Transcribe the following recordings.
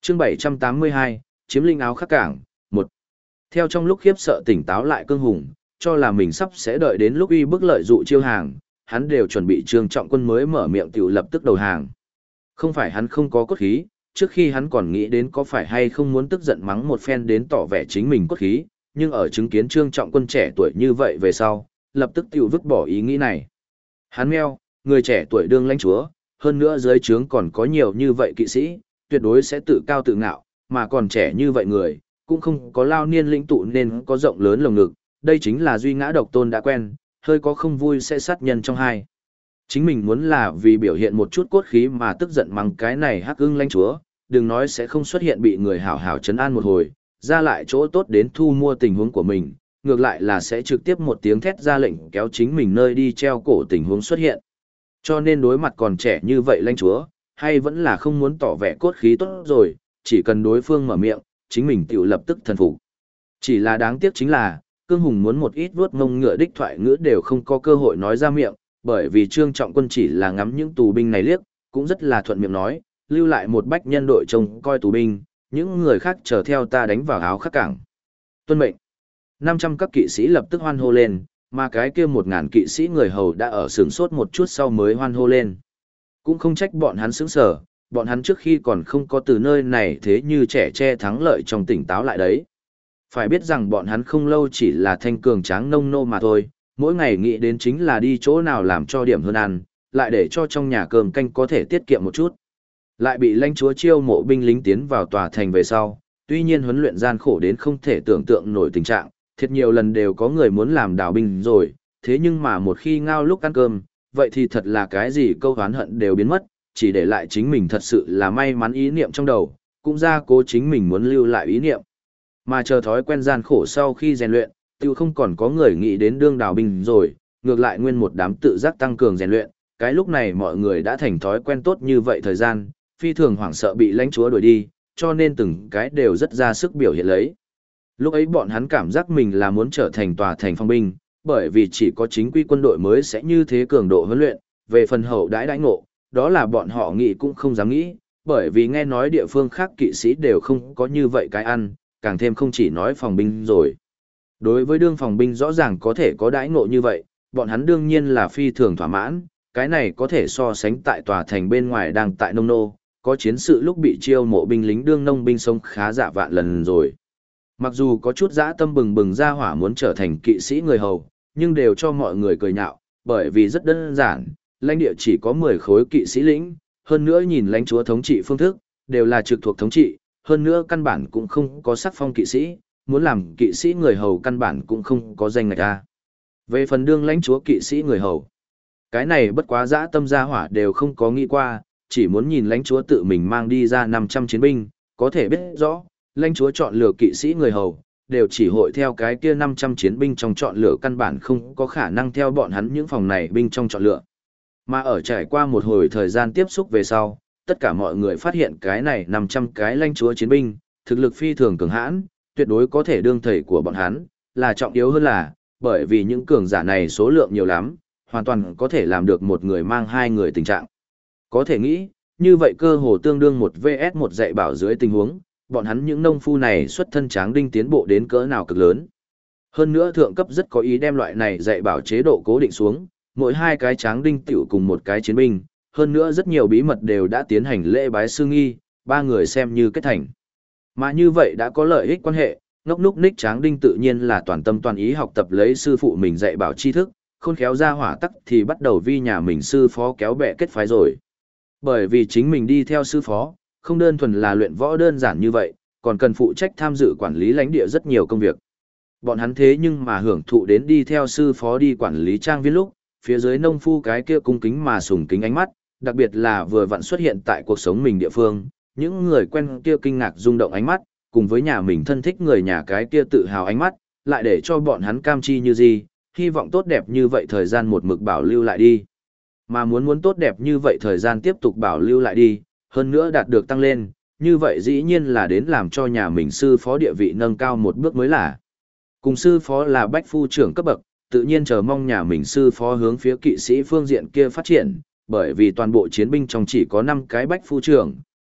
Chương 782, chiếm lĩnh áo khắc cảng, 1. Theo trong lúc khiếp sợ tỉnh táo lại Cương Hùng, cho là mình sắp sẽ đợi đến lúc uy bức lợi dụ chiêu hàng, hắn đều chuẩn bị Trương Trọng Quân mới mở miệng tiểu lập tức đầu hàng. Không phải hắn không có cốt khí, trước khi hắn còn nghĩ đến có phải hay không muốn tức giận mắng một phen đến tỏ vẻ chính mình cốt khí, nhưng ở chứng kiến Trương Trọng Quân trẻ tuổi như vậy về sau, lập tức tiểu vứt bỏ ý nghĩ này. Hắn meo, người trẻ tuổi đương lãnh chúa, hơn nữa dưới trướng còn có nhiều như vậy kỵ sĩ, tuyệt đối sẽ tự cao tự ngạo, mà còn trẻ như vậy người, cũng không có lao niên lĩnh tụ nên có rộng lớn lồng ngực, đây chính là duy ngã độc tôn đã quen, hơi có không vui sẽ sát nhân trong hai. Chính mình muốn là vì biểu hiện một chút cốt khí mà tức giận mắng cái này hắc ưng lãnh chúa, đừng nói sẽ không xuất hiện bị người hảo hảo trấn an một hồi, ra lại chỗ tốt đến thu mua tình huống của mình, ngược lại là sẽ trực tiếp một tiếng thét ra lệnh kéo chính mình nơi đi treo cổ tình huống xuất hiện. Cho nên đối mặt còn trẻ như vậy lãnh chúa, hay vẫn là không muốn tỏ vẻ cốt khí tốt rồi, chỉ cần đối phương mở miệng, chính mình tiểu lập tức thần phục. Chỉ là đáng tiếc chính là, Cương Hùng muốn một ít vuốt mông ngựa đích thoại ngữ đều không có cơ hội nói ra miệng, bởi vì Trương Trọng Quân chỉ là ngắm những tù binh này liếc, cũng rất là thuận miệng nói, lưu lại một bách nhân đội trông coi tù binh, những người khác chờ theo ta đánh vào áo khắc cảng. Tuân mệnh. 500 các kỵ sĩ lập tức hoan hô lên, mà cái kia 1000 kỵ sĩ người hầu đã ở sửng sốt một chút sau mới hoan hô lên. Cũng không trách bọn hắn sững sờ, bọn hắn trước khi còn không có từ nơi này thế như trẻ che thắng lợi trong tỉnh táo lại đấy. Phải biết rằng bọn hắn không lâu chỉ là thanh cường tráng nông nô mà thôi, mỗi ngày nghĩ đến chính là đi chỗ nào làm cho điểm hơn ăn, lại để cho trong nhà cơm canh có thể tiết kiệm một chút. Lại bị lãnh chúa chiêu mộ binh lính tiến vào tòa thành về sau, tuy nhiên huấn luyện gian khổ đến không thể tưởng tượng nổi tình trạng, thiệt nhiều lần đều có người muốn làm đào binh rồi, thế nhưng mà một khi ngao lúc ăn cơm, vậy thì thật là cái gì câu oán hận đều biến mất, chỉ để lại chính mình thật sự là may mắn ý niệm trong đầu, cũng ra cố chính mình muốn lưu lại ý niệm. Mà chờ thói quen gian khổ sau khi rèn luyện, tiêu không còn có người nghĩ đến đương đào binh rồi, ngược lại nguyên một đám tự giác tăng cường rèn luyện, cái lúc này mọi người đã thành thói quen tốt như vậy thời gian, phi thường hoảng sợ bị lãnh chúa đuổi đi, cho nên từng cái đều rất ra sức biểu hiện lấy. Lúc ấy bọn hắn cảm giác mình là muốn trở thành tòa thành phong binh, bởi vì chỉ có chính quy quân đội mới sẽ như thế cường độ huấn luyện, về phần hậu đãi đãi ngộ, đó là bọn họ nghĩ cũng không dám nghĩ, bởi vì nghe nói địa phương khác kỵ sĩ đều không có như vậy cái ăn, càng thêm không chỉ nói phòng binh rồi. Đối với đương phòng binh rõ ràng có thể có đãi ngộ như vậy, bọn hắn đương nhiên là phi thường thỏa mãn, cái này có thể so sánh tại tòa thành bên ngoài đang tại nông nô, có chiến sự lúc bị chiêu mộ binh lính đương nông binh sống khá dạ vạn lần rồi. Mặc dù có chút dã tâm bừng bừng ra hỏa muốn trở thành kỵ sĩ người hầu, nhưng đều cho mọi người cười nhạo, bởi vì rất đơn giản, lãnh địa chỉ có 10 khối kỵ sĩ lĩnh, hơn nữa nhìn lãnh chúa thống trị phương thức, đều là trực thuộc thống trị, hơn nữa căn bản cũng không có sắc phong kỵ sĩ, muốn làm kỵ sĩ người hầu căn bản cũng không có danh ngạch ra. Về phần đương lãnh chúa kỵ sĩ người hầu, cái này bất quá dã tâm gia hỏa đều không có nghĩ qua, chỉ muốn nhìn lãnh chúa tự mình mang đi ra 500 chiến binh, có thể biết rõ, lãnh chúa chọn lựa kỵ sĩ người hầu, đều chỉ hội theo cái kia 500 chiến binh trong chọn lựa căn bản không có khả năng theo bọn hắn những phòng này binh trong chọn lựa. Mà ở trải qua một hồi thời gian tiếp xúc về sau, tất cả mọi người phát hiện cái này 500 cái lãnh chúa chiến binh, thực lực phi thường cường hãn, tuyệt đối có thể đương thầy của bọn hắn, là trọng yếu hơn là, bởi vì những cường giả này số lượng nhiều lắm, hoàn toàn có thể làm được một người mang 2 người tình trạng. Có thể nghĩ, như vậy cơ hồ tương đương 1 vs 1 dạy bảo dưới tình huống, bọn hắn những nông phu này xuất thân tráng đinh tiến bộ đến cỡ nào cực lớn. Hơn nữa thượng cấp rất có ý đem loại này dạy bảo chế độ cố định xuống, mỗi 2 cái tráng đinh tiểu cùng một cái chiến binh, hơn nữa rất nhiều bí mật đều đã tiến hành lễ bái sư nghi, 3 người xem như kết thành. Mà như vậy đã có lợi ích quan hệ, ngốc núc ních tráng đinh tự nhiên là toàn tâm toàn ý học tập lấy sư phụ mình dạy bảo tri thức, khôn khéo ra hỏa tắc thì bắt đầu vi nhà mình sư phó kéo bè kết phái rồi. Bởi vì chính mình đi theo sư phó, không đơn thuần là luyện võ đơn giản như vậy, còn cần phụ trách tham dự quản lý lãnh địa rất nhiều công việc. Bọn hắn thế nhưng mà hưởng thụ đến đi theo sư phó đi quản lý trang viên lúc, phía dưới nông phu cái kia cung kính mà sùng kính ánh mắt, đặc biệt là vừa vặn xuất hiện tại cuộc sống mình địa phương, những người quen kia kinh ngạc rung động ánh mắt, cùng với nhà mình thân thích người nhà cái kia tự hào ánh mắt, lại để cho bọn hắn cam chi như gì, hy vọng tốt đẹp như vậy thời gian một mực bảo lưu lại đi. Mà muốn tốt đẹp như vậy thời gian tiếp tục bảo lưu lại đi, hơn nữa đạt được tăng lên, như vậy dĩ nhiên là đến làm cho nhà mình sư phó địa vị nâng cao một bước mới là. Cùng sư phó là bách phu trưởng cấp bậc, tự nhiên chờ mong nhà mình sư phó hướng phía kỵ sĩ phương diện kia phát triển, bởi vì toàn bộ chiến binh trong chỉ có 5 cái bách phu trưởng,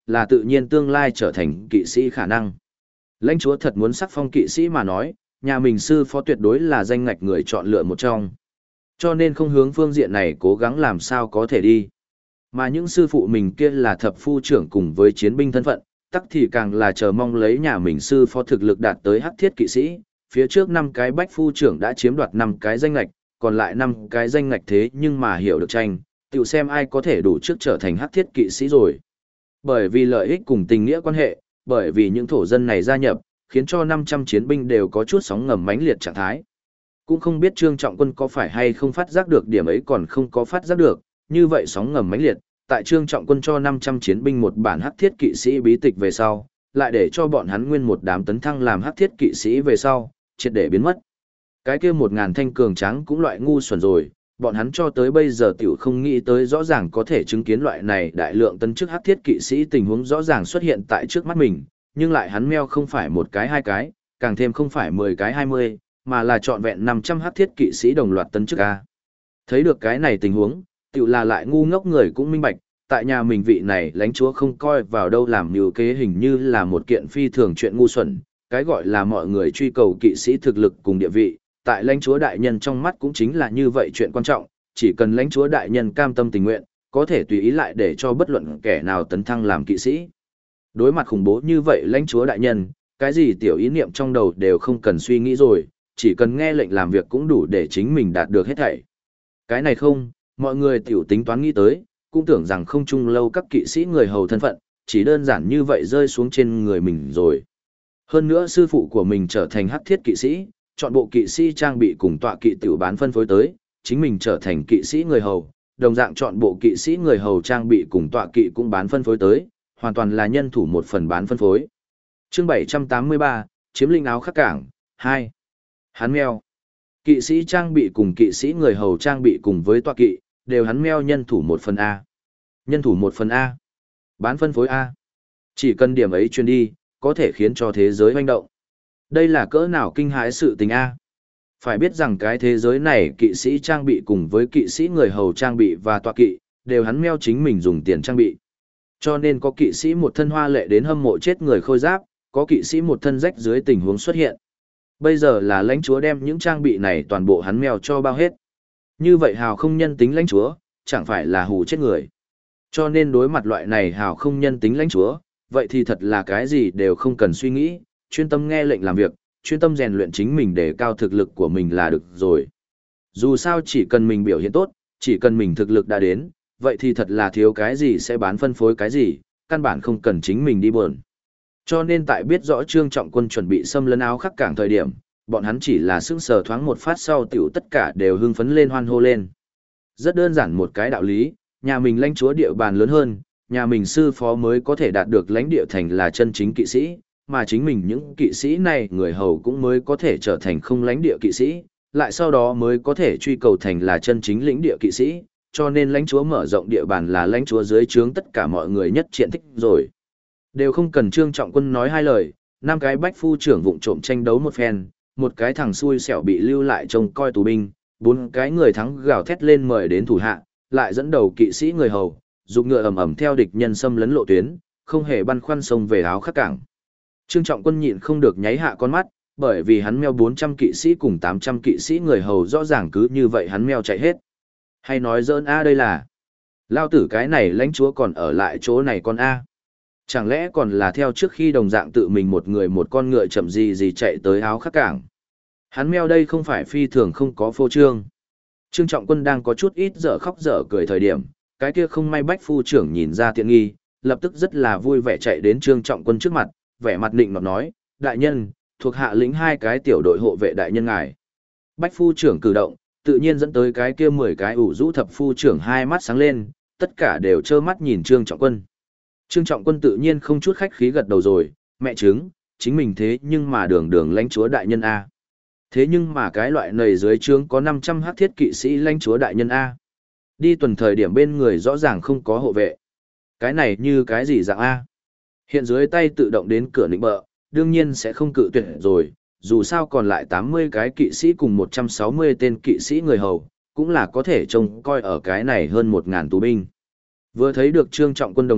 là tự nhiên tương lai trở thành kỵ sĩ khả năng. Lãnh chúa thật muốn sắc phong kỵ sĩ mà nói, nhà mình sư phó tuyệt đối là danh ngạch người chọn lựa một trong. Cho nên không hướng phương diện này cố gắng làm sao có thể đi. Mà những sư phụ mình kia là thập phu trưởng cùng với chiến binh thân phận, tắc thì càng là chờ mong lấy nhà mình sư phó thực lực đạt tới hắc thiết kỵ sĩ. Phía trước 5 cái bách phu trưởng đã chiếm đoạt 5 cái danh ngạch, còn lại 5 cái danh ngạch thế nhưng mà hiểu được tranh, tự xem ai có thể đủ trước trở thành hắc thiết kỵ sĩ rồi. Bởi vì lợi ích cùng tình nghĩa quan hệ, bởi vì những thổ dân này gia nhập, khiến cho 500 chiến binh đều có chút sóng ngầm mãnh liệt trạng thái. Cũng không biết Trương Trọng Quân có phải hay không phát giác được điểm ấy còn không có phát giác được, như vậy sóng ngầm mãnh liệt, tại Trương Trọng Quân cho 500 chiến binh một bản hắc thiết kỵ sĩ bí tịch về sau, lại để cho bọn hắn nguyên một đám tấn thăng làm hắc thiết kỵ sĩ về sau, triệt để biến mất. Cái kia 1000 thanh cường tráng cũng loại ngu xuẩn rồi, bọn hắn cho tới bây giờ tiểu không nghĩ tới rõ ràng có thể chứng kiến loại này đại lượng tân chức hắc thiết kỵ sĩ tình huống rõ ràng xuất hiện tại trước mắt mình, nhưng lại hắn meo không phải một cái hai cái, càng thêm không phải 10 cái 20, mà là trọn vẹn 500 hắc thiết kỵ sĩ đồng loạt tân chức a. Thấy được cái này tình huống, tiểu là lại ngu ngốc người cũng minh bạch, tại nhà mình vị này lãnh chúa không coi vào đâu làm mưu kế hình như là một kiện phi thường chuyện ngu xuẩn, cái gọi là mọi người truy cầu kỵ sĩ thực lực cùng địa vị, tại lãnh chúa đại nhân trong mắt cũng chính là như vậy chuyện quan trọng, chỉ cần lãnh chúa đại nhân cam tâm tình nguyện, có thể tùy ý lại để cho bất luận kẻ nào tấn thăng làm kỵ sĩ. Đối mặt khủng bố như vậy lãnh chúa đại nhân, cái gì tiểu ý niệm trong đầu đều không cần suy nghĩ rồi, chỉ cần nghe lệnh làm việc cũng đủ để chính mình đạt được hết thảy. Cái này không, mọi người tiểu tính toán nghĩ tới, cũng tưởng rằng không chung lâu các kỵ sĩ người hầu thân phận, chỉ đơn giản như vậy rơi xuống trên người mình rồi. Hơn nữa sư phụ của mình trở thành hắc thiết kỵ sĩ, chọn bộ kỵ sĩ trang bị cùng tọa kỵ tiểu bán phân phối tới, chính mình trở thành kỵ sĩ người hầu, đồng dạng chọn bộ kỵ sĩ người hầu trang bị cùng tọa kỵ cũng bán phân phối tới, hoàn toàn là nhân thủ một phần bán phân phối. Chương 783, chiếm lĩnh áo khắc cảng, 2. Hắn meo. Kỵ sĩ trang bị cùng kỵ sĩ người hầu trang bị cùng với tọa kỵ, đều hắn meo nhân thủ một phần A. Nhân thủ một phần A. Bán phân phối A. Chỉ cần điểm ấy truyền đi, có thể khiến cho thế giới hoành động. Đây là cỡ nào kinh hãi sự tình A. Phải biết rằng cái thế giới này kỵ sĩ trang bị cùng với kỵ sĩ người hầu trang bị và tọa kỵ, đều hắn meo chính mình dùng tiền trang bị. Cho nên có kỵ sĩ một thân hoa lệ đến hâm mộ chết người khôi giáp, có kỵ sĩ một thân rách dưới tình huống xuất hiện. Bây giờ là lãnh chúa đem những trang bị này toàn bộ hắn mèo cho bao hết. Như vậy hào không nhân tính lãnh chúa, chẳng phải là hù chết người. Cho nên đối mặt loại này hào không nhân tính lãnh chúa, vậy thì thật là cái gì đều không cần suy nghĩ, chuyên tâm nghe lệnh làm việc, chuyên tâm rèn luyện chính mình để cao thực lực của mình là được rồi. Dù sao chỉ cần mình biểu hiện tốt, chỉ cần mình thực lực đã đến, vậy thì thật là thiếu cái gì sẽ bán phân phối cái gì, căn bản không cần chính mình đi buồn. Cho nên tại biết rõ Trương Trọng Quân chuẩn bị xâm lấn áo khắc cảng thời điểm, bọn hắn chỉ là sững sờ thoáng một phát sau tiểu tất cả đều hưng phấn lên hoan hô lên. Rất đơn giản một cái đạo lý, nhà mình lãnh chúa địa bàn lớn hơn, nhà mình sư phó mới có thể đạt được lãnh địa thành là chân chính kỵ sĩ, mà chính mình những kỵ sĩ này người hầu cũng mới có thể trở thành không lãnh địa kỵ sĩ, lại sau đó mới có thể truy cầu thành là chân chính lĩnh địa kỵ sĩ, cho nên lãnh chúa mở rộng địa bàn là lãnh chúa dưới trướng tất cả mọi người nhất triện thích rồi. Đều không cần Trương Trọng Quân nói hai lời, 5 cái bách phu trưởng vụng trộm tranh đấu một phen, một cái thằng xui xẻo bị lưu lại trông coi tù binh, 4 cái người thắng gào thét lên mời đến thủ hạ, lại dẫn đầu kỵ sĩ người hầu, dục ngựa ầm ầm theo địch nhân xâm lấn lộ tuyến, không hề băn khoăn xông về áo khắc cảng. Trương Trọng Quân nhịn không được nháy hạ con mắt, bởi vì hắn meo 400 kỵ sĩ cùng 800 kỵ sĩ người hầu rõ ràng cứ như vậy hắn meo chạy hết. Hay nói giỡn a đây là lao tử cái này lãnh chúa còn ở lại chỗ này con a. Chẳng lẽ còn là theo trước khi đồng dạng tự mình một người một con ngựa chậm gì chạy tới áo khắc cảng. Hắn meo đây không phải phi thường không có phô trương. Trương Trọng Quân đang có chút ít dở khóc dở cười thời điểm, cái kia không may bách phu trưởng nhìn ra tiện nghi, lập tức rất là vui vẻ chạy đến Trương Trọng Quân trước mặt, vẻ mặt định nọt nói, đại nhân, thuộc hạ lĩnh 2 cái tiểu đội hộ vệ đại nhân ngài. Bách phu trưởng cử động, tự nhiên dẫn tới cái kia 10 cái ủ rũ thập phu trưởng hai mắt sáng lên, tất cả đều trơ mắt nhìn Trương Trọng Quân. Trương Trọng Quân tự nhiên không chút khách khí gật đầu rồi, mẹ chứng, chính mình thế nhưng mà đường đường lãnh chúa đại nhân A. Thế nhưng mà cái loại này dưới trướng có 500 hắc thiết kỵ sĩ lãnh chúa đại nhân A. Đi tuần thời điểm bên người rõ ràng không có hộ vệ. Cái này như cái gì dạng A. Hiện dưới tay tự động đến cửa lĩnh bợ, đương nhiên sẽ không cự tuyệt rồi, dù sao còn lại 80 cái kỵ sĩ cùng 160 tên kỵ sĩ người hầu, cũng là có thể trông coi ở cái này hơn 1000 tù binh. Vừa thấy được Trương Trọng Quân đồng ý,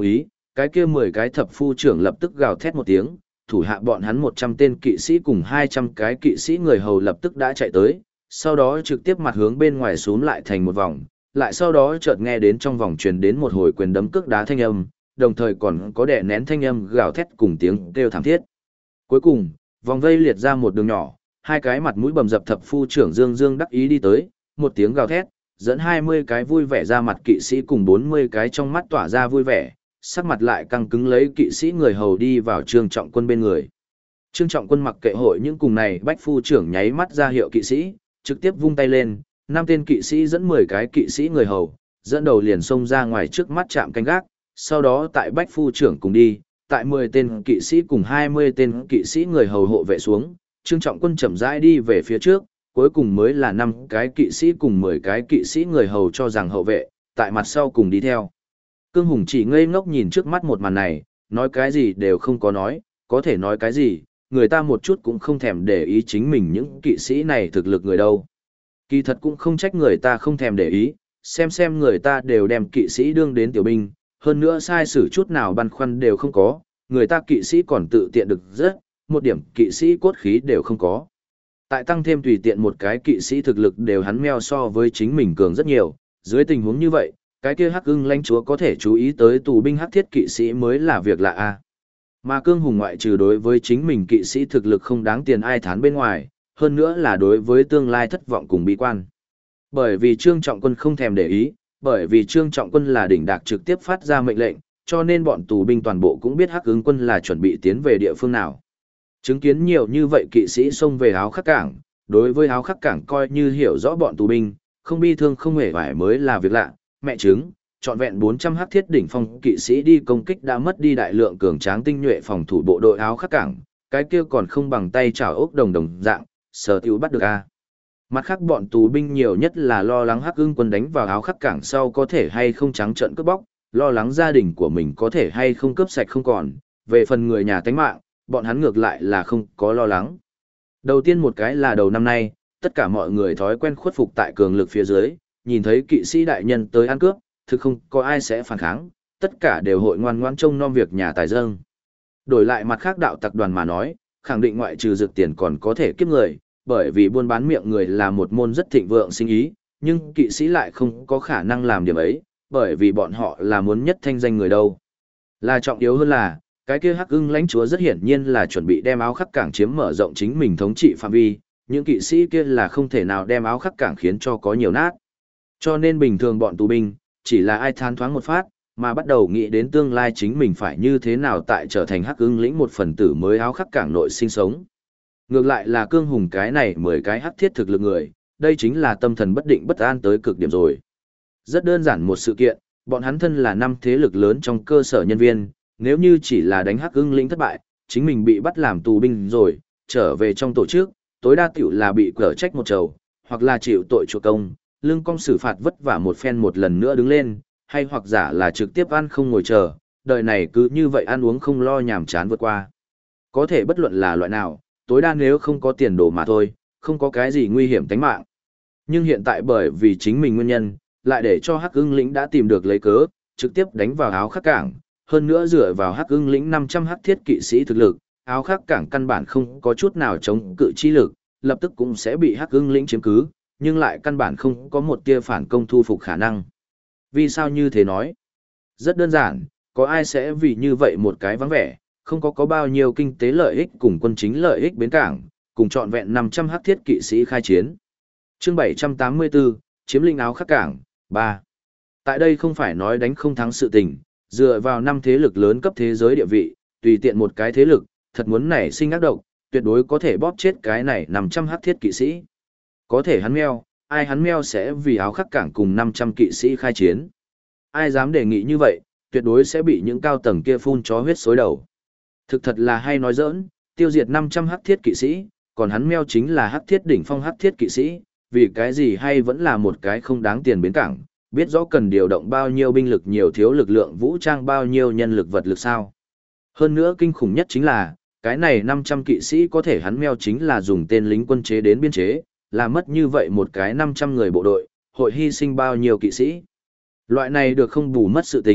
cái kia 10 cái thập phu trưởng lập tức gào thét một tiếng, thủ hạ bọn hắn 100 tên kỵ sĩ cùng 200 cái kỵ sĩ người hầu lập tức đã chạy tới, sau đó trực tiếp mặt hướng bên ngoài xuống lại thành một vòng, lại sau đó chợt nghe đến trong vòng truyền đến một hồi quyền đấm cước đá thanh âm, đồng thời còn có đè nén thanh âm gào thét cùng tiếng kêu thảm thiết. Cuối cùng, vòng vây liệt ra một đường nhỏ, hai cái mặt mũi bầm dập thập phu trưởng dương dương đắc ý đi tới, một tiếng gào thét, dẫn 20 cái vui vẻ ra mặt kỵ sĩ cùng 40 cái trong mắt tỏa ra vui vẻ, sắc mặt lại căng cứng lấy kỵ sĩ người hầu đi vào Trương Trọng Quân bên người. Trương Trọng Quân mặc kệ hội những cùng này bách phu trưởng nháy mắt ra hiệu kỵ sĩ, trực tiếp vung tay lên, 5 tên kỵ sĩ dẫn 10 cái kỵ sĩ người hầu, dẫn đầu liền xông ra ngoài trước mắt chạm canh gác, sau đó tại bách phu trưởng cùng đi, tại 10 tên kỵ sĩ cùng 20 tên kỵ sĩ người hầu hộ vệ xuống, Trương Trọng Quân chậm rãi đi về phía trước, cuối cùng mới là 5 cái kỵ sĩ cùng 10 cái kỵ sĩ người hầu cho rằng hậu vệ, tại mặt sau cùng đi theo. Cương Hùng chỉ ngây ngốc nhìn trước mắt một màn này, nói cái gì đều không có nói, có thể nói cái gì, người ta một chút cũng không thèm để ý chính mình những kỵ sĩ này thực lực người đâu. Kỳ thật cũng không trách người ta không thèm để ý, xem người ta đều đem kỵ sĩ đương đến tiểu binh, hơn nữa sai sử chút nào băn khoăn đều không có, người ta kỵ sĩ còn tự tiện được rất, một điểm kỵ sĩ cốt khí đều không có. Tại tăng thêm tùy tiện một cái kỵ sĩ thực lực đều hắn meo so với chính mình cường rất nhiều, dưới tình huống như vậy, cái kia Hắc Ưng lãnh chúa có thể chú ý tới tù binh hắc thiết kỵ sĩ mới là việc lạ a. Mà Cương Hùng ngoại trừ đối với chính mình kỵ sĩ thực lực không đáng tiền ai thán bên ngoài, hơn nữa là đối với tương lai thất vọng cùng bi quan. Bởi vì Trương Trọng Quân không thèm để ý, bởi vì Trương Trọng Quân là đỉnh đạc trực tiếp phát ra mệnh lệnh, cho nên bọn tù binh toàn bộ cũng biết Hắc Ưng quân là chuẩn bị tiến về địa phương nào. Chứng kiến nhiều như vậy kỵ sĩ xông về áo khắc cảng, đối với áo khắc cảng coi như hiểu rõ bọn tù binh, không bi thương không hề vải mới là việc lạ, mẹ chứng, trọn vẹn 400 hắc thiết đỉnh phong kỵ sĩ đi công kích đã mất đi đại lượng cường tráng tinh nhuệ phòng thủ bộ đội áo khắc cảng, cái kia còn không bằng tay chảo ốc đồng dạng, sờ tiểu bắt được a. Mặt khác bọn tù binh nhiều nhất là lo lắng Hắc Ưng quân đánh vào áo khắc cảng sau có thể hay không trắng trợn cướp bóc, lo lắng gia đình của mình có thể hay không cướp sạch không còn, về phần người nhà tánh mạng, bọn hắn ngược lại là không có lo lắng. Đầu tiên một cái là đầu năm nay, tất cả mọi người thói quen khuất phục tại cường lực phía dưới, nhìn thấy kỵ sĩ đại nhân tới ăn cướp, thực không có ai sẽ phản kháng, tất cả đều hội ngoan ngoãn trông nom việc nhà tài dâng. Đổi lại mặt khác đạo tặc đoàn mà nói, khẳng định ngoại trừ dược tiền còn có thể kiếp người, bởi vì buôn bán miệng người là một môn rất thịnh vượng sinh ý, nhưng kỵ sĩ lại không có khả năng làm điểm ấy, bởi vì bọn họ là muốn nhất thanh danh người đâu. Là trọng yếu hơn là, cái kia Hắc Ưng lãnh chúa rất hiển nhiên là chuẩn bị đem áo khắc cảng chiếm mở rộng chính mình thống trị phạm vi, những kỵ sĩ kia là không thể nào đem áo khắc cảng khiến cho có nhiều nát. Cho nên bình thường bọn tù binh, chỉ là ai than thoáng một phát, mà bắt đầu nghĩ đến tương lai chính mình phải như thế nào tại trở thành Hắc Ưng lĩnh một phần tử mới áo khắc cảng nội sinh sống. Ngược lại là Cương Hùng cái này 10 cái hắc thiết thực lực người, đây chính là tâm thần bất định bất an tới cực điểm rồi. Rất đơn giản một sự kiện, bọn hắn thân là 5 thế lực lớn trong cơ sở nhân viên, nếu như chỉ là đánh Hắc Ưng lĩnh thất bại, chính mình bị bắt làm tù binh rồi, trở về trong tổ chức, tối đa tiểu là bị cở trách một trầu, hoặc là chịu tội chuộc công, lương công xử phạt vất vả một phen một lần nữa đứng lên, hay hoặc giả là trực tiếp ăn không ngồi chờ, đời này cứ như vậy ăn uống không lo nhàm chán vượt qua. Có thể bất luận là loại nào, tối đa nếu không có tiền đồ mà thôi, không có cái gì nguy hiểm tính mạng. Nhưng hiện tại bởi vì chính mình nguyên nhân, lại để cho Hắc Ưng lĩnh đã tìm được lấy cớ, trực tiếp đánh vào áo khắc cảng, hơn nữa dựa vào Hắc Ưng lĩnh 500 hắc thiết kỵ sĩ thực lực, áo khắc cảng căn bản không có chút nào chống cự chi lực, lập tức cũng sẽ bị Hắc Ưng lĩnh chiếm cứ, nhưng lại căn bản không có một tia phản công thu phục khả năng. Vì sao như thế nói? Rất đơn giản, có ai sẽ vì như vậy một cái vắng vẻ, không có bao nhiêu kinh tế lợi ích cùng quân chính lợi ích bến cảng, cùng trọn vẹn 500 hắc thiết kỵ sĩ khai chiến. Chương 784, chiếm lĩnh áo khắc cảng, 3. Tại đây không phải nói đánh không thắng sự tình, dựa vào 5 thế lực lớn cấp thế giới địa vị, tùy tiện một cái thế lực, thật muốn nảy sinh ác độc, tuyệt đối có thể bóp chết cái này 500 hắc thiết kỵ sĩ. Có thể hắn meo, ai hắn meo sẽ vì áo khắc cảng cùng 500 kỵ sĩ khai chiến. Ai dám đề nghị như vậy, tuyệt đối sẽ bị những cao tầng kia phun chó huyết xối đầu. Thực thật là hay nói giỡn, tiêu diệt 500 hắc thiết kỵ sĩ, còn hắn meo chính là hắc thiết đỉnh phong hắc thiết kỵ sĩ, vì cái gì hay vẫn là một cái không đáng tiền bến cảng, biết rõ cần điều động bao nhiêu binh lực nhiều thiếu lực lượng vũ trang bao nhiêu nhân lực vật lực sao. Hơn nữa kinh khủng nhất chính là, cái này 500 kỵ sĩ có thể hắn meo chính là dùng tên lính quân chế đến biên chế, là mất như vậy một cái 500 người bộ đội, hội hy sinh bao nhiêu kỵ sĩ. Loại này được không bù mất sự tình,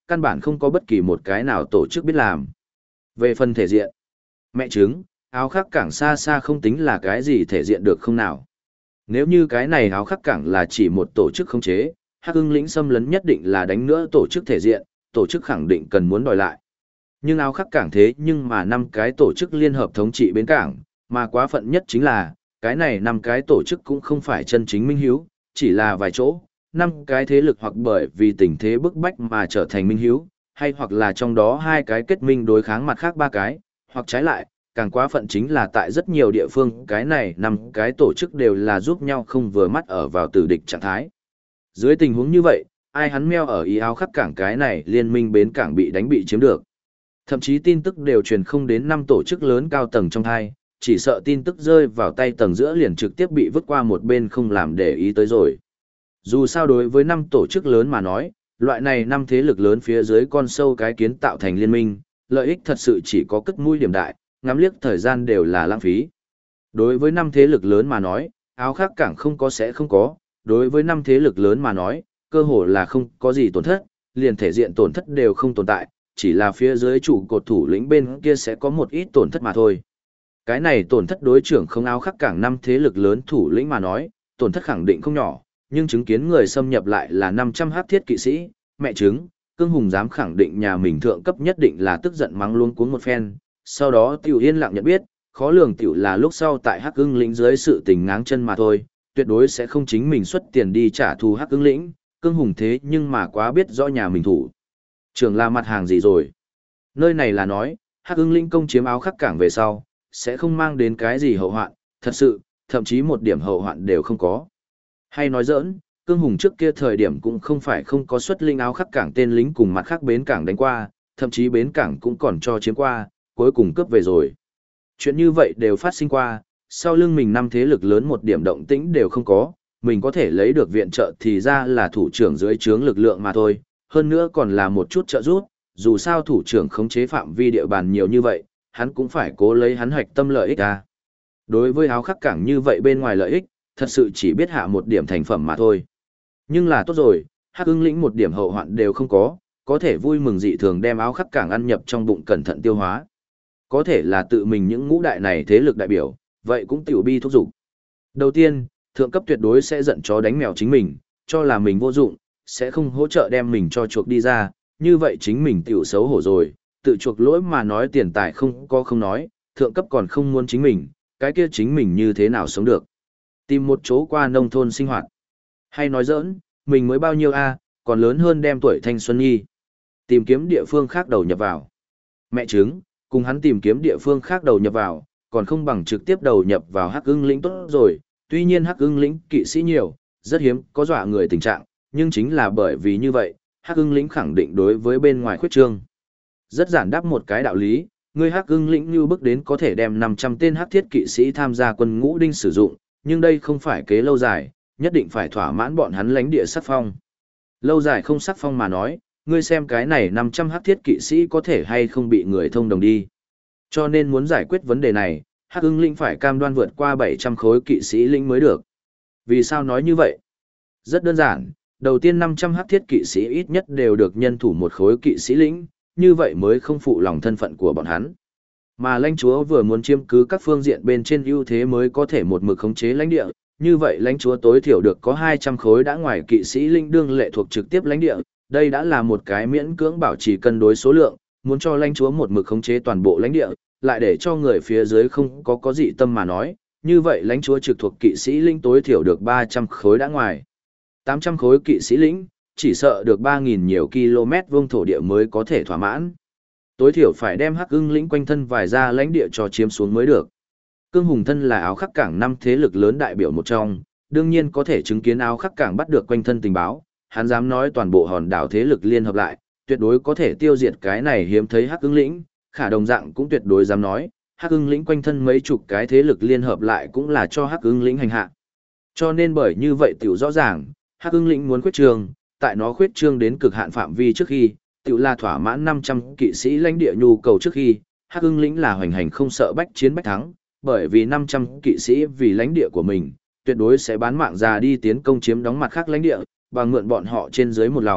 căn bản không có bất kỳ một cái nào tổ chức biết làm. Về phần thể diện, mẹ chứng, áo khắc cảng xa xa không tính là cái gì thể diện được không nào. Nếu như cái này áo khắc cảng là chỉ một tổ chức khống chế, Hắc Ưng lĩnh xâm lấn nhất định là đánh nữa tổ chức thể diện, tổ chức khẳng định cần muốn đòi lại. Nhưng áo khắc cảng thế nhưng mà 5 cái tổ chức liên hợp thống trị bến cảng, mà quá phận nhất chính là, cái này 5 cái tổ chức cũng không phải chân chính minh hiếu, chỉ là vài chỗ, 5 cái thế lực hoặc bởi vì tình thế bức bách mà trở thành minh hiếu, hay hoặc là trong đó 2 cái kết minh đối kháng mặt khác 3 cái, hoặc trái lại, càng quá phận chính là tại rất nhiều địa phương cái này 5 cái tổ chức đều là giúp nhau không vừa mắt ở vào tử địch trạng thái. Dưới tình huống như vậy, ai hắn meo ở ý áo khắc cảng cái này liên minh bến cảng bị đánh bị chiếm được. Thậm chí tin tức đều truyền không đến 5 tổ chức lớn cao tầng trong hai, chỉ sợ tin tức rơi vào tay tầng giữa liền trực tiếp bị vứt qua một bên không làm để ý tới rồi. Dù sao đối với 5 tổ chức lớn mà nói, loại này 5 thế lực lớn phía dưới con sâu cái kiến tạo thành liên minh, lợi ích thật sự chỉ có cất mũi điểm đại, ngắm liếc thời gian đều là lãng phí. Đối với 5 thế lực lớn mà nói, áo khắc cảng không có sẽ không có, đối với 5 thế lực lớn mà nói, cơ hồ là không có gì tổn thất, liền thể diện tổn thất đều không tồn tại, chỉ là phía dưới trụ cột thủ lĩnh bên kia sẽ có một ít tổn thất mà thôi. Cái này tổn thất đối trưởng không áo khắc cảng 5 thế lực lớn thủ lĩnh mà nói, tổn thất khẳng định không nhỏ, nhưng chứng kiến người xâm nhập lại là 500 hắc thiết kỵ sĩ, mẹ chứng, Cương Hùng dám khẳng định nhà mình thượng cấp nhất định là tức giận mắng luôn cuống một phen, sau đó tiểu yên lặng nhận biết, khó lường tiểu là lúc sau tại Hắc Ưng lĩnh dưới sự tình ngáng chân mà thôi, tuyệt đối sẽ không chính mình xuất tiền đi trả thù Hắc Ưng lĩnh, Cương Hùng thế nhưng mà quá biết rõ nhà mình thủ trưởng là mặt hàng gì rồi. Nơi này là nói, Hắc Ưng lĩnh công chiếm áo khắc cảng về sau, sẽ không mang đến cái gì hậu hoạn, thật sự, thậm chí một điểm hậu hoạn đều không có. Hay nói giỡn, Cương Hùng trước kia thời điểm cũng không phải không có xuất linh áo khắc cảng tên lính cùng mặt khác bến cảng đánh qua, thậm chí bến cảng cũng còn cho chiếm qua, cuối cùng cướp về rồi. Chuyện như vậy đều phát sinh qua, sau lưng mình 5 thế lực lớn một điểm động tĩnh đều không có, mình có thể lấy được viện trợ thì ra là thủ trưởng dưới trướng lực lượng mà thôi, hơn nữa còn là một chút trợ giúp, dù sao thủ trưởng khống chế phạm vi địa bàn nhiều như vậy, hắn cũng phải cố lấy hắn hoạch tâm lợi ích ra. Đối với áo khắc cảng như vậy bên ngoài lợi ích, thật sự chỉ biết hạ một điểm thành phẩm mà thôi. Nhưng là tốt rồi, Hắc Ưng lĩnh một điểm hậu hoạn đều không có thể vui mừng dị thường đem áo khắc cảng ăn nhập trong bụng cẩn thận tiêu hóa. Có thể là tự mình những ngũ đại này thế lực đại biểu, vậy cũng tiểu bi thúc giục. Đầu tiên, thượng cấp tuyệt đối sẽ giận chó đánh mèo chính mình, cho là mình vô dụng, sẽ không hỗ trợ đem mình cho chuộc đi ra, như vậy chính mình tiểu xấu hổ rồi, tự chuộc lỗi mà nói tiền tài không có không nói, thượng cấp còn không muốn chính mình, cái kia chính mình như thế nào sống được. Tìm một chỗ qua nông thôn sinh hoạt. Hay nói giỡn, mình mới bao nhiêu còn lớn hơn đem tuổi thanh xuân nhi. Tìm kiếm địa phương khác đầu nhập vào. Mẹ chứng, cùng hắn tìm kiếm địa phương khác đầu nhập vào, còn không bằng trực tiếp đầu nhập vào Hắc Ưng lĩnh tốt rồi. Tuy nhiên Hắc Ưng lĩnh kỵ sĩ nhiều, rất hiếm có dọa người tình trạng, nhưng chính là bởi vì như vậy, Hắc Ưng lĩnh khẳng định đối với bên ngoài khuyết trương. Rất giản đáp một cái đạo lý, người Hắc Ưng lĩnh như bước đến có thể đem 500 tên hắc thiết kỵ sĩ tham gia quân ngũ đinh sử dụng, nhưng đây không phải kế lâu dài, nhất định phải thỏa mãn bọn hắn lãnh địa sắc phong. Lâu dài không sắc phong mà nói, ngươi xem cái này 500 hắc thiết kỵ sĩ có thể hay không bị người thông đồng đi. Cho nên muốn giải quyết vấn đề này, Hắc Ưng lĩnh phải cam đoan vượt qua 700 khối kỵ sĩ lĩnh mới được. Vì sao nói như vậy? Rất đơn giản, đầu tiên 500 hắc thiết kỵ sĩ ít nhất đều được nhân thủ một khối kỵ sĩ lĩnh, như vậy mới không phụ lòng thân phận của bọn hắn. Mà lãnh chúa vừa muốn chiếm cứ các phương diện bên trên ưu thế mới có thể một mực khống chế lãnh địa, như vậy lãnh chúa tối thiểu được có 200 khối đã ngoài kỵ sĩ linh đương lệ thuộc trực tiếp lãnh địa, đây đã là một cái miễn cưỡng bảo trì cân đối số lượng, muốn cho lãnh chúa một mực khống chế toàn bộ lãnh địa, lại để cho người phía dưới không có dị tâm mà nói, như vậy lãnh chúa trực thuộc kỵ sĩ linh tối thiểu được 300 khối đã ngoài. 800 khối kỵ sĩ lĩnh, chỉ sợ được 3.000 nhiều km vuông thổ địa mới có thể thỏa mãn. Tối thiểu phải đem Hắc Ưng lĩnh quanh thân vài ra lãnh địa cho chiếm xuống mới được. Cương Hùng thân là áo khắc cảng 5 thế lực lớn đại biểu một trong, đương nhiên có thể chứng kiến áo khắc cảng bắt được quanh thân tình báo, hắn dám nói toàn bộ hòn đảo thế lực liên hợp lại, tuyệt đối có thể tiêu diệt cái này hiếm thấy Hắc Ưng lĩnh, khả đồng dạng cũng tuyệt đối dám nói, Hắc Ưng lĩnh quanh thân mấy chục cái thế lực liên hợp lại cũng là cho Hắc Ưng lĩnh hành hạ. Cho nên bởi như vậy tiểu rõ ràng, Hắc Ưng lĩnh muốn khuyết trương, tại nó khuyết trương đến cực hạn phạm vi trước khi, tiểu là thỏa mãn 500 kỵ sĩ lãnh địa nhu cầu trước khi, Hắc Ưng lĩnh là hoành hành không sợ bách chiến bách thắng, bởi vì 500 kỵ sĩ vì lãnh địa của mình, tuyệt đối sẽ bán mạng ra đi tiến công chiếm đóng mặt khác lãnh địa, bằng mượn bọn họ trên dưới một lòng,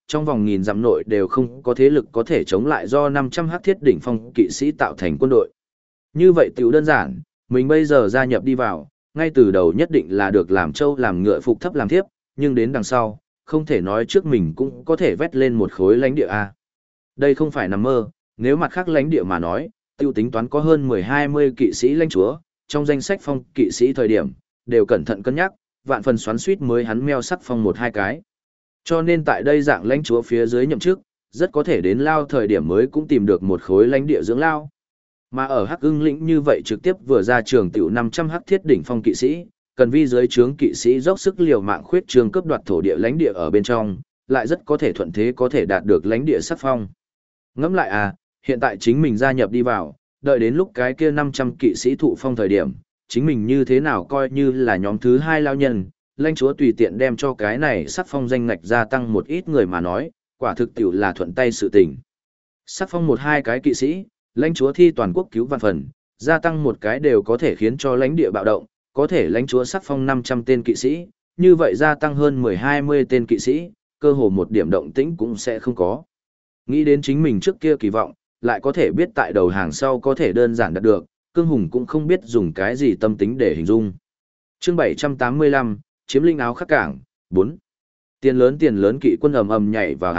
trong vòng nghìn dặm nội đều không có thế lực có thể chống lại do 500 hắc thiết đỉnh phong kỵ sĩ tạo thành quân đội. Như vậy tiểu đơn giản, mình bây giờ gia nhập đi vào, ngay từ đầu nhất định là được làm trâu làm ngựa phục thấp làm thiếp, nhưng đến đằng sau, không thể nói trước mình cũng có thể vét lên một khối lãnh địa A. Đây không phải nằm mơ, nếu mặt khác lãnh địa mà nói, tiêu tính toán có hơn 10-20 kỵ sĩ lãnh chúa, trong danh sách phong kỵ sĩ thời điểm, đều cẩn thận cân nhắc, vạn phần xoắn suýt mới hắn meo sắc phong 1-2 cái. Cho nên tại đây dạng lãnh chúa phía dưới nhậm chức, rất có thể đến lao thời điểm mới cũng tìm được một khối lãnh địa dưỡng lao. Mà ở Hắc Ưng lĩnh như vậy trực tiếp vừa ra trường tiểu 500 hắc thiết đỉnh phong kỵ sĩ, cần vi dưới trướng kỵ sĩ dốc sức liều mạng khuyết trường cướp đoạt thổ địa lãnh địa ở bên trong, lại rất có thể thuận thế có thể đạt được lãnh địa sắc phong. Ngẫm lại à, hiện tại chính mình gia nhập đi vào, đợi đến lúc cái kia 500 kỵ sĩ thụ phong thời điểm, chính mình như thế nào coi như là nhóm thứ 2 lao nhân, lãnh chúa tùy tiện đem cho cái này sắc phong danh ngạch gia tăng một ít người mà nói, quả thực tiểu là thuận tay sự tình. Sắc phong 1-2 cái kỵ sĩ, lãnh chúa thi toàn quốc cứu vạn phần, gia tăng một cái đều có thể khiến cho lãnh địa bạo động, có thể lãnh chúa sắc phong 500 tên kỵ sĩ, như vậy gia tăng hơn 10-20 tên kỵ sĩ, cơ hồ một điểm động tĩnh cũng sẽ không có. Nghĩ đến chính mình trước kia kỳ vọng, lại có thể biết tại đầu hàng sau có thể đơn giản đạt được, Cương Hùng cũng không biết dùng cái gì tâm tính để hình dung. Chương 785, chiếm lĩnh áo khắc cảng, 4. Tiền lớn kỵ quân ầm ầm nhảy vào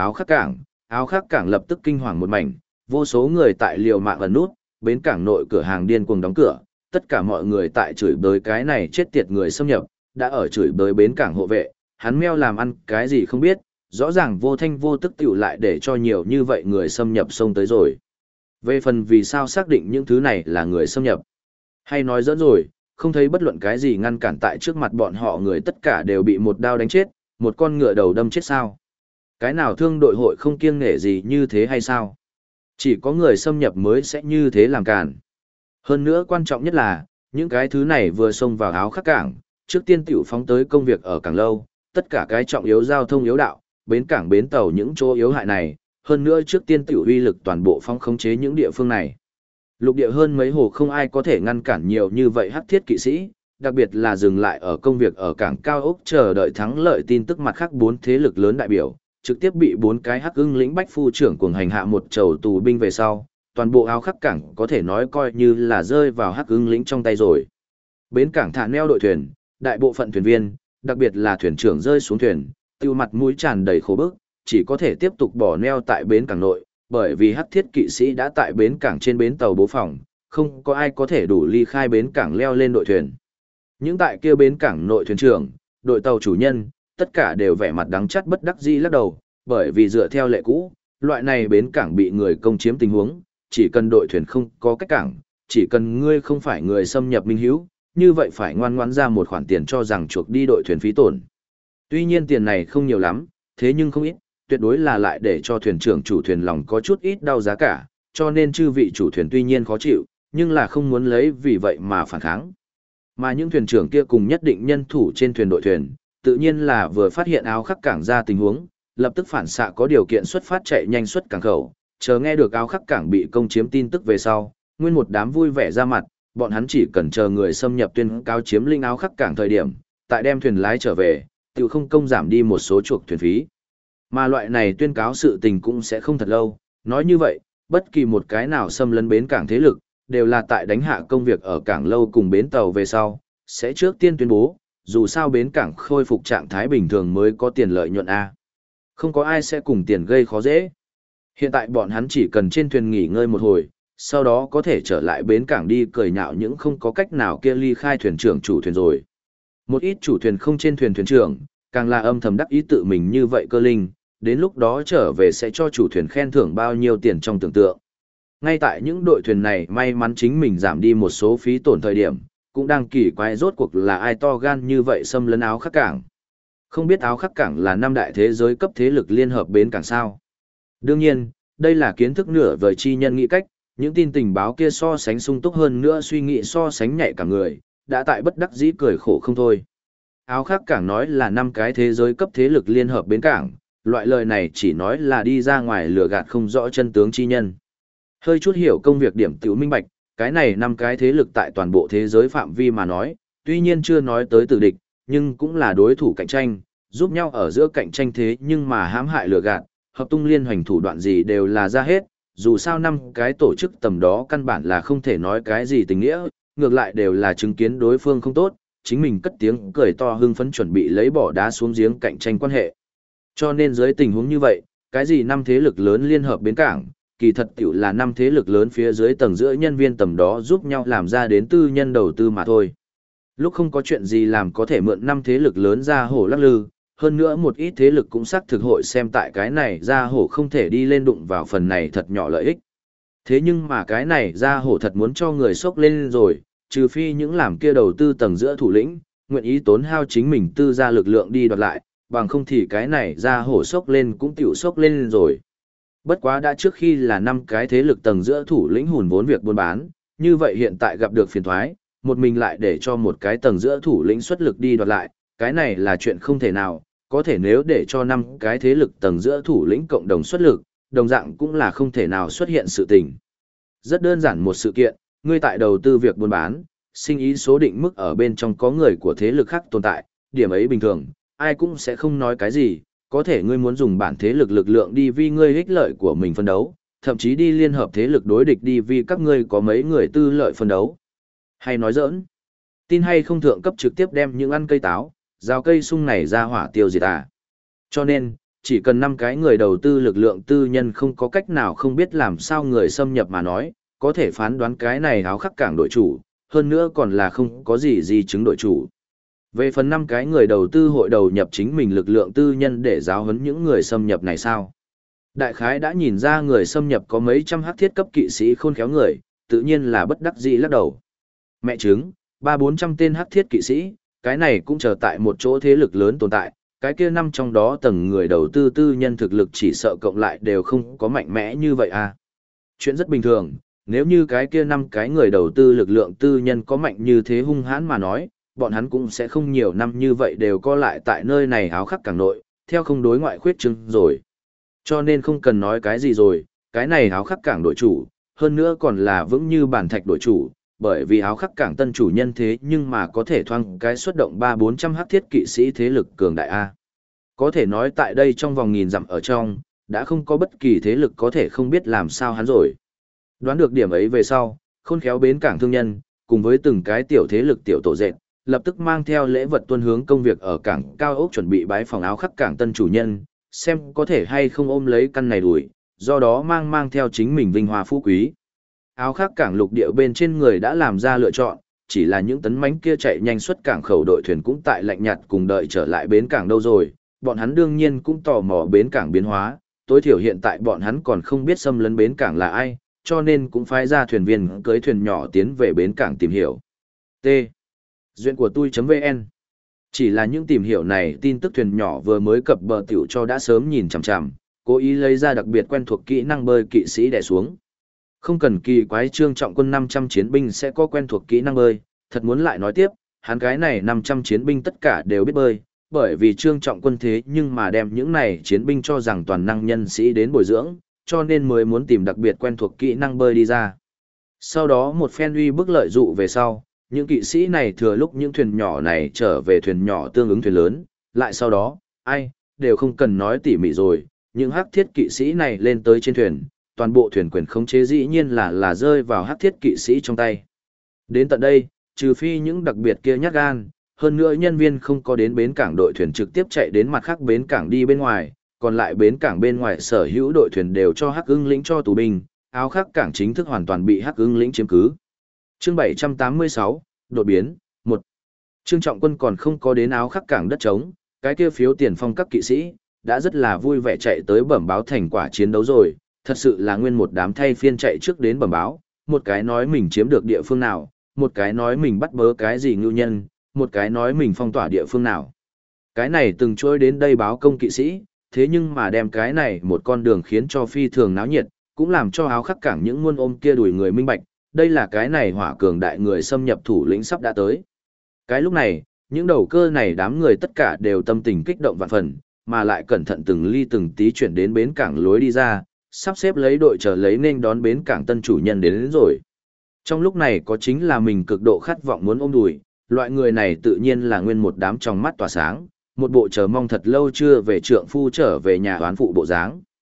áo khắc cảng lập tức kinh hoàng một mảnh, vô số người tại liều mạng ẩn nút, bến cảng nội cửa hàng điên cuồng đóng cửa, tất cả mọi người tại chửi bới cái này chết tiệt người xâm nhập, đã ở chửi bới bến cảng hộ vệ, hắn meo làm ăn cái gì không biết, rõ ràng vô thanh vô tức tiểu lại để cho nhiều như vậy người xâm nhập xông tới rồi. Về phần vì sao xác định những thứ này là người xâm nhập, hay nói dẫn rồi, không thấy bất luận cái gì ngăn cản tại trước mặt bọn họ người tất cả đều bị một đao đánh chết, một con ngựa đầu đâm chết sao? Cái nào thương đội hội không kiêng nể gì như thế hay sao? Chỉ có người xâm nhập mới sẽ như thế làm cản. Hơn nữa quan trọng nhất là, những cái thứ này vừa xông vào áo khắc cảng, trước tiên tiểu phóng tới công việc ở cảng lâu, tất cả cái trọng yếu giao thông yếu đạo, bến cảng bến tàu những chỗ yếu hại này, hơn nữa trước tiên tiểu uy lực toàn bộ phong khống chế những địa phương này. Lục địa hơn mấy hồ không ai có thể ngăn cản nhiều như vậy hắc thiết kỵ sĩ, đặc biệt là dừng lại ở công việc ở cảng cao ốc chờ đợi thắng lợi tin tức mặt khác 4 thế lực lớn đại biểu, trực tiếp bị 4 cái hắc ưng lĩnh bách phu trưởng cuồng hành hạ một chầu tù binh về sau, toàn bộ áo khắc cảng có thể nói coi như là rơi vào hắc ưng lĩnh trong tay rồi. Bến cảng thả neo đội thuyền, đại bộ phận thuyền viên, đặc biệt là thuyền trưởng rơi xuống thuyền, tiêu mặt mũi tràn đầy khổ bức, chỉ có thể tiếp tục bỏ neo tại bến cảng nội, bởi vì hắc thiết kỵ sĩ đã tại bến cảng trên bến tàu bố phòng, không có ai có thể đủ ly khai bến cảng leo lên đội thuyền. Những tại kia bến cảng nội thuyền trưởng, đội tàu chủ nhân, tất cả đều vẻ mặt đắng chắt bất đắc dĩ lắc đầu, bởi vì dựa theo lệ cũ, loại này bến cảng bị người công chiếm tình huống, chỉ cần đội thuyền không có cách cảng, chỉ cần ngươi không phải người xâm nhập minh hữu, như vậy phải ngoan ngoãn ra một khoản tiền cho rằng chuộc đi đội thuyền phí tổn. Tuy nhiên tiền này không nhiều lắm, thế nhưng không ít, tuyệt đối là lại để cho thuyền trưởng chủ thuyền lòng có chút ít đau giá cả, cho nên chư vị chủ thuyền tuy nhiên khó chịu, nhưng là không muốn lấy vì vậy mà phản kháng. Mà những thuyền trưởng kia cùng nhất định nhân thủ trên thuyền đội thuyền, tự nhiên là vừa phát hiện áo khắc cảng ra tình huống, lập tức phản xạ có điều kiện xuất phát chạy nhanh xuất cảng khẩu, chờ nghe được áo khắc cảng bị công chiếm tin tức về sau, nguyên một đám vui vẻ ra mặt, bọn hắn chỉ cần chờ người xâm nhập tuyên cáo chiếm lĩnh áo khắc cảng thời điểm, tại đem thuyền lái trở về, tự không công giảm đi một số chuộc thuyền phí. Mà loại này tuyên cáo sự tình cũng sẽ không thật lâu, nói như vậy, bất kỳ một cái nào xâm lấn bến cảng thế lực, đều là tại đánh hạ công việc ở cảng lâu cùng bến tàu về sau, sẽ trước tiên tuyên bố, dù sao bến cảng khôi phục trạng thái bình thường mới có tiền lợi nhuận A. Không có ai sẽ cùng tiền gây khó dễ. Hiện tại bọn hắn chỉ cần trên thuyền nghỉ ngơi một hồi, sau đó có thể trở lại bến cảng đi cười nhạo những không có cách nào kia ly khai thuyền trưởng chủ thuyền rồi. Một ít chủ thuyền không trên thuyền thuyền trưởng, càng là âm thầm đắc ý tự mình như vậy cơ linh, đến lúc đó trở về sẽ cho chủ thuyền khen thưởng bao nhiêu tiền trong tưởng tượng. Ngay tại những đội thuyền này may mắn chính mình giảm đi một số phí tổn thời điểm, cũng đang kỳ quái rốt cuộc là ai to gan như vậy xâm lấn áo khắc cảng. Không biết áo khắc cảng là 5 đại thế giới cấp thế lực liên hợp bến cảng sao. Đương nhiên, đây là kiến thức nửa vời chi nhân nghĩ cách, những tin tình báo kia so sánh sung túc hơn nữa suy nghĩ so sánh nhạy cả người, đã tại bất đắc dĩ cười khổ không thôi. Áo khắc cảng nói là 5 cái thế giới cấp thế lực liên hợp bến cảng, loại lời này chỉ nói là đi ra ngoài lừa gạt không rõ chân tướng chi nhân. Hơi chút hiểu công việc điểm tiểu minh bạch, cái này 5 cái thế lực tại toàn bộ thế giới phạm vi mà nói, tuy nhiên chưa nói tới tử địch, nhưng cũng là đối thủ cạnh tranh, giúp nhau ở giữa cạnh tranh thế nhưng mà hãm hại lừa gạt, hợp tung liên hoành thủ đoạn gì đều là ra hết, dù sao năm cái tổ chức tầm đó căn bản là không thể nói cái gì tình nghĩa, ngược lại đều là chứng kiến đối phương không tốt, chính mình cất tiếng cười to hưng phấn chuẩn bị lấy bỏ đá xuống giếng cạnh tranh quan hệ. Cho nên dưới tình huống như vậy, cái gì năm thế lực lớn liên hợp bến cảng, kỳ thật tiểu là năm thế lực lớn phía dưới tầng giữa nhân viên tầm đó giúp nhau làm ra đến tư nhân đầu tư mà thôi. Lúc không có chuyện gì làm có thể mượn năm thế lực lớn ra hổ lắc lư, hơn nữa một ít thế lực cũng xác thực hội xem tại cái này ra hổ không thể đi lên đụng vào phần này thật nhỏ lợi ích. Thế nhưng mà cái này ra hổ thật muốn cho người sốc lên rồi, trừ phi những làm kia đầu tư tầng giữa thủ lĩnh, nguyện ý tốn hao chính mình tư ra lực lượng đi đoạt lại, bằng không thì cái này ra hổ sốc lên cũng tiểu sốc lên rồi. Bất quá đã trước khi là năm cái thế lực tầng giữa thủ lĩnh hùn vốn việc buôn bán, như vậy hiện tại gặp được phiền thoái, một mình lại để cho một cái tầng giữa thủ lĩnh xuất lực đi đoạt lại, cái này là chuyện không thể nào, có thể nếu để cho năm cái thế lực tầng giữa thủ lĩnh cộng đồng xuất lực, đồng dạng cũng là không thể nào xuất hiện sự tình. Rất đơn giản một sự kiện, ngươi tại đầu tư việc buôn bán, sinh ý số định mức ở bên trong có người của thế lực khác tồn tại, điểm ấy bình thường, ai cũng sẽ không nói cái gì, có thể ngươi muốn dùng bản thế lực lực lượng đi vì ngươi ích lợi của mình phân đấu, thậm chí đi liên hợp thế lực đối địch đi vì các ngươi có mấy người tư lợi phân đấu. Hay nói giỡn, tin hay không thượng cấp trực tiếp đem những ăn cây táo, rào cây sung này ra hỏa tiêu diệt à. Cho nên, chỉ cần 5 cái người đầu tư lực lượng tư nhân không có cách nào không biết làm sao người xâm nhập mà nói, có thể phán đoán cái này áo khắc cảng đội chủ, hơn nữa còn là không có gì chứng đội chủ. Về phần 5 cái người đầu tư hội đầu nhập chính mình lực lượng tư nhân để giáo huấn những người xâm nhập này sao? Đại khái đã nhìn ra người xâm nhập có mấy trăm hắc thiết cấp kỵ sĩ khôn khéo người, tự nhiên là bất đắc dĩ lắc đầu. Mẹ chứng, 300-400 tên hắc thiết kỵ sĩ, cái này cũng chờ tại một chỗ thế lực lớn tồn tại, cái kia năm trong đó tầng người đầu tư tư nhân thực lực chỉ sợ cộng lại đều không có mạnh mẽ như vậy à. Chuyện rất bình thường, nếu như cái kia 5 cái người đầu tư lực lượng tư nhân có mạnh như thế hung hãn mà nói, bọn hắn cũng sẽ không nhiều năm như vậy đều co lại tại nơi này áo khắc cảng nội, theo không đối ngoại khuyết trương rồi. Cho nên không cần nói cái gì rồi, cái này áo khắc cảng đội chủ, hơn nữa còn là vững như bản thạch đội chủ, bởi vì áo khắc cảng tân chủ nhân thế nhưng mà có thể thoang cái xuất động 300-400 hắc thiết kỵ sĩ thế lực cường đại A. Có thể nói tại đây trong vòng nghìn dặm ở trong, đã không có bất kỳ thế lực có thể không biết làm sao hắn rồi. Đoán được điểm ấy về sau, khôn khéo bến cảng thương nhân, cùng với từng cái tiểu thế lực tiểu tổ dệt, lập tức mang theo lễ vật tuân hướng công việc ở cảng cao ốc chuẩn bị bái phòng áo khắc cảng tân chủ nhân, xem có thể hay không ôm lấy căn này đuổi, do đó mang theo chính mình vinh hoa phú quý. Áo khắc cảng lục địa bên trên người đã làm ra lựa chọn, chỉ là những tấn mánh kia chạy nhanh xuất cảng khẩu đội thuyền cũng tại lạnh nhạt cùng đợi trở lại bến cảng đâu rồi, bọn hắn đương nhiên cũng tò mò bến cảng biến hóa, tối thiểu hiện tại bọn hắn còn không biết xâm lấn bến cảng là ai, cho nên cũng phái ra thuyền viên cưới thuyền nhỏ tiến về bến cảng tìm hiểu. T. Duyện của tôi.vn. Chỉ là những tìm hiểu này tin tức thuyền nhỏ vừa mới cập bờ tiểu cho đã sớm nhìn chằm chằm, cố ý lấy ra đặc biệt quen thuộc kỹ năng bơi kỵ sĩ đè xuống. Không cần kỳ quái Trương Trọng Quân 500 chiến binh sẽ có quen thuộc kỹ năng bơi, thật muốn lại nói tiếp, hắn cái này 500 chiến binh tất cả đều biết bơi, bởi vì Trương Trọng Quân thế nhưng mà đem những này chiến binh cho rằng toàn năng nhân sĩ đến bồi dưỡng, cho nên mới muốn tìm đặc biệt quen thuộc kỹ năng bơi đi ra. Sau đó một phen uy bức lợi dụ về sau, những kỵ sĩ này thừa lúc những thuyền nhỏ này trở về thuyền nhỏ tương ứng thuyền lớn, lại sau đó, ai, đều không cần nói tỉ mỉ rồi, những hắc thiết kỵ sĩ này lên tới trên thuyền, toàn bộ thuyền quyền khống chế dĩ nhiên là rơi vào hắc thiết kỵ sĩ trong tay. Đến tận đây, trừ phi những đặc biệt kia nhát gan, hơn nữa nhân viên không có đến bến cảng đội thuyền trực tiếp chạy đến mặt khác bến cảng đi bên ngoài, còn lại bến cảng bên ngoài sở hữu đội thuyền đều cho hắc ưng lĩnh cho tù binh, áo khắc cảng chính thức hoàn toàn bị hắc ưng lĩnh chiếm cứ. Chương 786, đột biến, 1. Trương Trọng Quân còn không có đến áo khắc cảng đất trống, cái kia phiếu tiền phong các kỵ sĩ, đã rất là vui vẻ chạy tới bẩm báo thành quả chiến đấu rồi, thật sự là nguyên một đám thay phiên chạy trước đến bẩm báo, một cái nói mình chiếm được địa phương nào, một cái nói mình bắt bớ cái gì ngưu nhân, một cái nói mình phong tỏa địa phương nào. Cái này từng trôi đến đây báo công kỵ sĩ, thế nhưng mà đem cái này một con đường khiến cho phi thường náo nhiệt, cũng làm cho áo khắc cảng những muôn ôm kia đuổi người minh bạch, đây là cái này hỏa cường đại người xâm nhập thủ lĩnh sắp đã tới. Cái lúc này, những đầu cơ này đám người tất cả đều tâm tình kích động vạn phần, mà lại cẩn thận từng ly từng tí chuyển đến bến cảng lối đi ra, sắp xếp lấy đội chờ lấy nên đón bến cảng tân chủ nhân đến rồi. Trong lúc này có chính là mình cực độ khát vọng muốn ôm đùi, loại người này tự nhiên là nguyên một đám trong mắt tỏa sáng, một bộ chờ mong thật lâu chưa về trượng phu trở về nhà oán phụ bộ dáng.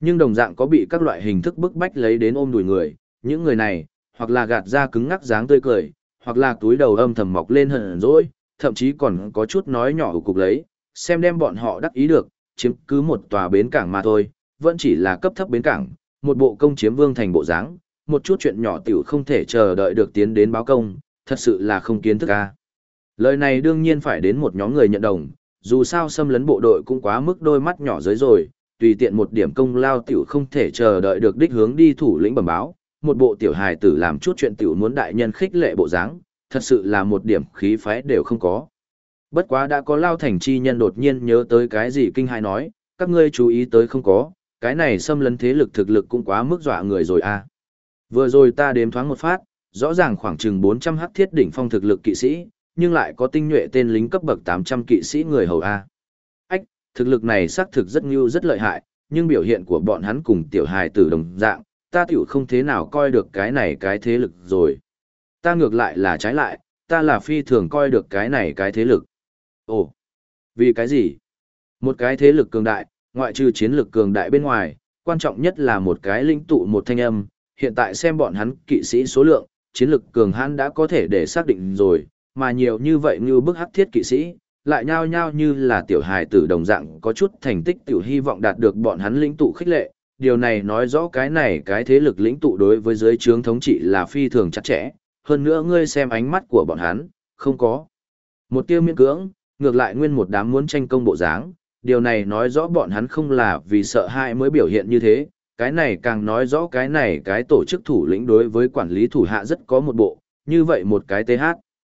Nhưng đồng dạng có bị các loại hình thức bức bách lấy đến ôm đùi người, những người này, hoặc là gạt ra cứng ngắc dáng tươi cười, hoặc là túi đầu âm thầm mọc lên hờn dỗi, thậm chí còn có chút nói nhỏ ở cục lấy, xem đem bọn họ đắc ý được, chiếm cứ một tòa bến cảng mà thôi, vẫn chỉ là cấp thấp bến cảng, một bộ công chiếm vương thành bộ dáng, một chút chuyện nhỏ tiểu không thể chờ đợi được tiến đến báo công, thật sự là không kiến thức a. Lời này đương nhiên phải đến một nhóm người nhận đồng, dù sao xâm lấn bộ đội cũng quá mức đôi mắt nhỏ dưới rồi, tùy tiện một điểm công lao tiểu không thể chờ đợi được đích hướng đi thủ lĩnh bẩm báo, một bộ tiểu hài tử làm chút chuyện tiểu muốn đại nhân khích lệ bộ dáng, thật sự là một điểm khí phái đều không có. Bất quá đã có Lao Thành chi nhân đột nhiên nhớ tới cái gì kinh hãi nói, các ngươi chú ý tới không có, cái này xâm lấn thế lực thực lực cũng quá mức dọa người rồi a. Vừa rồi ta đếm thoáng một phát, rõ ràng khoảng chừng 400 hắc thiết đỉnh phong thực lực kỵ sĩ, nhưng lại có tinh nhuệ tên lính cấp bậc 800 kỵ sĩ người hầu a. Ách, thực lực này xác thực rất ngưu rất lợi hại, nhưng biểu hiện của bọn hắn cùng tiểu hài tử đồng dạng, ta tiểu không thế nào coi được cái này cái thế lực rồi. Ta ngược lại là trái lại, ta là phi thường coi được cái này cái thế lực. Ồ, vì cái gì? Một cái thế lực cường đại, ngoại trừ chiến lực cường đại bên ngoài, quan trọng nhất là một cái linh tụ một thanh âm, hiện tại xem bọn hắn kỵ sĩ số lượng, chiến lực cường hãn đã có thể để xác định rồi, mà nhiều như vậy như bức hắc thiết kỵ sĩ, lại nhao nhao như là tiểu hài tử đồng dạng có chút thành tích tiểu hy vọng đạt được bọn hắn lĩnh tụ khích lệ, điều này nói rõ cái này cái thế lực lĩnh tụ đối với dưới trướng thống trị là phi thường chặt chẽ, hơn nữa ngươi xem ánh mắt của bọn hắn, không có một tiêu miễn cưỡng, ngược lại nguyên một đám muốn tranh công bộ dáng, điều này nói rõ bọn hắn không là vì sợ hãi mới biểu hiện như thế, cái này càng nói rõ cái này cái tổ chức thủ lĩnh đối với quản lý thủ hạ rất có một bộ, như vậy một cái TH.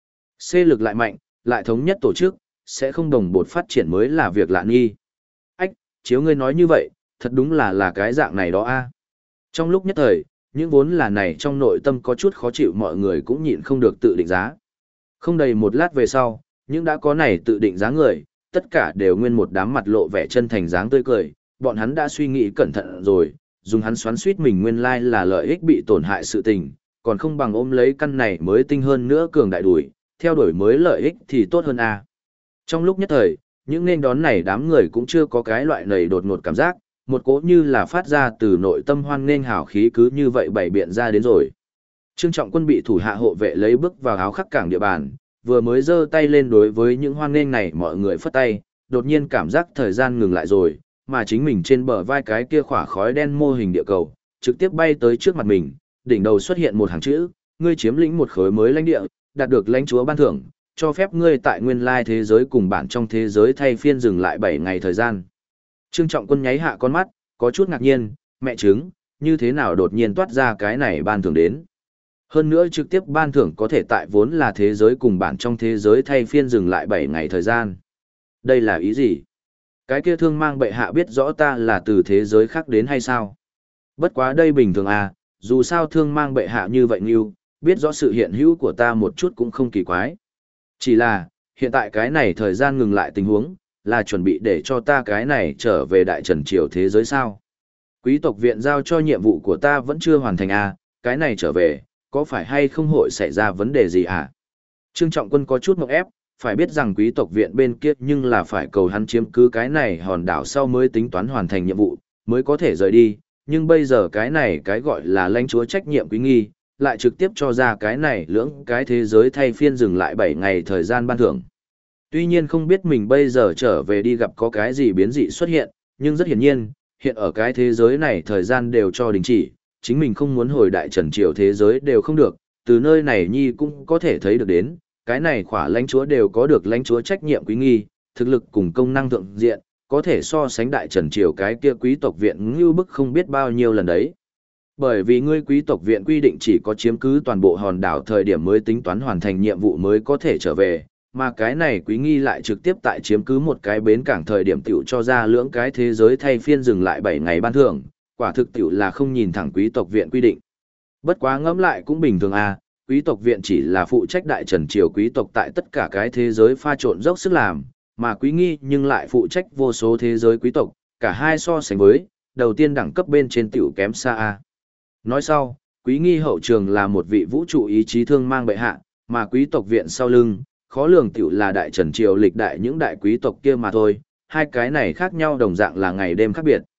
C lực lại mạnh, lại thống nhất tổ chức, sẽ không đồng bột phát triển mới là việc lạ nghi. Ách, chiếu ngươi nói như vậy, thật đúng là cái dạng này đó a. Trong lúc nhất thời, những vốn là này trong nội tâm có chút khó chịu mọi người cũng nhịn không được tự định giá. Không đầy một lát về sau, những đã có này tự định giá người, tất cả đều nguyên một đám mặt lộ vẻ chân thành dáng tươi cười, bọn hắn đã suy nghĩ cẩn thận rồi, dùng hắn xoắn suýt mình nguyên lai là lợi ích bị tổn hại sự tình, còn không bằng ôm lấy căn này mới tinh hơn nữa cường đại đuổi, theo đuổi mới lợi ích thì tốt hơn a. Trong lúc nhất thời, những nên đón này đám người cũng chưa có cái loại nầy đột ngột cảm giác, một cỗ như là phát ra từ nội tâm hoan nghênh hào khí cứ như vậy bày biện ra đến rồi. Trương Trọng Quân bị thủ hạ hộ vệ lấy bước vào áo khắc cảng địa bàn, vừa mới giơ tay lên đối với những hoan nghênh này mọi người phất tay, đột nhiên cảm giác thời gian ngừng lại rồi, mà chính mình trên bờ vai cái kia khỏa khói đen mô hình địa cầu, trực tiếp bay tới trước mặt mình, đỉnh đầu xuất hiện một hàng chữ, ngươi chiếm lĩnh một khối mới lãnh địa, đạt được lãnh chúa ban thưởng, cho phép ngươi tại nguyên lai thế giới cùng bản trong thế giới thay phiên dừng lại 7 ngày thời gian. Trương Trọng Quân nháy hạ con mắt, có chút ngạc nhiên, mẹ chứng, như thế nào đột nhiên toát ra cái này ban thưởng đến. Hơn nữa trực tiếp ban thưởng có thể tại vốn là thế giới cùng bản trong thế giới thay phiên dừng lại 7 ngày thời gian. Đây là ý gì? Cái kia thương mang bệ hạ biết rõ ta là từ thế giới khác đến hay sao? Bất quá đây bình thường à, dù sao thương mang bệ hạ như vậy như, biết rõ sự hiện hữu của ta một chút cũng không kỳ quái. Chỉ là, hiện tại cái này thời gian ngừng lại tình huống, là chuẩn bị để cho ta cái này trở về đại trần triều thế giới sao? Quý tộc viện giao cho nhiệm vụ của ta vẫn chưa hoàn thành à, cái này trở về, có phải hay không hội xảy ra vấn đề gì à? Trương Trọng Quân có chút mộng ép, phải biết rằng quý tộc viện bên kia nhưng là phải cầu hắn chiếm cứ cái này hòn đảo sau mới tính toán hoàn thành nhiệm vụ, mới có thể rời đi, nhưng bây giờ cái này cái gọi là lãnh chúa trách nhiệm quý nghi, lại trực tiếp cho ra cái này lưỡng cái thế giới thay phiên dừng lại 7 ngày thời gian ban thưởng. Tuy nhiên không biết mình bây giờ trở về đi gặp có cái gì biến dị xuất hiện, nhưng rất hiển nhiên, hiện ở cái thế giới này thời gian đều cho đình chỉ, chính mình không muốn hồi đại trần triều thế giới đều không được, từ nơi này nhi cũng có thể thấy được đến, cái này khỏa lãnh chúa đều có được lãnh chúa trách nhiệm quý nghi, thực lực cùng công năng thượng diện, có thể so sánh đại trần triều cái kia quý tộc viện như bức không biết bao nhiêu lần đấy. Bởi vì ngươi quý tộc viện quy định chỉ có chiếm cứ toàn bộ hòn đảo thời điểm mới tính toán hoàn thành nhiệm vụ mới có thể trở về, mà cái này quý nghi lại trực tiếp tại chiếm cứ một cái bến cảng thời điểm tiểu cho ra lưỡng cái thế giới thay phiên dừng lại 7 ngày ban thưởng, quả thực tiểu là không nhìn thẳng quý tộc viện quy định. Bất quá ngẫm lại cũng bình thường à, quý tộc viện chỉ là phụ trách đại trần triều quý tộc tại tất cả cái thế giới pha trộn dốc sức làm, mà quý nghi nhưng lại phụ trách vô số thế giới quý tộc, cả hai so sánh với, đầu tiên đẳng cấp bên trên tiểu kém xa a. Nói sau, quý nghi hậu trường là một vị vũ trụ ý chí thương mang bệ hạ, mà quý tộc viện sau lưng, khó lường tiểu là đại trần triều lịch đại những đại quý tộc kia mà thôi, hai cái này khác nhau đồng dạng là ngày đêm khác biệt.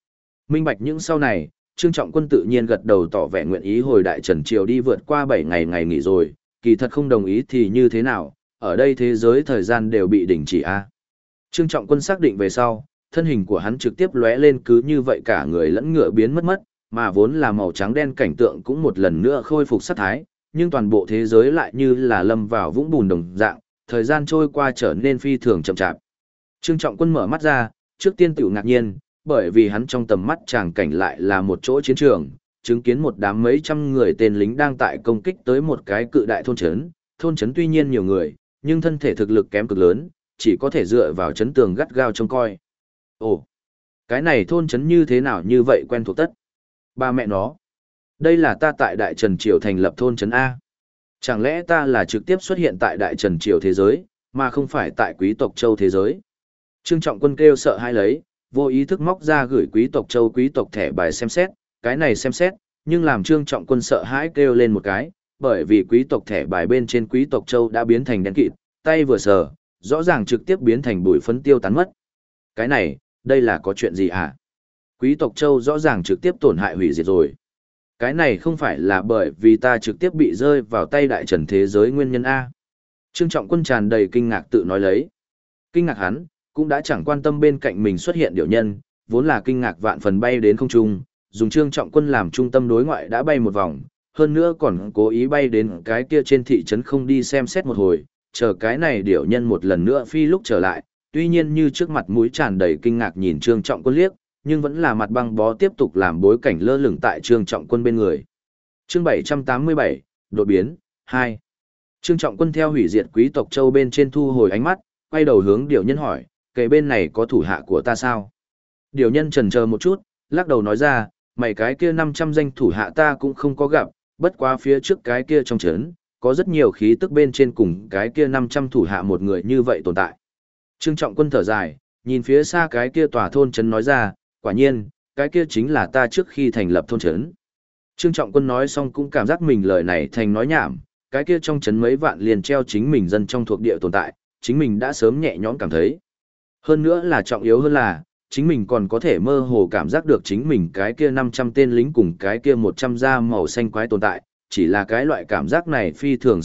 Minh bạch những sau này, Trương Trọng Quân tự nhiên gật đầu tỏ vẻ nguyện ý hồi Đại Trần Triều đi vượt qua 7 ngày ngày nghỉ rồi, kỳ thật không đồng ý thì như thế nào, ở đây thế giới thời gian đều bị đình chỉ a. Trương Trọng Quân xác định về sau, thân hình của hắn trực tiếp lóe lên cứ như vậy cả người lẫn ngựa biến mất, mà vốn là màu trắng đen cảnh tượng cũng một lần nữa khôi phục sát thái, nhưng toàn bộ thế giới lại như là lâm vào vũng bùn đồng dạng, thời gian trôi qua trở nên phi thường chậm chạp. Trương Trọng Quân mở mắt ra, trước tiên tiểu ngạc nhiên, bởi vì hắn trong tầm mắt tràng cảnh lại là một chỗ chiến trường, chứng kiến một đám mấy trăm người tên lính đang tại công kích tới một cái cự đại thôn trấn tuy nhiên nhiều người, nhưng thân thể thực lực kém cực lớn, chỉ có thể dựa vào trấn tường gắt gao trông coi. Ồ, cái này thôn trấn như thế nào như vậy quen thuộc tất? Ba mẹ nó, đây là ta tại Đại Trần Triều thành lập thôn trấn A. Chẳng lẽ ta là trực tiếp xuất hiện tại Đại Trần Triều thế giới, mà không phải tại quý tộc châu thế giới? Trương Trọng Quân kêu sợ hãi lấy, vô ý thức móc ra gửi quý tộc châu quý tộc thẻ bài xem xét, cái này xem xét, nhưng làm Trương Trọng Quân sợ hãi kêu lên một cái, bởi vì quý tộc thẻ bài bên trên quý tộc châu đã biến thành đen kịt, tay vừa sờ, rõ ràng trực tiếp biến thành bụi phấn tiêu tán mất. Cái này, đây là có chuyện gì hả? Quý tộc châu rõ ràng trực tiếp tổn hại hủy diệt rồi. Cái này không phải là bởi vì ta trực tiếp bị rơi vào tay Đại Trần thế giới nguyên nhân A. Trương Trọng Quân tràn đầy kinh ngạc tự nói lấy. Kinh ngạc hắn, cũng đã chẳng quan tâm bên cạnh mình xuất hiện điểu nhân, vốn là kinh ngạc vạn phần bay đến không trung, dùng Trương Trọng Quân làm trung tâm đối ngoại đã bay một vòng, hơn nữa còn cố ý bay đến cái kia trên thị trấn không đi xem xét một hồi, chờ cái này điểu nhân một lần nữa phi lúc trở lại, tuy nhiên như trước mặt mũi tràn đầy kinh ngạc nhìn Trương Trọng Quân liếc, nhưng vẫn là mặt băng bó tiếp tục làm bối cảnh lơ lửng tại Trương Trọng Quân bên người. Chương 787, đột biến 2. Trương Trọng Quân theo hủy diệt quý tộc châu bên trên thu hồi ánh mắt, quay đầu hướng điểu nhân hỏi, kể bên này có thủ hạ của ta sao? Điểu nhân chần chờ một chút, lắc đầu nói ra, mày cái kia 500 danh thủ hạ ta cũng không có gặp, bất quá phía trước cái kia trong trấn, có rất nhiều khí tức bên trên cùng cái kia 500 thủ hạ một người như vậy tồn tại. Trương Trọng Quân thở dài, nhìn phía xa cái kia tòa thôn trấn nói ra, quả nhiên, cái kia chính là ta trước khi thành lập thôn trấn. Trương Trọng Quân nói xong cũng cảm giác mình lời này thành nói nhảm, cái kia trong trấn mấy vạn liền treo chính mình dân trong thuộc địa tồn tại, chính mình đã sớm nhẹ nhõm cảm thấy. Hơn nữa là trọng yếu hơn là, chính mình còn có thể mơ hồ cảm giác được chính mình cái kia 500 tên lính cùng cái kia 100 da màu xanh quái tồn tại, chỉ là cái loại cảm giác này phi thường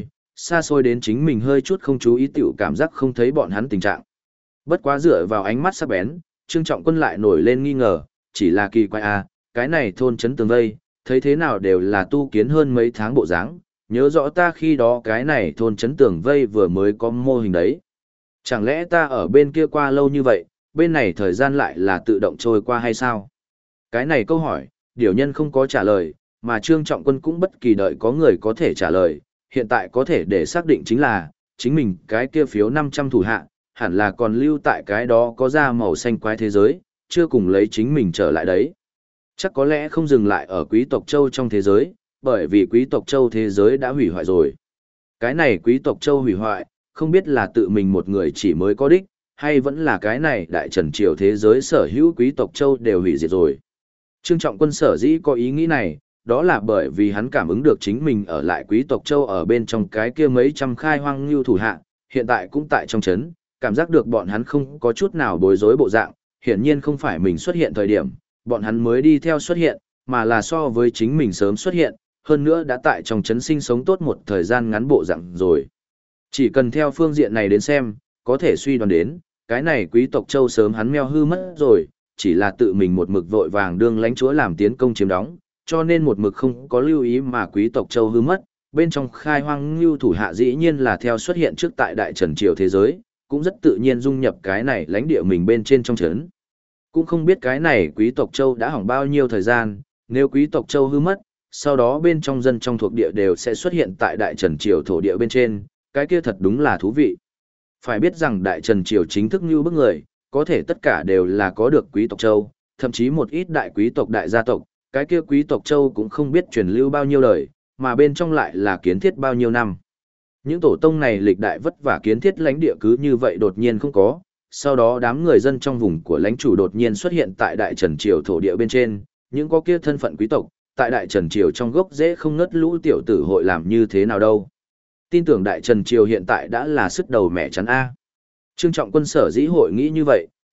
xa xôi đến chính mình hơi chút không chú ý tiểu cảm giác không thấy bọn hắn tình trạng. Bất quá dựa vào ánh mắt sắc bén, Trương Trọng Quân lại nổi lên nghi ngờ, chỉ là kỳ quái à, cái này thôn trấn tường vây, thấy thế nào đều là tu kiến hơn mấy tháng bộ dáng, nhớ rõ ta khi đó cái này thôn trấn tường vây vừa mới có mô hình đấy. Chẳng lẽ ta ở bên kia qua lâu như vậy, bên này thời gian lại là tự động trôi qua hay sao? Cái này câu hỏi, điểu nhân không có trả lời, mà Trương Trọng Quân cũng bất kỳ đợi có người có thể trả lời, hiện tại có thể để xác định chính là, chính mình cái kia phiếu 500 thủ hạ, hẳn là còn lưu tại cái đó có da màu xanh quái thế giới, chưa cùng lấy chính mình trở lại đấy. Chắc có lẽ không dừng lại ở quý tộc châu trong thế giới, bởi vì quý tộc châu thế giới đã hủy hoại rồi. Cái này quý tộc châu hủy hoại, không biết là tự mình một người chỉ mới có đích, hay vẫn là cái này Đại Trần Triều thế giới sở hữu quý tộc châu đều hủy diệt rồi. Trương Trọng Quân sở dĩ có ý nghĩ này, đó là bởi vì hắn cảm ứng được chính mình ở lại quý tộc châu ở bên trong cái kia mấy trăm khai hoang lưu thủ hạ, hiện tại cũng tại trong trấn, cảm giác được bọn hắn không có chút nào bối rối bộ dạng, hiển nhiên không phải mình xuất hiện thời điểm, bọn hắn mới đi theo xuất hiện, mà là so với chính mình sớm xuất hiện, hơn nữa đã tại trong trấn sinh sống tốt một thời gian ngắn bộ dạng rồi. Chỉ cần theo phương diện này đến xem, có thể suy đoán đến, cái này quý tộc châu sớm hắn meo hư mất rồi, chỉ là tự mình một mực vội vàng đương lãnh chúa làm tiến công chiếm đóng, cho nên một mực không có lưu ý mà quý tộc châu hư mất, bên trong khai hoang lưu thủ hạ dĩ nhiên là theo xuất hiện trước tại Đại Trần Triều thế giới, cũng rất tự nhiên dung nhập cái này lãnh địa mình bên trên trong trấn. Cũng không biết cái này quý tộc châu đã hỏng bao nhiêu thời gian, nếu quý tộc châu hư mất, sau đó bên trong dân trong thuộc địa đều sẽ xuất hiện tại Đại Trần Triều thổ địa bên trên, cái kia thật đúng là thú vị. Phải biết rằng Đại Trần Triều chính thức như bức người, có thể tất cả đều là có được quý tộc châu, thậm chí một ít đại quý tộc đại gia tộc, cái kia quý tộc châu cũng không biết truyền lưu bao nhiêu đời, mà bên trong lại là kiến thiết bao nhiêu năm. Những tổ tông này lịch đại vất vả kiến thiết lãnh địa cứ như vậy đột nhiên không có, sau đó đám người dân trong vùng của lãnh chủ đột nhiên xuất hiện tại Đại Trần Triều thổ địa bên trên, những có kia thân phận quý tộc, tại Đại Trần Triều trong gốc dễ không ngất lũ tiểu tử hội làm như thế nào đâu. Tin tưởng Đại Trần Triều hiện tại đã là sức đầu mẹ chắn A. Trương Trọng Quân sở dĩ hội nghĩ như vậy,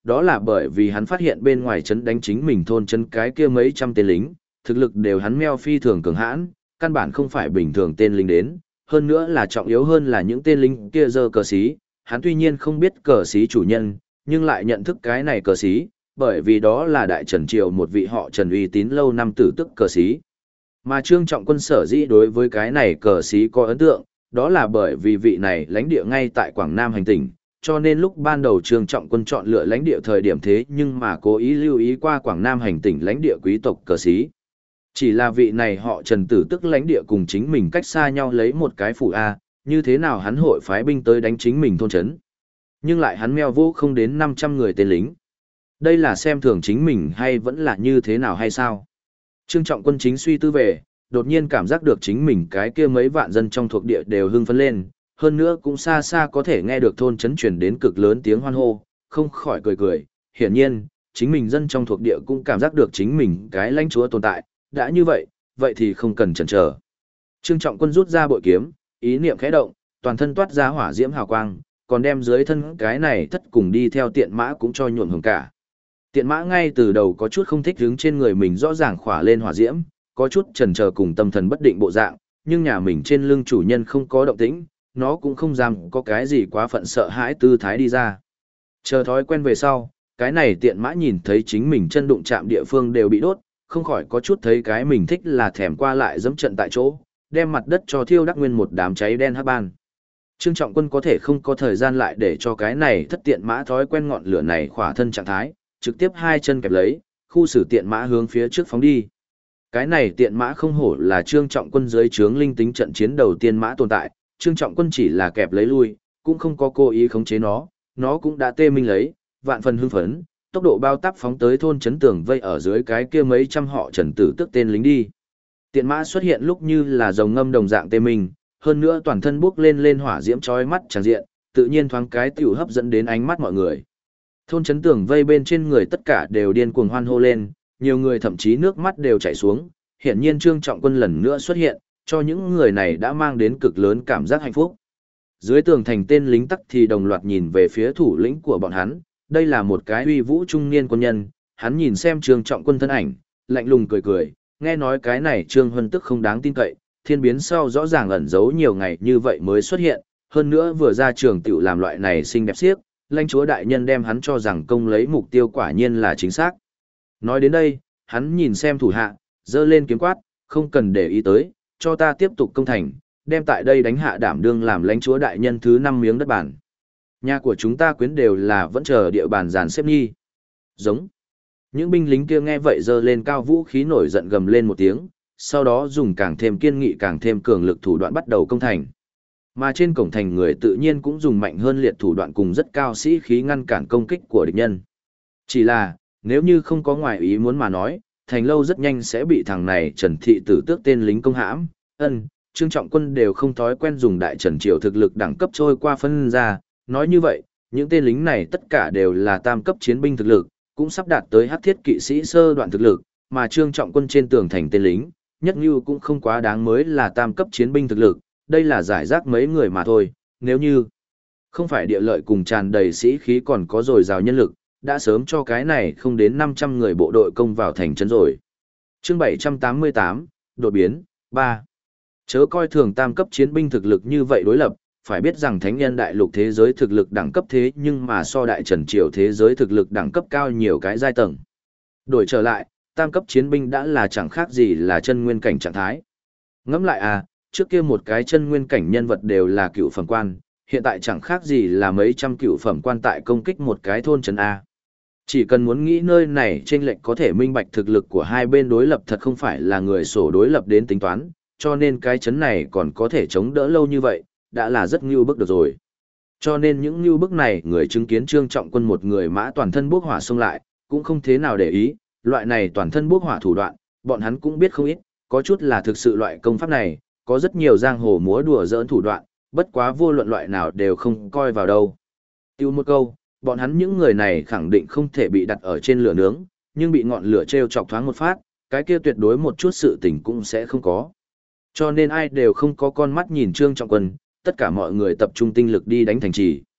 đó là bởi vì hắn phát hiện bên ngoài trấn đánh chính mình thôn trấn cái kia mấy trăm tên lính, thực lực đều hắn meo phi thường cường hãn, căn bản không phải bình thường tên lính đến, hơn nữa là trọng yếu hơn là những tên lính kia giơ cờ xí, hắn tuy nhiên không biết cờ xí chủ nhân, nhưng lại nhận thức cái này cờ xí, bởi vì đó là đại Trần Triều một vị họ Trần uy tín lâu năm tử tức cờ xí. Mà Trương Trọng Quân sở dĩ đối với cái này cờ xí có ấn tượng, đó là bởi vì vị này lãnh địa ngay tại Quảng Nam hành tỉnh, cho nên lúc ban đầu Trương Trọng Quân chọn lựa lãnh địa thời điểm thế nhưng mà cố ý lưu ý qua Quảng Nam hành tỉnh lãnh địa quý tộc cờ xí. Chỉ là vị này họ Trần tử tức lãnh địa cùng chính mình cách xa nhau lấy một cái phủ A, như thế nào hắn hội phái binh tới đánh chính mình thôn trấn. Nhưng lại hắn meo vô không đến 500 người tên lính. Đây là xem thường chính mình hay vẫn là như thế nào hay sao? Trương Trọng Quân chính suy tư về, đột nhiên cảm giác được chính mình cái kia mấy vạn dân trong thuộc địa đều hưng phấn lên, hơn nữa cũng xa xa có thể nghe được thôn trấn truyền đến cực lớn tiếng hoan hô, không khỏi cười cười. Hiển nhiên, chính mình dân trong thuộc địa cũng cảm giác được chính mình cái lãnh chúa tồn tại, đã như vậy, vậy thì không cần chần chờ. Trương Trọng Quân rút ra bội kiếm, ý niệm khẽ động, toàn thân toát ra hỏa diễm hào quang, còn đem dưới thân cái này thất cùng đi theo tiện mã cũng cho nhuộm hồng cả. Tiện mã ngay từ đầu có chút không thích hứng trên người mình rõ ràng khỏa lên hỏa diễm, có chút chần chờ cùng tâm thần bất định bộ dạng, nhưng nhà mình trên lưng chủ nhân không có động tĩnh, nó cũng không dám có cái gì quá phận sợ hãi tư thái đi ra. Chờ thói quen về sau, cái này tiện mã nhìn thấy chính mình chân đụng chạm địa phương đều bị đốt, không khỏi có chút thấy cái mình thích là thèm qua lại dẫm trận tại chỗ, đem mặt đất cho thiêu đắc nguyên một đám cháy đen hắc ban. Trương Trọng Quân có thể không có thời gian lại để cho cái này thất tiện mã thói quen ngọn lửa này khỏa thân trạng thái, trực tiếp hai chân kẹp lấy, khu xử tiện mã hướng phía trước phóng đi. Cái này tiện mã không hổ là Trương Trọng Quân dưới trướng linh tính trận chiến đầu tiên mã tồn tại, Trương Trọng Quân chỉ là kẹp lấy lui, cũng không có cố ý khống chế nó cũng đã tê minh lấy, vạn phần hưng phấn, tốc độ bao táp phóng tới thôn trấn tường vây ở dưới cái kia mấy trăm họ Trần tử tức tên lính đi. Tiện mã xuất hiện lúc như là rồng ngâm đồng dạng tê minh, hơn nữa toàn thân bốc lên hỏa diễm chói mắt tràn diện, tự nhiên thoáng cái tiểu hấp dẫn đến ánh mắt mọi người. Thôn trấn tường vây bên trên người tất cả đều điên cuồng hoan hô lên, nhiều người thậm chí nước mắt đều chảy xuống, hiển nhiên Trương Trọng Quân lần nữa xuất hiện, cho những người này đã mang đến cực lớn cảm giác hạnh phúc. Dưới tường thành tên lính tắc thì đồng loạt nhìn về phía thủ lĩnh của bọn hắn, đây là một cái uy vũ trung niên quân nhân, hắn nhìn xem Trương Trọng Quân thân ảnh, lạnh lùng cười cười, nghe nói cái này Trương Huân tức không đáng tin cậy, thiên biến sau rõ ràng ẩn giấu nhiều ngày như vậy mới xuất hiện, hơn nữa vừa ra trường tiểu làm loại này xinh đẹp xiếc, lãnh chúa đại nhân đem hắn cho rằng công lấy mục tiêu quả nhiên là chính xác. Nói đến đây, hắn nhìn xem thủ hạ, giơ lên kiếm quát, không cần để ý tới, cho ta tiếp tục công thành, đem tại đây đánh hạ đảm đương làm lãnh chúa đại nhân thứ 5 miếng đất bản. Nhà của chúng ta quyến đều là vẫn chờ địa bàn dàn xếp nhi. Giống. Những binh lính kia nghe vậy giơ lên cao vũ khí nổi giận gầm lên một tiếng, sau đó dùng càng thêm kiên nghị càng thêm cường lực thủ đoạn bắt đầu công thành. Mà trên cổng thành người tự nhiên cũng dùng mạnh hơn liệt thủ đoạn cùng rất cao sĩ khí ngăn cản công kích của địch nhân. Chỉ là, nếu như không có ngoại ý muốn mà nói, thành lâu rất nhanh sẽ bị thằng này Trần Thị Tử tước tên lính công hãm. Trương Trọng Quân đều không thói quen dùng đại Trần Triều thực lực đẳng cấp trôi qua phân ra, nói như vậy, những tên lính này tất cả đều là tam cấp chiến binh thực lực, cũng sắp đạt tới hắc thiết kỵ sĩ sơ đoạn thực lực, mà Trương Trọng Quân trên tường thành tên lính, nhất như cũng không quá đáng mới là tam cấp chiến binh thực lực, đây là giải rác mấy người mà thôi, nếu như không phải địa lợi cùng tràn đầy sĩ khí còn có dồi dào nhân lực, đã sớm cho cái này không đến 500 người bộ đội công vào thành trấn rồi. Chương 788, đột biến, 3. Chớ coi thường tam cấp chiến binh thực lực như vậy đối lập, phải biết rằng thánh nhân đại lục thế giới thực lực đẳng cấp thế nhưng mà so đại Trần Triều thế giới thực lực đẳng cấp cao nhiều cái giai tầng. Đổi trở lại, tam cấp chiến binh đã là chẳng khác gì là chân nguyên cảnh trạng thái. Ngẫm lại trước kia một cái chân nguyên cảnh nhân vật đều là cựu phẩm quan, hiện tại chẳng khác gì là mấy trăm cựu phẩm quan tại công kích một cái thôn trấn A. Chỉ cần muốn nghĩ nơi này chênh lệch có thể minh bạch thực lực của hai bên đối lập thật không phải là người sổ đối lập đến tính toán, cho nên cái trấn này còn có thể chống đỡ lâu như vậy, đã là rất ngưu bức được rồi. Cho nên những ngưu bức này người chứng kiến Trương Trọng Quân một người mã toàn thân bốc hỏa xông lại, cũng không thế nào để ý, loại này toàn thân bốc hỏa thủ đoạn, bọn hắn cũng biết không ít, có chút là thực sự loại công pháp này, có rất nhiều giang hồ múa đùa giỡn thủ đoạn, bất quá vô luận loại nào đều không coi vào đâu. Tiêu một câu, bọn hắn những người này khẳng định không thể bị đặt ở trên lửa nướng, nhưng bị ngọn lửa treo chọc thoáng một phát, cái kia tuyệt đối một chút sự tình cũng sẽ không có. Cho nên ai đều không có con mắt nhìn Trương Trọng Quân, tất cả mọi người tập trung tinh lực đi đánh thành trì.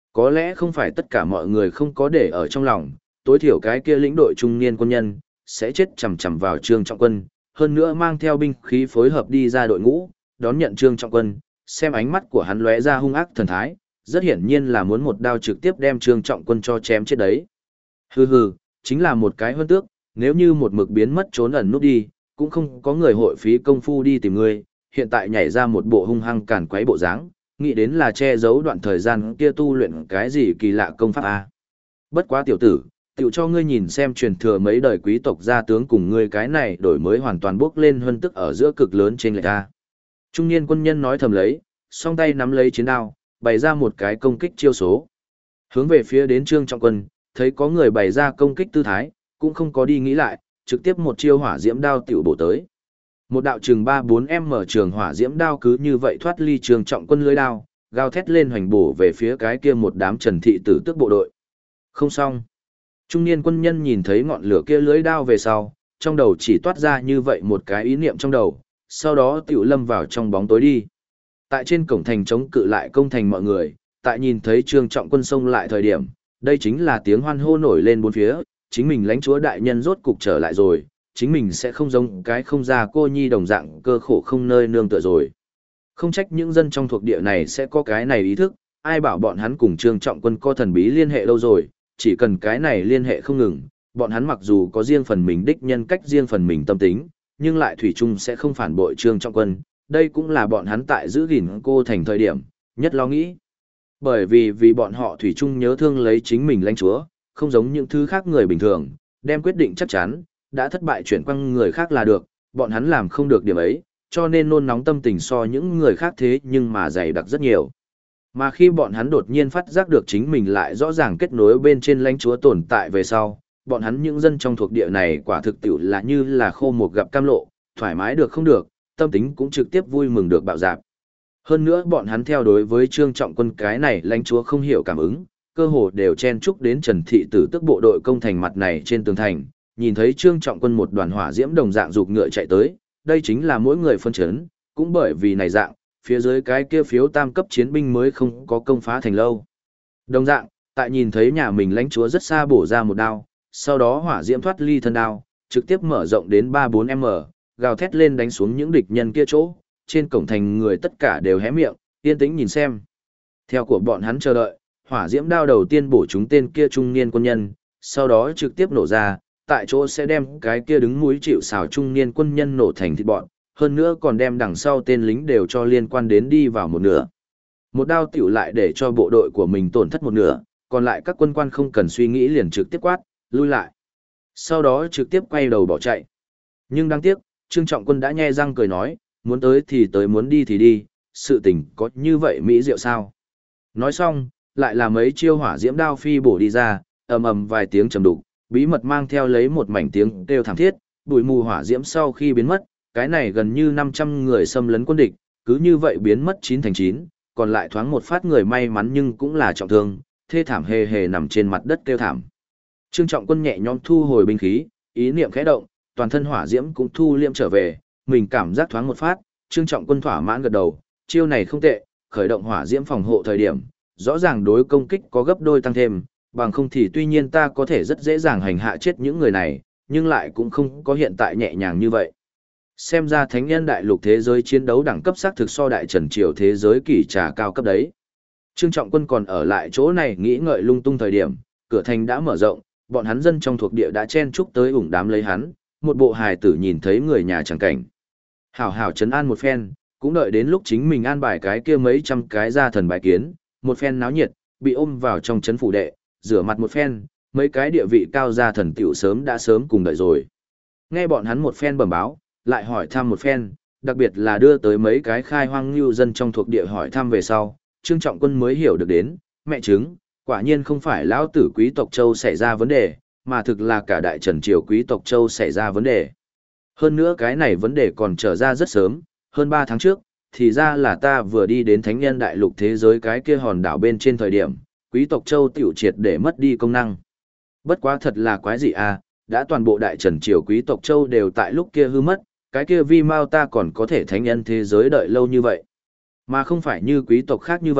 Có lẽ không phải tất cả mọi người không có để ở trong lòng, tối thiểu cái kia lĩnh đội trung niên quân nhân, sẽ chết chầm chầm vào Trương Trọng Quân, hơn nữa mang theo binh khí phối hợp đi ra đội ngũ, đón nhận Trương Trọng Quân, xem ánh mắt của hắn lóe ra hung ác thần thái, rất hiển nhiên là muốn một đao trực tiếp đem Trương Trọng Quân cho chém chết đấy. Hừ hừ, chính là một cái hơn tước, nếu như một mực biến mất trốn ẩn nút đi, cũng không có người hội phí công phu đi tìm ngươi, hiện tại nhảy ra một bộ hung hăng càn quấy bộ dáng, nghĩ đến là che giấu đoạn thời gian kia tu luyện cái gì kỳ lạ công pháp a. Bất quá tiểu tử, tiểu cho ngươi nhìn xem truyền thừa mấy đời quý tộc gia tướng cùng ngươi cái này đổi mới hoàn toàn bước lên hơn tức ở giữa cực lớn trên lệch ta. Trung niên quân nhân nói thầm lấy, song tay nắm lấy chiến đao, bày ra một cái công kích chiêu số. Hướng về phía đến Trương Trọng Quân, thấy có người bày ra công kích tư thái, cũng không có đi nghĩ lại, trực tiếp một chiêu hỏa diễm đao tiểu bổ tới. Một đạo chừng 3-4m trường hỏa diễm đao cứ như vậy thoát ly Trương Trọng Quân lưới đao, gào thét lên hoành bổ về phía cái kia một đám Trần thị tử tức bộ đội. Không xong. Trung niên quân nhân nhìn thấy ngọn lửa kia lưới đao về sau, trong đầu chỉ toát ra như vậy một cái ý niệm trong đầu, sau đó tiểu lâm vào trong bóng tối đi. Tại trên cổng thành chống cự lại công thành mọi người, tại nhìn thấy Trương Trọng Quân xông lại thời điểm, đây chính là tiếng hoan hô nổi lên bốn phía, chính mình lãnh chúa đại nhân rốt cục trở lại rồi, chính mình sẽ không giống cái không già cô nhi đồng dạng cơ khổ không nơi nương tựa rồi. Không trách những dân trong thuộc địa này sẽ có cái này ý thức, ai bảo bọn hắn cùng Trương Trọng Quân có thần bí liên hệ đâu rồi, chỉ cần cái này liên hệ không ngừng, bọn hắn mặc dù có riêng phần mình đích nhân cách riêng phần mình tâm tính, nhưng lại thủy chung sẽ không phản bội Trương Trọng Quân, đây cũng là bọn hắn tại giữ gìn cô thành thời điểm, nhất lo nghĩ. Bởi vì bọn họ thủy chung nhớ thương lấy chính mình lãnh chúa, không giống những thứ khác người bình thường, đem quyết định chắc chắn, đã thất bại chuyển quăng người khác là được, bọn hắn làm không được điểm ấy, cho nên nôn nóng tâm tình so những người khác thế nhưng mà dày đặc rất nhiều. Mà khi bọn hắn đột nhiên phát giác được chính mình lại rõ ràng kết nối bên trên lãnh chúa tồn tại về sau, bọn hắn những dân trong thuộc địa này quả thực tiểu là như là khô một gặp cam lộ, thoải mái được không được, tâm tính cũng trực tiếp vui mừng được bạo dạp. Hơn nữa bọn hắn theo đối với Trương Trọng Quân cái này lãnh chúa không hiểu cảm ứng, cơ hồ đều chen chúc đến Trần thị tử tức bộ đội công thành mặt này trên tường thành, nhìn thấy Trương Trọng Quân một đoàn hỏa diễm đồng dạng dục ngựa chạy tới, đây chính là mỗi người phân chấn, cũng bởi vì này dạng, phía dưới cái kia phiếu tam cấp chiến binh mới không có công phá thành lâu. Đồng dạng, tại nhìn thấy nhà mình lãnh chúa rất xa bổ ra một đao, sau đó hỏa diễm thoát ly thân đao, trực tiếp mở rộng đến 3-4m, gào thét lên đánh xuống những địch nhân kia chỗ, trên cổng thành người tất cả đều hé miệng, yên tĩnh nhìn xem. Theo của bọn hắn chờ đợi, hỏa diễm đao đầu tiên bổ trúng tên kia trung niên quân nhân, sau đó trực tiếp nổ ra, tại chỗ sẽ đem cái kia đứng mũi chịu sào trung niên quân nhân nổ thành thịt bọn, hơn nữa còn đem đằng sau tên lính đều cho liên quan đến đi vào một nửa. Một đao tiểu lại để cho bộ đội của mình tổn thất một nửa, còn lại các quân quan không cần suy nghĩ liền trực tiếp quát, lui lại. Sau đó trực tiếp quay đầu bỏ chạy. Nhưng đáng tiếc, Trương Trọng Quân đã nhe răng cười nói, muốn tới thì tới muốn đi thì đi, sự tình có như vậy mỹ diệu sao. Nói xong, lại là mấy chiêu hỏa diễm đao phi bổ đi ra, ầm ầm vài tiếng trầm đục, bí mật mang theo lấy một mảnh tiếng kêu thảm thiết, bụi mù hỏa diễm sau khi biến mất, cái này gần như 500 người xâm lấn quân địch, cứ như vậy biến mất 9 thành 9, còn lại thoáng một phát người may mắn nhưng cũng là trọng thương, thê thảm hề hề nằm trên mặt đất kêu thảm. Trương Trọng Quân nhẹ nhõm thu hồi binh khí, ý niệm khẽ động, toàn thân hỏa diễm cũng thu liệm trở về, mình cảm giác thoáng một phát, Trương Trọng Quân thỏa mãn gật đầu, chiêu này không tệ, khởi động hỏa diễm phòng hộ thời điểm, rõ ràng đối công kích có gấp đôi tăng thêm, bằng không thì tuy nhiên ta có thể rất dễ dàng hành hạ chết những người này, nhưng lại cũng không có hiện tại nhẹ nhàng như vậy. Xem ra thánh nhân đại lục thế giới chiến đấu đẳng cấp xác thực so đại trần triều thế giới kỳ trà cao cấp đấy. Trương Trọng Quân còn ở lại chỗ này nghĩ ngợi lung tung thời điểm, cửa thành đã mở rộng, bọn hắn dân trong thuộc địa đã chen chúc tới ủng đám lấy hắn, một bộ hài tử nhìn thấy người nhà chẳng cảnh. Hảo hảo trấn an một phen, cũng đợi đến lúc chính mình an bài cái kia mấy trăm cái gia thần bài kiến, một phen náo nhiệt, bị ôm vào trong trấn phủ đệ, rửa mặt một phen, mấy cái địa vị cao gia thần tiểu sớm đã sớm cùng đợi rồi. Nghe bọn hắn một phen bẩm báo, lại hỏi thăm một phen, đặc biệt là đưa tới mấy cái khai hoang lưu dân trong thuộc địa hỏi thăm về sau, Trương Trọng Quân mới hiểu được đến, mẹ chứng, quả nhiên không phải lão tử quý tộc châu xảy ra vấn đề, mà thực là cả đại trần triều quý tộc châu xảy ra vấn đề. Hơn nữa cái này vấn đề còn trở ra rất sớm, hơn 3 tháng trước, thì ra là ta vừa đi đến thánh nhân đại lục thế giới cái kia hòn đảo bên trên thời điểm, quý tộc châu tiểu triệt để mất đi công năng. Bất quá thật là quái gì à, đã toàn bộ đại trần triều quý tộc châu đều tại lúc kia hư mất, cái kia vi mau ta còn có thể thánh nhân thế giới đợi lâu như vậy. Mà không phải như quý tộc khác như vậy,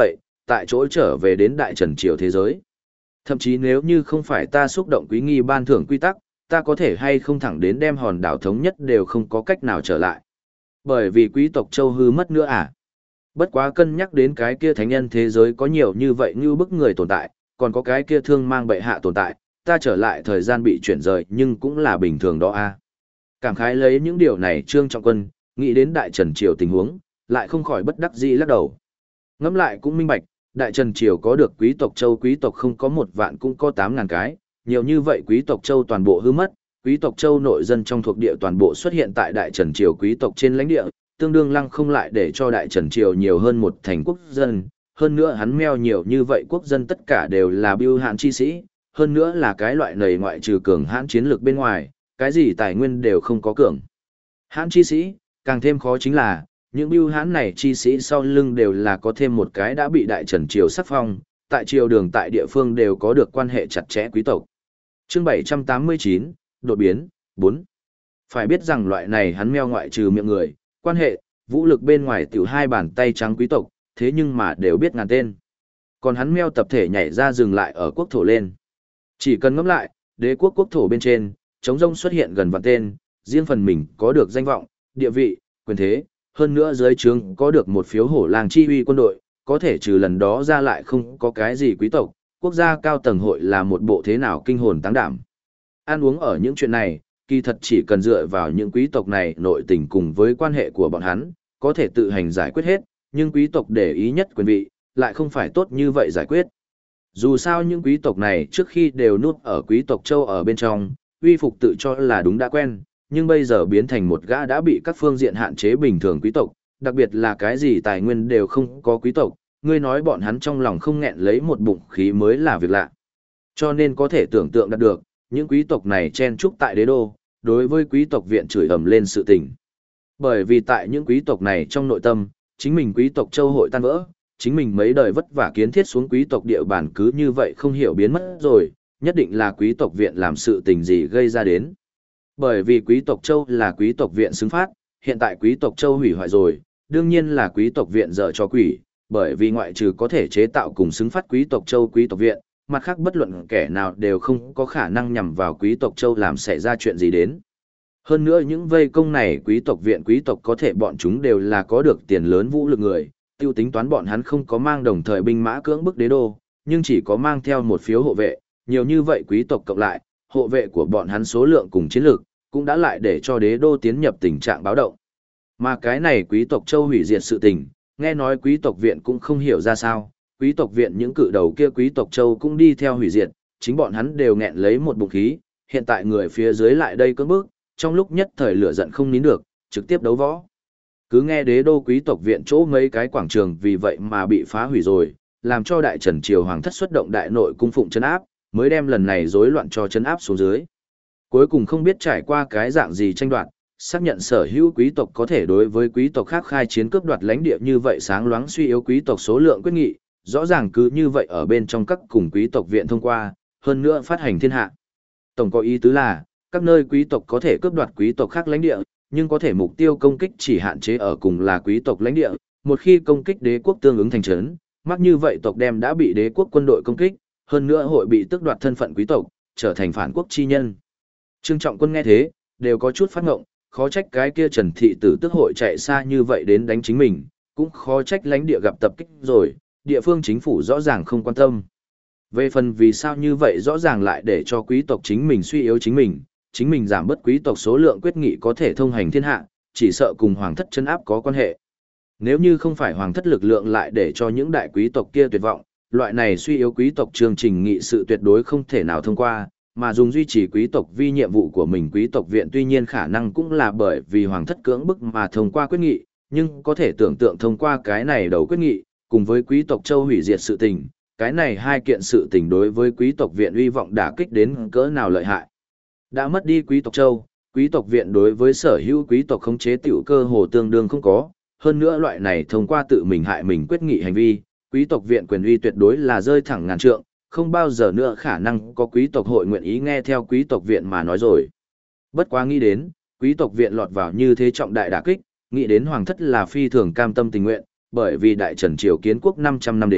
tại chỗ trở về đến Đại Trần Triều thế giới. Thậm chí nếu như không phải ta xúc động quý nghi ban thưởng quy tắc, ta có thể hay không thẳng đến đem hòn đảo thống nhất đều không có cách nào trở lại. Bởi vì quý tộc châu hư mất nữa à? Bất quá cân nhắc đến cái kia thánh nhân thế giới có nhiều như vậy như bức người tồn tại, còn có cái kia thương mang bệ hạ tồn tại, ta trở lại thời gian bị chuyển rời nhưng cũng là bình thường đó a. Cảm khái lấy những điều này Trương Trọng Quân, nghĩ đến Đại Trần Triều tình huống, lại không khỏi bất đắc dĩ lắc đầu. Ngẫm lại cũng minh bạch, Đại Trần Triều có được quý tộc châu quý tộc không có 1 vạn cũng có 8.000 cái, nhiều như vậy quý tộc châu toàn bộ hư mất, quý tộc châu nội dân trong thuộc địa toàn bộ xuất hiện tại Đại Trần Triều quý tộc trên lãnh địa, tương đương lăng không lại để cho Đại Trần Triều nhiều hơn một thành quốc dân, hơn nữa hắn meo nhiều như vậy quốc dân tất cả đều là bưu hãn chi sĩ, hơn nữa là cái loại nầy ngoại trừ cường hãn chiến lược bên ngoài, cái gì tài nguyên đều không có cường. Hãn chi sĩ, càng thêm khó chính là, những bưu hãn này chi sĩ sau lưng đều là có thêm một cái đã bị Đại Trần Triều sắc phong, tại triều đường tại địa phương đều có được quan hệ chặt chẽ quý tộc. Chương 789, đột biến, 4. Phải biết rằng loại này hắn meo ngoại trừ miệng người, quan hệ, vũ lực bên ngoài tiểu 2 bàn tay trắng quý tộc, thế nhưng mà đều biết ngàn tên. Còn hắn meo tập thể nhảy ra dừng lại ở quốc thổ lên. Chỉ cần ngẫm lại, đế quốc quốc thổ bên trên, trống rông xuất hiện gần vạn tên, riêng phần mình có được danh vọng, địa vị, quyền thế, hơn nữa dưới trướng có được một phiếu hổ làng chi uy quân đội, có thể trừ lần đó ra lại không có cái gì quý tộc, quốc gia cao tầng hội là một bộ thế nào kinh hồn táng đảm. Ăn uống ở những chuyện này, kỳ thật chỉ cần dựa vào những quý tộc này nội tình cùng với quan hệ của bọn hắn, có thể tự hành giải quyết hết, nhưng quý tộc để ý nhất quyền vị, lại không phải tốt như vậy giải quyết. Dù sao những quý tộc này trước khi đều núp ở quý tộc châu ở bên trong, uy phục tự cho là đúng đã quen, nhưng bây giờ biến thành một gã đã bị các phương diện hạn chế bình thường quý tộc, đặc biệt là cái gì tài nguyên đều không có quý tộc, ngươi nói bọn hắn trong lòng không nghẹn lấy một bụng khí mới là việc lạ. Cho nên có thể tưởng tượng đạt được, những quý tộc này chen chúc tại đế đô, đối với quý tộc viện chửi ầm lên sự tình. Bởi vì tại những quý tộc này trong nội tâm, chính mình quý tộc châu hội tan vỡ, chính mình mấy đời vất vả kiến thiết xuống quý tộc địa bàn cứ như vậy không hiểu biến mất rồi, nhất định là quý tộc viện làm sự tình gì gây ra đến. Bởi vì quý tộc châu là quý tộc viện xứng phát, hiện tại quý tộc châu hủy hoại rồi, đương nhiên là quý tộc viện dở cho quỷ, bởi vì ngoại trừ có thể chế tạo cùng xứng phát quý tộc châu quý tộc viện, mặt khác bất luận kẻ nào đều không có khả năng nhằm vào quý tộc châu làm xảy ra chuyện gì đến. Hơn nữa những vây công này quý tộc viện quý tộc có thể bọn chúng đều là có được tiền lớn vũ lực người, tiêu tính toán bọn hắn không có mang đồng thời binh mã cưỡng bức đế đô, nhưng chỉ có mang theo một phiếu hộ vệ, nhiều như vậy quý tộc cộng lại, hộ vệ của bọn hắn số lượng cùng chiến lược, cũng đã lại để cho đế đô tiến nhập tình trạng báo động. Mà cái này quý tộc châu hủy diệt sự tình, nghe nói quý tộc viện cũng không hiểu ra sao, quý tộc viện những cự đầu kia quý tộc châu cũng đi theo hủy diệt, chính bọn hắn đều nghẹn lấy một bụng khí, hiện tại người phía dưới lại đây cưỡng bức, trong lúc nhất thời lửa giận không nín được, trực tiếp đấu võ. Cứ nghe đế đô quý tộc viện chỗ mấy cái quảng trường vì vậy mà bị phá hủy rồi, làm cho đại trần triều hoàng thất xuất động đại nội cung phụng trấn áp, mới đem lần này rối loạn cho trấn áp xuống dưới. Cuối cùng không biết trải qua cái dạng gì tranh đoạt, xác nhận sở hữu quý tộc có thể đối với quý tộc khác khai chiến cướp đoạt lãnh địa như vậy sáng loáng suy yếu quý tộc số lượng quyết nghị, rõ ràng cứ như vậy ở bên trong các cùng quý tộc viện thông qua, hơn nữa phát hành thiên hạ. Tổng có ý tứ là, các nơi quý tộc có thể cướp đoạt quý tộc khác lãnh địa, nhưng có thể mục tiêu công kích chỉ hạn chế ở cùng là quý tộc lãnh địa, một khi công kích đế quốc tương ứng thành trấn, mắc như vậy tộc đem đã bị đế quốc quân đội công kích, hơn nữa hội bị tước đoạt thân phận quý tộc, trở thành phản quốc chi nhân. Trương Trọng Quân nghe thế, đều có chút phát ngộng, khó trách cái kia Trần thị tử tức hội chạy xa như vậy đến đánh chính mình, cũng khó trách lãnh địa gặp tập kích rồi, địa phương chính phủ rõ ràng không quan tâm. Về phần vì sao như vậy rõ ràng lại để cho quý tộc chính mình suy yếu chính mình giảm bớt quý tộc số lượng quyết nghị có thể thông hành thiên hạ, chỉ sợ cùng hoàng thất chân áp có quan hệ. Nếu như không phải hoàng thất lực lượng lại để cho những đại quý tộc kia tuyệt vọng, loại này suy yếu quý tộc chương trình nghị sự tuyệt đối không thể nào thông qua, mà dùng duy trì quý tộc vi nhiệm vụ của mình quý tộc viện tuy nhiên khả năng cũng là bởi vì hoàng thất cưỡng bức mà thông qua quyết nghị, nhưng có thể tưởng tượng thông qua cái này đầu quyết nghị, cùng với quý tộc châu hủy diệt sự tình, cái này hai kiện sự tình đối với quý tộc viện uy vọng đả kích đến cỡ nào lợi hại. Đã mất đi quý tộc châu, quý tộc viện đối với sở hữu quý tộc khống chế tiểu cơ hồ tương đương không có, hơn nữa loại này thông qua tự mình hại mình quyết nghị hành vi, quý tộc viện quyền uy tuyệt đối là rơi thẳng ngàn trượng, không bao giờ nữa khả năng có quý tộc hội nguyện ý nghe theo quý tộc viện mà nói rồi. Bất quá nghĩ đến, quý tộc viện lọt vào như thế trọng đại đả kích, nghĩ đến hoàng thất là phi thường cam tâm tình nguyện, bởi vì đại trần triều kiến quốc 500 năm đến,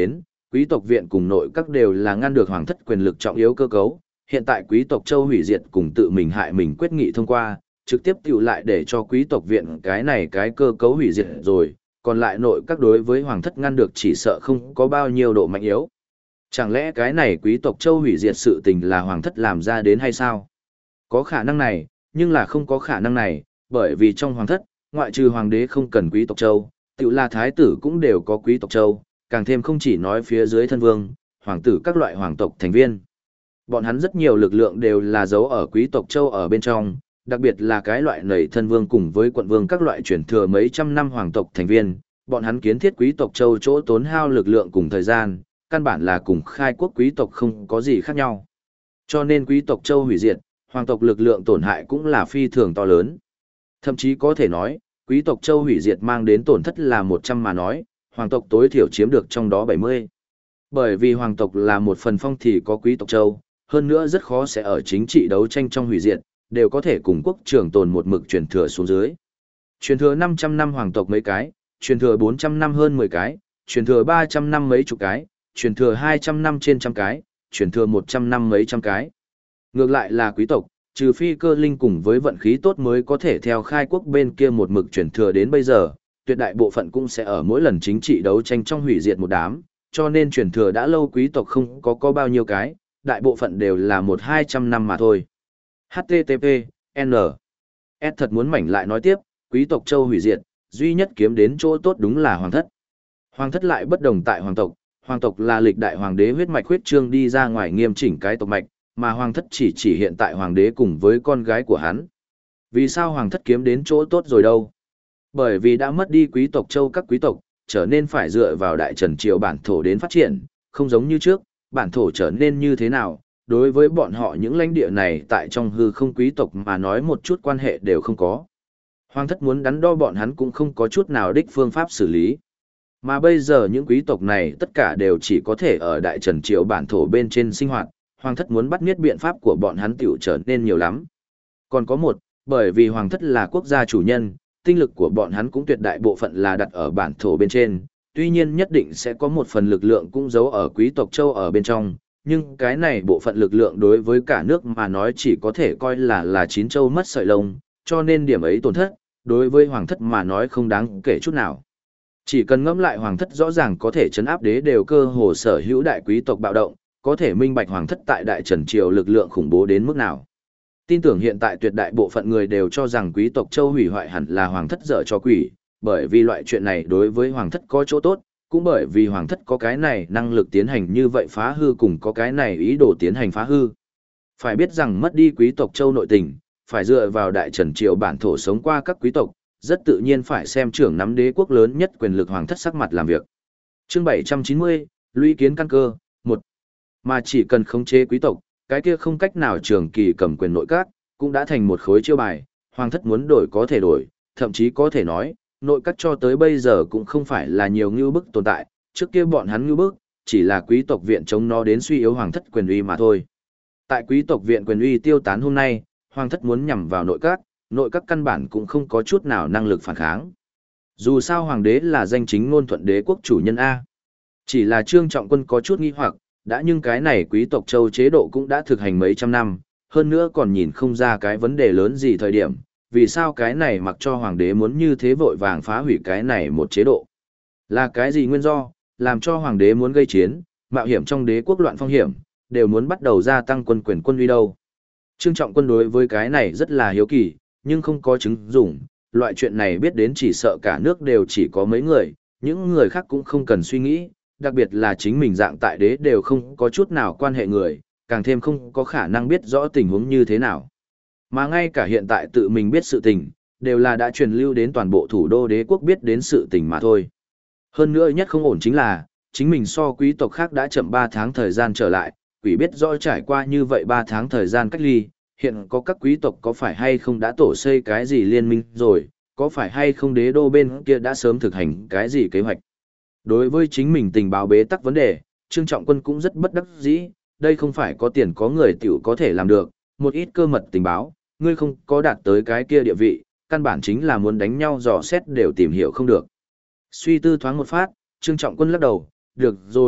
quý tộc viện cùng nội các đều là ngăn được hoàng thất quyền lực trọng yếu cơ cấu, hiện tại quý tộc châu hủy diệt cùng tự mình hại mình quyết nghị thông qua, trực tiếp tiểu lại để cho quý tộc viện cái cơ cấu hủy diệt rồi, còn lại nội các đối với hoàng thất ngăn được chỉ sợ không có bao nhiêu độ mạnh yếu. Chẳng lẽ cái này quý tộc châu hủy diệt sự tình là hoàng thất làm ra đến hay sao? Có khả năng này, nhưng là không có khả năng này, bởi vì trong hoàng thất, ngoại trừ hoàng đế không cần quý tộc châu, tiểu là thái tử cũng đều có quý tộc châu, càng thêm không chỉ nói phía dưới thân vương, hoàng tử các loại hoàng tộc thành viên. Bọn hắn rất nhiều lực lượng đều là giấu ở quý tộc châu ở bên trong, đặc biệt là cái loại nầy thân vương cùng với quận vương các loại truyền thừa mấy trăm năm hoàng tộc thành viên, bọn hắn kiến thiết quý tộc châu chỗ tốn hao lực lượng cùng thời gian, căn bản là cùng khai quốc quý tộc không có gì khác nhau. Cho nên quý tộc châu hủy diệt, hoàng tộc lực lượng tổn hại cũng là phi thường to lớn. Thậm chí có thể nói, quý tộc châu hủy diệt mang đến tổn thất là 100 mà nói, hoàng tộc tối thiểu chiếm được trong đó 70. Bởi vì hoàng tộc là một phần phong thì có quý tộc châu, hơn nữa rất khó sẽ ở chính trị đấu tranh trong hủy diệt, đều có thể cùng quốc trường tồn một mực truyền thừa xuống dưới. Truyền thừa 500 năm hoàng tộc mấy cái, truyền thừa 400 năm hơn 10 cái, truyền thừa 300 năm mấy chục cái, truyền thừa 200 năm trên trăm cái, truyền thừa 100 năm mấy trăm cái. Ngược lại là quý tộc, trừ phi cơ linh cùng với vận khí tốt mới có thể theo khai quốc bên kia một mực truyền thừa đến bây giờ, tuyệt đại bộ phận cũng sẽ ở mỗi lần chính trị đấu tranh trong hủy diệt một đám, cho nên truyền thừa đã lâu quý tộc không có bao nhiêu cái, đại bộ phận đều là 1-200 năm mà thôi. HTTP, N. S thật muốn mảnh lại nói tiếp, quý tộc châu hủy diệt, duy nhất kiếm đến chỗ tốt đúng là hoàng thất. Hoàng thất lại bất đồng tại hoàng tộc là lịch đại hoàng đế huyết mạch huyết trương đi ra ngoài nghiêm chỉnh cái tộc mạch, mà hoàng thất chỉ hiện tại hoàng đế cùng với con gái của hắn. Vì sao hoàng thất kiếm đến chỗ tốt rồi đâu? Bởi vì đã mất đi quý tộc châu các quý tộc, trở nên phải dựa vào đại trần triều bản thổ đến phát triển, không giống như trước, bản thổ trở nên như thế nào, đối với bọn họ những lãnh địa này tại trong hư không quý tộc mà nói một chút quan hệ đều không có. Hoàng thất muốn đắn đo bọn hắn cũng không có chút nào đích phương pháp xử lý. Mà bây giờ những quý tộc này tất cả đều chỉ có thể ở đại trần triều bản thổ bên trên sinh hoạt, hoàng thất muốn bắt niết biện pháp của bọn hắn tiểu trở nên nhiều lắm. Còn có một, bởi vì hoàng thất là quốc gia chủ nhân, tinh lực của bọn hắn cũng tuyệt đại bộ phận là đặt ở bản thổ bên trên, tuy nhiên nhất định sẽ có một phần lực lượng cũng giấu ở quý tộc châu ở bên trong, nhưng cái này bộ phận lực lượng đối với cả nước mà nói chỉ có thể coi là chín châu mất sợi lông, cho nên điểm ấy tổn thất, đối với hoàng thất mà nói không đáng kể chút nào. Chỉ cần ngẫm lại hoàng thất rõ ràng có thể trấn áp đế đều cơ hồ sở hữu đại quý tộc bạo động, có thể minh bạch hoàng thất tại đại trần triều lực lượng khủng bố đến mức nào. Tin tưởng hiện tại tuyệt đại bộ phận người đều cho rằng quý tộc châu hủy hoại hẳn là hoàng thất dở cho quỷ, bởi vì loại chuyện này đối với hoàng thất có chỗ tốt, cũng bởi vì hoàng thất có cái này năng lực tiến hành như vậy phá hư cùng có cái này ý đồ tiến hành phá hư. Phải biết rằng mất đi quý tộc châu nội tình, phải dựa vào đại trần triều bản thổ sống qua các quý tộc, rất tự nhiên phải xem trưởng nắm đế quốc lớn nhất quyền lực hoàng thất sắc mặt làm việc. Chương 790, lũy kiến căn cơ, 1. Mà chỉ cần khống chế quý tộc, cái kia không cách nào trường kỳ cầm quyền nội các, cũng đã thành một khối chiêu bài, hoàng thất muốn đổi có thể đổi, thậm chí có thể nói, nội các cho tới bây giờ cũng không phải là nhiều ngưu bức tồn tại, trước kia bọn hắn ngưu bức, chỉ là quý tộc viện chống nó đến suy yếu hoàng thất quyền uy mà thôi. Tại quý tộc viện quyền uy tiêu tán hôm nay, hoàng thất muốn nhằm vào nội các căn bản cũng không có chút nào năng lực phản kháng. Dù sao hoàng đế là danh chính ngôn thuận đế quốc chủ nhân A. Chỉ là Trương Trọng Quân có chút nghi hoặc, đã nhưng cái này quý tộc châu chế độ cũng đã thực hành mấy trăm năm, hơn nữa còn nhìn không ra cái vấn đề lớn gì thời điểm, vì sao cái này mặc cho hoàng đế muốn như thế vội vàng phá hủy cái này một chế độ. Là cái gì nguyên do, làm cho hoàng đế muốn gây chiến, mạo hiểm trong đế quốc loạn phong hiểm, đều muốn bắt đầu gia tăng quân quyền quân uy đâu. Trương Trọng Quân đối với cái này rất là hiếu kỳ, nhưng không có chứng dụng, loại chuyện này biết đến chỉ sợ cả nước đều chỉ có mấy người, những người khác cũng không cần suy nghĩ, đặc biệt là chính mình dạng tại đế đều không có chút nào quan hệ người, càng thêm không có khả năng biết rõ tình huống như thế nào. Mà ngay cả hiện tại tự mình biết sự tình, đều là đã truyền lưu đến toàn bộ thủ đô đế quốc biết đến sự tình mà thôi. Hơn nữa nhất không ổn chính là, chính mình so quý tộc khác đã chậm 3 tháng thời gian trở lại, quỷ biết rõ trải qua như vậy 3 tháng thời gian cách ly, hiện có các quý tộc có phải hay không đã tổ xây cái gì liên minh rồi, có phải hay không đế đô bên kia đã sớm thực hành cái gì kế hoạch. Đối với chính mình tình báo bế tắc vấn đề, Trương Trọng Quân cũng rất bất đắc dĩ, đây không phải có tiền có người tiểu có thể làm được, một ít cơ mật tình báo, ngươi không có đạt tới cái kia địa vị, căn bản chính là muốn đánh nhau dò xét đều tìm hiểu không được. Suy tư thoáng một phát, Trương Trọng Quân lắc đầu, được rồi,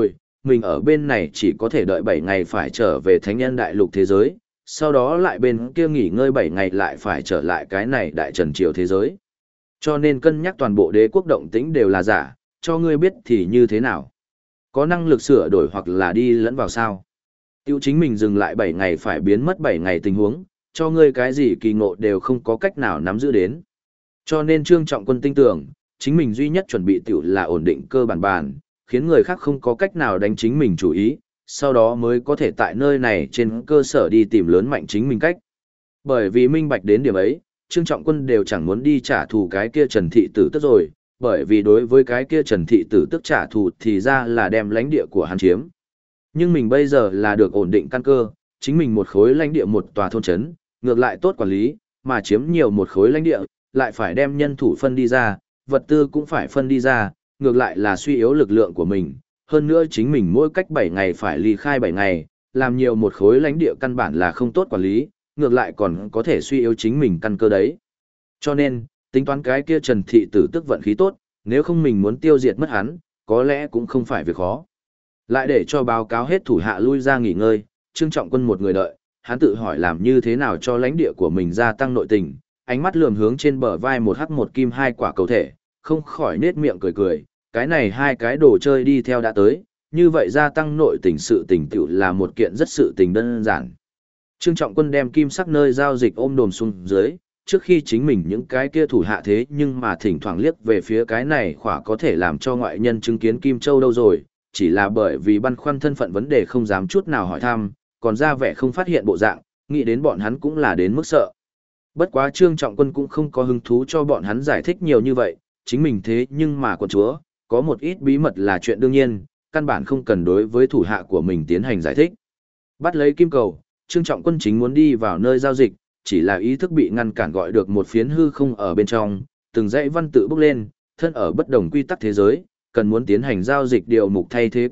mình ở bên này chỉ có thể đợi 7 ngày phải trở về thánh nhân đại lục thế giới, sau đó lại bên kia nghỉ ngơi 7 ngày lại phải trở lại cái này đại trần triều thế giới. Cho nên cân nhắc toàn bộ đế quốc động tĩnh đều là giả, cho ngươi biết thì như thế nào. Có năng lực sửa đổi hoặc là đi lẫn vào sao. Tiêu chính mình dừng lại 7 ngày phải biến mất 7 ngày tình huống, cho ngươi cái gì kỳ ngộ đều không có cách nào nắm giữ đến. Cho nên Trương Trọng Quân tin tưởng, chính mình duy nhất chuẩn bị tiểu là ổn định cơ bản, khiến người khác không có cách nào đánh chính mình chủ ý, sau đó mới có thể tại nơi này trên cơ sở đi tìm lớn mạnh chính mình cách. Bởi vì minh bạch đến điểm ấy, Trương Trọng Quân đều chẳng muốn đi trả thù cái kia Trần Thị Tử Tức rồi, bởi vì đối với cái kia Trần Thị Tử Tức trả thù thì ra là đem lãnh địa của hắn chiếm. Nhưng mình bây giờ là được ổn định căn cơ, chính mình một khối lãnh địa một tòa thôn trấn, ngược lại tốt quản lý, mà chiếm nhiều một khối lãnh địa, lại phải đem nhân thủ phân đi ra, vật tư cũng phải phân đi ra, ngược lại là suy yếu lực lượng của mình. Hơn nữa chính mình mỗi cách 7 ngày phải ly khai 7 ngày, làm nhiều một khối lãnh địa căn bản là không tốt quản lý, ngược lại còn có thể suy yếu chính mình căn cơ đấy. Cho nên, tính toán cái kia Trần Thị Tử Tức vận khí tốt, nếu không mình muốn tiêu diệt mất hắn, có lẽ cũng không phải việc khó. Lại để cho báo cáo hết thủ hạ lui ra nghỉ ngơi, Trương Trọng Quân một người đợi, hắn tự hỏi làm như thế nào cho lãnh địa của mình gia tăng nội tình, ánh mắt lườm hướng trên bờ vai một hắc một kim hai quả cầu thể, không khỏi nết miệng cười cười, cái này hai cái đồ chơi đi theo đã tới, như vậy gia tăng nội tình sự tình tựu là một kiện rất sự tình đơn giản. Trương Trọng Quân đem kim sắc nơi giao dịch ôm đồm xuống dưới, trước khi chính mình những cái kia thủ hạ thế nhưng mà thỉnh thoảng liếc về phía cái này khỏa có thể làm cho ngoại nhân chứng kiến Kim Châu đâu rồi, chỉ là bởi vì băn khoăn thân phận vấn đề không dám chút nào hỏi thăm, còn ra vẻ không phát hiện bộ dạng, nghĩ đến bọn hắn cũng là đến mức sợ. Bất quá Trương Trọng Quân cũng không có hứng thú cho bọn hắn giải thích nhiều như vậy, chính mình thế nhưng mà quận chúa, có một ít bí mật là chuyện đương nhiên, căn bản không cần đối với thủ hạ của mình tiến hành giải thích. Bắt lấy kim cầu, Trương Trọng Quân chính muốn đi vào nơi giao dịch, chỉ là ý thức bị ngăn cản gọi được một phiến hư không ở bên trong, từng dãy văn tự bốc lên, thân ở bất đồng quy tắc thế giới, cần muốn tiến hành giao dịch điều mục thay thế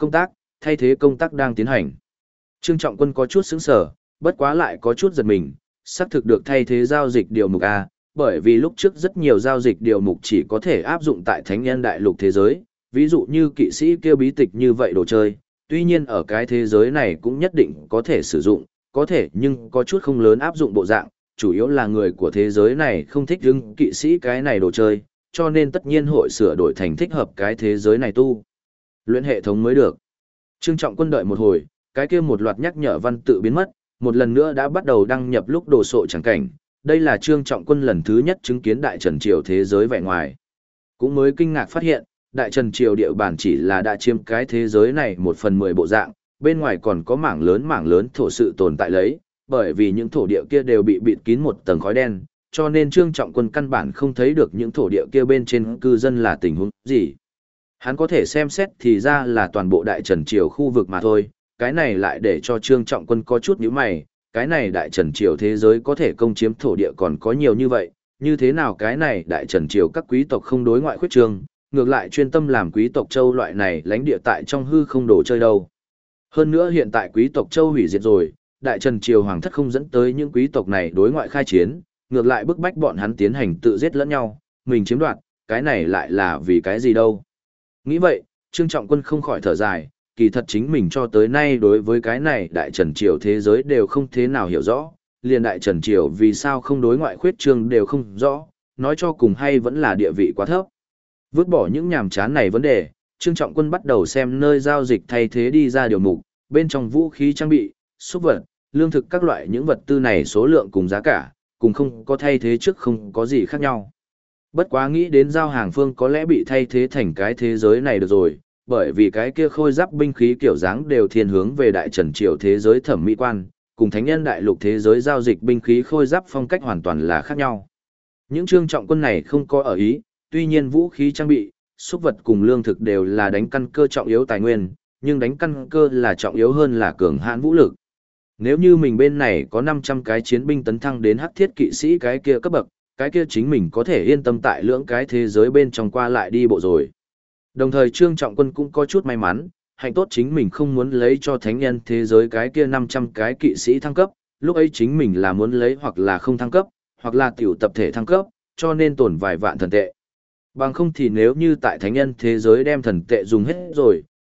công tác đang tiến hành. Trương Trọng Quân có chút sững sờ, bất quá lại có chút giật mình, xác thực được thay thế giao dịch điều mục A, bởi vì lúc trước rất nhiều giao dịch điều mục chỉ có thể áp dụng tại thánh nhân đại lục thế giới, ví dụ như kỵ sĩ kêu bí tịch như vậy đồ chơi, tuy nhiên ở cái thế giới này cũng nhất định có thể sử dụng, có thể nhưng có chút không lớn áp dụng bộ dạng, chủ yếu là người của thế giới này không thích hứng kỵ sĩ cái này đồ chơi, cho nên tất nhiên hội sửa đổi thành thích hợp cái thế giới này tu luyện hệ thống mới được. Trương Trọng Quân đợi một hồi, cái kia một loạt nhắc nhở văn tự biến mất, một lần nữa đã bắt đầu đăng nhập lúc đồ sộ chẳng cảnh. Đây là Trương Trọng Quân lần thứ nhất chứng kiến Đại Trần Triều thế giới vẻ ngoài. Cũng mới kinh ngạc phát hiện, Đại Trần Triều địa bản chỉ là đã chiếm cái thế giới này 1/10 bộ dạng, bên ngoài còn có mảng lớn thổ sự tồn tại lấy, bởi vì những thổ địa kia đều bị bịt kín một tầng khói đen, cho nên Trương Trọng Quân căn bản không thấy được những thổ địa kia bên trên cư dân là tình huống gì. Hắn có thể xem xét thì ra là toàn bộ Đại Trần Triều khu vực mà thôi, cái này lại để cho Trương Trọng Quân có chút nhíu mày, cái này Đại Trần Triều thế giới có thể công chiếm thổ địa còn có nhiều như vậy, như thế nào cái này Đại Trần Triều các quý tộc không đối ngoại khuyết trương, ngược lại chuyên tâm làm quý tộc châu loại này lãnh địa tại trong hư không đồ chơi đâu. Hơn nữa hiện tại quý tộc châu hủy diệt rồi, Đại Trần Triều hoàng thất không dẫn tới những quý tộc này đối ngoại khai chiến, ngược lại bức bách bọn hắn tiến hành tự giết lẫn nhau, mình chiếm đoạt, cái này lại là vì cái gì đâu. Nghĩ vậy, Trương Trọng Quân không khỏi thở dài, kỳ thật chính mình cho tới nay đối với cái này Đại Trần Triều thế giới đều không thế nào hiểu rõ, liền Đại Trần Triều vì sao không đối ngoại khuyết trương đều không rõ, nói cho cùng hay vẫn là địa vị quá thấp. Vứt bỏ những nhàm chán này vấn đề, Trương Trọng Quân bắt đầu xem nơi giao dịch thay thế đi ra điều mục, bên trong vũ khí trang bị, súc vật, lương thực các loại những vật tư này số lượng cùng giá cả, cùng không có thay thế trước không có gì khác nhau. Bất quá nghĩ đến giao hàng phương có lẽ bị thay thế thành cái thế giới này được rồi, bởi vì cái kia khôi giáp binh khí kiểu dáng đều thiên hướng về Đại Trần Triều thế giới thẩm mỹ quan, cùng thánh nhân đại lục thế giới giao dịch binh khí khôi giáp phong cách hoàn toàn là khác nhau. Những Trương Trọng Quân này không có ở ý, tuy nhiên vũ khí trang bị, súc vật cùng lương thực đều là đánh căn cơ trọng yếu tài nguyên, nhưng đánh căn cơ là trọng yếu hơn là cường hãn vũ lực. Nếu như mình bên này có 500 cái chiến binh tấn thăng đến hắc thiết kỵ sĩ cái kia cấp bậc, cái kia chính mình có thể yên tâm tại lưỡng cái thế giới bên trong qua lại đi bộ rồi. Đồng thời Trương Trọng Quân cũng có chút may mắn, hạnh tốt chính mình không muốn lấy cho thánh nhân thế giới cái kia 500 cái kỵ sĩ thăng cấp, lúc ấy chính mình là muốn lấy hoặc là không thăng cấp, hoặc là tiểu tập thể thăng cấp, cho nên tổn vài vạn thần tệ. Bằng không thì nếu như tại thánh nhân thế giới đem thần tệ dùng hết rồi,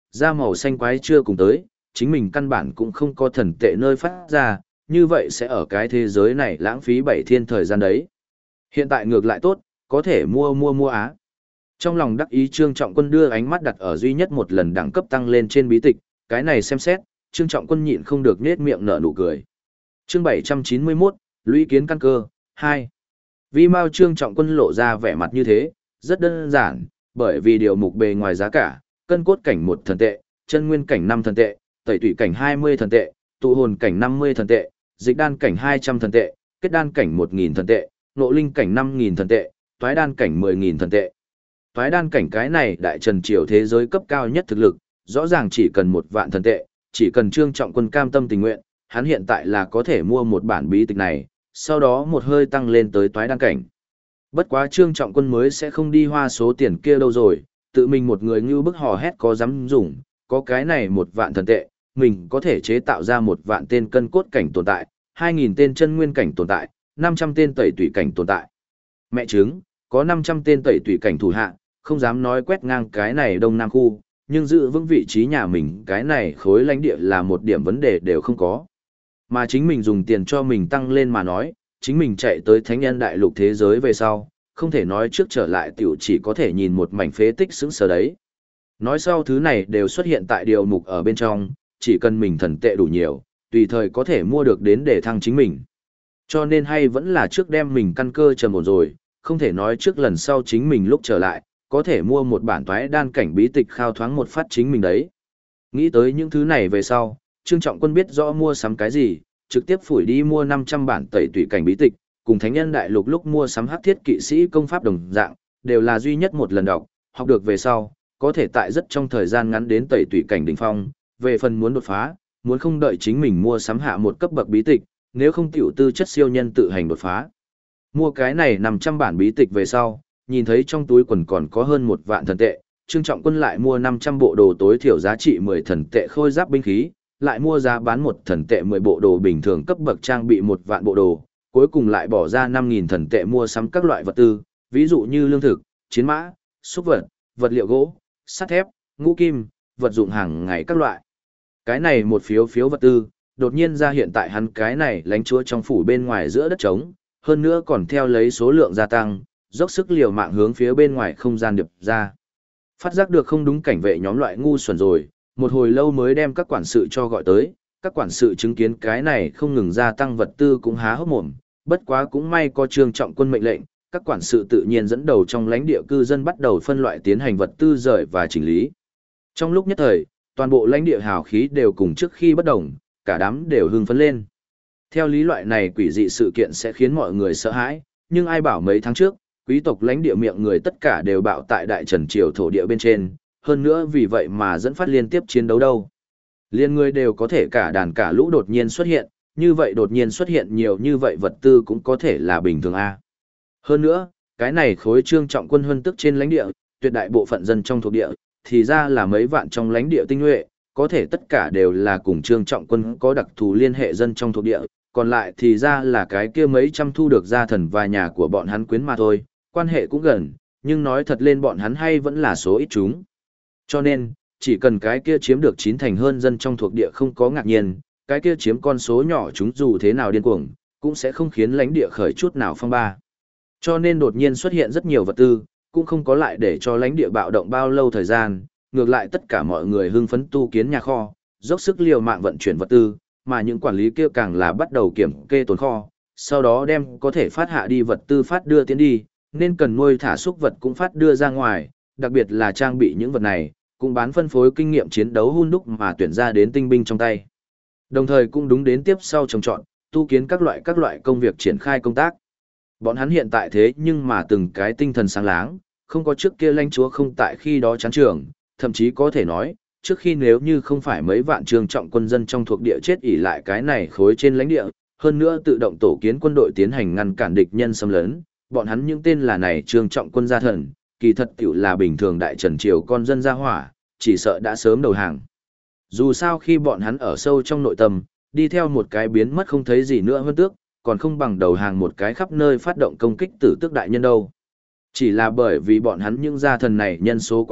da màu xanh quái chưa cùng tới, chính mình căn bản cũng không có thần tệ nơi phát ra, như vậy sẽ ở cái thế giới này lãng phí 7 thiên thời gian đấy. Hiện tại ngược lại tốt, có thể mua á. Trong lòng đắc ý Trương Trọng Quân đưa ánh mắt đặt ở duy nhất một lần đẳng cấp tăng lên trên bí tịch, cái này xem xét, Trương Trọng Quân nhịn không được nết miệng nở nụ cười. Chương 791, lũy kiến căn cơ, 2. Vì mau Trương Trọng Quân lộ ra vẻ mặt như thế, rất đơn giản, bởi vì điều mục bề ngoài giá cả, cân cốt cảnh 1 thần tệ, chân nguyên cảnh 5 thần tệ, tẩy tủy cảnh 20 thần tệ, tụ hồn cảnh 50 thần tệ, dịch đan cảnh 200 thần tệ, kết đan cảnh 1000 thần tệ, ngộ linh cảnh 5000 thần tệ, toái đan cảnh 10000 thần tệ. Toái đan cảnh cái này đại trần triều thế giới cấp cao nhất thực lực, rõ ràng chỉ cần 1 vạn thần tệ, chỉ cần Trương Trọng Quân cam tâm tình nguyện, hắn hiện tại là có thể mua một bản bí tịch này, sau đó một hơi tăng lên tới toái đan cảnh. Bất quá Trương Trọng Quân mới sẽ không đi hoa số tiền kia đâu rồi, tự mình một người như bức hò hét có dám dùng, có cái này 1 vạn thần tệ, mình có thể chế tạo ra 1 vạn tên cân cốt cảnh tồn tại, 2000 tên chân nguyên cảnh tồn tại, 500 tên tẩy tủy cảnh tồn tại. Mẹ chứng, có 500 tên tẩy tủy cảnh thủ hạ, không dám nói quét ngang cái này đông nam khu, nhưng giữ vững vị trí nhà mình cái này khối lãnh địa là một điểm vấn đề đều không có. Mà chính mình dùng tiền cho mình tăng lên mà nói, chính mình chạy tới thánh nhân đại lục thế giới về sau, không thể nói trước trở lại tiểu chỉ có thể nhìn một mảnh phế tích sững sờ đấy. Nói sau thứ này đều xuất hiện tại điều mục ở bên trong, chỉ cần mình thần tệ đủ nhiều, tùy thời có thể mua được đến để thăng chính mình. Cho nên hay vẫn là trước đem mình căn cơ trầm ổn rồi, không thể nói trước lần sau chính mình lúc trở lại, có thể mua một bản toái đan cảnh bí tịch khao thoáng một phát chính mình đấy. Nghĩ tới những thứ này về sau, Trương Trọng Quân biết rõ mua sắm cái gì, trực tiếp phủi đi mua 500 bản tẩy tủy cảnh bí tịch, cùng thánh nhân đại lục lúc mua sắm hắc thiết kỵ sĩ công pháp đồng dạng, đều là duy nhất một lần đọc, học được về sau, có thể tại rất trong thời gian ngắn đến tẩy tủy cảnh đỉnh phong, về phần muốn đột phá, muốn không đợi chính mình mua sắm hạ một cấp bậc bí tịch, nếu không tiểu tư chất siêu nhân tự hành đột phá. Mua cái này 500 bản bí tịch về sau, nhìn thấy trong túi quần còn có hơn 1 vạn thần tệ, Trương Trọng Quân lại mua 500 bộ đồ tối thiểu giá trị 10 thần tệ khôi giáp binh khí, lại mua giá bán 1 thần tệ 10 bộ đồ bình thường cấp bậc trang bị 1 vạn bộ đồ, cuối cùng lại bỏ ra 5000 thần tệ mua sắm các loại vật tư, ví dụ như lương thực, chiến mã, súc vật, vật liệu gỗ, sắt thép, ngũ kim, vật dụng hàng ngày các loại. Cái này một phiếu vật tư, đột nhiên ra hiện tại hắn cái này lãnh chúa trong phủ bên ngoài giữa đất trống, hơn nữa còn theo lấy số lượng gia tăng, dốc sức liều mạng hướng phía bên ngoài không gian điệp ra. Phát giác được không đúng cảnh vệ nhóm loại ngu xuẩn rồi, một hồi lâu mới đem các quản sự cho gọi tới, các quản sự chứng kiến cái này không ngừng gia tăng vật tư cũng há hốc mồm, bất quá cũng may có Trương Trọng Quân mệnh lệnh, các quản sự tự nhiên dẫn đầu trong lãnh địa cư dân bắt đầu phân loại tiến hành vật tư rời và chỉnh lý. Trong lúc nhất thời, toàn bộ lãnh địa hào khí đều cùng trước khi bất đồng, cả đám đều hưng phấn lên. Theo lý loại này quỷ dị sự kiện sẽ khiến mọi người sợ hãi, nhưng ai bảo mấy tháng trước, quý tộc lãnh địa miệng người tất cả đều bạo tại đại trần triều thổ địa bên trên, hơn nữa vì vậy mà dẫn phát liên tiếp chiến đấu đâu. Liên người đều có thể cả đàn cả lũ đột nhiên xuất hiện, như vậy đột nhiên xuất hiện nhiều như vậy vật tư cũng có thể là bình thường a. Hơn nữa, cái này khối Trương Trọng Quân huân tức trên lãnh địa, tuyệt đại bộ phận dân trong thuộc địa, thì ra là mấy vạn trong lãnh địa tinh nhuệ, có thể tất cả đều là cùng Trương Trọng Quân có đặc thù liên hệ dân trong thuộc địa, còn lại thì ra là cái kia mấy trăm thu được gia thần và nhà của bọn hắn quyến mà thôi, quan hệ cũng gần, nhưng nói thật lên bọn hắn hay vẫn là số ít chúng. Cho nên, chỉ cần cái kia chiếm được 9 thành hơn dân trong thuộc địa không có ngạc nhiên, cái kia chiếm con số nhỏ chúng dù thế nào điên cuồng, cũng sẽ không khiến lãnh địa khởi chút nào phong ba. Cho nên đột nhiên xuất hiện rất nhiều vật tư, cũng không có lại để cho lãnh địa bạo động bao lâu thời gian, ngược lại tất cả mọi người hưng phấn tu kiến nhà kho, dốc sức liều mạng vận chuyển vật tư, mà những quản lý kia càng là bắt đầu kiểm kê tồn kho, sau đó đem có thể phát hạ đi vật tư phát đưa tiến đi, nên cần nuôi thả súc vật cũng phát đưa ra ngoài, đặc biệt là trang bị những vật này, cũng bán phân phối kinh nghiệm chiến đấu hun đúc mà tuyển ra đến tinh binh trong tay. Đồng thời cũng đúng đến tiếp sau trồng trọt, tu kiến các loại công việc triển khai công tác. Bọn hắn hiện tại thế nhưng mà từng cái tinh thần sáng láng, không có trước kia lãnh chúa không tại khi đó chán trường, thậm chí có thể nói, trước khi nếu như không phải mấy vạn Trương Trọng Quân dân trong thuộc địa chết ỉ lại cái này khối trên lãnh địa, hơn nữa tự động tổ kiến quân đội tiến hành ngăn cản địch nhân xâm lấn, bọn hắn những tên là này Trương Trọng Quân gia thần, kỳ thật tiểu là bình thường đại trần triều con dân gia hỏa, chỉ sợ đã sớm đầu hàng. Dù sao khi bọn hắn ở sâu trong nội tâm, đi theo một cái biến mất không thấy gì nữa hơn tước, còn không bằng đầu hàng một cái khắp nơi phát động công kích tử tước đại nhân đâu. Chỉ là bởi vì bọn hắn những gia thần này nhân số quá ít,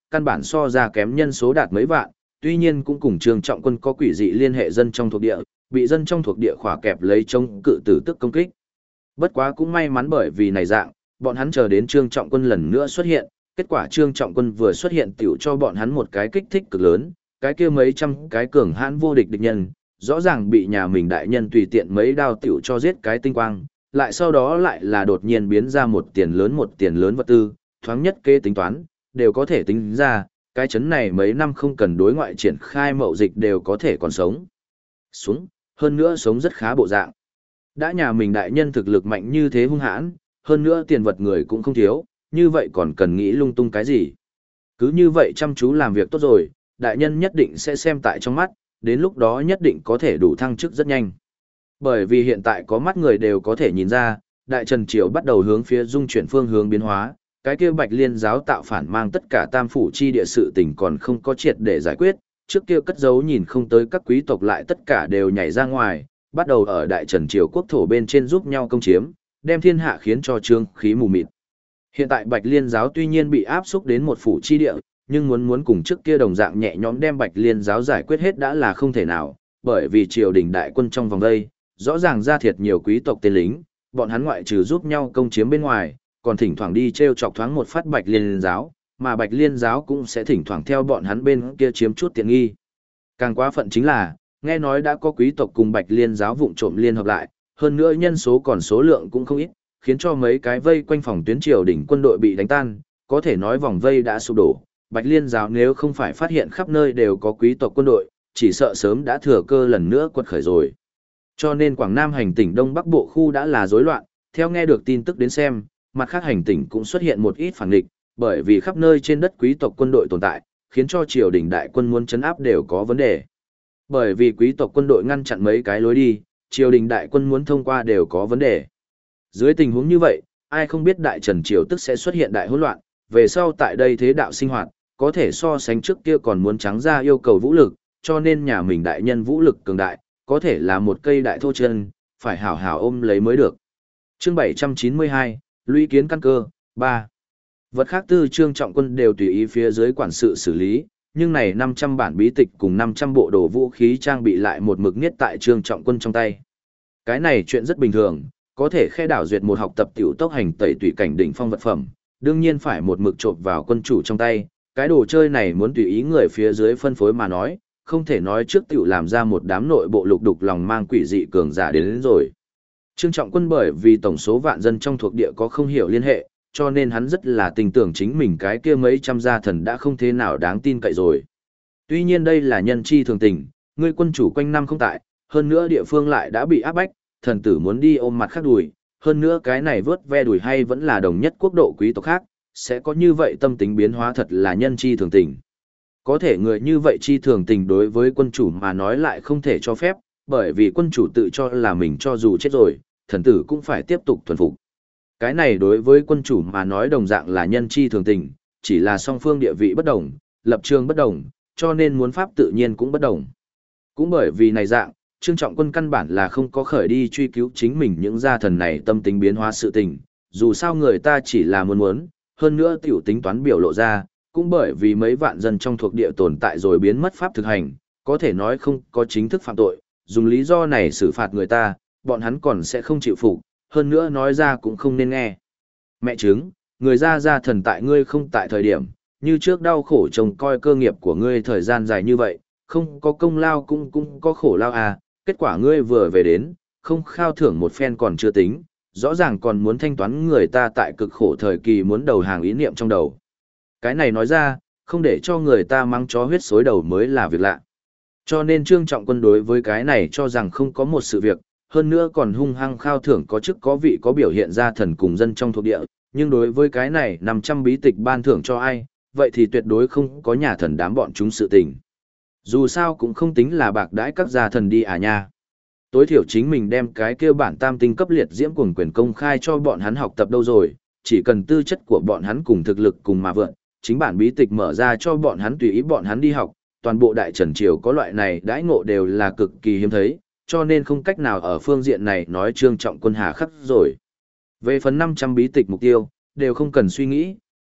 căn bản so ra kém nhân số đạt mấy vạn, tuy nhiên cũng cùng Trương Trọng Quân có quỷ dị liên hệ dân trong thuộc địa, bị dân trong thuộc địa khỏa kẹp lấy chống cự tử tức công kích. Bất quá cũng may mắn bởi vì này dạng, bọn hắn chờ đến Trương Trọng Quân lần nữa xuất hiện, kết quả Trương Trọng Quân vừa xuất hiện tiểu cho bọn hắn một cái kích thích cực lớn, cái kia mấy trăm cái cường hãn vô địch địch nhân, rõ ràng bị nhà mình đại nhân tùy tiện mấy đao tiểu cho giết cái tinh quang, lại sau đó lại là đột nhiên biến ra một tiền lớn vật tư, thoáng nhất kế tính toán, đều có thể tính ra, cái chấn này mấy năm không cần đối ngoại triển khai mậu dịch đều có thể còn sống xuống, hơn nữa sống rất khá bộ dạng. Đã nhà mình đại nhân thực lực mạnh như thế hung hãn, hơn nữa tiền vật người cũng không thiếu, như vậy còn cần nghĩ lung tung cái gì. Cứ như vậy chăm chú làm việc tốt rồi, đại nhân nhất định sẽ xem tại trong mắt, đến lúc đó nhất định có thể đủ thăng chức rất nhanh. Bởi vì hiện tại có mắt người đều có thể nhìn ra, Đại Trần Triều bắt đầu hướng phía dung chuyển phương hướng biến hóa, cái kia Bạch Liên giáo tạo phản mang tất cả tam phủ chi địa sự tình còn không có triệt để giải quyết, trước kia cất giấu nhìn không tới các quý tộc lại tất cả đều nhảy ra ngoài, bắt đầu ở Đại Trần Triều quốc thổ bên trên giúp nhau công chiếm, đem thiên hạ khiến cho trương khí mù mịt. Hiện tại Bạch Liên giáo tuy nhiên bị áp xúc đến một phủ chi địa, nhưng muốn cùng trước kia đồng dạng nhẹ nhõm đem Bạch Liên giáo giải quyết hết đã là không thể nào, bởi vì triều đình đại quân trong vòng đây, rõ ràng ra thiệt nhiều quý tộc tên lính, bọn hắn ngoại trừ giúp nhau công chiếm bên ngoài, còn thỉnh thoảng đi treo chọc thoáng một phát Bạch Liên giáo, mà Bạch Liên giáo cũng sẽ thỉnh thoảng theo bọn hắn bên kia chiếm chút tiện nghi. Càng quá phận chính là, nghe nói đã có quý tộc cùng Bạch Liên giáo vụng trộm liên hợp lại, hơn nữa nhân số còn số lượng cũng không ít, khiến cho mấy cái vây quanh phòng tuyến triều đỉnh quân đội bị đánh tan, có thể nói vòng vây đã sụp đổ. Bạch Liên giáo nếu không phải phát hiện khắp nơi đều có quý tộc quân đội, chỉ sợ sớm đã thừa cơ lần nữa quật khởi rồi. Cho nên Quảng Nam hành tỉnh Đông Bắc Bộ khu đã là rối loạn, theo nghe được tin tức đến xem, mặt khác hành tỉnh cũng xuất hiện một ít phản nghịch, bởi vì khắp nơi trên đất quý tộc quân đội tồn tại, khiến cho triều đình đại quân muốn trấn áp đều có vấn đề. Bởi vì quý tộc quân đội ngăn chặn mấy cái lối đi, triều đình đại quân muốn thông qua đều có vấn đề. Dưới tình huống như vậy, ai không biết Đại Trần Triều tức sẽ xuất hiện đại hỗn loạn, về sau tại đây thế đạo sinh hoạt, có thể so sánh trước kia còn muốn trắng ra yêu cầu vũ lực, cho nên nhà mình đại nhân vũ lực cường đại, có thể là một cây đại thô chân, phải hảo hảo ôm lấy mới được. Chương 792, Lũy kiến căn cơ, 3. Vật khác tư Trương Trọng Quân đều tùy ý phía dưới quản sự xử lý, nhưng này 500 bản bí tịch cùng 500 bộ đồ vũ khí trang bị lại một mực niết tại Trương Trọng Quân trong tay. Cái này chuyện rất bình thường, có thể khe đảo duyệt một học tập tiểu tốc hành tẩy tùy cảnh đỉnh phong vật phẩm, đương nhiên phải một mực trộn vào quân chủ trong tay, cái đồ chơi này muốn tùy ý người phía dưới phân phối mà nói, không thể nói trước tiểu làm ra một đám nội bộ lục đục lòng mang quỷ dị cường giả đến rồi. Trương Trọng Quân bởi vì tổng số vạn dân trong thuộc địa có không hiểu liên hệ, cho nên hắn rất là tin tưởng chính mình cái kia mấy trăm gia thần đã không thế nào đáng tin cậy rồi. Tuy nhiên đây là nhân chi thường tình, người quân chủ quanh năm không tại, hơn nữa địa phương lại đã bị áp bách, thần tử muốn đi ôm mặt khác đùi, hơn nữa cái này vớt ve đùi hay vẫn là đồng nhất quốc độ quý tộc khác, sẽ có như vậy tâm tính biến hóa thật là nhân chi thường tình. Có thể người như vậy chi thường tình đối với quân chủ mà nói lại không thể cho phép, bởi vì quân chủ tự cho là mình cho dù chết rồi, thần tử cũng phải tiếp tục thuần phục. Cái này đối với quân chủ mà nói đồng dạng là nhân chi thường tình, chỉ là song phương địa vị bất đồng, lập trường bất đồng, cho nên muốn pháp tự nhiên cũng bất đồng. Cũng bởi vì này dạng, Trương Trọng Quân căn bản là không có khởi đi truy cứu chính mình những gia thần này tâm tính biến hóa sự tình, dù sao người ta chỉ là muốn, hơn nữa tiểu tính toán biểu lộ ra, cũng bởi vì mấy vạn dân trong thuộc địa tồn tại rồi biến mất pháp thực hành, có thể nói không có chính thức phạm tội, dùng lý do này xử phạt người ta, bọn hắn còn sẽ không chịu phục, hơn nữa nói ra cũng không nên nghe. Mẹ chứng, người gia thần tại ngươi không tại thời điểm, như trước đau khổ trông coi cơ nghiệp của ngươi thời gian dài như vậy, không có công lao cũng có khổ lao à, kết quả ngươi vừa về đến, không khao thưởng một phen còn chưa tính, rõ ràng còn muốn thanh toán người ta tại cực khổ thời kỳ muốn đầu hàng ý niệm trong đầu. Cái này nói ra, không để cho người ta mắng chó huyết xối đầu mới là việc lạ. Cho nên Trương Trọng Quân đối với cái này cho rằng không có một sự việc, hơn nữa còn hung hăng khao thưởng có chức có vị có biểu hiện ra thần cùng dân trong thuộc địa, nhưng đối với cái này 500 bí tịch ban thưởng cho ai, vậy thì tuyệt đối không có nhà thần đám bọn chúng sự tình. Dù sao cũng không tính là bạc đãi các gia thần đi à nha. Tối thiểu chính mình đem cái kêu bản tam tinh cấp liệt diễm cuồng quyền công khai cho bọn hắn học tập đâu rồi, chỉ cần tư chất của bọn hắn cùng thực lực cùng mà vượn, chính bản bí tịch mở ra cho bọn hắn tùy ý bọn hắn đi học, toàn bộ Đại Trần Triều có loại này đãi ngộ đều là cực kỳ hiếm thấy, cho nên không cách nào ở phương diện này nói Trương Trọng Quân hà khắc rồi. Về phần 500 bí tịch mục tiêu, đều không cần suy nghĩ,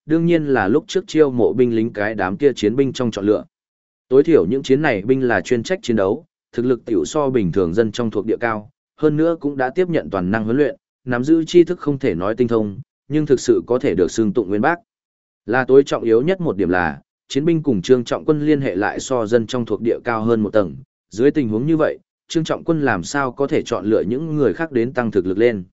đương nhiên là lúc trước chiêu mộ binh lính cái đám kia chiến binh trong chọn lựa. Tối thiểu những chiến này binh là chuyên trách chiến đấu, thực lực tiểu so bình thường dân trong thuộc địa cao, hơn nữa cũng đã tiếp nhận toàn năng huấn luyện, nắm giữ tri thức không thể nói tinh thông, nhưng thực sự có thể được xưng tụng nguyên bác. Là tối trọng yếu nhất một điểm là, chiến binh cùng Trương Trọng Quân liên hệ lại so dân trong thuộc địa cao hơn một tầng, dưới tình huống như vậy, Trương Trọng Quân làm sao có thể chọn lựa những người khác đến tăng thực lực lên.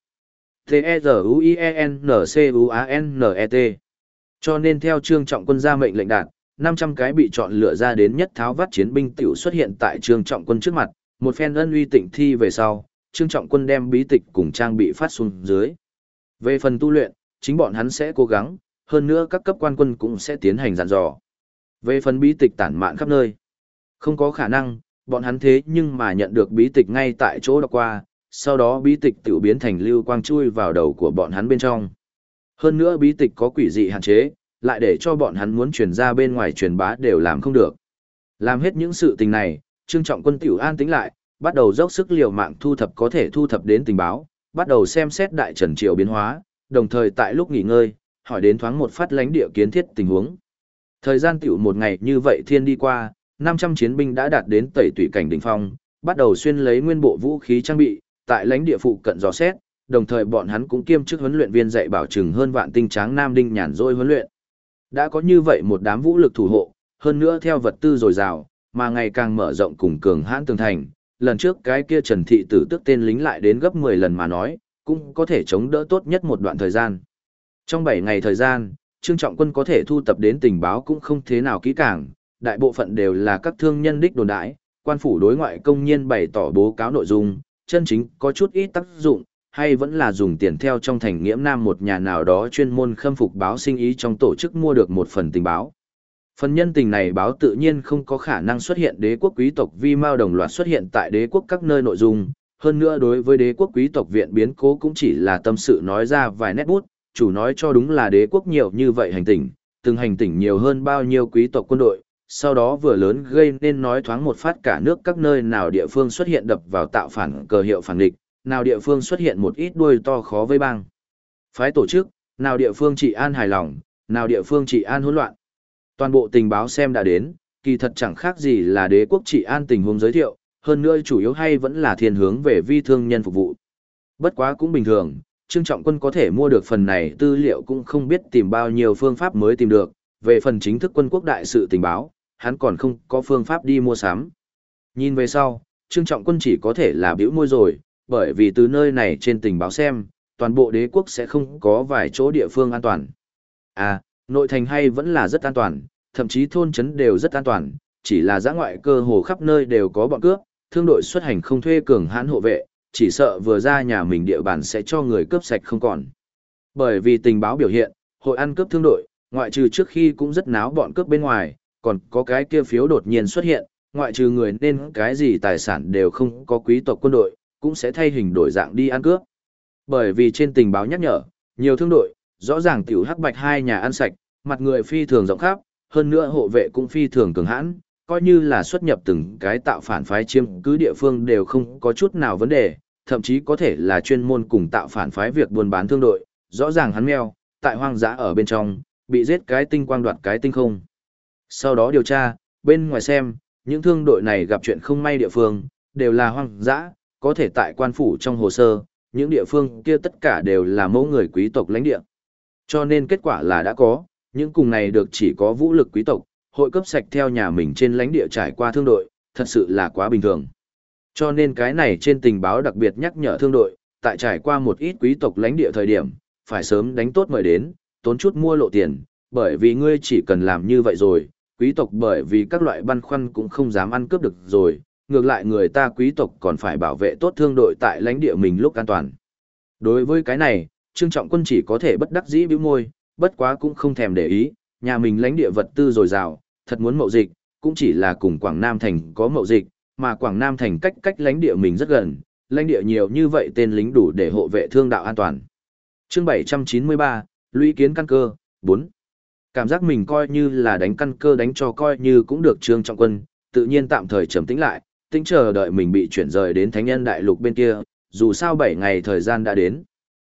T-E-Z-U-I-E-N-C-U-A-N-E-T. Cho nên theo Trương Trọng Quân ra mệnh lệnh đạt, 500 cái bị chọn lựa ra đến nhất tháo vát chiến binh tiểu xuất hiện tại Trương Trọng Quân trước mặt, một phen ân uy tịnh thi về sau, Trương Trọng Quân đem bí tịch cùng trang bị phát xuống dưới. Về phần tu luyện, chính bọn hắn sẽ cố gắng, hơn nữa các cấp quan quân cũng sẽ tiến hành dặn dò. Về phần bí tịch tản mạn khắp nơi, không có khả năng, bọn hắn thế nhưng mà nhận được bí tịch ngay tại chỗ đọc qua, sau đó bí tịch tiểu biến thành lưu quang chui vào đầu của bọn hắn bên trong. Hơn nữa bí tịch có quỷ dị hạn chế, lại để cho bọn hắn muốn truyền ra bên ngoài truyền bá đều làm không được. Làm hết những sự tình này, Trương Trọng Quân tiểu an tĩnh lại, bắt đầu dốc sức liều mạng thu thập có thể thu thập đến tình báo, bắt đầu xem xét đại trần triều biến hóa, đồng thời tại lúc nghỉ ngơi, hỏi đến thoáng một phát lãnh địa kiến thiết tình huống. Thời gian tiểu một ngày như vậy thiên đi qua, 500 chiến binh đã đạt đến tẩy tủy cảnh đỉnh phong, bắt đầu xuyên lấy nguyên bộ vũ khí trang bị, tại lãnh địa phụ cận dò xét, đồng thời bọn hắn cũng kiêm chức huấn luyện viên dạy bảo chừng hơn vạn tinh tráng nam đinh nhàn rỗi huấn luyện. Đã có như vậy một đám vũ lực thủ hộ, hơn nữa theo vật tư dồi dào, mà ngày càng mở rộng cùng cường hãn tường thành, lần trước cái kia Trần Thị Tử tức tên lính lại đến gấp 10 lần mà nói, cũng có thể chống đỡ tốt nhất một đoạn thời gian. Trong 7 ngày thời gian, Trương Trọng Quân có thể thu tập đến tình báo cũng không thế nào kỹ càng, đại bộ phận đều là các thương nhân đích đồn đãi, quan phủ đối ngoại công nhiên bày tỏ bố cáo nội dung, chân chính có chút ít tác dụng, hay vẫn là dùng tiền theo trong thành Nghiễm Nam một nhà nào đó chuyên môn khâm phục báo sinh ý trong tổ chức mua được một phần tình báo. Phần nhân tình này báo tự nhiên không có khả năng xuất hiện đế quốc quý tộc vi mao đồng loạt xuất hiện tại đế quốc các nơi nội dung, hơn nữa đối với đế quốc quý tộc viện biến cố cũng chỉ là tâm sự nói ra vài nét bút, chủ nói cho đúng là đế quốc nhiều như vậy hành tỉnh, từng hành tỉnh nhiều hơn bao nhiêu quý tộc quân đội, sau đó vừa lớn gây nên nói thoáng một phát cả nước các nơi nào địa phương xuất hiện đập vào tạo phản cờ hiệu phản địch, nào địa phương xuất hiện một ít đuôi to khó vây bang. Phái tổ chức, nào địa phương trị an hài lòng, nào địa phương trị an hỗn loạn. Toàn bộ tình báo xem đã đến, kỳ thật chẳng khác gì là đế quốc trị an tình huống giới thiệu, hơn nữa chủ yếu hay vẫn là thiên hướng về vi thương nhân phục vụ. Bất quá cũng bình thường, Trương Trọng Quân có thể mua được phần này tư liệu cũng không biết tìm bao nhiêu phương pháp mới tìm được, về phần chính thức quân quốc đại sự tình báo, hắn còn không có phương pháp đi mua sắm. Nhìn về sau, Trương Trọng Quân chỉ có thể là bĩu môi rồi, bởi vì từ nơi này trên tình báo xem, toàn bộ đế quốc sẽ không có vài chỗ địa phương an toàn. À, nội thành hay vẫn là rất an toàn, thậm chí thôn trấn đều rất an toàn, chỉ là dã ngoại cơ hồ khắp nơi đều có bọn cướp, thương đội xuất hành không thuê cường hãn hộ vệ, chỉ sợ vừa ra nhà mình địa bàn sẽ cho người cướp sạch không còn. Bởi vì tình báo biểu hiện, hội ăn cướp thương đội, ngoại trừ trước khi cũng rất náo bọn cướp bên ngoài, còn có cái kia phiếu đột nhiên xuất hiện, ngoại trừ người nên cái gì tài sản đều không có quý tộc quân đội, cũng sẽ thay hình đổi dạng đi ăn cướp. Bởi vì trên tình báo nhắc nhở, nhiều thương đội, rõ ràng tiểu hắc bạch hai nhà ăn sạch, mặt người phi thường rộng khắp, hơn nữa hộ vệ cũng phi thường cường hãn, coi như là xuất nhập từng cái tạo phản phái chiếm cứ địa phương đều không có chút nào vấn đề, thậm chí có thể là chuyên môn cùng tạo phản phái việc buôn bán thương đội, rõ ràng hắn meo, tại hoang dã ở bên trong, bị giết cái tinh quang đoạt cái tinh không. Sau đó điều tra, bên ngoài xem, những thương đội này gặp chuyện không may địa phương, đều là hoang dã, có thể tại quan phủ trong hồ sơ, những địa phương kia tất cả đều là mẫu người quý tộc lãnh địa. Cho nên kết quả là đã có, những cùng này được chỉ có vũ lực quý tộc, hội cấp sạch theo nhà mình trên lãnh địa trải qua thương đội, thật sự là quá bình thường. Cho nên cái này trên tình báo đặc biệt nhắc nhở thương đội, tại trải qua một ít quý tộc lãnh địa thời điểm, phải sớm đánh tốt mời đến, tốn chút mua lộ tiền, bởi vì ngươi chỉ cần làm như vậy rồi, quý tộc bởi vì các loại băn khoăn cũng không dám ăn cướp được rồi, ngược lại người ta quý tộc còn phải bảo vệ tốt thương đội tại lãnh địa mình lúc an toàn. Đối với cái này, Trương Trọng Quân chỉ có thể bất đắc dĩ bĩu môi, bất quá cũng không thèm để ý, nhà mình lãnh địa vật tư dồi dào, thật muốn mậu dịch, cũng chỉ là cùng Quảng Nam thành có mậu dịch, mà Quảng Nam thành cách lãnh địa mình rất gần, lãnh địa nhiều như vậy tên lính đủ để hộ vệ thương đạo an toàn. Chương 793, lũy kiến căn cơ, 4. Cảm giác mình coi như là đánh căn cơ đánh cho coi như cũng được Trương Trọng Quân, tự nhiên tạm thời trầm tĩnh lại, tính chờ đợi mình bị chuyển rời đến Thánh Nhân Đại Lục bên kia, dù sao 7 ngày thời gian đã đến.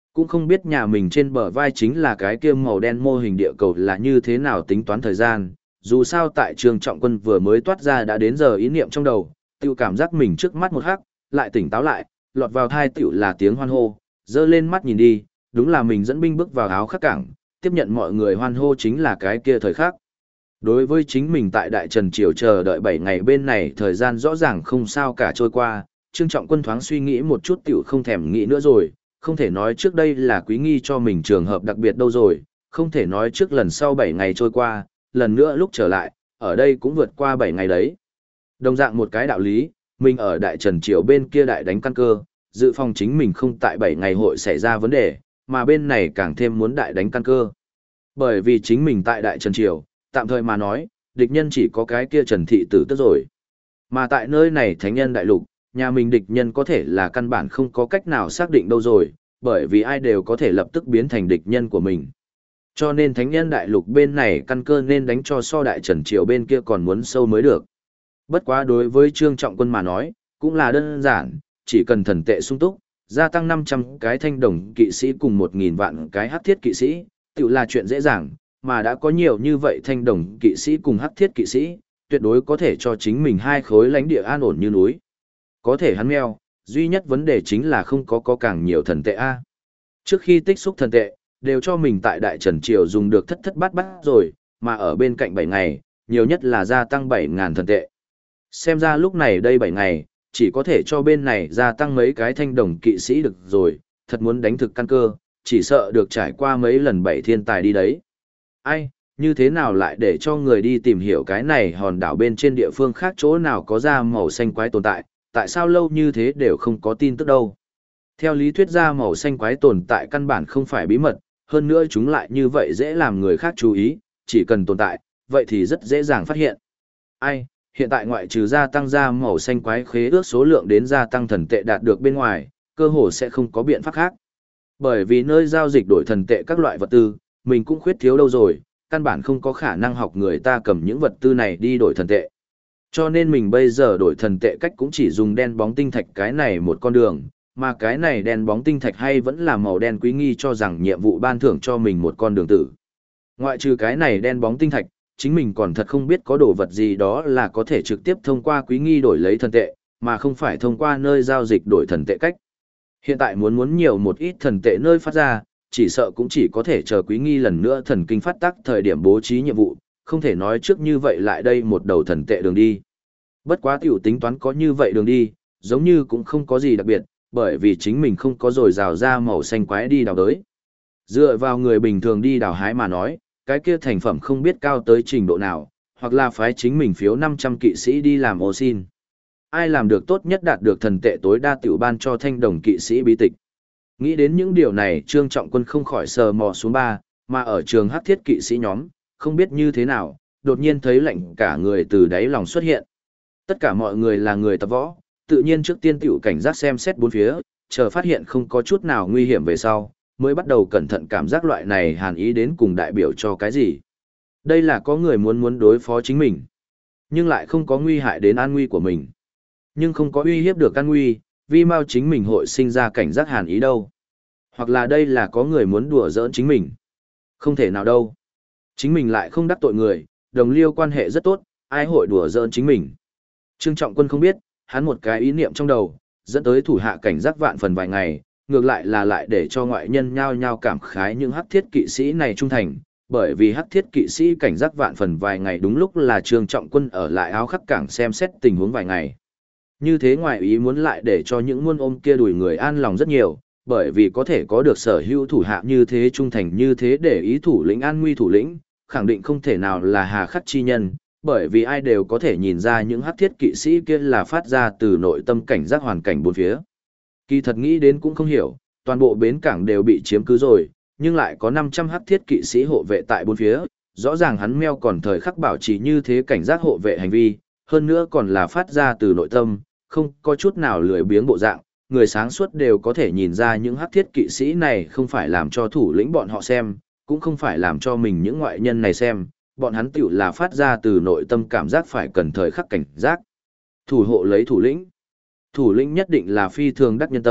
Cũng không biết nhà mình trên bờ vai chính là cái kia màu đen mô hình địa cầu là như thế nào tính toán thời gian, dù sao tại Trương Trọng Quân vừa mới toát ra đã đến giờ ý niệm trong đầu, tiêu cảm giác mình trước mắt một khắc, lại tỉnh táo lại, lọt vào thai tiểu là tiếng hoan hô, dơ lên mắt nhìn đi, đúng là mình dẫn binh bước vào áo khắc cảng, tiếp nhận mọi người hoan hô chính là cái kia thời khắc. Đối với chính mình tại Đại Trần Triều chờ đợi 7 ngày bên này thời gian rõ ràng không sao cả trôi qua, Trương Trọng Quân thoáng suy nghĩ một chút tiểu không thèm nghĩ nữa rồi, không thể nói trước đây là quý nghi cho mình trường hợp đặc biệt đâu rồi, không thể nói trước lần sau 7 ngày trôi qua, lần nữa lúc trở lại, ở đây cũng vượt qua 7 ngày đấy. Đồng dạng một cái đạo lý, mình ở Đại Trần Triều bên kia đại đánh căn cơ, dự phòng chính mình không tại 7 ngày hội xảy ra vấn đề, mà bên này càng thêm muốn đại đánh căn cơ. Bởi vì chính mình tại Đại Trần Triều, tạm thời mà nói, địch nhân chỉ có cái kia Trần Thị Tử tức rồi. Mà tại nơi này Thánh Nhân Đại Lục, nhà mình địch nhân có thể là căn bản không có cách nào xác định đâu rồi, bởi vì ai đều có thể lập tức biến thành địch nhân của mình. Cho nên Thánh Nhân Đại Lục bên này căn cơ nên đánh cho so Đại Trần Triều bên kia còn muốn sâu mới được. Bất quá đối với Trương Trọng Quân mà nói, cũng là đơn giản, chỉ cần thần tệ sung túc, gia tăng 500 cái thanh đồng kỵ sĩ cùng 1.000 vạn cái hắc thiết kỵ sĩ, tự là chuyện dễ dàng, mà đã có nhiều như vậy thanh đồng kỵ sĩ cùng hắc thiết kỵ sĩ, tuyệt đối có thể cho chính mình hai khối lãnh địa an ổn như núi. Có thể hắn meo, duy nhất vấn đề chính là không có càng nhiều thần tệ A. Trước khi tích xúc thần tệ, đều cho mình tại Đại Trần Triều dùng được thất thất bát bát rồi, mà ở bên cạnh 7 ngày, nhiều nhất là gia tăng 7.000 thần tệ. Xem ra lúc này đây 7 ngày, chỉ có thể cho bên này gia tăng mấy cái thanh đồng kỵ sĩ được rồi, thật muốn đánh thực căn cơ, chỉ sợ được trải qua mấy lần 7 thiên tài đi đấy. Ai, như thế nào lại để cho người đi tìm hiểu cái này hòn đảo bên trên địa phương khác chỗ nào có da màu xanh quái tồn tại, tại sao lâu như thế đều không có tin tức đâu. Theo lý thuyết da màu xanh quái tồn tại căn bản không phải bí mật, hơn nữa chúng lại như vậy dễ làm người khác chú ý, chỉ cần tồn tại, vậy thì rất dễ dàng phát hiện. Ai, hiện tại ngoại trừ gia tăng da màu xanh quái khế ước số lượng đến gia tăng thần tệ đạt được bên ngoài, cơ hồ sẽ không có biện pháp khác. Bởi vì nơi giao dịch đổi thần tệ các loại vật tư, mình cũng khuyết thiếu đâu rồi, căn bản không có khả năng học người ta cầm những vật tư này đi đổi thần tệ. Cho nên mình bây giờ đổi thần tệ cách cũng chỉ dùng đen bóng tinh thạch cái này một con đường, mà cái này đen bóng tinh thạch hay vẫn là màu đen quý nghi cho rằng nhiệm vụ ban thưởng cho mình một con đường tử. Ngoại trừ cái này đen bóng tinh thạch, chính mình còn thật không biết có đồ vật gì đó là có thể trực tiếp thông qua quý nghi đổi lấy thần tệ, mà không phải thông qua nơi giao dịch đổi thần tệ cách. Hiện tại muốn nhiều một ít thần tệ nơi phát ra, chỉ sợ cũng chỉ có thể chờ quý nghi lần nữa thần kinh phát tác thời điểm bố trí nhiệm vụ, không thể nói trước như vậy lại đây một đầu thần tệ đường đi. Bất quá tiểu tính toán có như vậy đường đi, giống như cũng không có gì đặc biệt, bởi vì chính mình không có rồi rào ra màu xanh quái đi đào đới. Dựa vào người bình thường đi đào hái mà nói, cái kia thành phẩm không biết cao tới trình độ nào, hoặc là phái chính mình phiếu 500 kỵ sĩ đi làm ô xin. Ai làm được tốt nhất đạt được thần tệ tối đa tiểu ban cho thanh đồng kỵ sĩ bí tịch. Nghĩ đến những điều này Trương Trọng Quân không khỏi sờ mò xuống ba, mà ở trường hắc thiết kỵ sĩ nhóm, không biết như thế nào, đột nhiên thấy lạnh cả người từ đáy lòng xuất hiện. Tất cả mọi người là người tập võ, tự nhiên trước tiên tiểu cảnh giác xem xét bốn phía, chờ phát hiện không có chút nào nguy hiểm về sau, mới bắt đầu cẩn thận cảm giác loại này hàn ý đến cùng đại biểu cho cái gì. Đây là có người muốn đối phó chính mình, nhưng lại không có nguy hại đến an nguy của mình. Nhưng không có uy hiếp được an nguy, vì mau chính mình hội sinh ra cảnh giác hàn ý đâu. Hoặc là đây là có người muốn đùa giỡn chính mình. Không thể nào đâu. Chính mình lại không đắc tội người, đồng liêu quan hệ rất tốt, ai hội đùa giỡn chính mình. Trương Trọng Quân không biết, hắn một cái ý niệm trong đầu, dẫn tới thủ hạ cảnh giác vạn phần vài ngày, ngược lại là lại để cho ngoại nhân nhao nhao cảm khái những hắc thiết kỵ sĩ này trung thành, bởi vì hắc thiết kỵ sĩ cảnh giác vạn phần vài ngày đúng lúc là Trương Trọng Quân ở lại áo khắc cảng xem xét tình huống vài ngày. Như thế ngoại ý muốn lại để cho những muôn ôm kia đùi người an lòng rất nhiều, bởi vì có thể có được sở hữu thủ hạ như thế trung thành như thế để ý thủ lĩnh an nguy thủ lĩnh, khẳng định không thể nào là hà khắc chi nhân, bởi vì ai đều có thể nhìn ra những hắc thiết kỵ sĩ kia là phát ra từ nội tâm cảnh giác hoàn cảnh bốn phía. Kỳ thật nghĩ đến cũng không hiểu, toàn bộ bến cảng đều bị chiếm cứ rồi, nhưng lại có 500 hắc thiết kỵ sĩ hộ vệ tại bốn phía, rõ ràng hắn meo còn thời khắc bảo trì như thế cảnh giác hộ vệ hành vi, hơn nữa còn là phát ra từ nội tâm, không có chút nào lười biếng bộ dạng, người sáng suốt đều có thể nhìn ra những hắc thiết kỵ sĩ này không phải làm cho thủ lĩnh bọn họ xem, cũng không phải làm cho mình những ngoại nhân này xem, bọn hắn tiểu là phát ra từ nội tâm cảm giác phải cần thời khắc cảnh giác. Thủ hộ lấy thủ lĩnh. Thủ lĩnh nhất định là phi thường đắc nhân tâm,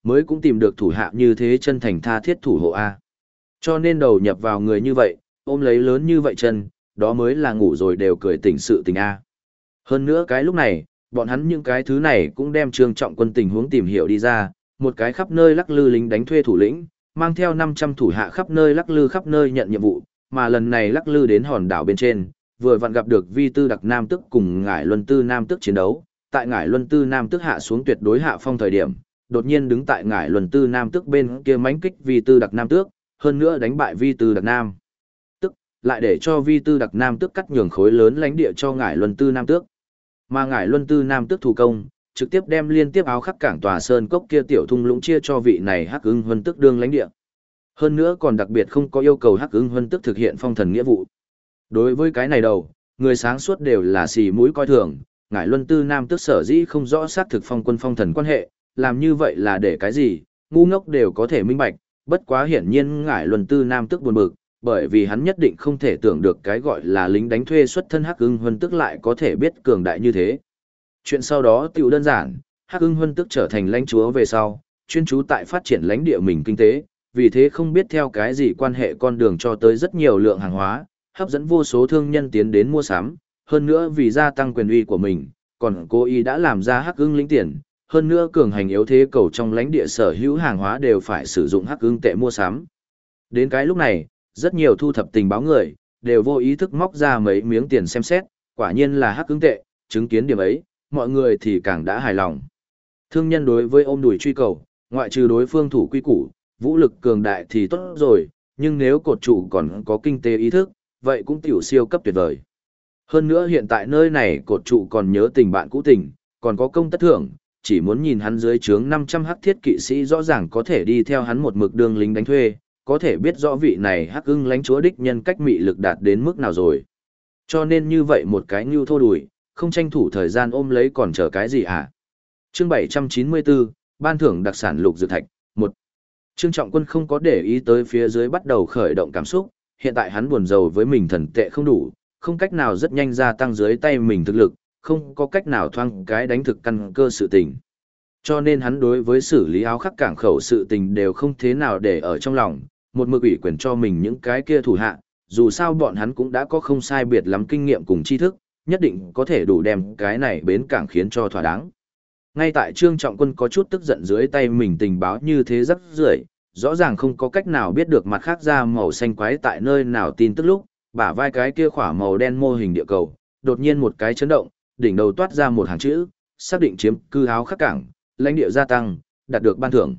mới cũng tìm được thủ hạ như thế chân thành tha thiết thủ hộ A. Cho nên đầu nhập vào người như vậy, ôm lấy lớn như vậy chân, đó mới là ngủ rồi đều cười tỉnh sự tình A. Hơn nữa cái lúc này, bọn hắn những cái thứ này cũng đem Trương Trọng Quân tình huống tìm hiểu đi ra, một cái khắp nơi lắc lư lính đánh thuê thủ lĩnh, mang theo 500 thủ hạ khắp nơi lắc lư khắp nơi nhận nhiệm vụ, mà lần này lắc lư đến hòn đảo bên trên, vừa vặn gặp được Vi Tư Đặc Nam Tức cùng Ngải Luân Tư Nam Tức chiến đấu, tại Ngải Luân Tư Nam Tức hạ xuống tuyệt đối hạ phong thời điểm, đột nhiên đứng tại Ngải Luân Tư Nam Tức bên kia mãnh kích Vi Tư Đặc Nam Tước, hơn nữa đánh bại Vi Tư Đặc Nam Tức, lại để cho Vi Tư Đặc Nam Tước cắt nhường khối lớn lãnh địa cho Ngải Luân Tư Nam Tước. Mà Ngải Luân Tư Nam Tước thủ công, trực tiếp đem liên tiếp áo khắc cảng tòa sơn cốc kia tiểu thung lũng chia cho vị này Hắc Ưng Huân Tước đương lãnh địa. Hơn nữa còn đặc biệt không có yêu cầu Hắc Ưng Huân Tước thực hiện phong thần nghĩa vụ. Đối với cái này đầu, người sáng suốt đều là xì mũi coi thường, Ngải Luân Tư Nam Tước sở dĩ không rõ xác thực phong quân phong thần quan hệ, làm như vậy là để cái gì, ngu ngốc đều có thể minh bạch, bất quá hiển nhiên Ngải Luân Tư Nam Tước buồn bực, bởi vì hắn nhất định không thể tưởng được cái gọi là lính đánh thuê xuất thân Hắc Ưng Huân Tước lại có thể biết cường đại như thế. Chuyện sau đó tiểu đơn giản, Hắc Ưng Huân Tước trở thành lãnh chúa về sau, chuyên chú tại phát triển lãnh địa mình kinh tế, vì thế không biết theo cái gì quan hệ con đường cho tới rất nhiều lượng hàng hóa, hấp dẫn vô số thương nhân tiến đến mua sắm, hơn nữa vì gia tăng quyền uy của mình, còn cố ý đã làm ra Hắc Ưng lĩnh tiền, hơn nữa cường hành yếu thế cầu trong lãnh địa sở hữu hàng hóa đều phải sử dụng Hắc Ưng tệ mua sắm. Đến cái lúc này, rất nhiều thu thập tình báo người, đều vô ý thức móc ra mấy miếng tiền xem xét, quả nhiên là Hắc Ưng tệ, chứng kiến điểm ấy, mọi người thì càng đã hài lòng. Thương nhân đối với ôm đùi truy cầu, ngoại trừ đối phương thủ quy củ, vũ lực cường đại thì tốt rồi, nhưng nếu cột trụ còn có kinh tế ý thức, vậy cũng tiểu siêu cấp tuyệt vời. Hơn nữa hiện tại nơi này cột trụ còn nhớ tình bạn cũ tình, còn có công tất thưởng, chỉ muốn nhìn hắn dưới trướng 500 hắc thiết kỵ sĩ rõ ràng có thể đi theo hắn một mực đường lính đánh thuê, có thể biết rõ vị này Hắc Ưng lãnh chúa đích nhân cách mị lực đạt đến mức nào rồi. Cho nên như vậy một cái nhu thô đùi, không tranh thủ thời gian ôm lấy còn chờ cái gì hả? Chương 794, ban thưởng đặc sản lục dược thạch, 1. Trương Trọng Quân không có để ý tới phía dưới bắt đầu khởi động cảm xúc, hiện tại hắn buồn rầu với mình thần tệ không đủ, không cách nào rất nhanh gia tăng dưới tay mình thực lực, không có cách nào thoang cái đánh thực căn cơ sự tình. Cho nên hắn đối với xử lý áo khắc cảng khẩu sự tình đều không thế nào để ở trong lòng, một mực ủy quyền cho mình những cái kia thủ hạ, dù sao bọn hắn cũng đã có không sai biệt lắm kinh nghiệm cùng tri thức, nhất định có thể đủ đem cái này bến cảng khiến cho thỏa đáng. Ngay tại Trương Trọng Quân có chút tức giận dưới tay mình tình báo như thế rất rưởi, rõ ràng không có cách nào biết được mặt khác ra màu xanh quái tại nơi nào tin tức lúc, bả vai cái kia khỏa màu đen mô hình địa cầu, đột nhiên một cái chấn động, đỉnh đầu toát ra một hàng chữ, xác định chiếm cư áo khắc cảng, lãnh địa gia tăng, đạt được ban thưởng.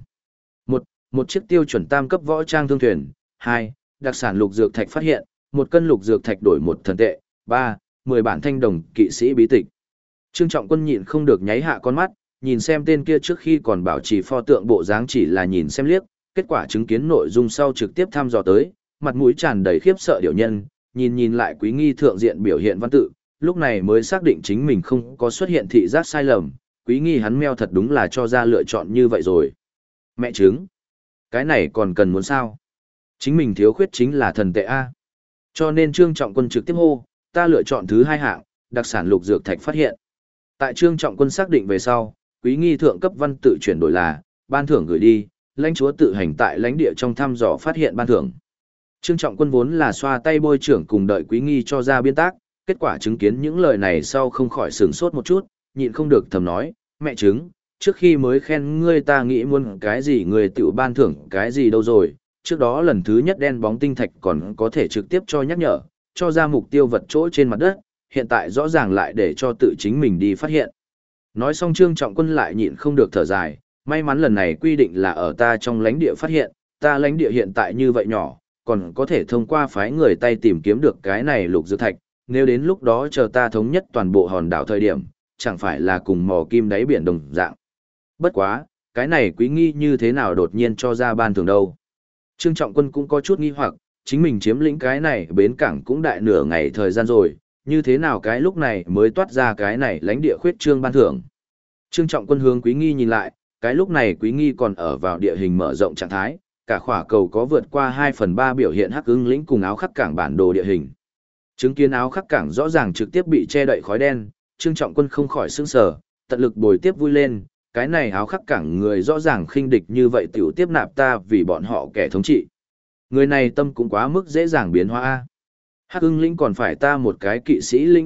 Một chiếc tiêu chuẩn tam cấp võ trang thương thuyền. 2. Đặc sản lục dược thạch phát hiện, 1 cân lục dược thạch đổi 1 thần tệ. 3. 10 bản thanh đồng kỵ sĩ bí tịch. Trương Trọng Quân nhịn không được nháy hạ con mắt, nhìn xem tên kia trước khi còn bảo trì pho tượng bộ dáng chỉ là nhìn xem liếc, kết quả chứng kiến nội dung sau trực tiếp thăm dò tới, mặt mũi tràn đầy khiếp sợ điệu nhân, nhìn lại quý nghi thượng diện biểu hiện văn tự, lúc này mới xác định chính mình không có xuất hiện thị giác sai lầm, quý nghi hắn meo thật đúng là cho ra lựa chọn như vậy rồi. Mẹ chứng, cái này còn cần muốn sao? Chính mình thiếu khuyết chính là thần tệ A. Cho nên Trương Trọng Quân trực tiếp hô, ta lựa chọn thứ 2 hạng, đặc sản lục dược thạch phát hiện. Tại Trương Trọng Quân xác định về sau, quý nghi thượng cấp văn tự chuyển đổi là, ban thưởng gửi đi, lãnh chúa tự hành tại lãnh địa trong thăm dò phát hiện ban thưởng. Trương Trọng Quân vốn là xoa tay bôi trưởng cùng đợi quý nghi cho ra biên tác, kết quả chứng kiến những lời này sau không khỏi sửng sốt một chút, nhịn không được thầm nói, mẹ chứng, trước khi mới khen ngươi ta nghĩ muốn cái gì người tiểu ban thưởng cái gì đâu rồi, trước đó lần thứ nhất đen bóng tinh thạch còn có thể trực tiếp cho nhắc nhở, cho ra mục tiêu vật chỗ trên mặt đất, hiện tại rõ ràng lại để cho tự chính mình đi phát hiện. Nói xong Trương Trọng Quân lại nhịn không được thở dài, may mắn lần này quy định là ở ta trong lãnh địa phát hiện, ta lãnh địa hiện tại như vậy nhỏ, còn có thể thông qua phái người tay tìm kiếm được cái này lục dược thạch, nếu đến lúc đó chờ ta thống nhất toàn bộ hòn đảo thời điểm, chẳng phải là cùng mò kim đáy biển đồng dạng. Bất quá, cái này quý nghi như thế nào đột nhiên cho ra ban thưởng đâu. Trương Trọng Quân cũng có chút nghi hoặc, chính mình chiếm lĩnh cái này bến cảng cũng đại nửa ngày thời gian rồi, như thế nào cái lúc này mới toát ra cái này lãnh địa khuyết trương ban thưởng. Trương Trọng Quân hướng quý nghi nhìn lại, cái lúc này quý nghi còn ở vào địa hình mở rộng trạng thái, cả khỏa cầu có vượt qua 2/3 biểu hiện Hắc Ưng lĩnh cùng áo khắc cảng bản đồ địa hình. Chứng kiến áo khắc cảng rõ ràng trực tiếp bị che đậy khói đen, Trương Trọng Quân không khỏi sửng sở, tận lực bồi tiếp vui lên, cái này áo khắc cảng người rõ ràng khinh địch như vậy tiểu tiếp nạp ta vì bọn họ kẻ thống trị. Người này tâm cũng quá mức dễ dàng biến hóa a. Hắc ưng lĩnh còn phải ta một cái kỵ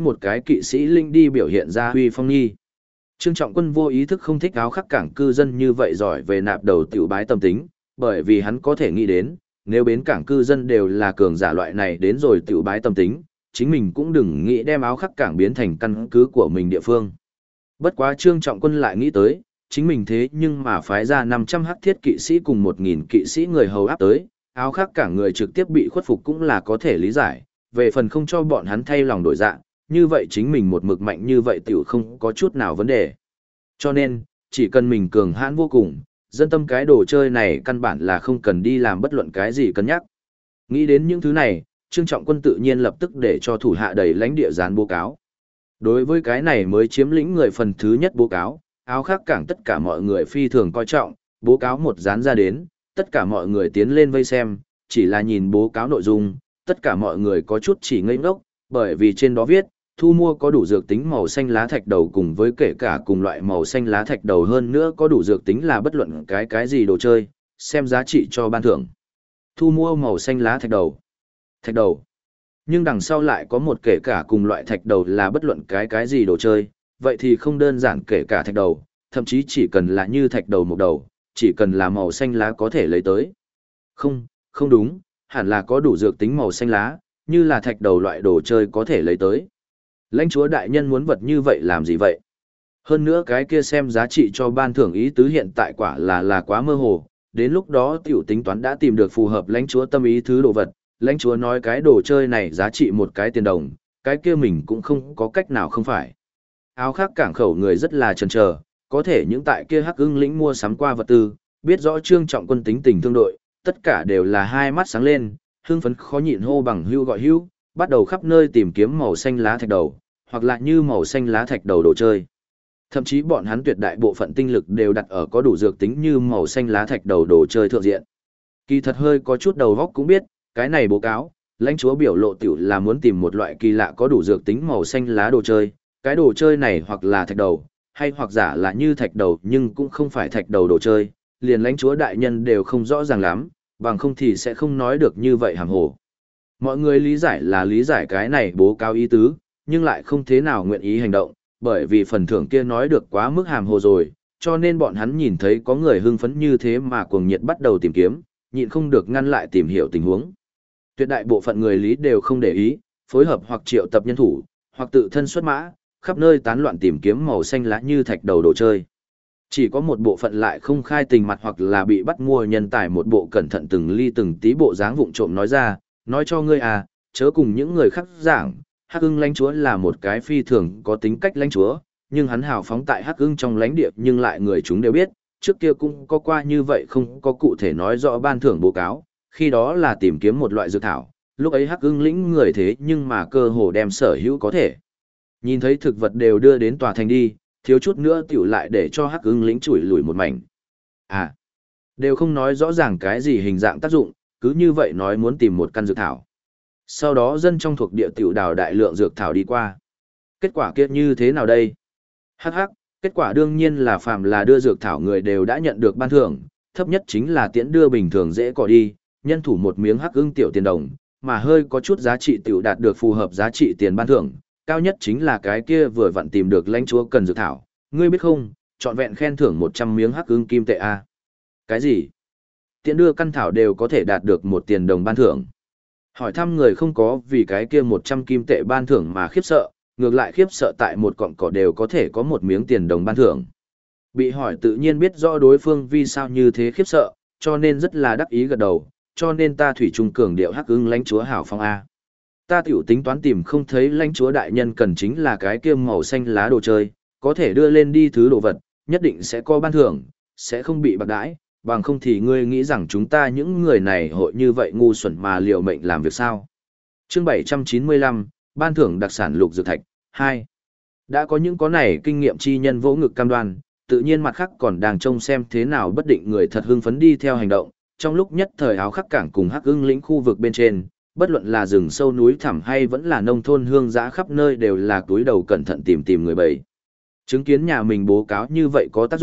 sĩ lĩnh đi biểu hiện ra huy phong nghi. Trương Trọng Quân vô ý thức không thích áo khắc cảng cư dân như vậy giỏi về nạp đầu tiểu bái tâm tính, bởi vì hắn có thể nghĩ đến, nếu bến cảng cư dân đều là cường giả loại này đến rồi tiểu bái tâm tính, chính mình cũng đừng nghĩ đem áo khắc cảng biến thành căn cứ của mình địa phương. Bất quá Trương Trọng Quân lại nghĩ tới, chính mình thế nhưng mà phái ra 500 hắc thiết kỵ sĩ cùng 1000 kỵ sĩ người hầu áp tới, áo khắc cảng người trực tiếp bị khuất phục cũng là có thể lý giải, về phần không cho bọn hắn thay lòng đổi dạ, như vậy chính mình một mực mạnh như vậy tiểu không có chút nào vấn đề. Cho nên, chỉ cần mình cường hãn vô cùng, dân tâm cái đồ chơi này căn bản là không cần đi làm bất luận cái gì cân nhắc. Nghĩ đến những thứ này, Trương Trọng Quân tự nhiên lập tức để cho thủ hạ đầy lãnh địa dán báo cáo. Đối với cái này mới chiếm lĩnh người phần thứ nhất báo cáo, áo khắc cảng tất cả mọi người phi thường coi trọng, báo cáo một dán ra đến, tất cả mọi người tiến lên vây xem, chỉ là nhìn báo cáo nội dung, tất cả mọi người có chút chỉ ngây ngốc, bởi vì trên đó viết, thu mua có đủ dược tính màu xanh lá thạch đầu cùng với kể cả cùng loại màu xanh lá thạch đầu hơn nữa có đủ dược tính là bất luận cái gì đồ chơi, xem giá trị cho ban thưởng. Thu mua màu xanh lá thạch đầu. Thạch đầu. Nhưng đằng sau lại có một kể cả cùng loại thạch đầu là bất luận cái gì đồ chơi, vậy thì không đơn giản kể cả thạch đầu, thậm chí chỉ cần là như thạch đầu một đầu, chỉ cần là màu xanh lá có thể lấy tới. Không, không đúng, hẳn là có đủ dược tính màu xanh lá, như là thạch đầu loại đồ chơi có thể lấy tới. Lãnh chúa đại nhân muốn vật như vậy làm gì vậy? Hơn nữa cái kia xem giá trị cho ban thưởng ý tứ hiện tại quả là quá mơ hồ, đến lúc đó tiểu tính toán đã tìm được phù hợp lãnh chúa tâm ý thứ đồ vật, lãnh chúa nói cái đồ chơi này giá trị một cái tiền đồng, cái kia mình cũng không có cách nào không phải. Áo khác cảng khẩu người rất là chần chờ, có thể những tại kia Hắc Ưng lĩnh mua sắm qua vật tư, biết rõ Trương Trọng Quân tính tình thương đội, tất cả đều là hai mắt sáng lên, hưng phấn khó nhịn hô bằng hưu gọi hưu, bắt đầu khắp nơi tìm kiếm màu xanh lá thạch đầu, hoặc là như màu xanh lá thạch đầu đồ chơi. Thậm chí bọn hắn tuyệt đại bộ phận tinh lực đều đặt ở có đủ dược tính như màu xanh lá thạch đầu đồ chơi thượng diện. Kỳ thật hơi có chút đầu góc cũng biết, cái này báo cáo, lãnh chúa biểu lộ tiểu là muốn tìm một loại kỳ lạ có đủ dược tính màu xanh lá đồ chơi, cái đồ chơi này hoặc là thạch đầu, hay hoặc giả là như thạch đầu nhưng cũng không phải thạch đầu đồ chơi, liền lãnh chúa đại nhân đều không rõ ràng lắm, bằng không thì sẽ không nói được như vậy hàm hồ. Mọi người lý giải là lý giải cái này báo cáo ý tứ, nhưng lại không thế nào nguyện ý hành động, bởi vì phần thưởng kia nói được quá mức hàm hồ rồi, cho nên bọn hắn nhìn thấy có người hưng phấn như thế mà cuồng nhiệt bắt đầu tìm kiếm, nhịn không được ngăn lại tìm hiểu tình huống. Tuyệt đại bộ phận người lý đều không để ý, phối hợp hoặc triệu tập nhân thủ, hoặc tự thân xuất mã, khắp nơi tán loạn tìm kiếm màu xanh lá như thạch đầu đồ chơi. Chỉ có một bộ phận lại không khai tình mặt hoặc là bị bắt mua nhân tài một bộ cẩn thận từng ly từng tí bộ dáng vụng trộm nói ra, nói cho ngươi à, chớ cùng những người khác giảng, Hắc Ưng lãnh chúa là một cái phi thường có tính cách lãnh chúa, nhưng hắn hào phóng tại Hắc Ưng trong lãnh địa nhưng lại người chúng đều biết, trước kia cũng có qua như vậy không có cụ thể nói rõ ban thưởng báo cáo, khi đó là tìm kiếm một loại dược thảo, lúc ấy Hắc Ưng lĩnh người thế nhưng mà cơ hồ đem sở hữu có thể. Nhìn thấy thực vật đều đưa đến tòa thành đi, thiếu chút nữa tiểu lại để cho Hắc Ưng lĩnh chủi lùi một mảnh. À, đều không nói rõ ràng cái gì hình dạng tác dụng, cứ như vậy nói muốn tìm một căn dược thảo. Sau đó dân trong thuộc địa tiểu đào đại lượng dược thảo đi qua. Kết quả kia như thế nào đây? Hắc hắc, kết quả đương nhiên là phàm là đưa dược thảo người đều đã nhận được ban thưởng, thấp nhất chính là tiễn đưa bình thường dễ cỏ đi, nhân thủ một miếng Hắc Ưng tiểu tiền đồng, mà hơi có chút giá trị tiểu đạt được phù hợp giá trị tiền ban thưởng, cao nhất chính là cái kia vừa vặn tìm được lãnh chúa cần dược thảo, ngươi biết không, trọn vẹn khen thưởng 100 miếng Hắc Ưng kim tệ a. Cái gì? Tiễn đưa căn thảo đều có thể đạt được 1 tiền đồng ban thưởng. Hỏi thăm người không có vì cái kia 100 kim tệ ban thưởng mà khiếp sợ, ngược lại khiếp sợ tại một cọng cỏ đều có thể có 1 miếng tiền đồng ban thưởng. Bị hỏi tự nhiên biết rõ đối phương vì sao như thế khiếp sợ, cho nên rất là đắc ý gật đầu, cho nên ta thủy trung cường điệu Hắc Ưng lãnh chúa hảo phong a. Ta tiểu tính toán tìm không thấy lãnh chúa đại nhân cần chính là cái kia màu xanh lá đồ chơi, có thể đưa lên đi thứ đồ vật, nhất định sẽ có ban thưởng, sẽ không bị bạc đãi, bằng không thì ngươi nghĩ rằng chúng ta những người này hội như vậy ngu xuẩn mà liều mệnh làm việc sao. Chương 795, ban thưởng đặc sản lục dược thạch, 2. Đã có những có này kinh nghiệm chi nhân vỗ ngực cam đoan, tự nhiên mặt khác còn đang trông xem thế nào bất định người thật hưng phấn đi theo hành động, trong lúc nhất thời áo khắc cảng cùng Hắc Ưng lĩnh khu vực bên trên, bất luận là rừng sâu núi thẳm hay vẫn là nông thôn hương dã khắp nơi đều là túi đầu cẩn thận tìm người bầy. Chứng kiến nhà mình báo cáo như vậy có tác dụng,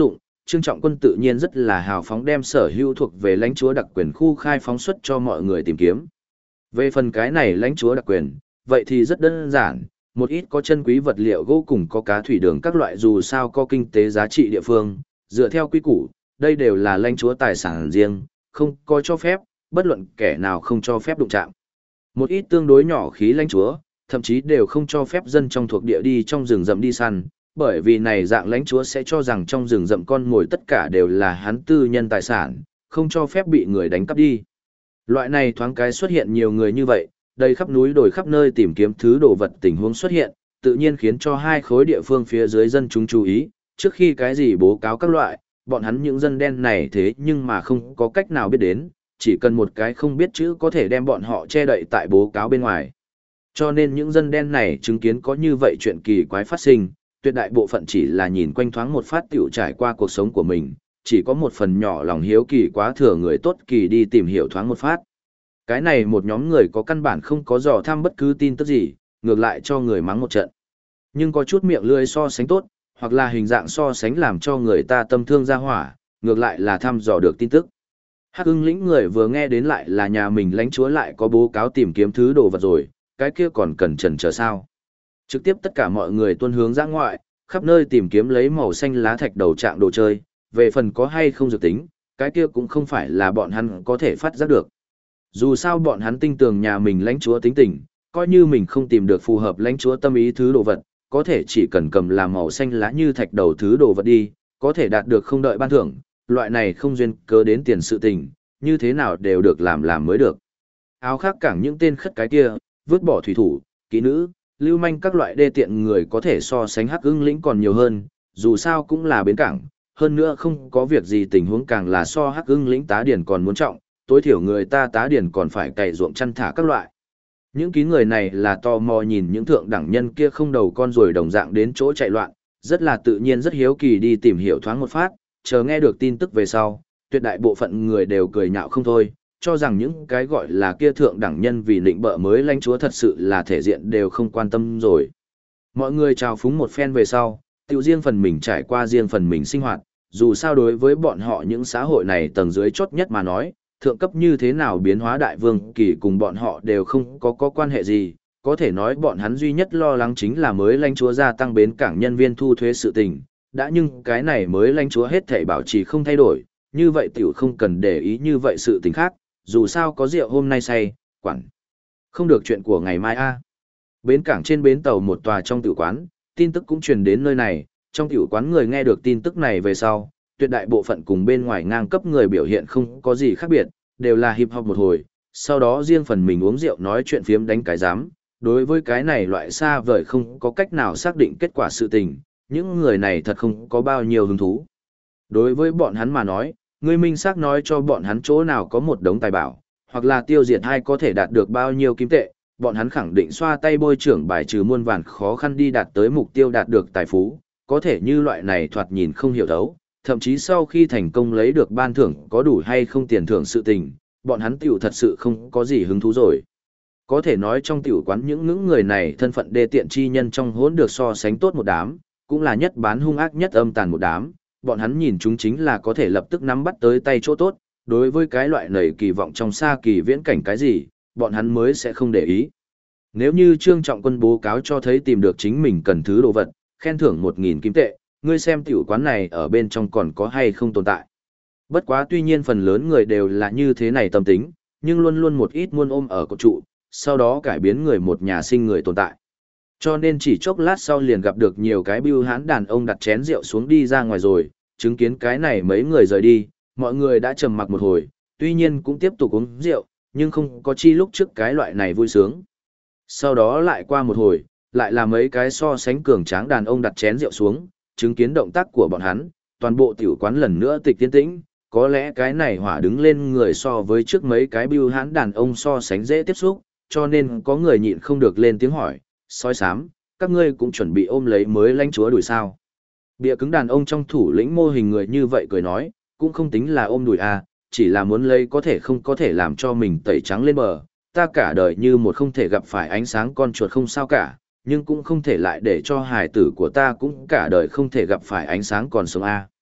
Trương Trọng Quân tự nhiên rất là hào phóng đem sở hữu thuộc về lãnh chúa đặc quyền khu khai phóng xuất cho mọi người tìm kiếm. Về phần cái này lãnh chúa đặc quyền, vậy thì rất đơn giản, một ít có chân quý vật liệu gỗ cùng có cá thủy đường các loại dù sao có kinh tế giá trị địa phương, dựa theo quy củ, đây đều là lãnh chúa tài sản riêng, không có cho phép, bất luận kẻ nào không cho phép đụng chạm. Một ít tương đối nhỏ khí lãnh chúa, thậm chí đều không cho phép dân trong thuộc địa đi trong rừng rậm đi săn, bởi vì này dạng lãnh chúa sẽ cho rằng trong rừng rậm con mồi tất cả đều là hắn tư nhân tài sản, không cho phép bị người đánh cắp đi. Loại này thoáng cái xuất hiện nhiều người như vậy, đầy khắp núi đồi khắp nơi tìm kiếm thứ đồ vật tình huống xuất hiện, tự nhiên khiến cho hai khối địa phương phía dưới dân chúng chú ý, trước khi cái gì bố cáo các loại, bọn hắn những dân đen này thế nhưng mà không có cách nào biết đến, chỉ cần một cái không biết chữ có thể đem bọn họ che đậy tại bố cáo bên ngoài. Cho nên những dân đen này chứng kiến có như vậy chuyện kỳ quái phát sinh, tuyệt đại bộ phận chỉ là nhìn quanh thoáng một phát tiểu trải qua cuộc sống của mình, chỉ có một phần nhỏ lòng hiếu kỳ quá thừa người tốt kỳ đi tìm hiểu thoáng một phát. Cái này một nhóm người có căn bản không có dò thăm bất cứ tin tức gì, ngược lại cho người mắng một trận. Nhưng có chút miệng lưỡi so sánh tốt, hoặc là hình dạng so sánh làm cho người ta tâm thương ra hỏa, ngược lại là thăm dò được tin tức. Hắc ưng lĩnh người vừa nghe đến lại là nhà mình lãnh chúa lại có bố cáo tìm kiếm thứ đồ vật rồi, cái kia còn cần chần chờ sao. Trực tiếp tất cả mọi người tuân hướng ra ngoại, khắp nơi tìm kiếm lấy màu xanh lá thạch đầu trạng đồ chơi, về phần có hay không dự tính, cái kia cũng không phải là bọn hắn có thể phát giác được. Dù sao bọn hắn tin tưởng nhà mình lãnh chúa tính tình, coi như mình không tìm được phù hợp lãnh chúa tâm ý thứ đồ vật, có thể chỉ cần cầm làm màu xanh lá như thạch đầu thứ đồ vật đi, có thể đạt được không đợi ban thưởng, loại này không duyên cớ đến tiền sự tình, như thế nào đều được làm mới được. Áo khác cảng những tên khất cái kia, vứt bỏ thủy thủ, kỹ nữ, lưu manh các loại đê tiện người có thể so sánh Hắc ưng lĩnh còn nhiều hơn, dù sao cũng là bến cảng, hơn nữa không có việc gì tình huống càng là so Hắc ưng lĩnh tá điển còn muốn trọng, tối thiểu người ta tá điển còn phải cày ruộng chăn thả các loại. Những kín người này là tò mò nhìn những thượng đẳng nhân kia không đầu con rồi đồng dạng đến chỗ chạy loạn, rất là tự nhiên rất hiếu kỳ đi tìm hiểu thoáng một phát, chờ nghe được tin tức về sau, tuyệt đại bộ phận người đều cười nhạo không thôi, cho rằng những cái gọi là kia thượng đẳng nhân vì nịnh bợ mới lãnh chúa thật sự là thể diện đều không quan tâm rồi. Mọi người chào phúng một phen về sau, tự riêng phần mình trải qua riêng phần mình sinh hoạt, dù sao đối với bọn họ những xã hội này tầng dưới chốt nhất mà nói, thượng cấp như thế nào biến hóa đại vương kỳ cùng bọn họ đều không có quan hệ gì, có thể nói bọn hắn duy nhất lo lắng chính là mới lãnh chúa gia tăng bến cảng nhân viên thu thuế sự tình, đã nhưng cái này mới lãnh chúa hết thảy bảo trì không thay đổi, như vậy tiểu không cần để ý như vậy sự tình khác, dù sao có rượu hôm nay say, quản không được chuyện của ngày mai a. Bến cảng trên bến tàu một tòa trong tiểu quán, tin tức cũng truyền đến nơi này, trong tiểu quán người nghe được tin tức này về sau, tuyệt đại bộ phận cùng bên ngoài ngang cấp người biểu hiện không có gì khác biệt, đều là hiệp học một hồi, sau đó riêng phần mình uống rượu nói chuyện phiếm đánh cái giám. Đối với cái này loại xa vời không có cách nào xác định kết quả sự tình, những người này thật không có bao nhiêu hứng thú. Đối với bọn hắn mà nói, người minh xác nói cho bọn hắn chỗ nào có một đống tài bảo, hoặc là tiêu diệt hay có thể đạt được bao nhiêu kim tệ, bọn hắn khẳng định xoa tay bôi trưởng bài trừ muôn vàn khó khăn đi đạt tới mục tiêu đạt được tài phú, có thể như loại này thoạt nhìn không hiểu thấu, thậm chí sau khi thành công lấy được ban thưởng có đủ hay không tiền thưởng sự tình, bọn hắn tiểu thật sự không có gì hứng thú rồi. Có thể nói trong tiểu quán những người này thân phận đê tiện chi nhân trong hỗn được so sánh tốt một đám, cũng là nhất bán hung ác nhất âm tàn một đám, bọn hắn nhìn chúng chính là có thể lập tức nắm bắt tới tay chỗ tốt, đối với cái loại nảy kỳ vọng trong xa kỳ viễn cảnh cái gì, bọn hắn mới sẽ không để ý. Nếu như Trương Trọng Quân bố cáo cho thấy tìm được chính mình cần thứ đồ vật, khen thưởng 1.000 kim tệ, ngươi xem tiểu quán này ở bên trong còn có hay không tồn tại. Bất quá tuy nhiên phần lớn người đều là như thế này tâm tính, nhưng luôn luôn một ít muôn ôm ở cột trụ, sau đó cải biến người một nhà sinh người tồn tại. Cho nên chỉ chốc lát sau liền gặp được nhiều cái bưu hán đàn ông đặt chén rượu xuống đi ra ngoài rồi, chứng kiến cái này mấy người rời đi, mọi người đã trầm mặc một hồi, tuy nhiên cũng tiếp tục uống rượu, nhưng không có chi lúc trước cái loại này vui sướng. Sau đó lại qua một hồi, lại là mấy cái so sánh cường tráng đàn ông đặt chén rượu xuống, chứng kiến động tác của bọn hắn, toàn bộ tiểu quán lần nữa tịch tiến tĩnh, có lẽ cái này hỏa đứng lên người so với trước mấy cái bưu hán đàn ông so sánh dễ tiếp xúc, cho nên có người nhịn không được lên tiếng hỏi, sói xám, các ngươi cũng chuẩn bị ôm lấy mới lãnh chúa đuổi sao. Bịa cứng đàn ông trong thủ lĩnh mô hình người như vậy cười nói, cũng không tính là ôm đuổi à, chỉ là muốn lấy có thể không có thể làm cho mình tẩy trắng lên bờ, ta cả đời như một không thể gặp phải ánh sáng con chuột không sao cả, nhưng cũng không thể lại để cho hài tử của ta cũng cả đời không thể gặp phải ánh sáng còn sống a.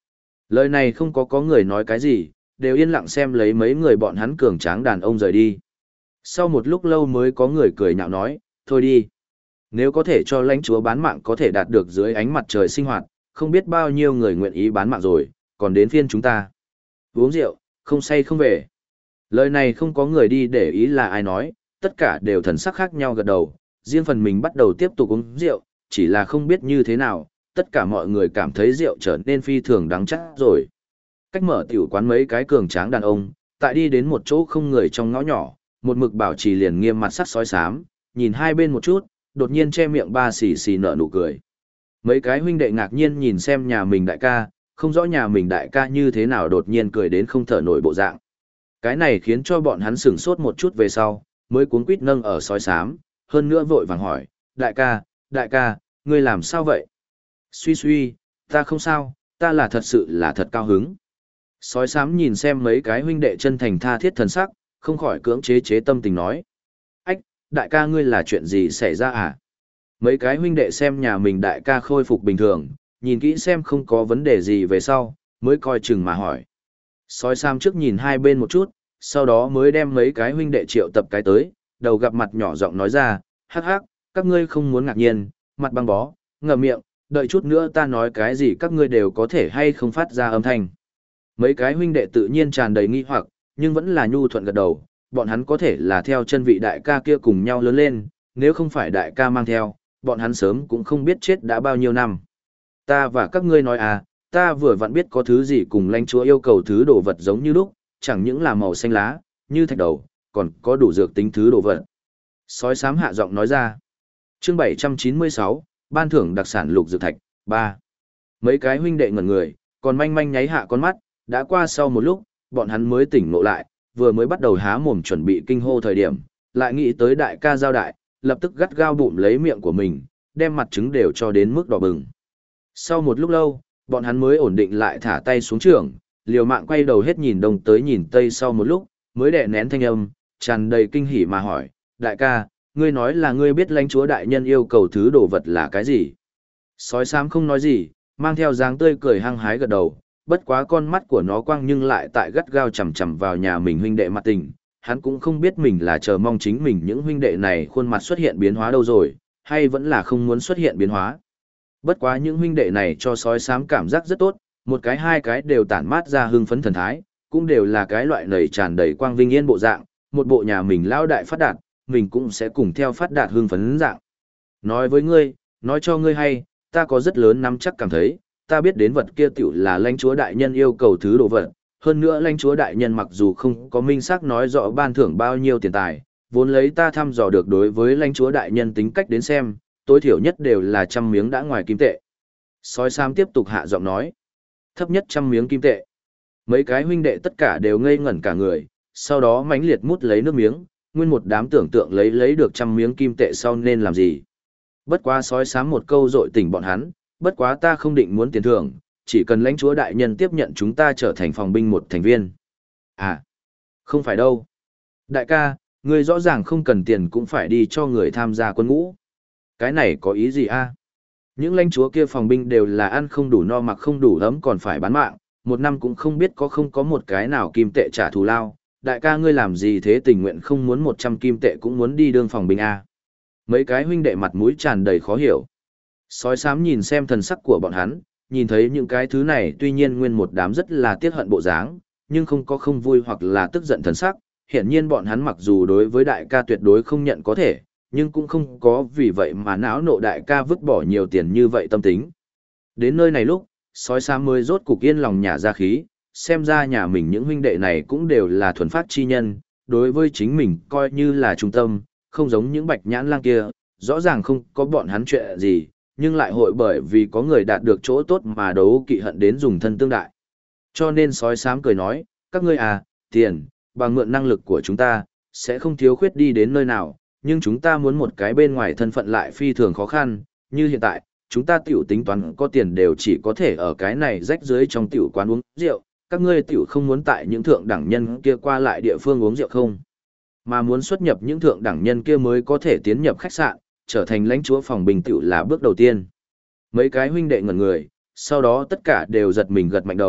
Lời này không có người nói cái gì, đều yên lặng xem lấy mấy người bọn hắn cường tráng đàn ông rời đi. Sau một lúc lâu mới có người cười nhạo nói, thôi đi. Nếu có thể cho lãnh chúa bán mạng có thể đạt được dưới ánh mặt trời sinh hoạt, không biết bao nhiêu người nguyện ý bán mạng rồi, còn đến phiên chúng ta. Uống rượu, không say không về. Lời này không có người đi để ý là ai nói, tất cả đều thần sắc khác nhau gật đầu, riêng phần mình bắt đầu tiếp tục uống rượu, chỉ là không biết như thế nào, tất cả mọi người cảm thấy rượu trở nên phi thường đắng chát rồi. Cách mở tiểu quán mấy cái cường tráng đàn ông, tại đi đến một chỗ không người trong ngõ nhỏ, một mực bảo trì liền nghiêm mặt sắc sói xám, nhìn hai bên một chút, đột nhiên che miệng ba xì xì nở nụ cười. Mấy cái huynh đệ ngạc nhiên nhìn xem nhà mình đại ca, không rõ nhà mình đại ca như thế nào đột nhiên cười đến không thở nổi bộ dạng. Cái này khiến cho bọn hắn sửng sốt một chút về sau, mới cuống quýt nâng ở sói xám, hơn nữa vội vàng hỏi, đại ca, ngươi làm sao vậy? Suy suy, ta không sao, ta là thật cao hứng. Sói xám nhìn xem mấy cái huynh đệ chân thành tha thiết thần sắc, không khỏi cưỡng chế tâm tình nói. Ách, đại ca ngươi là chuyện gì xảy ra à? Mấy cái huynh đệ xem nhà mình đại ca khôi phục bình thường, nhìn kỹ xem không có vấn đề gì về sau, mới coi chừng mà hỏi. Sói xám trước nhìn hai bên một chút, sau đó mới đem mấy cái huynh đệ triệu tập cái tới, đầu gặp mặt nhỏ giọng nói ra, hắc hắc, các ngươi không muốn ngạc nhiên, mặt băng bó, ngậm miệng, đợi chút nữa ta nói cái gì các ngươi đều có thể hay không phát ra âm thanh. Mấy cái huynh đệ tự nhiên tràn đầy nghi hoặc, nhưng vẫn là nhu thuận gật đầu, bọn hắn có thể là theo chân vị đại ca kia cùng nhau lớn lên, nếu không phải đại ca mang theo, bọn hắn sớm cũng không biết chết đã bao nhiêu năm. Ta và các ngươi nói à, ta vừa vặn biết có thứ gì cùng lãnh chúa yêu cầu thứ đồ vật giống như lúc, chẳng những là màu xanh lá, như thạch đầu, còn có đủ dược tính thứ đồ vật. Sói xám hạ giọng nói ra. Chương 796, ban thưởng đặc sản lục dược thạch, 3. Mấy cái huynh đệ ngẩn người, còn manh manh nháy hạ con mắt, đã qua sau một lúc, bọn hắn mới tỉnh ngộ lại, vừa mới bắt đầu há mồm chuẩn bị kinh hô thời điểm, lại nghĩ tới đại ca giao đại, lập tức gắt gao bụm lấy miệng của mình, đem mặt trứng đều cho đến mức đỏ bừng. Sau một lúc lâu, bọn hắn mới ổn định lại thả tay xuống trường, liều mạng quay đầu hết nhìn đông tới nhìn tây sau một lúc, mới đè nén thanh âm, tràn đầy kinh hỉ mà hỏi, đại ca, ngươi nói là ngươi biết lãnh chúa đại nhân yêu cầu thứ đồ vật là cái gì? Sói xám không nói gì, mang theo dáng tươi cười hăng hái gật đầu, bất quá con mắt của nó quang nhưng lại tại gắt gao chằm chằm vào nhà mình huynh đệ mặt tình, hắn cũng không biết mình là chờ mong chính mình những huynh đệ này khuôn mặt xuất hiện biến hóa đâu rồi, hay vẫn là không muốn xuất hiện biến hóa. Bất quá những huynh đệ này cho sói xám cảm giác rất tốt, một cái hai cái đều tản mát ra hưng phấn thần thái, cũng đều là cái loại nầy tràn đầy quang vinh yên bộ dạng, một bộ nhà mình lao đại phát đạt, mình cũng sẽ cùng theo phát đạt hưng phấn dạng. Nói với ngươi, nói cho ngươi hay, ta có rất lớn nắm chắc cảm thấy, ta biết đến vật kia tiểu là lãnh chúa đại nhân yêu cầu thứ đồ vật, hơn nữa lãnh chúa đại nhân mặc dù không có minh xác nói rõ ban thưởng bao nhiêu tiền tài, vốn lấy ta thăm dò được đối với lãnh chúa đại nhân tính cách đến xem, tối thiểu nhất đều là 100 miếng đã ngoài kim tệ. Sói xám tiếp tục hạ giọng nói, thấp nhất 100 miếng kim tệ. Mấy cái huynh đệ tất cả đều ngây ngẩn cả người, sau đó mãnh liệt mút lấy nước miếng, nguyên một đám tưởng tượng lấy được 100 miếng kim tệ sau nên làm gì. Bất quá sói xám một câu dội tỉnh bọn hắn, bất quá ta không định muốn tiền thưởng, chỉ cần lãnh chúa đại nhân tiếp nhận chúng ta trở thành phòng binh một thành viên. À, không phải đâu. Đại ca, ngươi rõ ràng không cần tiền cũng phải đi cho người tham gia quân ngũ. Cái này có ý gì a? Những lãnh chúa kia phòng binh đều là ăn không đủ no mặc không đủ ấm còn phải bán mạng, một năm cũng không biết có không có một cái nào kim tệ trả thù lao. Đại ca ngươi làm gì thế, tình nguyện không muốn 100 kim tệ cũng muốn đi đương phòng binh a? Mấy cái huynh đệ mặt mũi tràn đầy khó hiểu. Sói xám nhìn xem thần sắc của bọn hắn, nhìn thấy những cái thứ này tuy nhiên nguyên một đám rất là tiếc hận bộ dáng, nhưng không có không vui hoặc là tức giận thần sắc. Hiển nhiên bọn hắn mặc dù đối với đại ca tuyệt đối không nhận có thể, nhưng cũng không có vì vậy mà não nộ đại ca vứt bỏ nhiều tiền như vậy tâm tính. Đến nơi này lúc, sói xám mới rốt cục yên lòng nhả ra khí, xem ra nhà mình những huynh đệ này cũng đều là thuần phát chi nhân, đối với chính mình coi như là trung tâm, không giống những bạch nhãn lang kia, rõ ràng không có bọn hắn chuyện gì, nhưng lại hội bởi vì có người đạt được chỗ tốt mà đấu kỵ hận đến dùng thân tương đại. Cho nên sói xám cười nói, các ngươi à, tiền, bằng mượn năng lực của chúng ta, sẽ không thiếu khuyết đi đến nơi nào, nhưng chúng ta muốn một cái bên ngoài thân phận lại phi thường khó khăn, như hiện tại, chúng ta tiểu tính toán có tiền đều chỉ có thể ở cái này rách dưới trong tiểu quán uống rượu, các ngươi tiểu không muốn tại những thượng đẳng nhân kia qua lại địa phương uống rượu không? Mà muốn xuất nhập những thượng đẳng nhân kia mới có thể tiến nhập khách sạn, trở thành lãnh chúa phòng bình tiểu là bước đầu tiên. Mấy cái huynh đệ ngẩn người, sau đó tất cả đều giật mình gật mạnh đầu,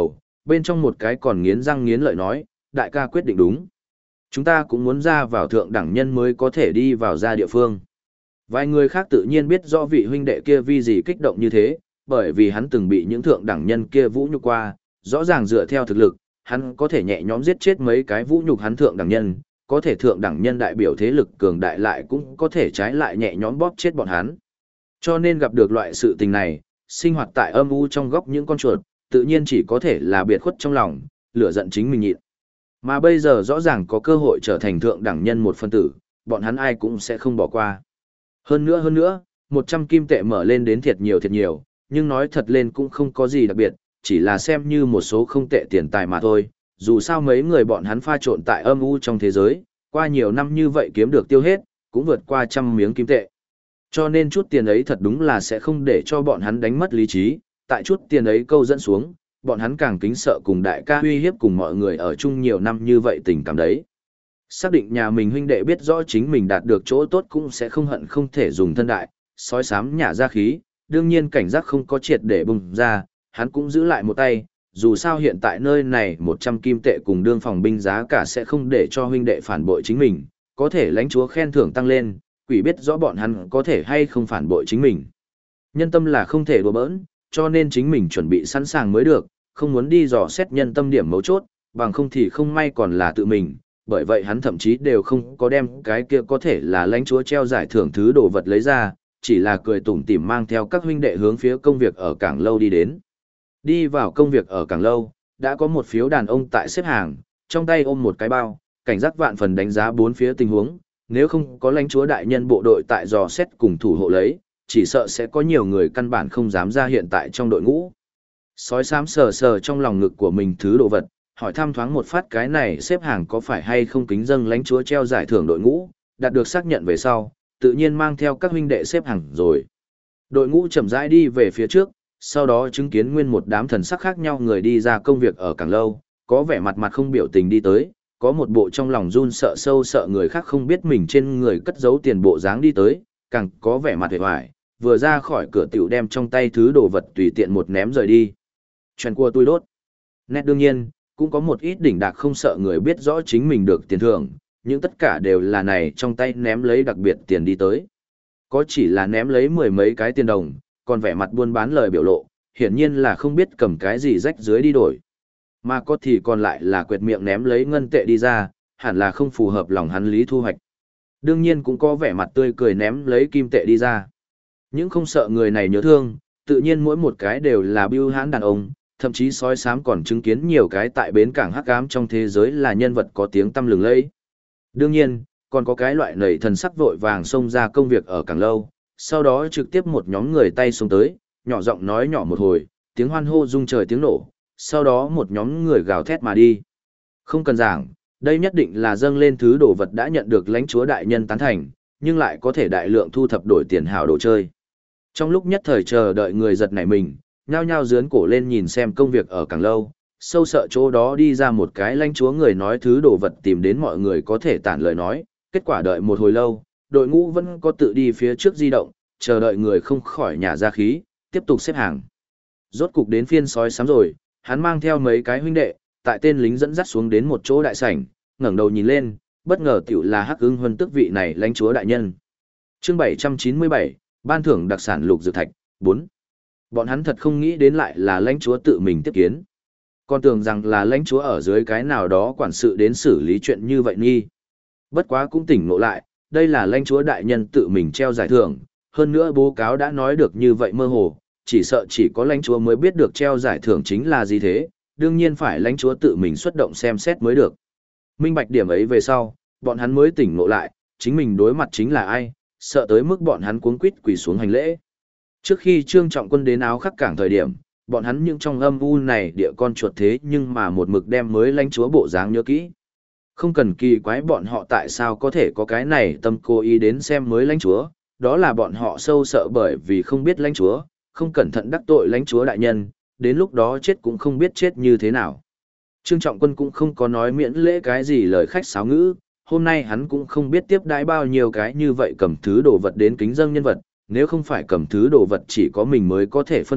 bên trong một cái còn nghiến răng nghiến lợi nói, đại ca quyết định đúng. Chúng ta cũng muốn ra vào thượng đẳng nhân mới có thể đi vào ra địa phương. Vài người khác tự nhiên biết rõ vị huynh đệ kia vì gì kích động như thế, bởi vì hắn từng bị những thượng đẳng nhân kia vũ nhục qua, rõ ràng dựa theo thực lực, hắn có thể nhẹ nhõm giết chết mấy cái vũ nhục hắn thượng đẳng nhân, có thể thượng đẳng nhân đại biểu thế lực cường đại lại cũng có thể trái lại nhẹ nhõm bóp chết bọn hắn. Cho nên gặp được loại sự tình này, sinh hoạt tại âm u trong góc những con chuột, tự nhiên chỉ có thể là biệt khuất trong lòng, lửa giận chính mình nhịn. Mà bây giờ rõ ràng có cơ hội trở thành thượng đẳng nhân một phân tử, bọn hắn ai cũng sẽ không bỏ qua. Hơn nữa, 100 kim tệ mở lên đến thiệt nhiều, nhưng nói thật lên cũng không có gì đặc biệt, chỉ là xem như một số không tệ tiền tài mà thôi. Dù sao mấy người bọn hắn pha trộn tại âm u trong thế giới, qua nhiều năm như vậy kiếm được tiêu hết, cũng vượt qua 100 miếng kim tệ. Cho nên chút tiền ấy thật đúng là sẽ không để cho bọn hắn đánh mất lý trí, tại chút tiền ấy câu dẫn xuống, bọn hắn càng kính sợ cùng đại ca uy hiếp cùng mọi người ở chung nhiều năm như vậy tình cảm đấy. Xác định nhà mình huynh đệ biết rõ chính mình đạt được chỗ tốt cũng sẽ không hận không thể dùng thân đại, sói sám nhả ra khí, đương nhiên cảnh giác không có triệt để bùng ra, hắn cũng giữ lại một tay, dù sao hiện tại nơi này 100 kim tệ cùng đương phòng binh giá cả sẽ không để cho huynh đệ phản bội chính mình, có thể lãnh chúa khen thưởng tăng lên, quỷ biết rõ bọn hắn có thể hay không phản bội chính mình. Nhân tâm là không thể đùa bỡn, cho nên chính mình chuẩn bị sẵn sàng mới được, không muốn đi dò xét nhân tâm điểm mấu chốt, bằng không thì không may còn là tự mình, bởi vậy hắn thậm chí đều không có đem cái kia có thể là lãnh chúa treo giải thưởng thứ đồ vật lấy ra, chỉ là cười tủm tỉm mang theo các huynh đệ hướng phía công việc ở cảng lâu đi đến. Đi vào công việc ở cảng lâu, đã có một phiếu đàn ông tại xếp hàng, trong tay ôm một cái bao, cảnh giác vạn phần đánh giá bốn phía tình huống, nếu không có lãnh chúa đại nhân bộ đội tại dò xét cùng thủ hộ lấy, chỉ sợ sẽ có nhiều người căn bản không dám ra hiện tại trong đội ngũ. Sói xám sờ sờ trong lòng ngực của mình thứ đồ vật, hỏi thăm thoáng một phát cái này xếp hàng có phải hay không kính dâng lãnh chúa treo giải thưởng đội ngũ, đạt được xác nhận về sau, tự nhiên mang theo các huynh đệ xếp hàng rồi. Đội ngũ chậm rãi đi về phía trước, sau đó chứng kiến nguyên một đám thần sắc khác nhau người đi ra công việc ở càng lâu, có vẻ mặt mặt không biểu tình đi tới, có một bộ trong lòng run sợ sâu sợ người khác không biết mình trên người cất giấu tiền bộ dáng đi tới, càng có vẻ mặt hề hoài, vừa ra khỏi cửa tiểu đem trong tay thứ đồ vật tùy tiện một ném rời đi. Chuyện của tôi đốt. Nét đương nhiên, cũng có một ít đỉnh đạc không sợ người biết rõ chính mình được tiền thưởng, nhưng tất cả đều là này trong tay ném lấy đặc biệt tiền đi tới. Có chỉ là ném lấy mười mấy cái tiền đồng, còn vẻ mặt buôn bán lời biểu lộ, hiển nhiên là không biết cầm cái gì rách dưới đi đổi. Mà có thì còn lại là quệt miệng ném lấy ngân tệ đi ra, hẳn là không phù hợp lòng hắn lý thu hoạch. Đương nhiên cũng có vẻ mặt tươi cười ném lấy kim tệ đi ra. Những không sợ người này nhớ thương, tự nhiên mỗi một cái đều là bưu hãn đàn ông, thậm chí sói xám còn chứng kiến nhiều cái tại bến cảng hắc ám trong thế giới là nhân vật có tiếng tăm lừng lẫy. Đương nhiên, còn có cái loại nảy thần sắc vội vàng xông ra công việc ở càng lâu, sau đó trực tiếp một nhóm người tay xuống tới, nhỏ giọng nói nhỏ một hồi, tiếng hoan hô rung trời tiếng nổ, sau đó một nhóm người gào thét mà đi. Không cần giảng, đây nhất định là dâng lên thứ đồ vật đã nhận được lãnh chúa đại nhân tán thành, nhưng lại có thể đại lượng thu thập đổi tiền hào đồ chơi. Trong lúc nhất thời chờ đợi người giật nảy mình, nhao nhao dướn cổ lên nhìn xem công việc ở càng lâu, sâu sợ chỗ đó đi ra một cái lãnh chúa người nói thứ đồ vật tìm đến mọi người có thể tản lời nói, kết quả đợi một hồi lâu, đội ngũ vẫn có tự đi phía trước di động, chờ đợi người không khỏi nhả ra khí, tiếp tục xếp hàng. Rốt cục đến phiên sói xám rồi, hắn mang theo mấy cái huynh đệ, tại tên lính dẫn dắt xuống đến một chỗ đại sảnh, ngẩng đầu nhìn lên, bất ngờ tiểu là Hắc Ưng Huân tức vị này lãnh chúa đại nhân. Chương 797, ban thưởng đặc sản lục dược thạch, 4. Bọn hắn thật không nghĩ đến lại là lãnh chúa tự mình tiếp kiến. Còn tưởng rằng là lãnh chúa ở dưới cái nào đó quản sự đến xử lý chuyện như vậy nghi. Bất quá cũng tỉnh ngộ lại, đây là lãnh chúa đại nhân tự mình treo giải thưởng, hơn nữa bố cáo đã nói được như vậy mơ hồ, chỉ sợ chỉ có lãnh chúa mới biết được treo giải thưởng chính là gì thế, đương nhiên phải lãnh chúa tự mình xuất động xem xét mới được. Minh bạch điểm ấy về sau, bọn hắn mới tỉnh ngộ lại, chính mình đối mặt chính là ai, sợ tới mức bọn hắn cuống quýt quỳ xuống hành lễ. Trước khi Trương Trọng Quân đến áo khắc cảng thời điểm, bọn hắn những trong âm u này địa con chuột thế nhưng mà một mực đem mới lãnh chúa bộ dáng nhớ kỹ. Không cần kỳ quái bọn họ tại sao có thể có cái này tâm cố ý đến xem mới lãnh chúa, đó là bọn họ sâu sợ bởi vì không biết lãnh chúa, không cẩn thận đắc tội lãnh chúa đại nhân, đến lúc đó chết cũng không biết chết như thế nào. Trương Trọng Quân cũng không có nói miễn lễ cái gì lời khách sáo ngữ, hôm nay hắn cũng không biết tiếp đãi bao nhiêu cái như vậy cầm thứ đồ vật đến kính dâng nhân vật, nếu không phải cầm thứ đồ vật chỉ có mình mới có thể phân biệt,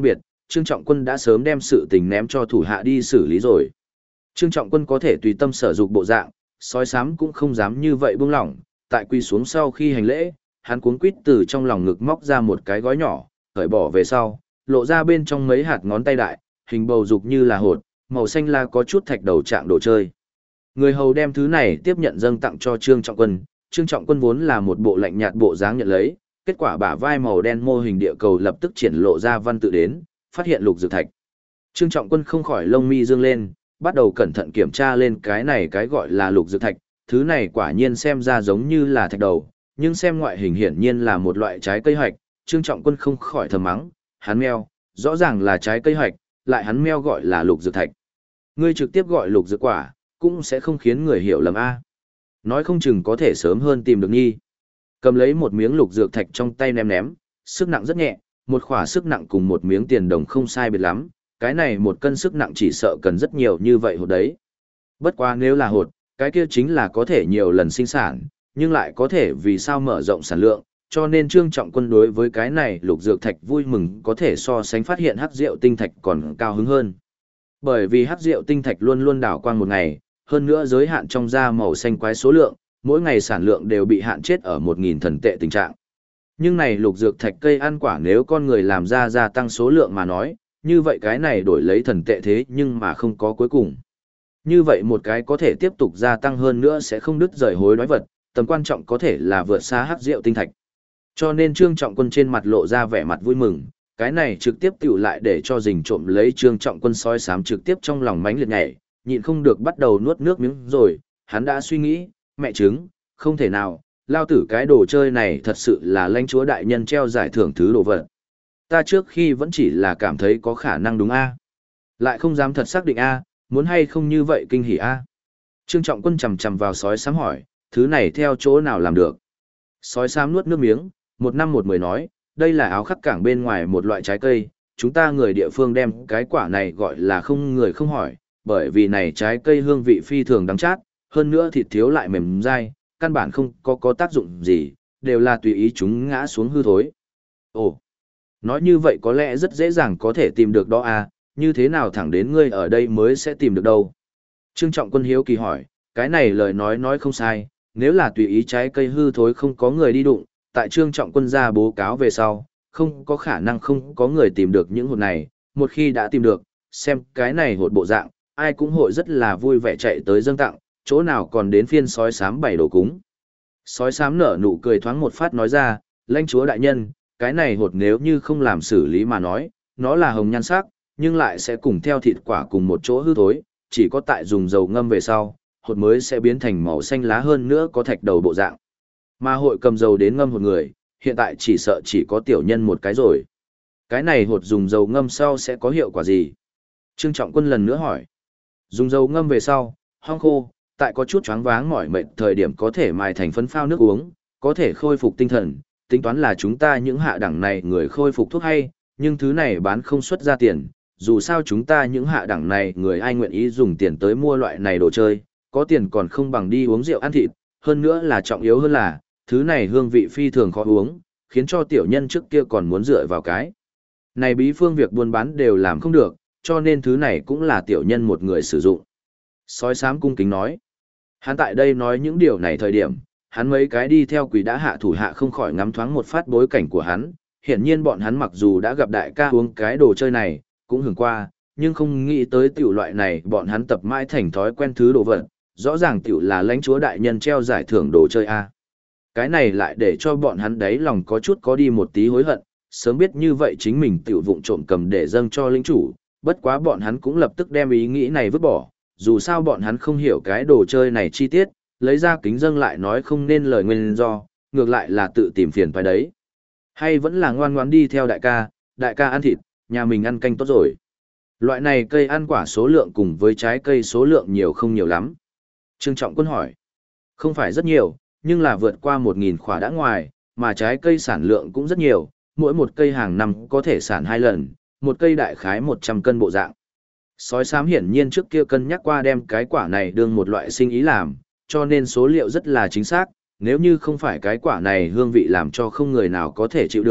Trương Trọng Quân đã sớm đem sự tình ném cho thủ hạ đi xử lý rồi. Trương Trọng Quân có thể tùy tâm sở dục bộ dạng, sói xám cũng không dám như vậy buông lỏng, tại quỳ xuống sau khi hành lễ, hắn cuống quýt từ trong lòng ngực móc ra một cái gói nhỏ, cởi bỏ về sau, lộ ra bên trong mấy hạt ngón tay đại, hình bầu dục như là hột, màu xanh là có chút thạch đầu trạng đồ chơi. Người hầu đem thứ này tiếp nhận dâng tặng cho Trương Trọng Quân, Trương Trọng Quân vốn là một bộ lạnh nhạt bộ dáng nhận lấy, kết quả bả vai màu đen mô hình địa cầu lập tức triển lộ ra văn tự đến, phát hiện lục dược thạch. Trương Trọng Quân không khỏi lông mi dương lên, bắt đầu cẩn thận kiểm tra lên cái này cái gọi là lục dược thạch, thứ này quả nhiên xem ra giống như là thạch đầu, nhưng xem ngoại hình hiển nhiên là một loại trái cây hạch, Trương Trọng Quân không khỏi thầm mắng, hắn meo, rõ ràng là trái cây hạch, lại hắn meo gọi là lục dược thạch. Ngươi trực tiếp gọi lục dược quả, cũng sẽ không khiến người hiểu lầm a. Nói không chừng có thể sớm hơn tìm được nghi. Cầm lấy một miếng lục dược thạch trong tay ném ném, sức nặng rất nhẹ, một khỏa sức nặng cùng một miếng tiền đồng không sai biệt lắm, cái này một cân sức nặng chỉ sợ cần rất nhiều như vậy hột đấy. Bất quá nếu là hột, cái kia chính là có thể nhiều lần sinh sản, nhưng lại có thể vì sao mở rộng sản lượng, cho nên Trương Trọng Quân đối với cái này lục dược thạch vui mừng có thể so sánh phát hiện hắc rượu tinh thạch còn cao hứng hơn. Bởi vì hắc rượu tinh thạch luôn luôn đảo quang một ngày, hơn nữa giới hạn trong da màu xanh quái số lượng, mỗi ngày sản lượng đều bị hạn chết ở 1.000 thần tệ tình trạng. Nhưng này lục dược thạch cây ăn quả nếu con người làm ra gia tăng số lượng mà nói, như vậy cái này đổi lấy thần tệ thế nhưng mà không có cuối cùng. Như vậy một cái có thể tiếp tục gia tăng hơn nữa sẽ không đứt rời hối đoái vật, tầm quan trọng có thể là vượt xa hắc rượu tinh thạch. Cho nên Trương Trọng Quân trên mặt lộ ra vẻ mặt vui mừng, cái này trực tiếp tiểu lại để cho rình trộm lấy Trương Trọng Quân soi sám trực tiếp trong lòng mánh liệt nhảy, nhịn không được bắt đầu nuốt nước miếng rồi, hắn đã suy nghĩ, mẹ trứng, không thể nào, lao tử cái đồ chơi này thật sự là lãnh chúa đại nhân treo giải thưởng thứ đồ vật. Ta trước khi vẫn chỉ là cảm thấy có khả năng đúng a, lại không dám thật xác định a, muốn hay không như vậy kinh hỉ a. Trương Trọng Quân chầm chầm vào sói xám hỏi, thứ này theo chỗ nào làm được? Sói xám nuốt nước miếng, 1 năm 1 mười nói, đây là áo khắc cảng bên ngoài một loại trái cây, chúng ta người địa phương đem cái quả này gọi là không người không hỏi, bởi vì này trái cây hương vị phi thường đắng chát, hơn nữa thịt thiếu lại mềm dai, căn bản không có tác dụng gì, đều là tùy ý chúng ngã xuống hư thối. Ồ, nói như vậy có lẽ rất dễ dàng có thể tìm được đó à, như thế nào thẳng đến ngươi ở đây mới sẽ tìm được đâu? Trương Trọng Quân hiếu kỳ hỏi, cái này lời nói không sai, nếu là tùy ý trái cây hư thối không có người đi đụng, tại Trương Trọng Quân ra bố cáo về sau, không có khả năng không có người tìm được những hột này, một khi đã tìm được, xem cái này hột bộ dạng, ai cũng hội rất là vui vẻ chạy tới dâng tặng, chỗ nào còn đến phiên sói xám bày đồ cúng. Sói xám nở nụ cười thoáng một phát nói ra, lãnh chúa đại nhân, cái này hột nếu như không làm xử lý mà nói, nó là hồng nhan sắc, nhưng lại sẽ cùng theo thịt quả cùng một chỗ hư thối, chỉ có tại dùng dầu ngâm về sau, hột mới sẽ biến thành màu xanh lá hơn nữa có thạch đầu bộ dạng. Mà hội cầm dầu đến ngâm hột người, hiện tại chỉ sợ chỉ có tiểu nhân một cái rồi. Cái này hột dùng dầu ngâm sau sẽ có hiệu quả gì? Trương Trọng Quân lần nữa hỏi. Dùng dầu ngâm về sau, hong khô, tại có chút choáng váng mỏi mệt thời điểm có thể mài thành phấn phao nước uống, có thể khôi phục tinh thần, tính toán là chúng ta những hạ đẳng này người khôi phục thuốc hay, nhưng thứ này bán không xuất ra tiền, dù sao chúng ta những hạ đẳng này người ai nguyện ý dùng tiền tới mua loại này đồ chơi, có tiền còn không bằng đi uống rượu ăn thịt, hơn nữa là trọng yếu hơn là, thứ này hương vị phi thường khó uống, khiến cho tiểu nhân trước kia còn muốn dựa vào cái. Này bí phương việc buôn bán đều làm không được, cho nên thứ này cũng là tiểu nhân một người sử dụng. Sói xám cung kính nói. Hắn tại đây nói những điều này thời điểm, hắn mấy cái đi theo quỷ đã hạ thủ hạ không khỏi ngắm thoáng một phát bối cảnh của hắn. Hiển nhiên bọn hắn mặc dù đã gặp đại ca uống cái đồ chơi này, cũng hưởng qua, nhưng không nghĩ tới tiểu loại này bọn hắn tập mãi thành thói quen thứ đồ vật. Rõ ràng tiểu là lãnh chúa đại nhân treo giải thưởng đồ chơi A. Cái này lại để cho bọn hắn đấy lòng có chút có đi một tí hối hận, sớm biết như vậy chính mình tiểu vụng trộm cầm để dâng cho lĩnh chủ, bất quá bọn hắn cũng lập tức đem ý nghĩ này vứt bỏ, dù sao bọn hắn không hiểu cái đồ chơi này chi tiết, lấy ra kính dâng lại nói không nên lời nguyên do, ngược lại là tự tìm phiền phải đấy. Hay vẫn là ngoan ngoãn đi theo đại ca ăn thịt, nhà mình ăn canh tốt rồi. Loại này cây ăn quả số lượng cùng với trái cây số lượng nhiều không nhiều lắm. Trương Trọng Quân hỏi, không phải rất nhiều, nhưng là vượt qua 1.000 khỏa đã ngoài, mà trái cây sản lượng cũng rất nhiều, mỗi một cây hàng năm có thể sản 2 lần, một cây đại khái 100 cân bộ dạng. Sói xám hiển nhiên trước kia cân nhắc qua đem cái quả này đương một loại sinh ý làm, cho nên số liệu rất là chính xác, nếu như không phải cái quả này hương vị làm cho không người nào có thể chịu được,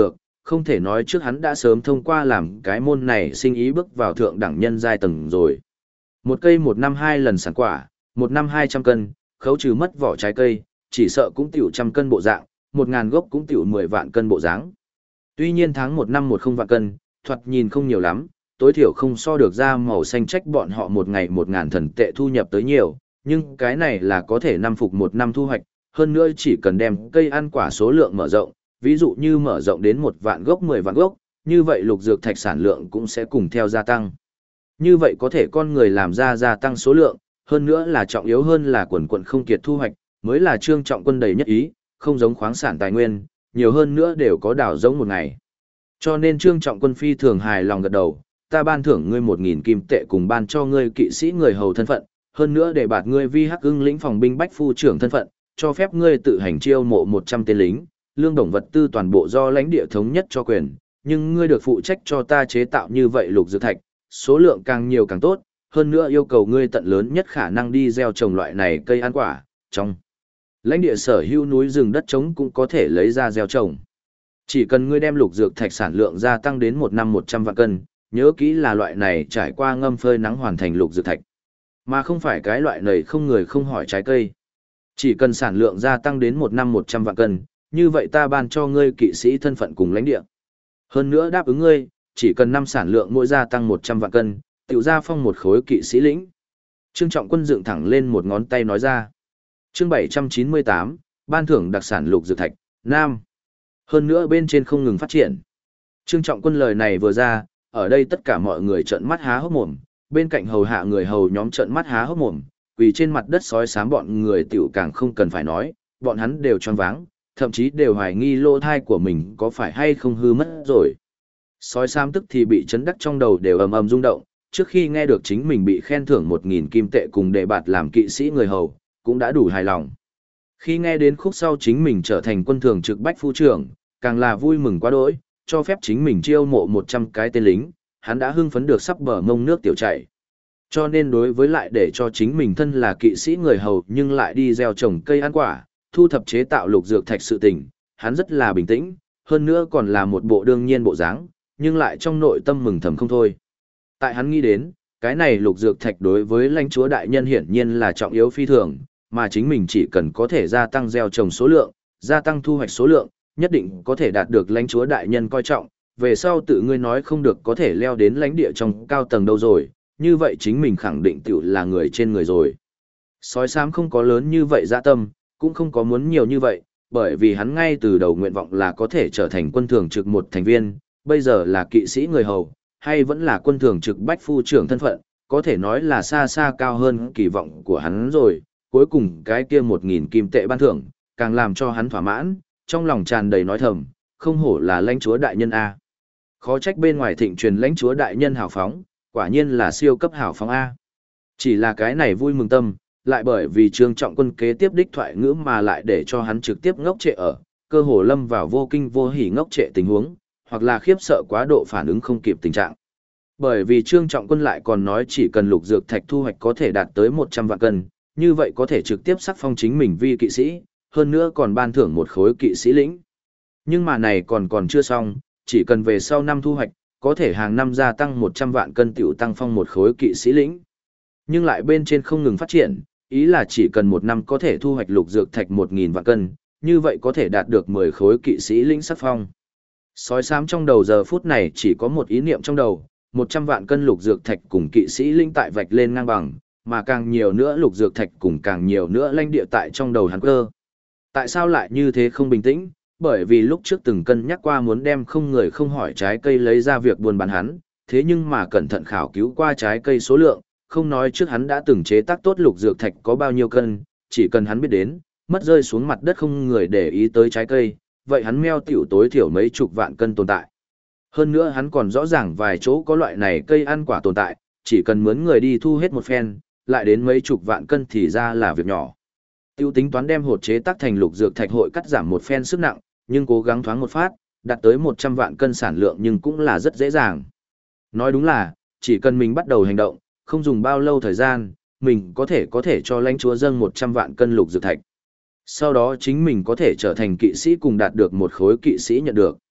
không thể nói trước hắn đã sớm thông qua làm cái môn này sinh ý bước vào thượng đẳng nhân giai tầng rồi. Một cây 1 năm 2 lần sản quả, 1 năm 200 cân, khấu trừ mất vỏ trái cây, chỉ sợ cũng tiểu 100 cân bộ dạng, 1.000 gốc cũng tiểu 10 vạn cân bộ dáng. Tuy nhiên tháng 1 năm 10 vạn cân, thoạt nhìn không nhiều lắm, tối thiểu không so được ra màu xanh trách bọn họ một ngày 1.000 thần tệ thu nhập tới nhiều, nhưng cái này là có thể năm phục 1 năm thu hoạch, hơn nữa chỉ cần đem cây ăn quả số lượng mở rộng, ví dụ như mở rộng đến 1 vạn gốc 10 vạn gốc, như vậy lục dược thạch sản lượng cũng sẽ cùng theo gia tăng. Như vậy có thể con người làm ra gia tăng số lượng, hơn nữa là trọng yếu hơn là quần quần không kiệt thu hoạch, mới là Trương Trọng Quân đầy nhất ý, không giống khoáng sản tài nguyên, nhiều hơn nữa đều có đào giống một ngày. Cho nên Trương Trọng Quân phi thường hài lòng gật đầu, ta ban thưởng ngươi 1.000 kim tệ cùng ban cho ngươi kỵ sĩ người hầu thân phận, hơn nữa để bạt ngươi vi hắc ưng lĩnh phòng binh bách phu trưởng thân phận, cho phép ngươi tự hành chiêu mộ 100 tên lính, lương đồng vật tư toàn bộ do lãnh địa thống nhất cho quyền, nhưng ngươi được phụ trách cho ta chế tạo như vậy lục dược thạch, số lượng càng nhiều càng tốt, hơn nữa yêu cầu ngươi tận lớn nhất khả năng đi gieo trồng loại này cây ăn quả, trong lãnh địa sở hữu núi rừng đất trống cũng có thể lấy ra gieo trồng. Chỉ cần ngươi đem lục dược thạch sản lượng gia tăng đến 1 năm 100 vạn cân, nhớ kỹ là loại này trải qua ngâm phơi nắng hoàn thành lục dược thạch, mà không phải cái loại này không người không hỏi trái cây. Chỉ cần sản lượng gia tăng đến 1 năm 100 vạn cân, như vậy ta ban cho ngươi kỵ sĩ thân phận cùng lãnh địa. Hơn nữa đáp ứng ngươi, chỉ cần năm sản lượng mỗi gia tăng 100 vạn cân, tiểu gia phong một khối kỵ sĩ lĩnh. Trương Trọng Quân dựng thẳng lên một ngón tay nói ra. Chương 798, ban thưởng đặc sản lục dược thạch, Nam. Hơn nữa bên trên không ngừng phát triển. Trương Trọng Quân lời này vừa ra, ở đây tất cả mọi người trợn mắt há hốc mồm, bên cạnh hầu hạ người hầu nhóm trợn mắt há hốc mồm, quỳ trên mặt đất sói xám bọn người tiểu càng không cần phải nói, bọn hắn đều choáng váng, thậm chí đều hoài nghi lỗ thai của mình có phải hay không hư mất rồi. Sói xám tức thì bị chấn đắc trong đầu đều ầm ầm rung động, trước khi nghe được chính mình bị khen thưởng 1.000 kim tệ cùng đề bạt làm kỵ sĩ người hầu, cũng đã đủ hài lòng. Khi nghe đến khúc sau chính mình trở thành quân thường trực bách phu trưởng, càng là vui mừng quá đỗi, cho phép chính mình chiêu mộ 100 cái tên lính, hắn đã hưng phấn được sắp bờ mông nước tiểu chảy. Cho nên đối với lại để cho chính mình thân là kỵ sĩ người hầu nhưng lại đi gieo trồng cây ăn quả, thu thập chế tạo lục dược thạch sự tình, hắn rất là bình tĩnh, hơn nữa còn là một bộ đương nhiên bộ dáng, nhưng lại trong nội tâm mừng thầm không thôi. Tại hắn nghĩ đến, cái này lục dược thạch đối với lãnh chúa đại nhân hiển nhiên là trọng yếu phi thường, mà chính mình chỉ cần có thể gia tăng gieo trồng số lượng, gia tăng thu hoạch số lượng, nhất định có thể đạt được lãnh chúa đại nhân coi trọng, về sau tự ngươi nói không được có thể leo đến lãnh địa trong cao tầng đâu rồi, như vậy chính mình khẳng định tiểu là người trên người rồi. Sói xám không có lớn như vậy dạ tâm, cũng không có muốn nhiều như vậy, bởi vì hắn ngay từ đầu nguyện vọng là có thể trở thành quân thường trực một thành viên, bây giờ là kỵ sĩ người hầu, hay vẫn là quân thường trực bách phu trưởng thân phận, có thể nói là xa xa cao hơn kỳ vọng của hắn rồi, cuối cùng cái kia 1.000 kim tệ ban thưởng, càng làm cho hắn thỏa mãn, trong lòng tràn đầy nói thầm, không hổ là lãnh chúa đại nhân A. Khó trách bên ngoài thịnh truyền lãnh chúa đại nhân hào phóng, quả nhiên là siêu cấp hào phóng A. Chỉ là cái này vui mừng tâm, lại bởi vì Trương Trọng Quân kế tiếp đích thoại ngữ mà lại để cho hắn trực tiếp ngốc trệ ở, cơ hồ lâm vào vô kinh vô hỉ ngốc trệ tình huống, hoặc là khiếp sợ quá độ phản ứng không kịp tình trạng. Bởi vì Trương Trọng Quân lại còn nói chỉ cần lục dược thạch thu hoạch có thể đạt tới 100 vạn cân, như vậy có thể trực tiếp sắc phong chính mình vi kỵ sĩ, hơn nữa còn ban thưởng một khối kỵ sĩ lĩnh. Nhưng mà này còn chưa xong, chỉ cần về sau năm thu hoạch, có thể hàng năm gia tăng 100 vạn cân tiểu tăng phong một khối kỵ sĩ lĩnh. Nhưng lại bên trên không ngừng phát triển, ý là chỉ cần một năm có thể thu hoạch lục dược thạch 1.000 vạn cân, như vậy có thể đạt được 10 khối kỵ sĩ lĩnh sắc phong. Sói xám trong đầu giờ phút này chỉ có một ý niệm trong đầu, 100 vạn cân lục dược thạch cùng kỵ sĩ lĩnh tại vạch lên ngang bằng, mà càng nhiều nữa lục dược thạch cùng càng nhiều nữa lãnh địa tại trong đầu hắn cơ. Tại sao lại như thế không bình tĩnh? Bởi vì lúc trước từng cân nhắc qua muốn đem không người không hỏi trái cây lấy ra việc buôn bán hắn, thế nhưng mà cẩn thận khảo cứu qua trái cây số lượng, không nói trước hắn đã từng chế tác tốt lục dược thạch có bao nhiêu cân, chỉ cần hắn biết đến, mất rơi xuống mặt đất không người để ý tới trái cây, vậy hắn meo tiểu tối thiểu mấy chục vạn cân tồn tại. Hơn nữa hắn còn rõ ràng vài chỗ có loại này cây ăn quả tồn tại, chỉ cần mướn người đi thu hết một phen, lại đến mấy chục vạn cân thì ra là việc nhỏ. Tiêu tính toán đem hột chế tác thành lục dược thạch hội cắt giảm một phen sức nặng, nhưng cố gắng thoáng một phát, đạt tới 100 vạn cân sản lượng nhưng cũng là rất dễ dàng. Nói đúng là, chỉ cần mình bắt đầu hành động, không dùng bao lâu thời gian, mình có thể cho lãnh chúa dâng 100 vạn cân lục dược thạch. Sau đó chính mình có thể trở thành kỵ sĩ cùng đạt được một khối kỵ sĩ nhận được.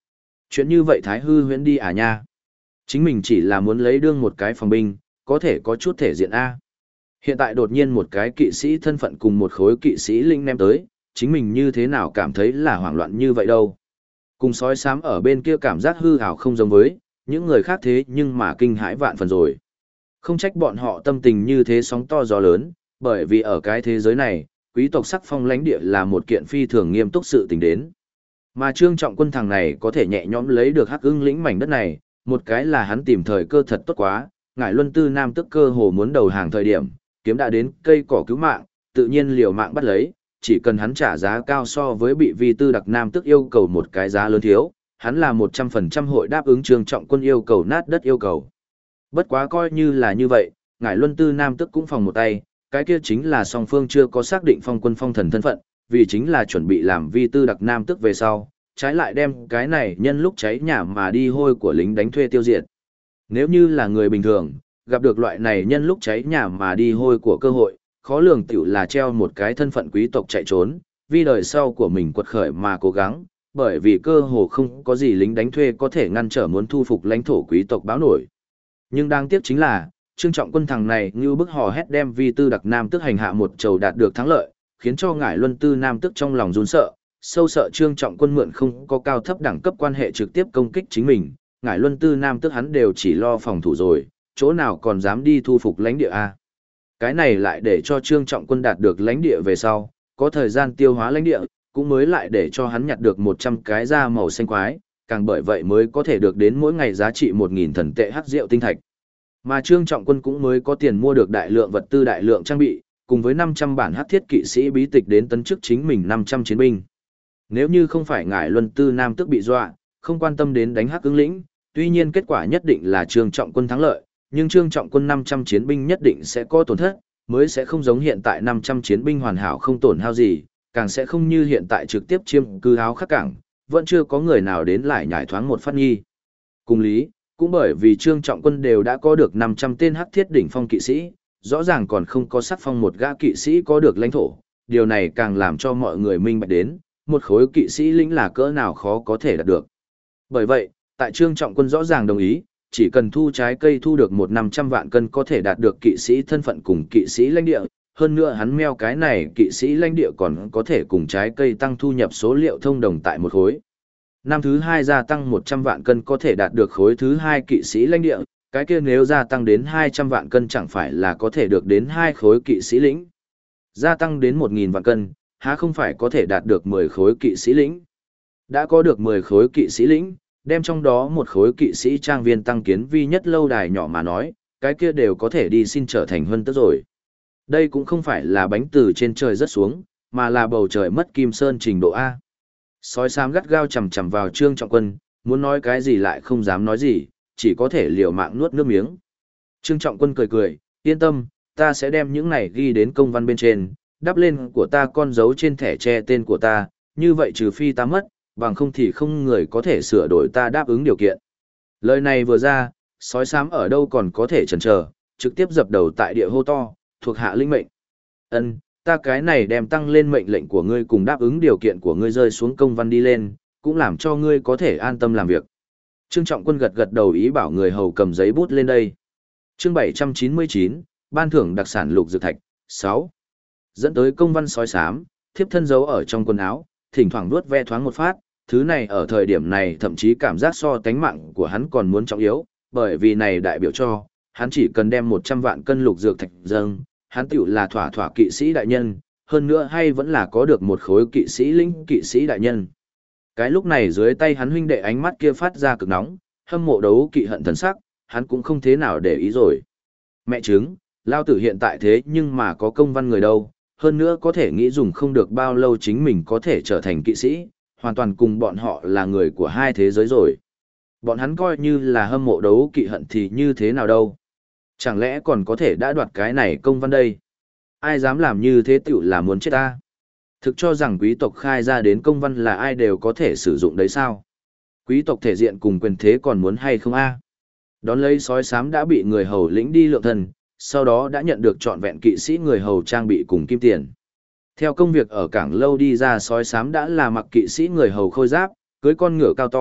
Chuyện như vậy thái hư huyễn đi à nha. Chính mình chỉ là muốn lấy đương một cái phòng binh, có thể có chút thể diện A. Hiện tại đột nhiên một cái kỵ sĩ thân phận cùng một khối kỵ sĩ linh ném tới, chính mình như thế nào cảm thấy là hoảng loạn như vậy đâu. Cùng sói xám ở bên kia cảm giác hư hào không giống với, những người khác thế nhưng mà kinh hãi vạn phần rồi. Không trách bọn họ tâm tình như thế sóng to gió lớn, bởi vì ở cái thế giới này, quý tộc sắc phong lãnh địa là một kiện phi thường nghiêm túc sự tình đến. Mà Trương Trọng Quân thằng này có thể nhẹ nhõm lấy được Hắc Ưng lĩnh mảnh đất này, một cái là hắn tìm thời cơ thật tốt quá, ngải Luân Tư Nam tức cơ hồ muốn đầu hàng thời điểm, kiếm đã đến cây cỏ cứu mạng, tự nhiên liều mạng bắt lấy, chỉ cần hắn trả giá cao so với bị vi tư đặc Nam tức yêu cầu một cái giá lớn thiếu, hắn là 100% hội đáp ứng Trương Trọng Quân yêu cầu nát đất yêu cầu. Bất quá coi như là như vậy, ngải Luân Tư Nam tức cũng phòng một tay, cái kia chính là song phương chưa có xác định phong quân phong thần thân phận, vì chính là chuẩn bị làm vi tư đặc Nam tức về sau, trái lại đem cái này nhân lúc cháy nhà mà đi hôi của lính đánh thuê tiêu diệt. Nếu như là người bình thường, gặp được loại này nhân lúc cháy nhà mà đi hôi của cơ hội, khó lường tiểu là treo một cái thân phận quý tộc chạy trốn, vì đời sau của mình quật khởi mà cố gắng, bởi vì cơ hồ không có gì lính đánh thuê có thể ngăn trở muốn thu phục lãnh thổ quý tộc báo nổi. Nhưng đáng tiếc chính là, Trương Trọng Quân thằng này như bức hò hét đem vi tư đặc Nam tức hành hạ một trầu đạt được thắng lợi, khiến cho ngải Luân Tư Nam tức trong lòng run sợ, sâu sợ Trương Trọng Quân mượn không có cao thấp đẳng cấp quan hệ trực tiếp công kích chính mình, ngải Luân Tư Nam tức hắn đều chỉ lo phòng thủ rồi, chỗ nào còn dám đi thu phục lãnh địa a. Cái này lại để cho Trương Trọng Quân đạt được lãnh địa về sau, có thời gian tiêu hóa lãnh địa, cũng mới lại để cho hắn nhặt được 100 cái da màu xanh quái, càng bởi vậy mới có thể được đến mỗi ngày giá trị 1.000 thần tệ hắc rượu tinh thạch. Mà Trương Trọng Quân cũng mới có tiền mua được đại lượng vật tư đại lượng trang bị, cùng với 500 bản hắc thiết kỵ sĩ bí tịch đến tấn chức chính mình 500 chiến binh. Nếu như không phải ngải Luân Tư Nam tức bị dọa, không quan tâm đến đánh Hắc Ứng lĩnh, tuy nhiên kết quả nhất định là Trương Trọng Quân thắng lợi, nhưng Trương Trọng Quân 500 chiến binh nhất định sẽ có tổn thất, mới sẽ không giống hiện tại 500 chiến binh hoàn hảo không tổn hao gì, càng sẽ không như hiện tại trực tiếp chiếm cứ áo khắc cảng, vẫn chưa có người nào đến lại nhảy thoáng một phát nghi. Cùng lý, cũng bởi vì Trương Trọng Quân đều đã có được 500 tên hắc thiết đỉnh phong kỵ sĩ, rõ ràng còn không có sắc phong một gã kỵ sĩ có được lãnh thổ, điều này càng làm cho mọi người minh bạch đến, một khối kỵ sĩ lĩnh là cỡ nào khó có thể đạt được. Bởi vậy, tại Trương Trọng Quân rõ ràng đồng ý, chỉ cần thu trái cây thu được 500 vạn cân có thể đạt được kỵ sĩ thân phận cùng kỵ sĩ lãnh địa, hơn nữa hắn meo cái này kỵ sĩ lãnh địa còn có thể cùng trái cây tăng thu nhập số liệu thông đồng tại một khối. Năm thứ 2 gia tăng 100 vạn cân có thể đạt được khối thứ 2 kỵ sĩ lãnh địa, cái kia nếu gia tăng đến 200 vạn cân chẳng phải là có thể được đến 2 khối kỵ sĩ lĩnh. Gia tăng đến 1.000 vạn cân, há không phải có thể đạt được 10 khối kỵ sĩ lĩnh. Đã có được 10 khối kỵ sĩ lĩnh, đem trong đó một khối kỵ sĩ trang viên tăng kiến vi nhất lâu đài nhỏ mà nói, cái kia đều có thể đi xin trở thành huân tước rồi. Đây cũng không phải là bánh từ trên trời rớt xuống, mà là bầu trời mất kim sơn trình độ A. Sói xám gắt gao chầm chầm vào Trương Trọng Quân, muốn nói cái gì lại không dám nói gì, chỉ có thể liều mạng nuốt nước miếng. Trương Trọng Quân cười cười, yên tâm, ta sẽ đem những này ghi đến công văn bên trên, đắp lên của ta con dấu trên thẻ che tên của ta, như vậy trừ phi ta mất, bằng không thì không người có thể sửa đổi ta đáp ứng điều kiện. Lời này vừa ra, sói xám ở đâu còn có thể chần chờ, trực tiếp dập đầu tại địa hô to, thuộc hạ linh mệnh. Ân, ta cái này đem tăng lên mệnh lệnh của ngươi cùng đáp ứng điều kiện của ngươi rơi xuống công văn đi lên, cũng làm cho ngươi có thể an tâm làm việc. Trương Trọng Quân gật gật đầu ý bảo người hầu cầm giấy bút lên đây. Chương 799, ban thưởng đặc sản lục dược thạch, 6. Dẫn tới công văn sói xám, thiếp thân giấu ở trong quần áo, thỉnh thoảng vuốt ve thoáng một phát, thứ này ở thời điểm này thậm chí cảm giác so tánh mạng của hắn còn muốn trọng yếu, bởi vì này đại biểu cho, hắn chỉ cần đem 100 vạn cân lục dược thạch dâng, hắn tiểu là thỏa thỏa kỵ sĩ đại nhân, hơn nữa hay vẫn là có được một khối kỵ sĩ linh kỵ sĩ đại nhân. Cái lúc này dưới tay hắn huynh đệ ánh mắt kia phát ra cực nóng, hâm mộ đấu kỵ hận thần sắc, hắn cũng không thế nào để ý rồi. Mẹ chứng, lao tử hiện tại thế nhưng mà có công văn người đâu, hơn nữa có thể nghĩ dùng không được bao lâu chính mình có thể trở thành kỵ sĩ, hoàn toàn cùng bọn họ là người của hai thế giới rồi. Bọn hắn coi như là hâm mộ đấu kỵ hận thì như thế nào đâu. Chẳng lẽ còn có thể đã đoạt cái này công văn đây? Ai dám làm như thế tiểu là muốn chết ta? Thực cho rằng quý tộc khai ra đến công văn là ai đều có thể sử dụng đấy sao? Quý tộc thể diện cùng quyền thế còn muốn hay không a? Đón lấy sói xám đã bị người hầu lĩnh đi lượng thần, sau đó đã nhận được trọn vẹn kỵ sĩ người hầu trang bị cùng kim tiền. Theo công việc ở cảng lâu đi ra sói xám đã là mặc kỵ sĩ người hầu khôi giáp, cưới con ngựa cao to,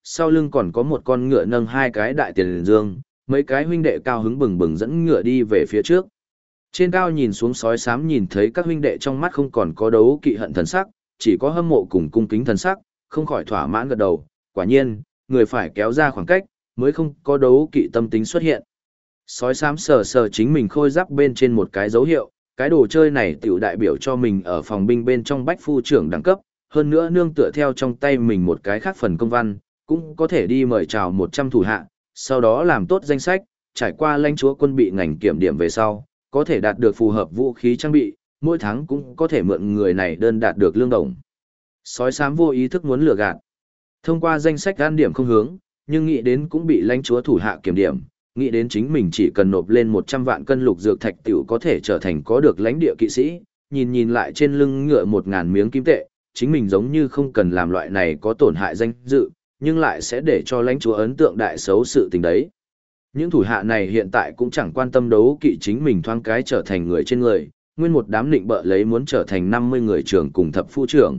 sau lưng còn có một con ngựa nâng hai cái đại tiền dương, mấy cái huynh đệ cao hứng bừng bừng dẫn ngựa đi về phía trước. Trên cao nhìn xuống sói xám nhìn thấy các huynh đệ trong mắt không còn có đấu kỵ hận thần sắc, chỉ có hâm mộ cùng cung kính thần sắc, không khỏi thỏa mãn gật đầu, quả nhiên, người phải kéo ra khoảng cách, mới không có đấu kỵ tâm tính xuất hiện. Sói xám sờ sờ chính mình khôi giáp bên trên một cái dấu hiệu, cái đồ chơi này tiểu đại biểu cho mình ở phòng binh bên trong bách phu trưởng đẳng cấp, hơn nữa nương tựa theo trong tay mình một cái khác phần công văn, cũng có thể đi mời chào 100 thủ hạ, sau đó làm tốt danh sách, trải qua lãnh chúa quân bị ngành kiểm điểm về sau, có thể đạt được phù hợp vũ khí trang bị, mỗi tháng cũng có thể mượn người này đơn đạt được lương đồng. Sói xám vô ý thức muốn lừa gạt. Thông qua danh sách gan điểm không hướng, nhưng nghĩ đến cũng bị lãnh chúa thủ hạ kiểm điểm, nghĩ đến chính mình chỉ cần nộp lên 100 vạn cân lục dược thạch tiểu có thể trở thành có được lãnh địa kỵ sĩ, nhìn lại trên lưng ngựa 1000 miếng kim tệ, chính mình giống như không cần làm loại này có tổn hại danh dự, nhưng lại sẽ để cho lãnh chúa ấn tượng đại xấu sự tình đấy. Những thủ hạ này hiện tại cũng chẳng quan tâm đấu kỵ chính mình thoáng cái trở thành người trên người, nguyên một đám định bợ lấy muốn trở thành 50 người trưởng cùng thập phu trưởng.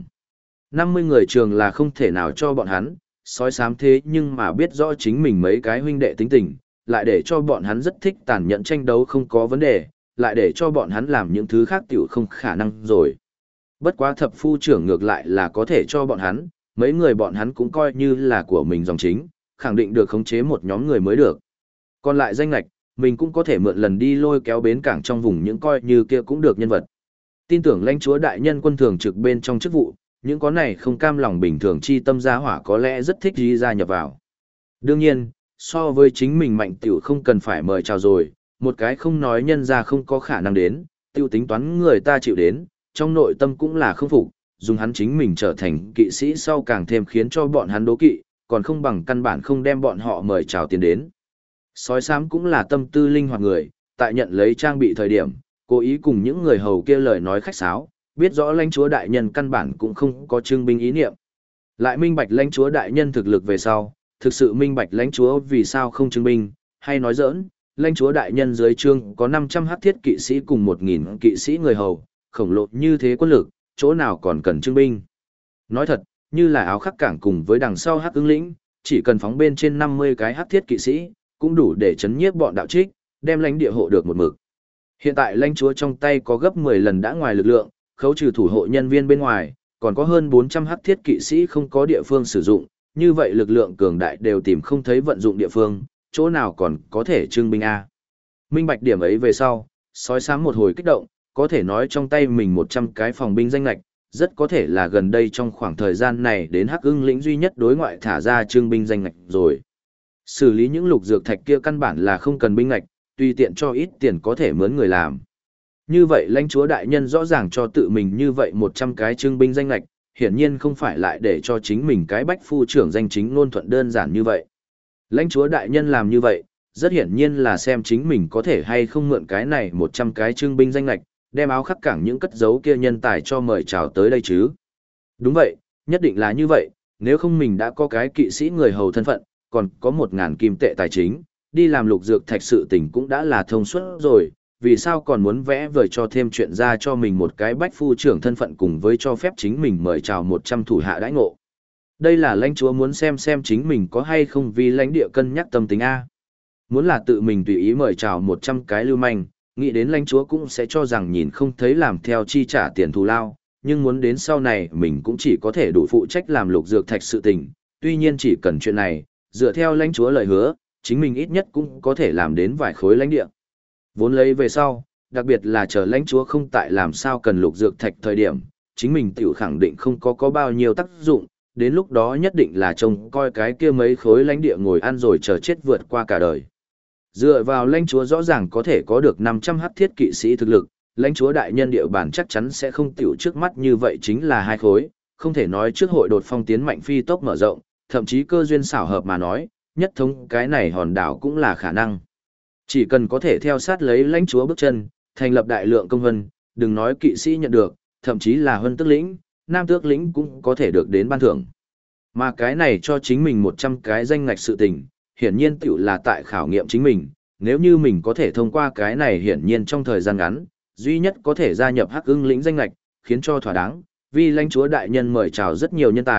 50 người trường là không thể nào cho bọn hắn, sói xám thế nhưng mà biết rõ chính mình mấy cái huynh đệ tính tình, lại để cho bọn hắn rất thích tàn nhẫn tranh đấu không có vấn đề, lại để cho bọn hắn làm những thứ khác tiểu không khả năng rồi. Bất quá thập phu trưởng ngược lại là có thể cho bọn hắn, mấy người bọn hắn cũng coi như là của mình dòng chính, khẳng định được khống chế một nhóm người mới được. Còn lại danh lạch, mình cũng có thể mượn lần đi lôi kéo bến cảng trong vùng những coi như kia cũng được nhân vật. Tin tưởng lãnh chúa đại nhân quân thường trực bên trong chức vụ, những có này không cam lòng bình thường chi tâm gia hỏa có lẽ rất thích đi gia nhập vào. Đương nhiên, so với chính mình mạnh tiểu không cần phải mời chào rồi, một cái không nói nhân ra không có khả năng đến, tiêu tính toán người ta chịu đến, trong nội tâm cũng là không phục, dùng hắn chính mình trở thành kỵ sĩ sau càng thêm khiến cho bọn hắn đố kỵ, còn không bằng căn bản không đem bọn họ mời chào tiền đến. Sói xám cũng là tâm tư linh hoạt người, tại nhận lấy trang bị thời điểm, cố ý cùng những người hầu kia lời nói khách sáo, biết rõ lãnh chúa đại nhân căn bản cũng không có trưng binh ý niệm. Lại minh bạch lãnh chúa đại nhân thực lực về sau, thực sự minh bạch lãnh chúa vì sao không trưng binh, hay nói giỡn, lãnh chúa đại nhân dưới trương có 500 hắc thiết kỵ sĩ cùng 1000 kỵ sĩ người hầu, khổng lồ như thế quân lực, chỗ nào còn cần trưng binh. Nói thật, như là áo khắc cảng cùng với đằng sau hắc ứng lĩnh, chỉ cần phóng bên trên 50 cái hắc thiết kỵ sĩ, cũng đủ để chấn nhiếp bọn đạo trích, đem lãnh địa hộ được một mực. Hiện tại lãnh chúa trong tay có gấp 10 lần đã ngoài lực lượng, khấu trừ thủ hộ nhân viên bên ngoài, còn có hơn 400 hắc thiết kỵ sĩ không có địa phương sử dụng, như vậy lực lượng cường đại đều tìm không thấy vận dụng địa phương, chỗ nào còn có thể trưng binh A. Minh bạch điểm ấy về sau, sói xám một hồi kích động, có thể nói trong tay mình 100 cái phòng binh danh lạch, rất có thể là gần đây trong khoảng thời gian này đến hắc ưng lĩnh duy nhất đối ngoại thả ra trưng binh danh lạch rồi. Xử lý những lục dược thạch kia căn bản là không cần binh lạch, tùy tiện cho ít tiền có thể mướn người làm. Như vậy lãnh chúa đại nhân rõ ràng cho tự mình như vậy 100 cái trưng binh danh lạch, hiển nhiên không phải lại để cho chính mình cái bách phu trưởng danh chính ngôn thuận đơn giản như vậy. Lãnh chúa đại nhân làm như vậy, rất hiển nhiên là xem chính mình có thể hay không mượn cái này 100 cái trưng binh danh lạch, đem áo khắc cảng những cất giấu kia nhân tài cho mời chào tới đây chứ. Đúng vậy, nhất định là như vậy, nếu không mình đã có cái kỵ sĩ người hầu thân phận, còn có 1000 kim tệ tài chính, đi làm lục dược thạch sự tình cũng đã là thông suốt rồi, vì sao còn muốn vẽ vời cho thêm chuyện ra cho mình một cái bách phu trưởng thân phận cùng với cho phép chính mình mời chào 100 thủ hạ đãi ngộ. Đây là lãnh chúa muốn xem chính mình có hay không vì lãnh địa cân nhắc tâm tính A. Muốn là tự mình tùy ý mời chào 100 cái lưu manh, nghĩ đến lãnh chúa cũng sẽ cho rằng nhìn không thấy làm theo chi trả tiền thù lao, nhưng muốn đến sau này mình cũng chỉ có thể đủ phụ trách làm lục dược thạch sự tình, tuy nhiên chỉ cần chuyện này, dựa theo lãnh chúa lời hứa, chính mình ít nhất cũng có thể làm đến vài khối lãnh địa. Vốn lấy về sau, đặc biệt là chờ lãnh chúa không tại làm sao cần lục dược thạch thời điểm, chính mình tiểu khẳng định không có bao nhiêu tác dụng, đến lúc đó nhất định là trông coi cái kia mấy khối lãnh địa ngồi ăn rồi chờ chết vượt qua cả đời. Dựa vào lãnh chúa rõ ràng có thể có được 500 hắc thiết kỵ sĩ thực lực, lãnh chúa đại nhân địa bàn chắc chắn sẽ không tiểu trước mắt như vậy chính là hai khối, không thể nói trước hội đột phong tiến mạnh phi tốc mở rộng, thậm chí cơ duyên xảo hợp mà nói, nhất thống cái này hòn đảo cũng là khả năng. Chỉ cần có thể theo sát lấy lãnh chúa bước chân, thành lập đại lượng công vân, đừng nói kỵ sĩ nhận được, thậm chí là huân tước lĩnh, nam tước lĩnh cũng có thể được đến ban thưởng. Mà cái này cho chính mình 100 cái danh ngạch sự tình, hiển nhiên tiểu là tại khảo nghiệm chính mình, nếu như mình có thể thông qua cái này hiển nhiên trong thời gian ngắn, duy nhất có thể gia nhập hắc ưng lĩnh danh ngạch, khiến cho thỏa đáng, vì lãnh chúa đại nhân mời chào rất nhiều nhân tài,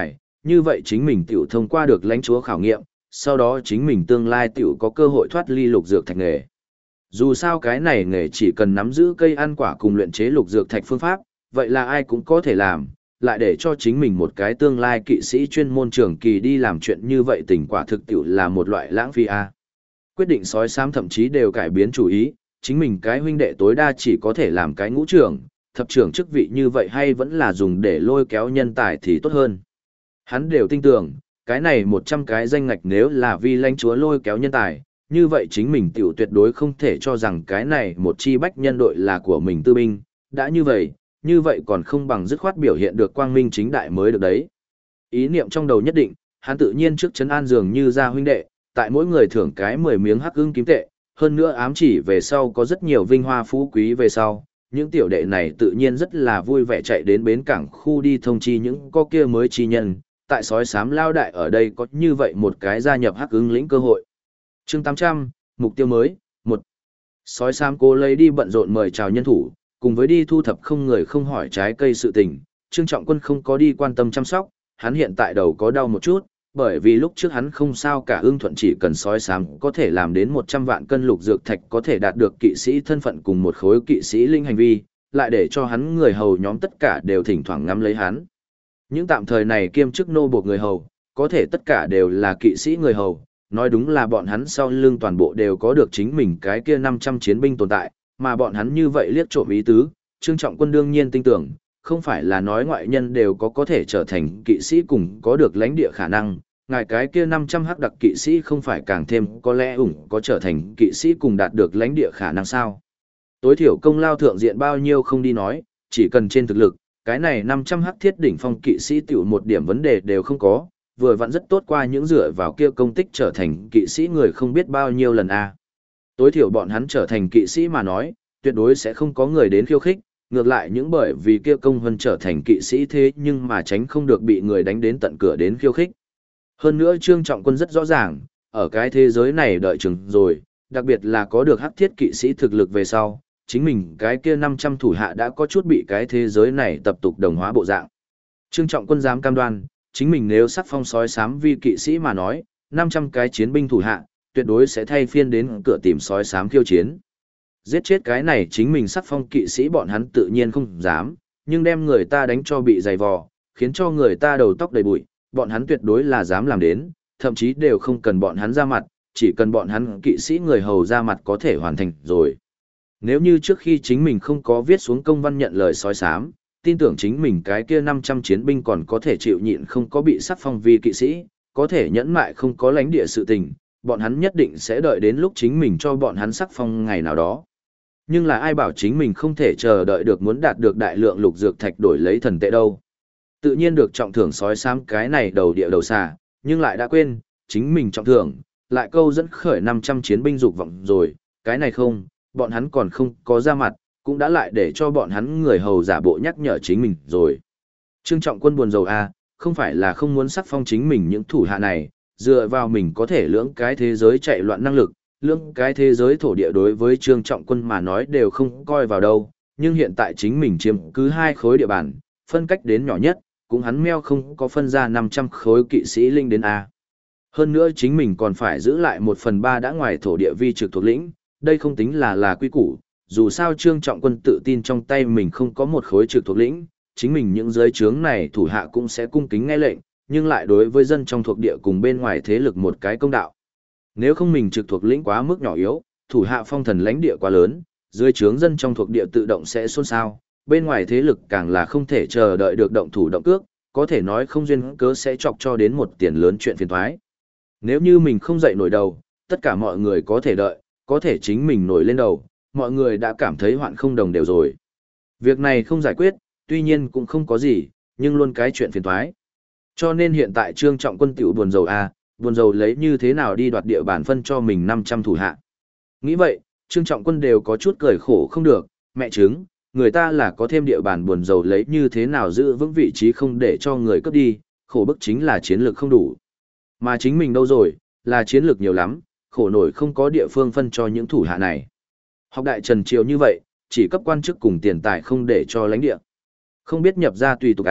như vậy chính mình tiểu thông qua được lãnh chúa khảo nghiệm, sau đó chính mình tương lai tiểu có cơ hội thoát ly lục dược thạch nghề. Dù sao cái này nghề chỉ cần nắm giữ cây ăn quả cùng luyện chế lục dược thạch phương pháp, vậy là ai cũng có thể làm, lại để cho chính mình một cái tương lai kỵ sĩ chuyên môn trường kỳ đi làm chuyện như vậy tình quả thực tiểu là một loại lãng phí a. Quyết định sói xám thậm chí đều cải biến chủ ý, chính mình cái huynh đệ tối đa chỉ có thể làm cái ngũ trưởng, thập trưởng chức vị như vậy hay vẫn là dùng để lôi kéo nhân tài thì tốt hơn. Hắn đều tin tưởng, cái này 100 cái danh ngạch nếu là vì lãnh chúa lôi kéo nhân tài, như vậy chính mình tiểu tuyệt đối không thể cho rằng cái này một chi bách nhân đội là của mình tư binh, đã như vậy còn không bằng dứt khoát biểu hiện được quang minh chính đại mới được đấy. Ý niệm trong đầu nhất định, hắn tự nhiên trước trấn an dường như ra huynh đệ, tại mỗi người thưởng cái 10 miếng hắc ưng kiếm tệ, hơn nữa ám chỉ về sau có rất nhiều vinh hoa phú quý về sau, những tiểu đệ này tự nhiên rất là vui vẻ chạy đến bến cảng khu đi thông chi những có kia mới chi nhân, tại sói xám lao đại ở đây có như vậy một cái gia nhập hắc ưng lĩnh cơ hội. Chương 800, mục tiêu mới, 1. Sói xám cố lấy đi bận rộn mời chào nhân thủ, cùng với đi thu thập không người không hỏi trái cây sự tình, Trương Trọng Quân không có đi quan tâm chăm sóc, hắn hiện tại đầu có đau một chút, bởi vì lúc trước hắn không sao cả ưng thuận chỉ cần sói xám có thể làm đến 100 vạn cân lục dược thạch có thể đạt được kỵ sĩ thân phận cùng một khối kỵ sĩ linh hành vi, lại để cho hắn người hầu nhóm tất cả đều thỉnh thoảng ngắm lấy hắn. Những tạm thời này kiêm chức nô buộc người hầu, có thể tất cả đều là kỵ sĩ người hầu, nói đúng là bọn hắn sau lưng toàn bộ đều có được chính mình cái kia 500 chiến binh tồn tại, mà bọn hắn như vậy liếc trộm ý tứ, Trương Trọng Quân đương nhiên tin tưởng, không phải là nói ngoại nhân đều có thể trở thành kỵ sĩ cùng có được lãnh địa khả năng, ngài cái kia 500 hắc đặc kỵ sĩ không phải càng thêm có lẽ có trở thành kỵ sĩ cùng đạt được lãnh địa khả năng sao. Tối thiểu công lao thượng diện bao nhiêu không đi nói, chỉ cần trên thực lực, cái này 500 hắc thiết đỉnh phong kỵ sĩ tiểu một điểm vấn đề đều không có, vừa vặn rất tốt qua những dựa vào kia công tích trở thành kỵ sĩ người không biết bao nhiêu lần a. Tối thiểu bọn hắn trở thành kỵ sĩ mà nói, tuyệt đối sẽ không có người đến khiêu khích, ngược lại những bởi vì kia công hơn trở thành kỵ sĩ thế nhưng mà tránh không được bị người đánh đến tận cửa đến khiêu khích. Hơn nữa Trương Trọng Quân rất rõ ràng, ở cái thế giới này đợi chừng rồi, đặc biệt là có được hắc thiết kỵ sĩ thực lực về sau, chính mình cái kia 500 thủ hạ đã có chút bị cái thế giới này tập tục đồng hóa bộ dạng. Trương Trọng Quân dám cam đoan, chính mình nếu sắc phong sói xám vi kỵ sĩ mà nói, 500 cái chiến binh thủ hạ, tuyệt đối sẽ thay phiên đến cửa tìm sói xám khiêu chiến. Giết chết cái này chính mình sắc phong kỵ sĩ bọn hắn tự nhiên không dám, nhưng đem người ta đánh cho bị dày vò, khiến cho người ta đầu tóc đầy bụi, bọn hắn tuyệt đối là dám làm đến, thậm chí đều không cần bọn hắn ra mặt, chỉ cần bọn hắn kỵ sĩ người hầu ra mặt có thể hoàn thành rồi. Nếu như trước khi chính mình không có viết xuống công văn nhận lời sói xám, tin tưởng chính mình cái kia 500 chiến binh còn có thể chịu nhịn không có bị sắc phong vi kỵ sĩ, có thể nhẫn mại không có lãnh địa sự tình, bọn hắn nhất định sẽ đợi đến lúc chính mình cho bọn hắn sắc phong ngày nào đó. Nhưng là ai bảo chính mình không thể chờ đợi được muốn đạt được đại lượng lục dược thạch đổi lấy thần tệ đâu. Tự nhiên được trọng thưởng sói xám cái này đầu địa đầu xà, nhưng lại đã quên, chính mình trọng thưởng, lại câu dẫn khởi 500 chiến binh dục vọng rồi, cái này không, bọn hắn còn không có ra mặt, cũng đã lại để cho bọn hắn người hầu giả bộ nhắc nhở chính mình rồi. Trương Trọng Quân buồn rầu a, không phải là không muốn sắc phong chính mình những thủ hạ này, dựa vào mình có thể lưỡng cái thế giới chạy loạn năng lực, lưỡng cái thế giới thổ địa đối với Trương Trọng Quân mà nói đều không coi vào đâu, nhưng hiện tại chính mình chiếm cứ 2 khối địa bàn, phân cách đến nhỏ nhất, cũng hắn meo không có phân ra 500 khối kỵ sĩ linh đến A. Hơn nữa chính mình còn phải giữ lại 1/3 đã ngoài thổ địa vi trực thuộc lĩnh, đây không tính là quy củ, dù sao Trương Trọng Quân tự tin trong tay mình không có một khối trực thuộc lĩnh, chính mình những giới trướng này thủ hạ cũng sẽ cung kính nghe lệnh, nhưng lại đối với dân trong thuộc địa cùng bên ngoài thế lực một cái công đạo. Nếu không mình trực thuộc lĩnh quá mức nhỏ yếu, thủ hạ phong thần lãnh địa quá lớn, dưới trướng dân trong thuộc địa tự động sẽ xôn xao, bên ngoài thế lực càng là không thể chờ đợi được động thủ động cước, có thể nói không duyên cớ sẽ chọc cho đến một tiền lớn chuyện phiền toái. Nếu như mình không dậy nổi đầu, tất cả mọi người có thể đợi, có thể chính mình nổi lên đầu, mọi người đã cảm thấy hoạn không đồng đều rồi. Việc này không giải quyết, tuy nhiên cũng không có gì, nhưng luôn cái chuyện phiền toái. Cho nên hiện tại Trương Trọng Quân tiểu buồn rầu a, buồn rầu lấy như thế nào đi đoạt địa bàn phân cho mình 500 thủ hạ. Nghĩ vậy, Trương Trọng Quân đều có chút cười khổ không được, mẹ chứng, người ta là có thêm địa bàn buồn rầu lấy như thế nào giữ vững vị trí không để cho người cướp đi, khổ bức chính là chiến lược không đủ. Mà chính mình đâu rồi, là chiến lược nhiều lắm, khổ nổi không có địa phương phân cho những thủ hạ này. Học đại Trần Triều như vậy, chỉ cấp quan chức cùng tiền tài không để cho lãnh địa. Không biết nhập ra tùy tục à,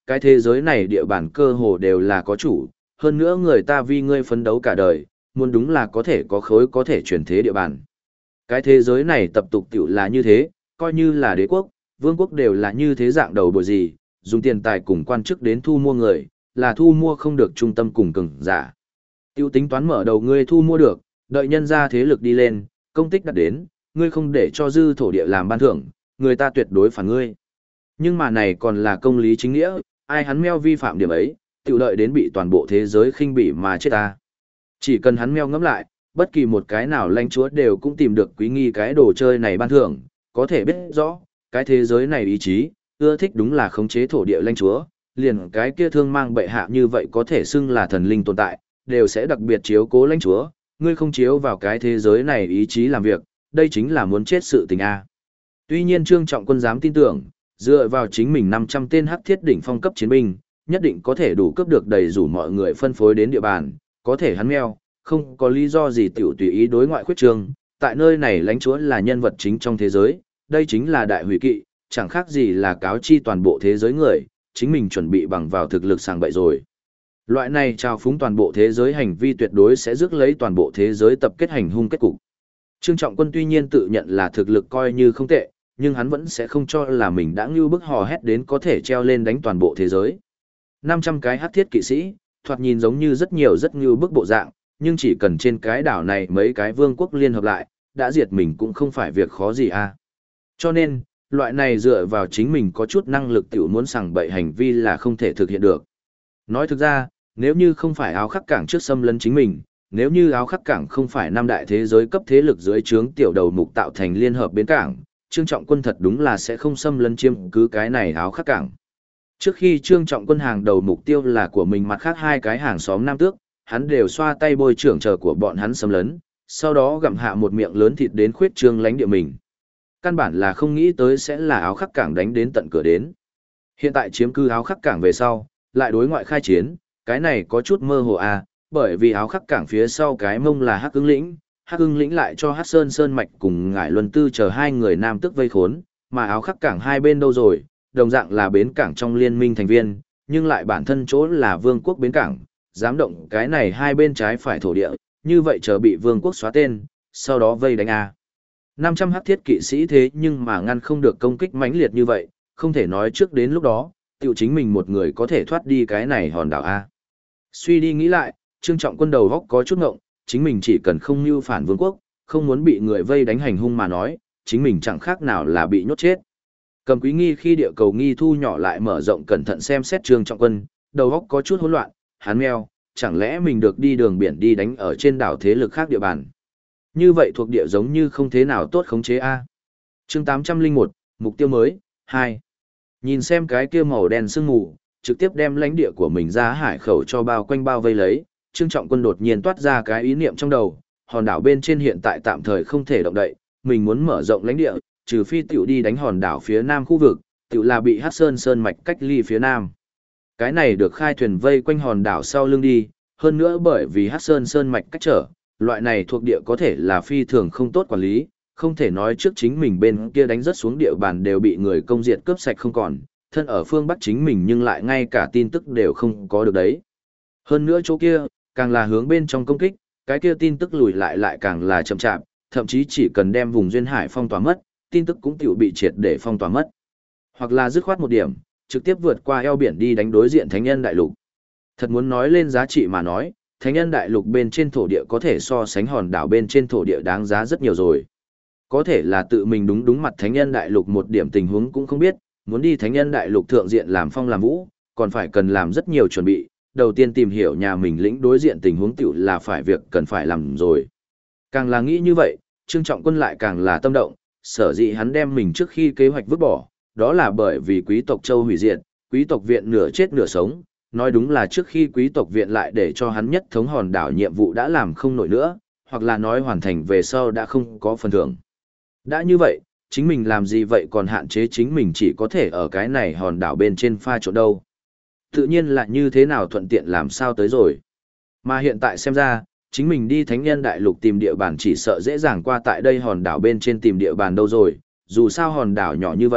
cái thế giới này địa bàn cơ hồ đều là có chủ, hơn nữa người ta vì ngươi phấn đấu cả đời, muốn đúng là có thể có khối có thể chuyển thế địa bàn. Cái thế giới này tập tục tiểu là như thế, coi như là đế quốc, vương quốc đều là như thế dạng đầu bồi gì, dùng tiền tài cùng quan chức đến thu mua người, là thu mua không được trung tâm cùng cường giả. Tiêu tính toán mở đầu ngươi thu mua được, đợi nhân ra thế lực đi lên, công tích đạt đến, ngươi không để cho dư thổ địa làm ban thưởng, người ta tuyệt đối phản ngươi. Nhưng mà này còn là công lý chính nghĩa, ai hắn meo vi phạm điểm ấy, tiểu đợi đến bị toàn bộ thế giới khinh bỉ mà chết ta. Chỉ cần hắn meo ngẫm lại, bất kỳ một cái nào lãnh chúa đều cũng tìm được quý nghi cái đồ chơi này ban thưởng, có thể biết rõ, cái thế giới này ý chí, ưa thích đúng là khống chế thổ địa lãnh chúa, liền cái kia thương mang bệ hạ như vậy có thể xưng là thần linh tồn tại, đều sẽ đặc biệt chiếu cố lãnh chúa, ngươi không chiếu vào cái thế giới này ý chí làm việc, đây chính là muốn chết sự tình a. Tuy nhiên Trương Trọng Quân dám tin tưởng, dựa vào chính mình 500 tên hắc thiết đỉnh phong cấp chiến binh, nhất định có thể đủ cấp được đầy đủ mọi người phân phối đến địa bàn, có thể hắn meo, không có lý do gì tiểu tùy ý đối ngoại khuyết trương, tại nơi này lãnh chúa là nhân vật chính trong thế giới, đây chính là đại hủy kỵ, chẳng khác gì là cáo chi toàn bộ thế giới người, chính mình chuẩn bị bằng vào thực lực sàng bậy rồi. Loại này trao phúng toàn bộ thế giới hành vi tuyệt đối sẽ rước lấy toàn bộ thế giới tập kết hành hung kết cục. Trương Trọng Quân tuy nhiên tự nhận là thực lực coi như không tệ, nhưng hắn vẫn sẽ không cho là mình đã ngưu bức hò hét đến có thể treo lên đánh toàn bộ thế giới. 500 cái hắc thiết kỵ sĩ, thoạt nhìn giống như rất nhiều rất ngưu bức bộ dạng, nhưng chỉ cần trên cái đảo này mấy cái vương quốc liên hợp lại, đã diệt mình cũng không phải việc khó gì à. Cho nên, loại này dựa vào chính mình có chút năng lực tiểu muốn sằng bậy hành vi là không thể thực hiện được. Nói thực ra, nếu như không phải áo khắc cảng trước xâm lấn chính mình, nếu như áo khắc cảng không phải năm đại thế giới cấp thế lực dưới trướng tiểu đầu mục tạo thành liên hợp bến cảng, Trương Trọng Quân thật đúng là sẽ không xâm lấn chiếm cứ cái này áo khắc cảng. Trước khi Trương Trọng Quân hàng đầu mục tiêu là của mình mặt khác hai cái hàng xóm nam tước, hắn đều xoa tay bôi trưởng chờ của bọn hắn xâm lấn, sau đó gặm hạ một miệng lớn thịt đến khuyết trương lánh địa mình. Căn bản là không nghĩ tới sẽ là áo khắc cảng đánh đến tận cửa đến. Hiện tại chiếm cư áo khắc cảng về sau, lại đối ngoại khai chiến, cái này có chút mơ hồ à, bởi vì áo khắc cảng phía sau cái mông là Hắc Ưng lĩnh lại cho Hắc Sơn Sơn Mạch cùng Ngải Luân Tư chờ hai người nam tức vây khốn, mà áo khắc cảng hai bên đâu rồi, đồng dạng là bến cảng trong liên minh thành viên, nhưng lại bản thân chỗ là vương quốc bến cảng, dám động cái này hai bên trái phải thổ địa, như vậy chờ bị vương quốc xóa tên, sau đó vây đánh a. 500 hắc thiết kỵ sĩ thế nhưng mà ngăn không được công kích mãnh liệt như vậy, không thể nói trước đến lúc đó, tiểu chính mình một người có thể thoát đi cái này hòn đảo a. Suy đi nghĩ lại, Trương Trọng Quân đầu góc có chút ngộng, chính mình chỉ cần không mưu phản vương quốc, không muốn bị người vây đánh hành hung mà nói, chính mình chẳng khác nào là bị nhốt chết. Cầm Quý Nghi khi địa cầu nghi thu nhỏ lại mở rộng cẩn thận xem xét Trương Trọng Quân, đầu góc có chút hỗn loạn, hắn meo, chẳng lẽ mình được đi đường biển đi đánh ở trên đảo thế lực khác địa bàn. Như vậy thuộc địa giống như không thế nào tốt khống chế a. Chương 801, mục tiêu mới, 2. Nhìn xem cái kia màu đen sương mù, trực tiếp đem lãnh địa của mình ra hải khẩu cho bao quanh bao vây lấy, Trương Trọng Quân đột nhiên toát ra cái ý niệm trong đầu, hòn đảo bên trên hiện tại tạm thời không thể động đậy, mình muốn mở rộng lãnh địa, trừ phi tiểu đi đánh hòn đảo phía nam khu vực, tiểu là bị Hắc Sơn Sơn mạch cách ly phía nam. Cái này được khai thuyền vây quanh hòn đảo sau lưng đi, hơn nữa bởi vì Hắc Sơn Sơn mạch cách trở, loại này thuộc địa có thể là phi thường không tốt quản lý, không thể nói trước chính mình bên kia đánh rất xuống địa bàn đều bị người công diệt cướp sạch không còn, thân ở phương Bắc chính mình nhưng lại ngay cả tin tức đều không có được đấy. Hơn nữa chỗ kia, càng là hướng bên trong công kích, cái kia tin tức lùi lại càng là chậm chạp, thậm chí chỉ cần đem vùng duyên hải phong tỏa mất, tin tức cũng tiểu bị triệt để phong tỏa mất. Hoặc là dứt khoát một điểm, trực tiếp vượt qua eo biển đi đánh đối diện Thánh Nhân Đại Lục. Thật muốn nói lên giá trị mà nói, Thánh Nhân Đại Lục bên trên thổ địa có thể so sánh hòn đảo bên trên thổ địa đáng giá rất nhiều rồi. Có thể là tự mình đúng mặt Thánh Nhân Đại Lục một điểm tình huống cũng không biết, muốn đi Thánh Nhân Đại Lục thượng diện làm phong làm vũ, còn phải cần làm rất nhiều chuẩn bị, đầu tiên tìm hiểu nhà mình lĩnh đối diện tình huống tiểu là phải việc cần phải làm rồi. Càng là nghĩ như vậy, Trương Trọng Quân lại càng là tâm động, sở dĩ hắn đem mình trước khi kế hoạch vứt bỏ, đó là bởi vì quý tộc châu hủy diệt, quý tộc viện nửa chết nửa sống, nói đúng là trước khi quý tộc viện lại để cho hắn nhất thống hòn đảo nhiệm vụ đã làm không nổi nữa, hoặc là nói hoàn thành về sau đã không có phần thưởng. Đã như vậy, chính mình làm gì vậy còn hạn chế chính mình chỉ có thể ở cái này hòn đảo bên trên pha chỗ đâu. Tự nhiên là như thế nào thuận tiện làm sao tới rồi. Mà hiện tại xem ra, chính mình đi Thánh Nhân Đại Lục tìm địa bàn chỉ sợ dễ dàng qua tại đây hòn đảo bên trên tìm địa bàn đâu rồi, dù sao hòn đảo nhỏ như vậy,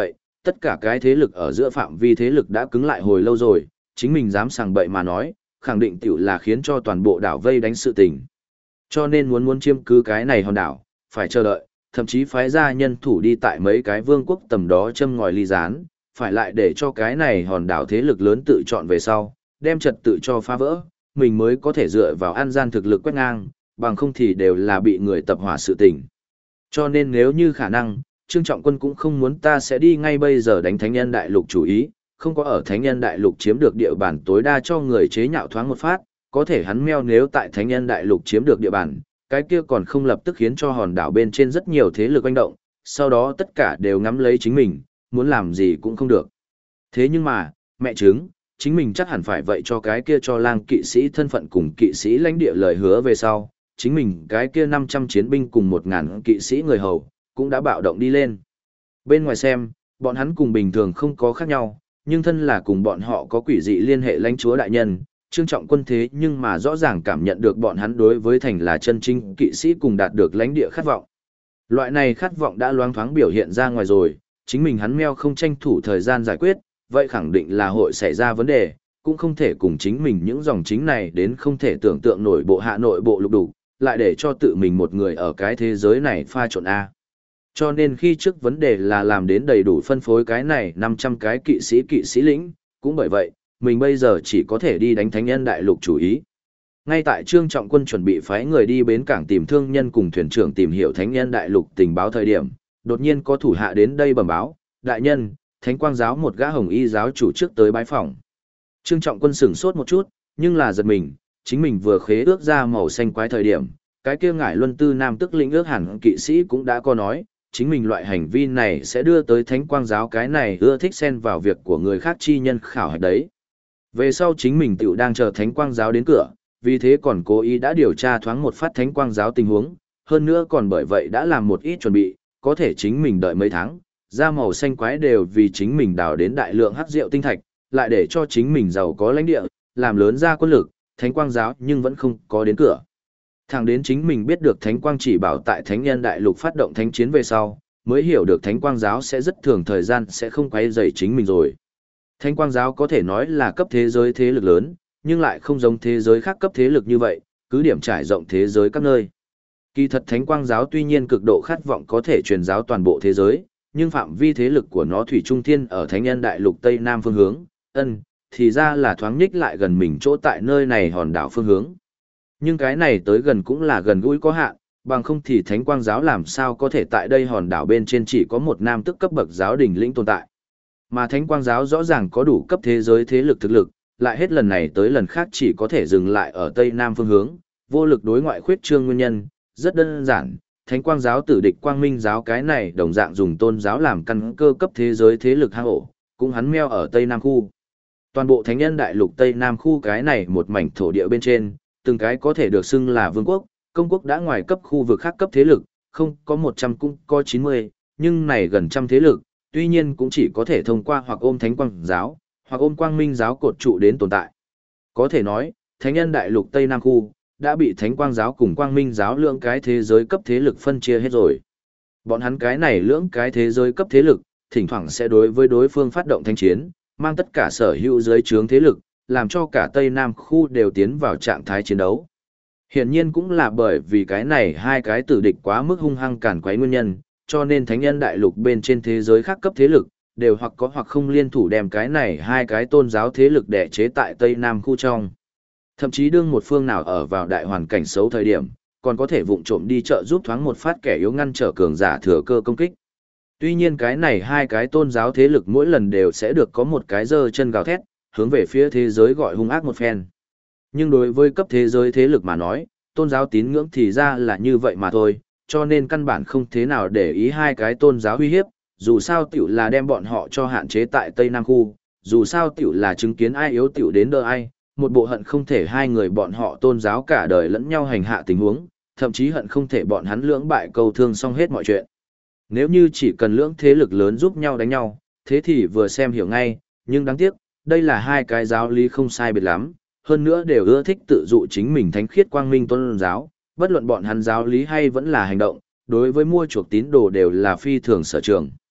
tất cả cái thế lực ở giữa phạm vi thế lực đã cứng lại hồi lâu rồi, chính mình dám sàng bậy mà nói, khẳng định tiểu là khiến cho toàn bộ đảo vây đánh sự tình. Cho nên muốn chiếm cứ cái này hòn đảo, phải chờ đợi, thậm chí phái ra nhân thủ đi tại mấy cái vương quốc tầm đó châm ngòi ly gián, phải lại để cho cái này hòn đảo thế lực lớn tự chọn về sau, đem trật tự cho phá vỡ, mình mới có thể dựa vào an gian thực lực quét ngang, bằng không thì đều là bị người tập hỏa sự tình. Cho nên nếu như khả năng, Trương Trọng Quân cũng không muốn ta sẽ đi ngay bây giờ đánh Thánh Nhân Đại Lục chủ ý, không có ở Thánh Nhân Đại Lục chiếm được địa bàn tối đa cho người chế nhạo thoáng một phát, có thể hắn meo nếu tại Thánh Nhân Đại Lục chiếm được địa bàn, cái kia còn không lập tức khiến cho hòn đảo bên trên rất nhiều thế lực oanh động, sau đó tất cả đều ngắm lấy chính mình, muốn làm gì cũng không được. Thế nhưng mà, mẹ chứng, chính mình chắc hẳn phải vậy cho cái kia cho lang kỵ sĩ thân phận cùng kỵ sĩ lãnh địa lời hứa về sau, chính mình cái kia 500 chiến binh cùng 1000 kỵ sĩ người hầu, cũng đã bạo động đi lên. Bên ngoài xem, bọn hắn cùng bình thường không có khác nhau, nhưng thân là cùng bọn họ có quỷ dị liên hệ lãnh chúa đại nhân, Trương Trọng Quân thế nhưng mà rõ ràng cảm nhận được bọn hắn đối với thành là chân chính kỵ sĩ cùng đạt được lãnh địa khát vọng. Loại này khát vọng đã loáng thoáng biểu hiện ra ngoài rồi, chính mình hắn meo không tranh thủ thời gian giải quyết, vậy khẳng định là hội xảy ra vấn đề, cũng không thể cùng chính mình những dòng chính này đến không thể tưởng tượng nổi bộ hạ nội bộ lục đủ, lại để cho tự mình một người ở cái thế giới này pha trộn A. Cho nên khi trước vấn đề là làm đến đầy đủ phân phối cái này 500 cái kỵ sĩ lĩnh, cũng bởi vậy, mình bây giờ chỉ có thể đi đánh Thánh Nhân Đại Lục chủ ý. Ngay tại Trương Trọng Quân chuẩn bị phái người đi bến cảng tìm thương nhân cùng thuyền trưởng tìm hiểu Thánh Nhân Đại Lục tình báo thời điểm, đột nhiên có thủ hạ đến đây bẩm báo, đại nhân, Thánh Quang giáo một gã hồng y giáo chủ trước tới bái phỏng. Trương Trọng Quân sửng sốt một chút, nhưng là giật mình, chính mình vừa khế ước ra màu xanh quái thời điểm, cái kia ngải luân tư nam tức lĩnh ước hẳn kỵ sĩ cũng đã có nói, chính mình loại hành vi này sẽ đưa tới Thánh Quang giáo cái này ưa thích xen vào việc của người khác chi nhân khảo hạch đấy. Về sau chính mình tiểu đang chờ Thánh Quang giáo đến cửa, vì thế còn cố ý đã điều tra thoáng một phát Thánh Quang giáo tình huống, hơn nữa còn bởi vậy đã làm một ít chuẩn bị, có thể chính mình đợi mấy tháng, da màu xanh quái đều vì chính mình đào đến đại lượng hắc rượu tinh thạch, lại để cho chính mình giàu có lãnh địa, làm lớn ra quân lực, Thánh Quang giáo nhưng vẫn không có đến cửa. Thẳng đến chính mình biết được Thánh Quang chỉ bảo tại Thánh Nhân Đại Lục phát động thánh chiến về sau, mới hiểu được Thánh Quang giáo sẽ rất thường thời gian sẽ không quấy rầy chính mình rồi. Thánh Quang giáo có thể nói là cấp thế giới thế lực lớn, nhưng lại không giống thế giới khác cấp thế lực như vậy, cứ điểm trải rộng thế giới các nơi. Kỳ thật Thánh Quang giáo tuy nhiên cực độ khát vọng có thể truyền giáo toàn bộ thế giới, nhưng phạm vi thế lực của nó thủy trung thiên ở Thánh Nhân Đại Lục Tây Nam phương hướng, thì ra là thoáng nhích lại gần mình chỗ tại nơi này hòn đảo phương hướng. Nhưng cái này tới gần cũng là gần gũi có hạn, bằng không thì Thánh Quang giáo làm sao có thể tại đây hòn đảo bên trên chỉ có một nam tức cấp bậc giáo đình lĩnh tồn tại. Mà Thánh Quang giáo rõ ràng có đủ cấp thế giới thế lực thực lực, lại hết lần này tới lần khác chỉ có thể dừng lại ở Tây Nam phương hướng, vô lực đối ngoại khuyết trương nguyên nhân, rất đơn giản, Thánh Quang giáo tử địch Quang Minh giáo cái này đồng dạng dùng tôn giáo làm căn cơ cấp thế giới thế lực hang ổ, cũng hắn meo ở Tây Nam khu. Toàn bộ Thánh Nhân Đại Lục Tây Nam khu cái này một mảnh thổ địa bên trên, từng cái có thể được xưng là vương quốc, công quốc đã ngoài cấp khu vực khác cấp thế lực, không có 100 cũng có 90, nhưng này gần trăm thế lực, tuy nhiên cũng chỉ có thể thông qua hoặc ôm Thánh Quang giáo, hoặc ôm Quang Minh giáo cột trụ đến tồn tại. Có thể nói, Thánh Nhân Đại Lục Tây Nam khu đã bị Thánh Quang giáo cùng Quang Minh giáo lưỡng cái thế giới cấp thế lực phân chia hết rồi. Bọn hắn cái này lưỡng cái thế giới cấp thế lực, thỉnh thoảng sẽ đối với đối phương phát động thanh chiến, mang tất cả sở hữu dưới trướng thế lực, làm cho cả Tây Nam khu đều tiến vào trạng thái chiến đấu. Hiển nhiên cũng là bởi vì cái này hai cái tử địch quá mức hung hăng càn quấy nguyên nhân, cho nên Thánh Nhân Đại Lục bên trên thế giới khác cấp thế lực, đều hoặc có hoặc không liên thủ đem cái này hai cái tôn giáo thế lực đè chế tại Tây Nam khu trong. Thậm chí đương một phương nào ở vào đại hoàn cảnh xấu thời điểm, còn có thể vụng trộm đi trợ giúp thoáng một phát kẻ yếu ngăn trở cường giả thừa cơ công kích. Tuy nhiên cái này hai cái tôn giáo thế lực mỗi lần đều sẽ được có một cái giơ chân gào thét, hướng về phía thế giới gọi hung ác một phen. Nhưng đối với cấp thế giới thế lực mà nói, tôn giáo tín ngưỡng thì ra là như vậy mà thôi, cho nên căn bản không thế nào để ý hai cái tôn giáo uy hiếp, dù sao tiểu là đem bọn họ cho hạn chế tại Tây Nam khu, dù sao tiểu là chứng kiến ai yếu tiểu đến đỡ ai, một bộ hận không thể hai người bọn họ tôn giáo cả đời lẫn nhau hành hạ tình huống, thậm chí hận không thể bọn hắn lưỡng bại câu thương xong hết mọi chuyện. Nếu như chỉ cần lưỡng thế lực lớn giúp nhau đánh nhau, thế thì vừa xem hiểu ngay, nhưng đáng tiếc, đây là hai cái giáo lý không sai biệt lắm, hơn nữa đều ưa thích tự dụ chính mình thánh khiết quang minh tôn giáo, bất luận bọn hắn giáo lý hay vẫn là hành động, đối với mua chuộc tín đồ đều là phi thường sở trường.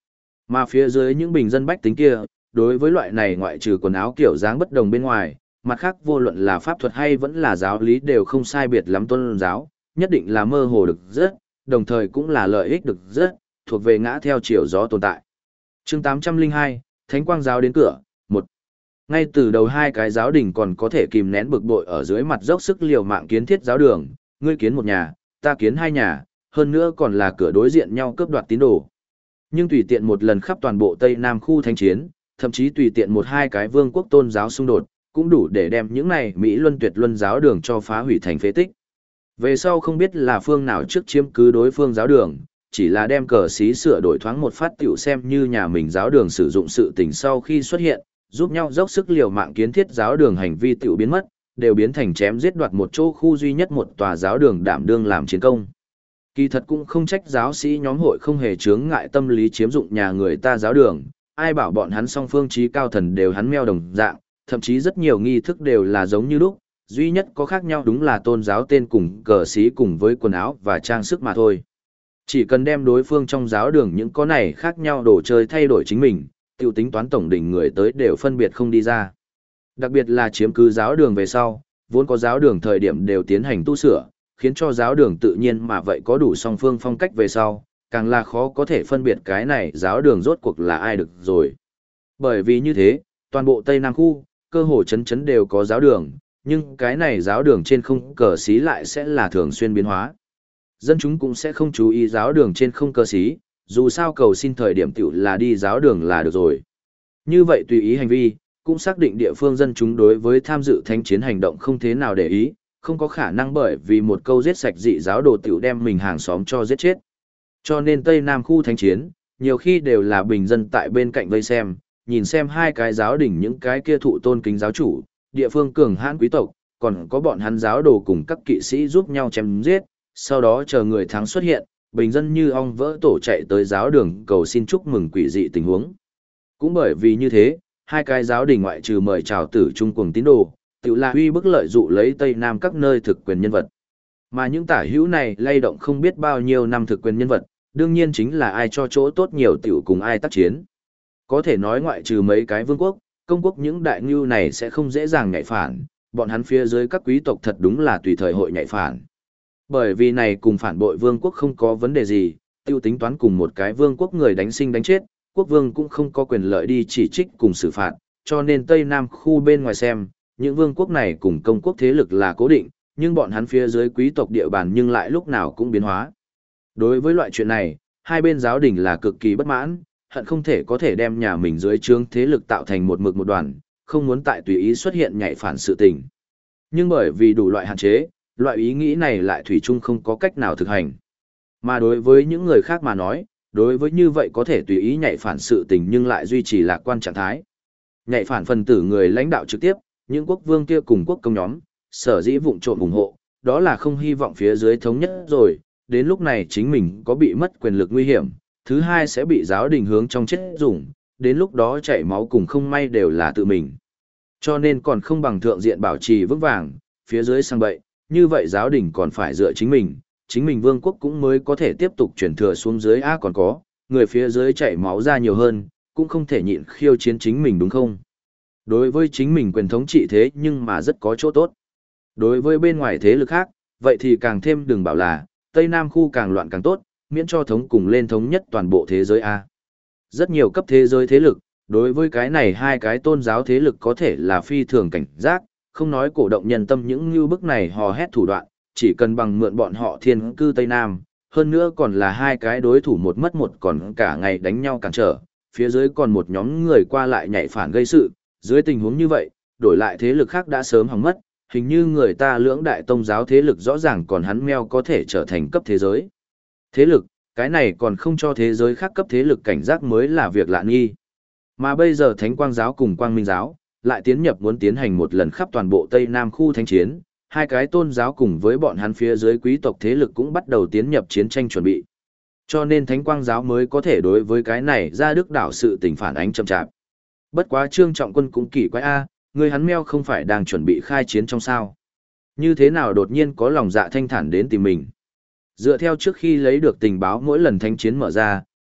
Mà phía dưới những bình dân bách tính kia, đối với loại này ngoại trừ quần áo kiểu dáng bất đồng bên ngoài, mặt khác vô luận là pháp thuật hay vẫn là giáo lý đều không sai biệt lắm tôn giáo, nhất định là mơ hồ được rất, đồng thời cũng là lợi ích được rất, thuộc về ngã theo chiều gió tồn tại. Chương 802, Thánh Quang Giáo đến cửa, 1. Ngay từ đầu hai cái giáo đình còn có thể kìm nén bực bội ở dưới mặt dốc sức liều mạng kiến thiết giáo đường, ngươi kiến một nhà, ta kiến hai nhà, hơn nữa còn là cửa đối diện nhau cướp đoạt tín đồ. Nhưng tùy tiện một lần khắp toàn bộ Tây Nam khu thánh chiến, thậm chí tùy tiện một hai cái vương quốc tôn giáo xung đột, cũng đủ để đem những này Mỹ Luân Tuyệt Luân giáo đường cho phá hủy thành phế tích. Về sau không biết là phương nào trước chiếm cứ đối phương giáo đường, chỉ là đem cờ xí sửa đổi thoáng một phát tiểu xem như nhà mình giáo đường sử dụng sự tình sau khi xuất hiện, giúp nhau dốc sức liều mạng kiến thiết giáo đường hành vi tiểu biến mất, đều biến thành chém giết đoạt một chỗ khu duy nhất một tòa giáo đường đảm đương làm chiến công. Kỳ thật cũng không trách giáo sĩ nhóm hội không hề chướng ngại tâm lý chiếm dụng nhà người ta giáo đường, ai bảo bọn hắn song phương trí cao thần đều hắn meo đồng dạng, thậm chí rất nhiều nghi thức đều là giống như lúc, duy nhất có khác nhau đúng là tôn giáo tên cùng cờ xí cùng với quần áo và trang sức mà thôi. Chỉ cần đem đối phương trong giáo đường những có này khác nhau đồ chơi thay đổi chính mình, tiểu tính toán tổng đỉnh người tới đều phân biệt không đi ra. Đặc biệt là chiếm cứ giáo đường về sau, vốn có giáo đường thời điểm đều tiến hành tu sửa, khiến cho giáo đường tự nhiên mà vậy có đủ song phương phong cách về sau, càng là khó có thể phân biệt cái này giáo đường rốt cuộc là ai được rồi. Bởi vì như thế, toàn bộ Tây Nam khu, cơ hồ chấn đều có giáo đường, nhưng cái này giáo đường trên không cờ xí lại sẽ là thường xuyên biến hóa. Dân chúng cũng sẽ không chú ý giáo đường trên không cờ xí, dù sao cầu xin thời điểm tiểu là đi giáo đường là được rồi. Như vậy tùy ý hành vi, cũng xác định địa phương dân chúng đối với tham dự thánh chiến hành động không thế nào để ý, không có khả năng bởi vì một câu giết sạch dị giáo đồ tiểu đem mình hàng xóm cho giết chết. Cho nên Tây Nam khu thánh chiến, nhiều khi đều là bình dân tại bên cạnh vây xem, nhìn xem hai cái giáo đỉnh những cái kia thụ tôn kính giáo chủ, địa phương cường hãn quý tộc, còn có bọn hắn giáo đồ cùng các kỵ sĩ giúp nhau chém giết, sau đó chờ người thắng xuất hiện, bình dân như ong vỡ tổ chạy tới giáo đường cầu xin chúc mừng quỷ dị tình huống. Cũng bởi vì như thế, hai cái giáo đình ngoại trừ mời chào tử trung cuồng tín đồ, tự là uy bức lợi dụ lấy Tây Nam các nơi thực quyền nhân vật. Mà những tả hữu này lay động không biết bao nhiêu năm thực quyền nhân vật, đương nhiên chính là ai cho chỗ tốt nhiều tiểu cùng ai tác chiến. Có thể nói ngoại trừ mấy cái vương quốc, công quốc những đại ngưu này sẽ không dễ dàng nhảy phản, bọn hắn phía dưới các quý tộc thật đúng là tùy thời hội nhảy phản. Bởi vì này cùng phản bội vương quốc không có vấn đề gì, tiêu tính toán cùng một cái vương quốc người đánh sinh đánh chết, quốc vương cũng không có quyền lợi đi chỉ trích cùng xử phạt, cho nên Tây Nam khu bên ngoài xem, những vương quốc này cùng công quốc thế lực là cố định, nhưng bọn hắn phía dưới quý tộc địa bàn nhưng lại lúc nào cũng biến hóa. Đối với loại chuyện này, hai bên giáo đình là cực kỳ bất mãn, hận không thể có thể đem nhà mình dưới trướng thế lực tạo thành một mực một đoàn, không muốn tại tùy ý xuất hiện nhảy phản sự tình. Nhưng bởi vì đủ loại hạn chế, loại ý nghĩ này lại thủy chung không có cách nào thực hành. Mà đối với những người khác mà nói, đối với như vậy có thể tùy ý nhảy phản sự tình nhưng lại duy trì lạc quan trạng thái. Nhảy phản phần tử người lãnh đạo trực tiếp, những quốc vương kia cùng quốc công nhóm, sở dĩ vụng trộm ủng hộ, đó là không hy vọng phía dưới thống nhất rồi, đến lúc này chính mình có bị mất quyền lực nguy hiểm, thứ hai sẽ bị giáo đình hướng trong chết dùng, đến lúc đó chảy máu cùng không may đều là tự mình. Cho nên còn không bằng thượng diện bảo trì vững vàng, phía dưới sang bậy, như vậy giáo đình còn phải dựa chính mình vương quốc cũng mới có thể tiếp tục chuyển thừa xuống dưới còn có, người phía dưới chảy máu ra nhiều hơn, cũng không thể nhịn khiêu chiến chính mình đúng không? Đối với chính mình quyền thống trị thế nhưng mà rất có chỗ tốt. Đối với bên ngoài thế lực khác, vậy thì càng thêm đừng bảo là, Tây Nam khu càng loạn càng tốt, miễn cho thống cùng lên thống nhất toàn bộ thế giới A. Rất nhiều cấp thế giới thế lực, đối với cái này hai cái tôn giáo thế lực có thể là phi thường cảnh giác, không nói cổ động nhân tâm những như bức này hò hét thủ đoạn, chỉ cần bằng mượn bọn họ thiên cư Tây Nam, hơn nữa còn là hai cái đối thủ một mất một còn cả ngày đánh nhau cản trở, phía dưới còn một nhóm người qua lại nhảy phản gây sự, dưới tình huống như vậy, đổi lại thế lực khác đã sớm hỏng mất, hình như người ta lưỡng đại tông giáo thế lực rõ ràng còn hắn meo có thể trở thành cấp thế giới. Thế lực, cái này còn không cho thế giới khác cấp thế lực cảnh giác mới là việc lạ nghi. Mà bây giờ Thánh Quang giáo cùng Quang Minh giáo, lại tiến nhập muốn tiến hành một lần khắp toàn bộ Tây Nam khu thánh chiến, hai cái tôn giáo cùng với bọn hắn phía dưới quý tộc thế lực cũng bắt đầu tiến nhập chiến tranh chuẩn bị. Cho nên Thánh Quang giáo mới có thể đối với cái này ra đức đảo sự tình phản ánh chậm chạp. Bất quá Trương Trọng Quân cũng kỳ quái người hắn meo không phải đang chuẩn bị khai chiến trong sao. Như thế nào đột nhiên có lòng dạ thanh thản đến tìm mình. Dựa theo trước khi lấy được tình báo mỗi lần thánh chiến mở ra,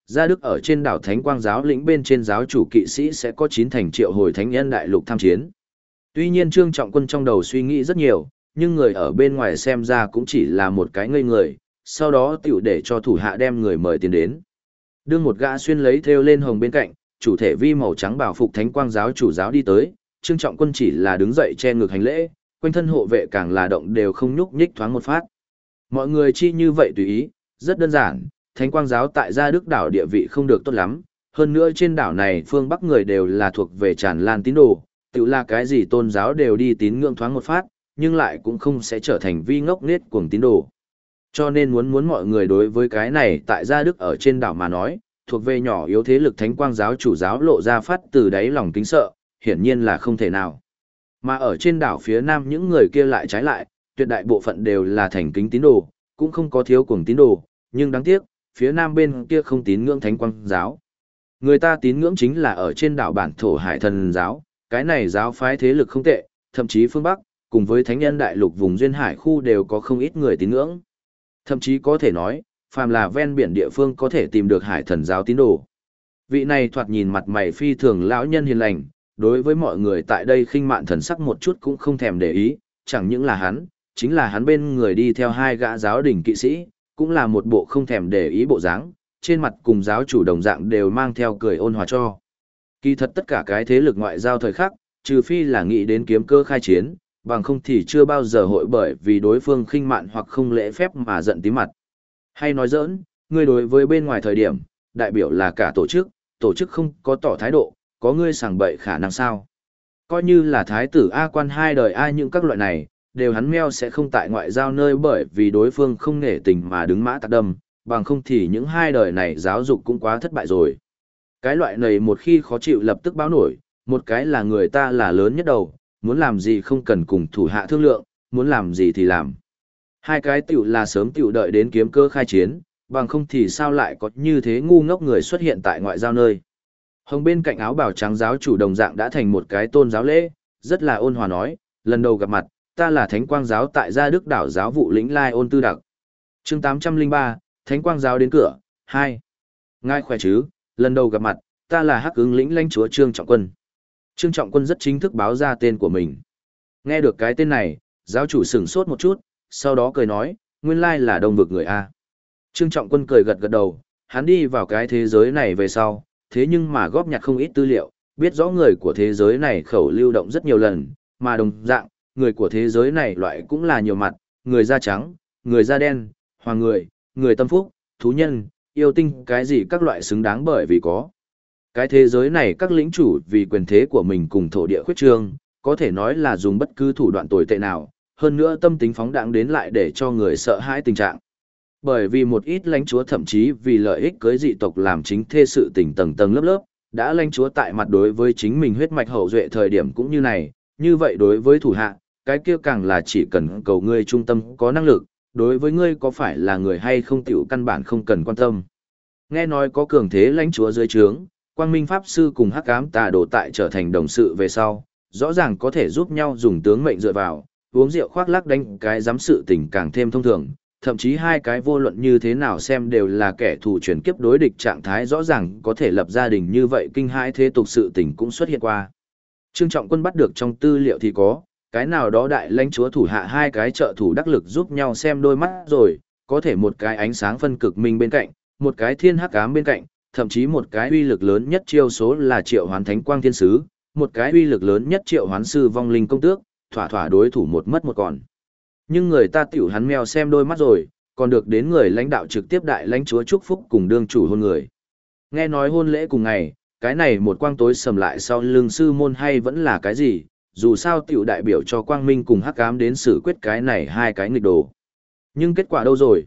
Gia Đức ở trên đảo Thánh Quang giáo lĩnh bên trên giáo chủ kỵ sĩ sẽ có 9 thành triệu hồi thánh nhân đại lục tham chiến. Tuy nhiên Trương Trọng Quân trong đầu suy nghĩ rất nhiều, nhưng người ở bên ngoài xem ra cũng chỉ là một cái ngây người, sau đó tiểu để cho thủ hạ đem người mời tiền đến. Đương một gã xuyên lấy thêu lên hồng bên cạnh, chủ thể vi màu trắng bảo phục Thánh Quang giáo chủ giáo đi tới, Trương Trọng Quân chỉ là đứng dậy che ngực hành lễ, quanh thân hộ vệ càng là động đều không nhúc nhích thoáng một phát. Mọi người chi như vậy tùy ý, rất đơn giản, Thánh Quang giáo tại Gia Đức đảo địa vị không được tốt lắm, hơn nữa trên đảo này phương Bắc người đều là thuộc về tràn lan tín đồ, tự là cái gì tôn giáo đều đi tín ngưỡng thoáng một phát, nhưng lại cũng không sẽ trở thành vi ngốc nghếch cuồng tín đồ. Cho nên muốn mọi người đối với cái này tại Gia Đức ở trên đảo mà nói, thuộc về nhỏ yếu thế lực Thánh Quang giáo chủ giáo lộ ra phát từ đáy lòng kính sợ, hiển nhiên là không thể nào. Mà ở trên đảo phía nam những người kia lại trái lại, tuyệt đại bộ phận đều là thành kính tín đồ, cũng không có thiếu cuồng tín đồ, nhưng đáng tiếc, phía nam bên kia không tín ngưỡng Thánh Quang giáo. Người ta tín ngưỡng chính là ở trên đảo bản thổ Hải Thần giáo, cái này giáo phái thế lực không tệ, thậm chí phương Bắc, cùng với Thánh Nhân đại lục vùng duyên hải khu đều có không ít người tín ngưỡng. Thậm chí có thể nói, phàm là ven biển địa phương có thể tìm được Hải Thần giáo tín đồ. Vị này thoạt nhìn mặt mày phi thường lão nhân hiền lành, đối với mọi người tại đây khinh mạn thần sắc một chút cũng không thèm để ý, chẳng những là hắn, chính là hắn bên người đi theo hai gã giáo đình kỵ sĩ, cũng là một bộ không thèm để ý bộ dáng, trên mặt cùng giáo chủ đồng dạng đều mang theo cười ôn hòa cho. Kỳ thật tất cả cái thế lực ngoại giao thời khắc, trừ phi là nghĩ đến kiếm cơ khai chiến, bằng không thì chưa bao giờ hội bởi vì đối phương khinh mạn hoặc không lễ phép mà giận tí mặt. Hay nói giỡn, ngươi đối với bên ngoài thời điểm, đại biểu là cả tổ chức không có tỏ thái độ, có ngươi sảng bậy khả năng sao? Coi như là thái tử A quan hai đời A những các loại này, đều hắn meo sẽ không tại ngoại giao nơi bởi vì đối phương không nể tình mà đứng mã tạc đâm, bằng không thì những hai đời này giáo dục cũng quá thất bại rồi. Cái loại này một khi khó chịu lập tức báo nổi, một cái là người ta là lớn nhất đầu, muốn làm gì không cần cùng thủ hạ thương lượng, muốn làm gì thì làm. Hai cái tiểu là sớm tiểu đợi đến kiếm cơ khai chiến, bằng không thì sao lại có như thế ngu ngốc người xuất hiện tại ngoại giao nơi. Hồng bên cạnh áo bào trắng giáo chủ đồng dạng đã thành một cái tôn giáo lễ, rất là ôn hòa nói, lần đầu gặp mặt, ta là Thánh Quang giáo tại Gia Đức đảo giáo vụ lĩnh Lai Ôn Tư Đặc. Chương 803, Thánh Quang giáo đến cửa, 2. Ngài khỏe chứ, lần đầu gặp mặt, ta là Hắc Ứng lĩnh lãnh chúa Trương Trọng Quân. Trương Trọng Quân rất chính thức báo ra tên của mình. Nghe được cái tên này, giáo chủ sửng sốt một chút, sau đó cười nói, nguyên lai là Đông vực người A. Trương Trọng Quân cười gật gật đầu, hắn đi vào cái thế giới này về sau, thế nhưng mà góp nhặt không ít tư liệu, biết rõ người của thế giới này khẩu lưu động rất nhiều lần, mà đồng dạng, người của thế giới này loại cũng là nhiều mặt, người da trắng, người da đen, hoàng người, người tâm phúc, thú nhân, yêu tinh cái gì các loại xứng đáng bởi vì có. Cái thế giới này các lĩnh chủ vì quyền thế của mình cùng thổ địa khuyết trương, có thể nói là dùng bất cứ thủ đoạn tồi tệ nào, hơn nữa tâm tính phóng đãng đến lại để cho người sợ hãi tình trạng. Bởi vì một ít lãnh chúa thậm chí vì lợi ích cưới dị tộc làm chính thê sự tình tầng tầng lớp lớp, đã lãnh chúa tại mặt đối với chính mình huyết mạch hậu duệ thời điểm cũng như này, như vậy đối với thủ hạ, cái kia càng là chỉ cần cầu ngươi trung tâm có năng lực, đối với ngươi có phải là người hay không tiểu căn bản không cần quan tâm. Nghe nói có cường thế lãnh chúa dưới trướng, Quang Minh Pháp Sư cùng Hắc Ám Tà Đồ tại trở thành đồng sự về sau, rõ ràng có thể giúp nhau dùng tướng mệnh dựa vào, uống rượu khoác lác đánh cái giám sự tình càng thêm thông thường, thậm chí hai cái vô luận như thế nào xem đều là kẻ thù chuyển kiếp đối địch trạng thái rõ ràng có thể lập gia đình như vậy kinh hãi thế tục sự tình cũng xuất hiện qua. Trương Trọng Quân bắt được trong tư liệu thì có, cái nào đó đại lãnh chúa thủ hạ hai cái trợ thủ đắc lực giúp nhau xem đôi mắt rồi, có thể một cái ánh sáng phân cực minh bên cạnh, một cái thiên hắc ám bên cạnh, thậm chí một cái uy lực lớn nhất chiêu số là Triệu Hoán Thánh Quang Thiên Sứ, một cái uy lực lớn nhất Triệu Hoán Sư Vong Linh Công Tước, thỏa thỏa đối thủ một mất một còn. Nhưng người ta tiểu hắn mèo xem đôi mắt rồi, còn được đến người lãnh đạo trực tiếp đại lãnh chúa chúc phúc cùng đương chủ hôn người. Nghe nói hôn lễ cùng ngày, cái này một quang tối sầm lại sau lưng sư môn hay vẫn là cái gì, dù sao tiểu đại biểu cho quang minh cùng hắc ám đến xử quyết cái này hai cái nghịch đồ. Nhưng kết quả đâu rồi,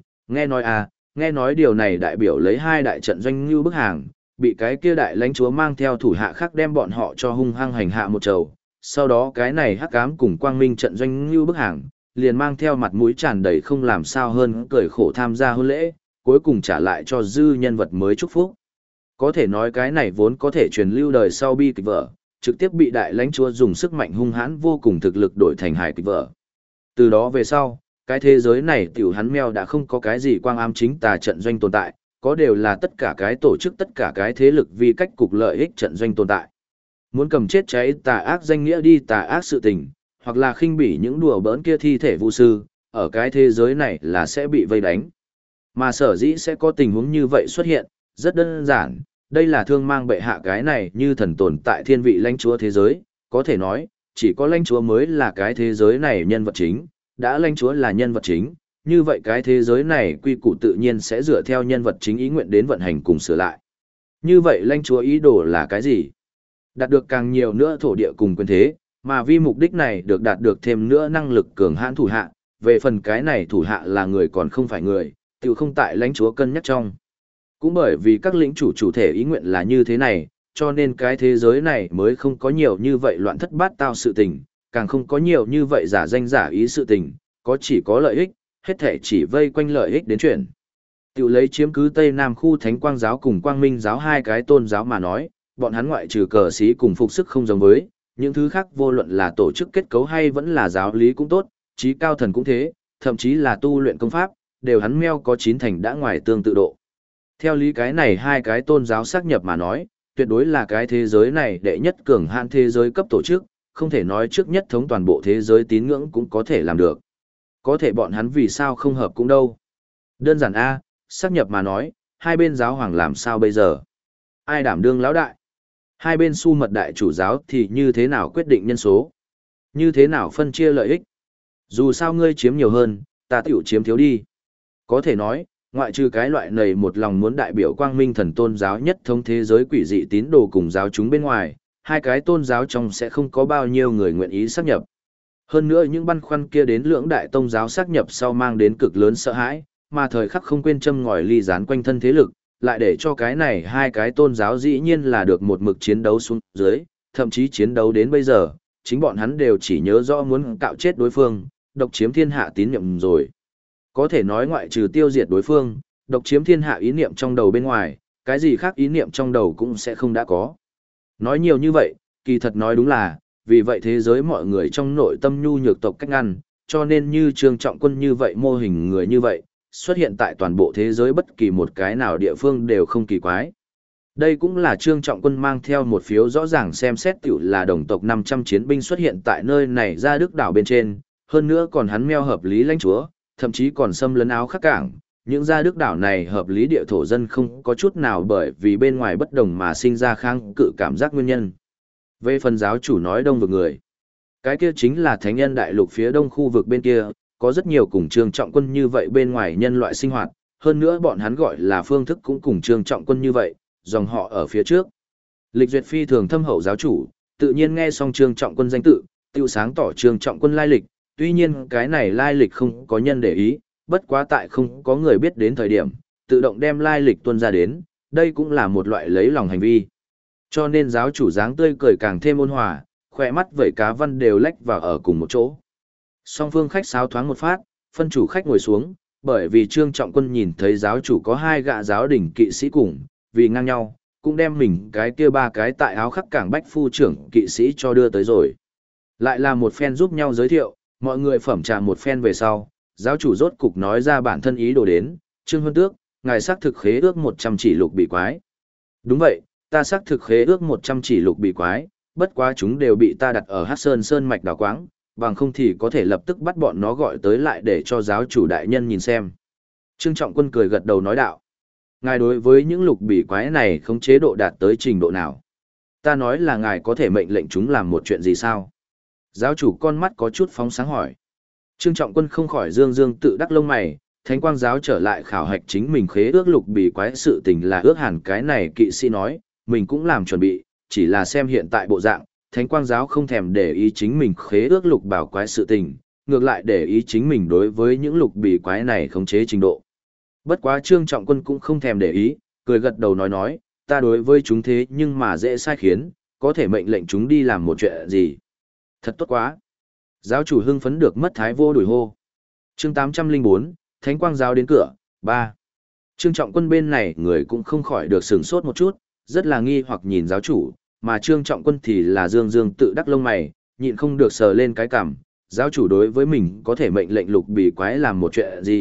nghe nói điều này đại biểu lấy hai đại trận doanh như bức hàng, bị cái kia đại lãnh chúa mang theo thủ hạ khác đem bọn họ cho hung hăng hành hạ một trầu. Sau đó cái này hắc ám cùng quang minh trận doanh như bức hàng, liền mang theo mặt mũi tràn đầy không làm sao hơn cười khổ tham gia hôn lễ, cuối cùng trả lại cho dư nhân vật mới chúc phúc. Có thể nói cái này vốn có thể truyền lưu đời sau bi kịch vở, trực tiếp bị đại lãnh chúa dùng sức mạnh hung hãn vô cùng thực lực đổi thành hài kịch vở. Từ đó về sau, cái thế giới này tiểu hắn mèo đã không có cái gì quang ám chính tà trận doanh tồn tại, có đều là tất cả cái tổ chức tất cả cái thế lực vì cách cục lợi ích trận doanh tồn tại. Muốn cầm chết cháy tà ác danh nghĩa đi tà ác sự tình, hoặc là khinh bỉ những đùa bỡn kia thi thể vu sư, ở cái thế giới này là sẽ bị vây đánh. Mà sở dĩ sẽ có tình huống như vậy xuất hiện, rất đơn giản, đây là thương mang bệ hạ cái này như thần tồn tại thiên vị lãnh chúa thế giới, có thể nói, chỉ có lãnh chúa mới là cái thế giới này nhân vật chính, đã lãnh chúa là nhân vật chính, như vậy cái thế giới này quy củ tự nhiên sẽ dựa theo nhân vật chính ý nguyện đến vận hành cùng sửa lại. Như vậy lãnh chúa ý đồ là cái gì? Đạt được càng nhiều nữa thổ địa cùng quyền thế, mà vì mục đích này được đạt được thêm nữa năng lực cường hãn thủ hạ, về phần cái này thủ hạ là người còn không phải người, tự không tại lãnh chúa cân nhắc trong. Cũng bởi vì các lĩnh chủ chủ thể ý nguyện là như thế này, cho nên cái thế giới này mới không có nhiều như vậy loạn thất bát tao sự tình, càng không có nhiều như vậy giả danh giả ý sự tình, có chỉ có lợi ích, hết thể chỉ vây quanh lợi ích đến chuyện. Tiểu lấy chiếm cứ Tây Nam khu Thánh Quang giáo cùng Quang Minh giáo hai cái tôn giáo mà nói, bọn hắn ngoại trừ cờ sĩ cùng phục sức không giống với, những thứ khác vô luận là tổ chức kết cấu hay vẫn là giáo lý cũng tốt, trí cao thần cũng thế, thậm chí là tu luyện công pháp, đều hắn meo có 9 thành đã ngoài tương tự độ. Theo lý cái này hai cái tôn giáo xác nhập mà nói, tuyệt đối là cái thế giới này đệ nhất cường hãn thế giới cấp tổ chức, không thể nói trước nhất thống toàn bộ thế giới tín ngưỡng cũng có thể làm được. Có thể bọn hắn vì sao không hợp cũng đâu. Đơn giản A, xác nhập mà nói, hai bên giáo hoàng làm sao bây giờ? Ai đảm đương lão đại? Hai bên su mật đại chủ giáo thì như thế nào quyết định nhân số? Như thế nào phân chia lợi ích? Dù sao ngươi chiếm nhiều hơn, ta tiểu chiếm thiếu đi. Có thể nói, ngoại trừ cái loại này một lòng muốn đại biểu quang minh thần tôn giáo nhất thống thế giới quỷ dị tín đồ cùng giáo chúng bên ngoài, hai cái tôn giáo trong sẽ không có bao nhiêu người nguyện ý xác nhập. Hơn nữa những băn khoăn kia đến lưỡng đại tông giáo xác nhập sau mang đến cực lớn sợ hãi, mà thời khắc không quên châm ngòi ly gián quanh thân thế lực, lại để cho cái này hai cái tôn giáo dĩ nhiên là được một mực chiến đấu xuống dưới, thậm chí chiến đấu đến bây giờ, chính bọn hắn đều chỉ nhớ rõ muốn cạo chết đối phương, độc chiếm thiên hạ tín nhiệm rồi. Có thể nói ngoại trừ tiêu diệt đối phương, độc chiếm thiên hạ ý niệm trong đầu bên ngoài, cái gì khác ý niệm trong đầu cũng sẽ không đã có. Nói nhiều như vậy, kỳ thật nói đúng là, vì vậy thế giới mọi người trong nội tâm nhu nhược tộc cách ngăn, cho nên như Trương Trọng Quân như vậy mô hình người như vậy, xuất hiện tại toàn bộ thế giới bất kỳ một cái nào địa phương đều không kỳ quái. Đây cũng là Trương Trọng Quân mang theo một phiếu rõ ràng xem xét tiểu là đồng tộc 500 chiến binh xuất hiện tại nơi này ra Đức đảo bên trên, hơn nữa còn hắn meo hợp lý lãnh chúa, thậm chí còn xâm lấn áo khắc cảng. Những gia Đức đảo này hợp lý địa thổ dân không có chút nào bởi vì bên ngoài bất đồng mà sinh ra kháng cự cảm giác nguyên nhân. Về phần giáo chủ nói đông vực người, cái kia chính là thánh nhân đại lục phía đông khu vực bên kia, có rất nhiều cùng Trương Trọng Quân như vậy bên ngoài nhân loại sinh hoạt, hơn nữa bọn hắn gọi là phương thức cũng cùng Trương Trọng Quân như vậy, dòng họ ở phía trước. Lịch duyệt phi thường thâm hậu giáo chủ, tự nhiên nghe xong Trương Trọng Quân danh tự, tiêu sáng tỏ Trương Trọng Quân lai lịch, tuy nhiên cái này lai lịch không có nhân để ý, bất quá tại không có người biết đến thời điểm, tự động đem lai lịch tuân ra đến, đây cũng là một loại lấy lòng hành vi. Cho nên giáo chủ dáng tươi cười càng thêm ôn hòa, khỏe mắt vẩy cá văn đều lách vào ở cùng một chỗ. Song phương khách sáo thoáng một phát, phân chủ khách ngồi xuống, bởi vì Trương Trọng Quân nhìn thấy giáo chủ có hai gã giáo đình kỵ sĩ cùng, vì ngang nhau, cũng đem mình cái kia ba cái tại áo khắc cảng bách phu trưởng kỵ sĩ cho đưa tới rồi. Lại là một phen giúp nhau giới thiệu, mọi người phẩm trà một phen về sau, giáo chủ rốt cục nói ra bản thân ý đồ đến, Trương Huân Tước, ngài xác thực khế ước 100 chỉ lục bị quái. Đúng vậy, ta xác thực khế ước 100 chỉ lục bị quái, bất quá chúng đều bị ta đặt ở Hắc Sơn Sơn mạch đào quáng, bằng không thì có thể lập tức bắt bọn nó gọi tới lại để cho giáo chủ đại nhân nhìn xem. Trương Trọng Quân cười gật đầu nói đạo. Ngài đối với những lục bị quái này không chế độ đạt tới trình độ nào? Ta nói là ngài có thể mệnh lệnh chúng làm một chuyện gì sao? Giáo chủ con mắt có chút phóng sáng hỏi. Trương Trọng Quân không khỏi dương dương tự đắc lông mày, Thánh Quang giáo trở lại khảo hạch chính mình khế ước lục bị quái sự tình là ước hẳn cái này kỵ sĩ nói, mình cũng làm chuẩn bị, chỉ là xem hiện tại bộ dạng, Thánh Quang giáo không thèm để ý chính mình khế ước lục bảo quái sự tình, ngược lại để ý chính mình đối với những lục bị quái này khống chế trình độ. Bất quá Trương Trọng Quân cũng không thèm để ý, cười gật đầu nói, ta đối với chúng thế nhưng mà dễ sai khiến, có thể mệnh lệnh chúng đi làm một chuyện gì. Thật tốt quá. Giáo chủ hưng phấn được mất thái vô đuổi hô. Chương 804, Thánh Quang giáo đến cửa, 3. Trương Trọng Quân bên này người cũng không khỏi được sửng sốt một chút, rất là nghi hoặc nhìn giáo chủ, mà Trương Trọng Quân thì là dương dương tự đắc lông mày, nhịn không được sờ lên cái cằm. Giáo chủ đối với mình có thể mệnh lệnh lục bị quái làm một chuyện gì,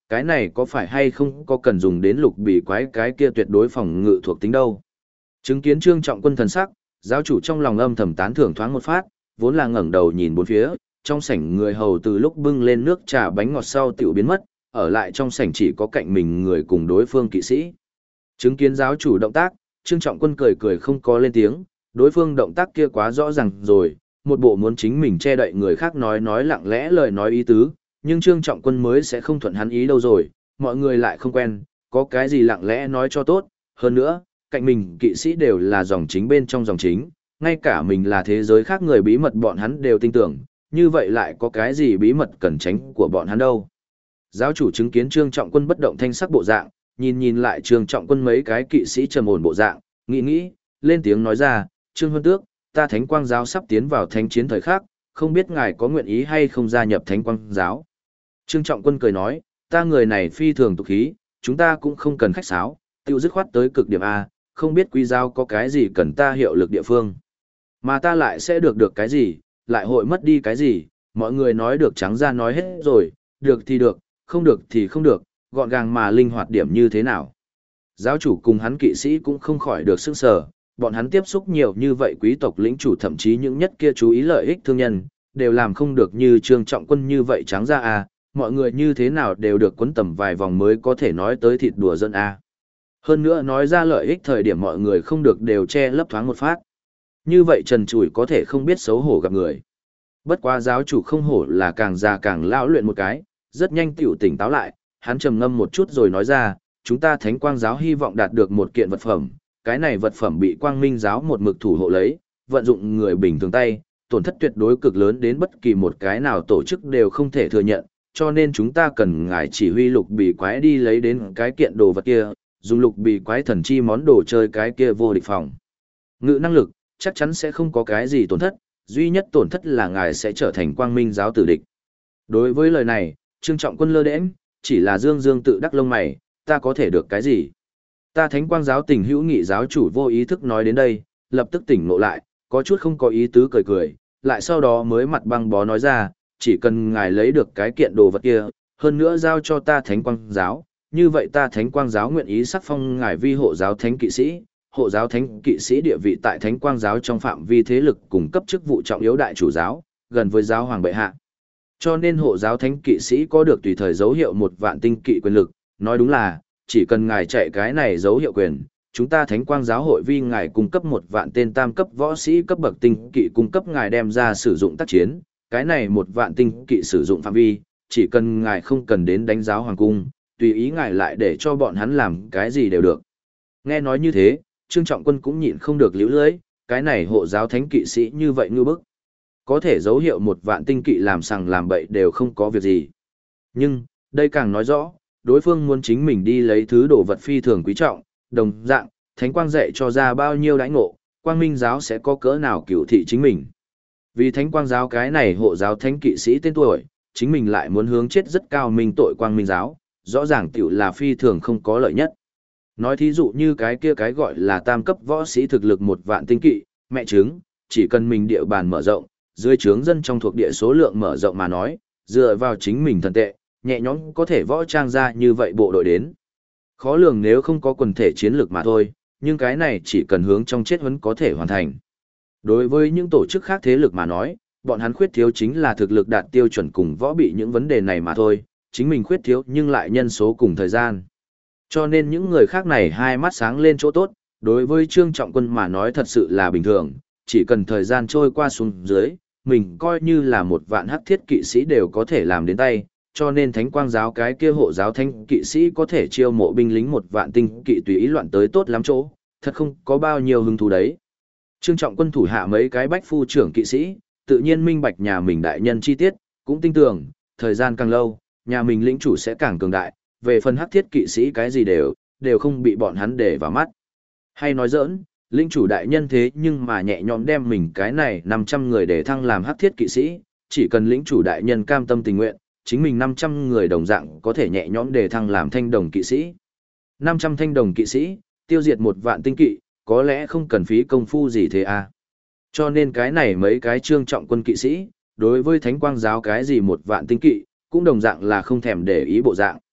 Cái này có phải hay không có cần dùng đến lục bì quái cái kia tuyệt đối phòng ngự thuộc tính đâu. Chứng kiến Trương Trọng Quân thần sắc, giáo chủ trong lòng âm thầm tán thưởng thoáng một phát, vốn là ngẩng đầu nhìn bốn phía, trong sảnh người hầu từ lúc bưng lên nước trà bánh ngọt sau tiểu biến mất, ở lại trong sảnh chỉ có cạnh mình người cùng đối phương kỵ sĩ. Chứng kiến giáo chủ động tác, Trương Trọng Quân cười cười không có lên tiếng, đối phương động tác kia quá rõ ràng rồi, một bộ muốn chính mình che đậy người khác nói lặng lẽ lời nói ý tứ, nhưng Trương Trọng Quân mới sẽ không thuận hắn ý đâu rồi, mọi người lại không quen, có cái gì lặng lẽ nói cho tốt, hơn nữa, cạnh mình kỵ sĩ đều là dòng chính bên trong dòng chính, ngay cả mình là thế giới khác người bí mật bọn hắn đều tin tưởng, như vậy lại có cái gì bí mật cần tránh của bọn hắn đâu. Giáo chủ chứng kiến Trương Trọng Quân bất động thanh sắc bộ dạng, nhìn lại Trương Trọng Quân mấy cái kỵ sĩ trầm ổn bộ dạng, nghĩ, lên tiếng nói ra, Trương Huân Tước, ta Thánh Quang Giáo sắp tiến vào thánh chiến thời khắc, không biết ngài có nguyện ý hay không gia nhập Thánh Quang Giáo. Trương Trọng Quân cười nói, ta người này phi thường tục khí, chúng ta cũng không cần khách sáo, tiêu dứt khoát tới cực điểm A, không biết quý giáo có cái gì cần ta hiệu lực địa phương. Mà ta lại sẽ được cái gì, lại hội mất đi cái gì, mọi người nói được trắng ra nói hết rồi, được thì được, không được thì không được, gọn gàng mà linh hoạt điểm như thế nào. Giáo chủ cùng hắn kỵ sĩ cũng không khỏi được sững sờ, bọn hắn tiếp xúc nhiều như vậy quý tộc lĩnh chủ thậm chí những nhất kia chú ý lợi ích thương nhân, đều làm không được như Trương Trọng Quân như vậy trắng ra à, mọi người như thế nào đều được quấn tầm vài vòng mới có thể nói tới thịt đùa dân à. Hơn nữa nói ra lợi ích thời điểm mọi người không được đều che lấp thoáng một phát. Như vậy trần trụi có thể không biết xấu hổ gặp người. Bất quá giáo chủ không hổ là càng già càng lão luyện một cái, rất nhanh tiểu tỉnh táo lại, hắn trầm ngâm một chút rồi nói ra, chúng ta Thánh Quang Giáo hy vọng đạt được một kiện vật phẩm, cái này vật phẩm bị Quang Minh Giáo một mực thủ hộ lấy, vận dụng người bình thường tay, tổn thất tuyệt đối cực lớn đến bất kỳ một cái nào tổ chức đều không thể thừa nhận, cho nên chúng ta cần ngài chỉ huy lục bì quái đi lấy đến cái kiện đồ vật kia, dùng lục bì quái thần chi món đồ chơi cái kia vô địch phòng. Ngự năng lực, chắc chắn sẽ không có cái gì tổn thất, duy nhất tổn thất là ngài sẽ trở thành Quang Minh Giáo tử địch. Đối với lời này, Trương Trọng Quân lơ đễnh, chỉ là dương tự đắc lông mày, ta có thể được cái gì? Ta Thánh Quang Giáo tình hữu nghị giáo chủ vô ý thức nói đến đây, lập tức tỉnh ngộ lại, có chút không có ý tứ cười, lại sau đó mới mặt băng bó nói ra, chỉ cần ngài lấy được cái kiện đồ vật kia, hơn nữa giao cho ta Thánh Quang Giáo, như vậy ta Thánh Quang Giáo nguyện ý sắc phong ngài vi hộ giáo thánh kỵ sĩ, hộ giáo thánh kỵ sĩ địa vị tại Thánh Quang Giáo trong phạm vi thế lực cung cấp chức vụ trọng yếu đại chủ giáo, gần với giáo hoàng bệ hạ. Cho nên hộ giáo thánh kỵ sĩ có được tùy thời dấu hiệu 1.000 tinh kỵ quyền lực, nói đúng là, chỉ cần ngài chạy cái này dấu hiệu quyền, chúng ta Thánh Quang Giáo hội vi ngài cung cấp 1.000 tên tam cấp võ sĩ cấp bậc tinh kỵ cung cấp ngài đem ra sử dụng tác chiến, cái này 1.000 tinh kỵ sử dụng phạm vi, chỉ cần ngài không cần đến đánh giáo hoàng cung, tùy ý ngài lại để cho bọn hắn làm cái gì đều được. Nghe nói như thế, Trương Trọng Quân cũng nhịn không được liễu lưỡi, cái này hộ giáo thánh kỵ sĩ như vậy ngư bức. Có thể dấu hiệu 1.000 tinh kỵ làm sằng làm bậy đều không có việc gì. Nhưng, đây càng nói rõ, đối phương muốn chính mình đi lấy thứ đồ vật phi thường quý trọng, đồng dạng, Thánh Quang dạy cho ra bao nhiêu đãi ngộ, Quang Minh Giáo sẽ có cỡ nào cửu thị chính mình. Vì Thánh Quang Giáo cái này hộ giáo thánh kỵ sĩ tên tuổi, chính mình lại muốn hướng chết rất cao minh tội Quang Minh Giáo, rõ ràng tiểu là phi thường không có lợi nhất. Nói thí dụ như cái kia cái gọi là tam cấp võ sĩ thực lực 1.000 tinh kỵ, mẹ chứng, chỉ cần mình địa bàn mở rộng, dưới trướng dân trong thuộc địa số lượng mở rộng mà nói, dựa vào chính mình thần tệ, nhẹ nhõm có thể võ trang ra như vậy bộ đội đến. Khó lường nếu không có quần thể chiến lược mà thôi, nhưng cái này chỉ cần hướng trong chết vẫn có thể hoàn thành. Đối với những tổ chức khác thế lực mà nói, bọn hắn khuyết thiếu chính là thực lực đạt tiêu chuẩn cùng võ bị những vấn đề này mà thôi, chính mình khuyết thiếu nhưng lại nhân số cùng thời gian. Cho nên những người khác này hai mắt sáng lên chỗ tốt, đối với Trương Trọng Quân mà nói thật sự là bình thường, chỉ cần thời gian trôi qua xuống dưới, mình coi như là 1.000 hắc thiết kỵ sĩ đều có thể làm đến tay, cho nên Thánh Quang Giáo cái kia hộ giáo thánh kỵ sĩ có thể chiêu mộ binh lính 1.000 tinh kỵ tùy ý loạn tới tốt lắm chỗ, thật không có bao nhiêu hứng thú đấy. Trương Trọng Quân thủ hạ mấy cái bách phu trưởng kỵ sĩ, tự nhiên minh bạch nhà mình đại nhân chi tiết, cũng tin tưởng, thời gian càng lâu, nhà mình lĩnh chủ sẽ càng cường đại, về phần hắc thiết kỵ sĩ cái gì đều không bị bọn hắn để vào mắt. Hay nói giỡn, lĩnh chủ đại nhân thế nhưng mà nhẹ nhõm đem mình cái này 500 người để thăng làm hắc thiết kỵ sĩ, chỉ cần lĩnh chủ đại nhân cam tâm tình nguyện, chính mình 500 người đồng dạng có thể nhẹ nhõm để thăng làm thanh đồng kỵ sĩ. 500 thanh đồng kỵ sĩ, tiêu diệt 1.000 tinh kỵ, có lẽ không cần phí công phu gì thế à. Cho nên cái này mấy cái Trương Trọng Quân kỵ sĩ, đối với Thánh Quang Giáo cái gì 1.000 tinh kỵ, cũng đồng dạng là không thèm để ý bộ dạng.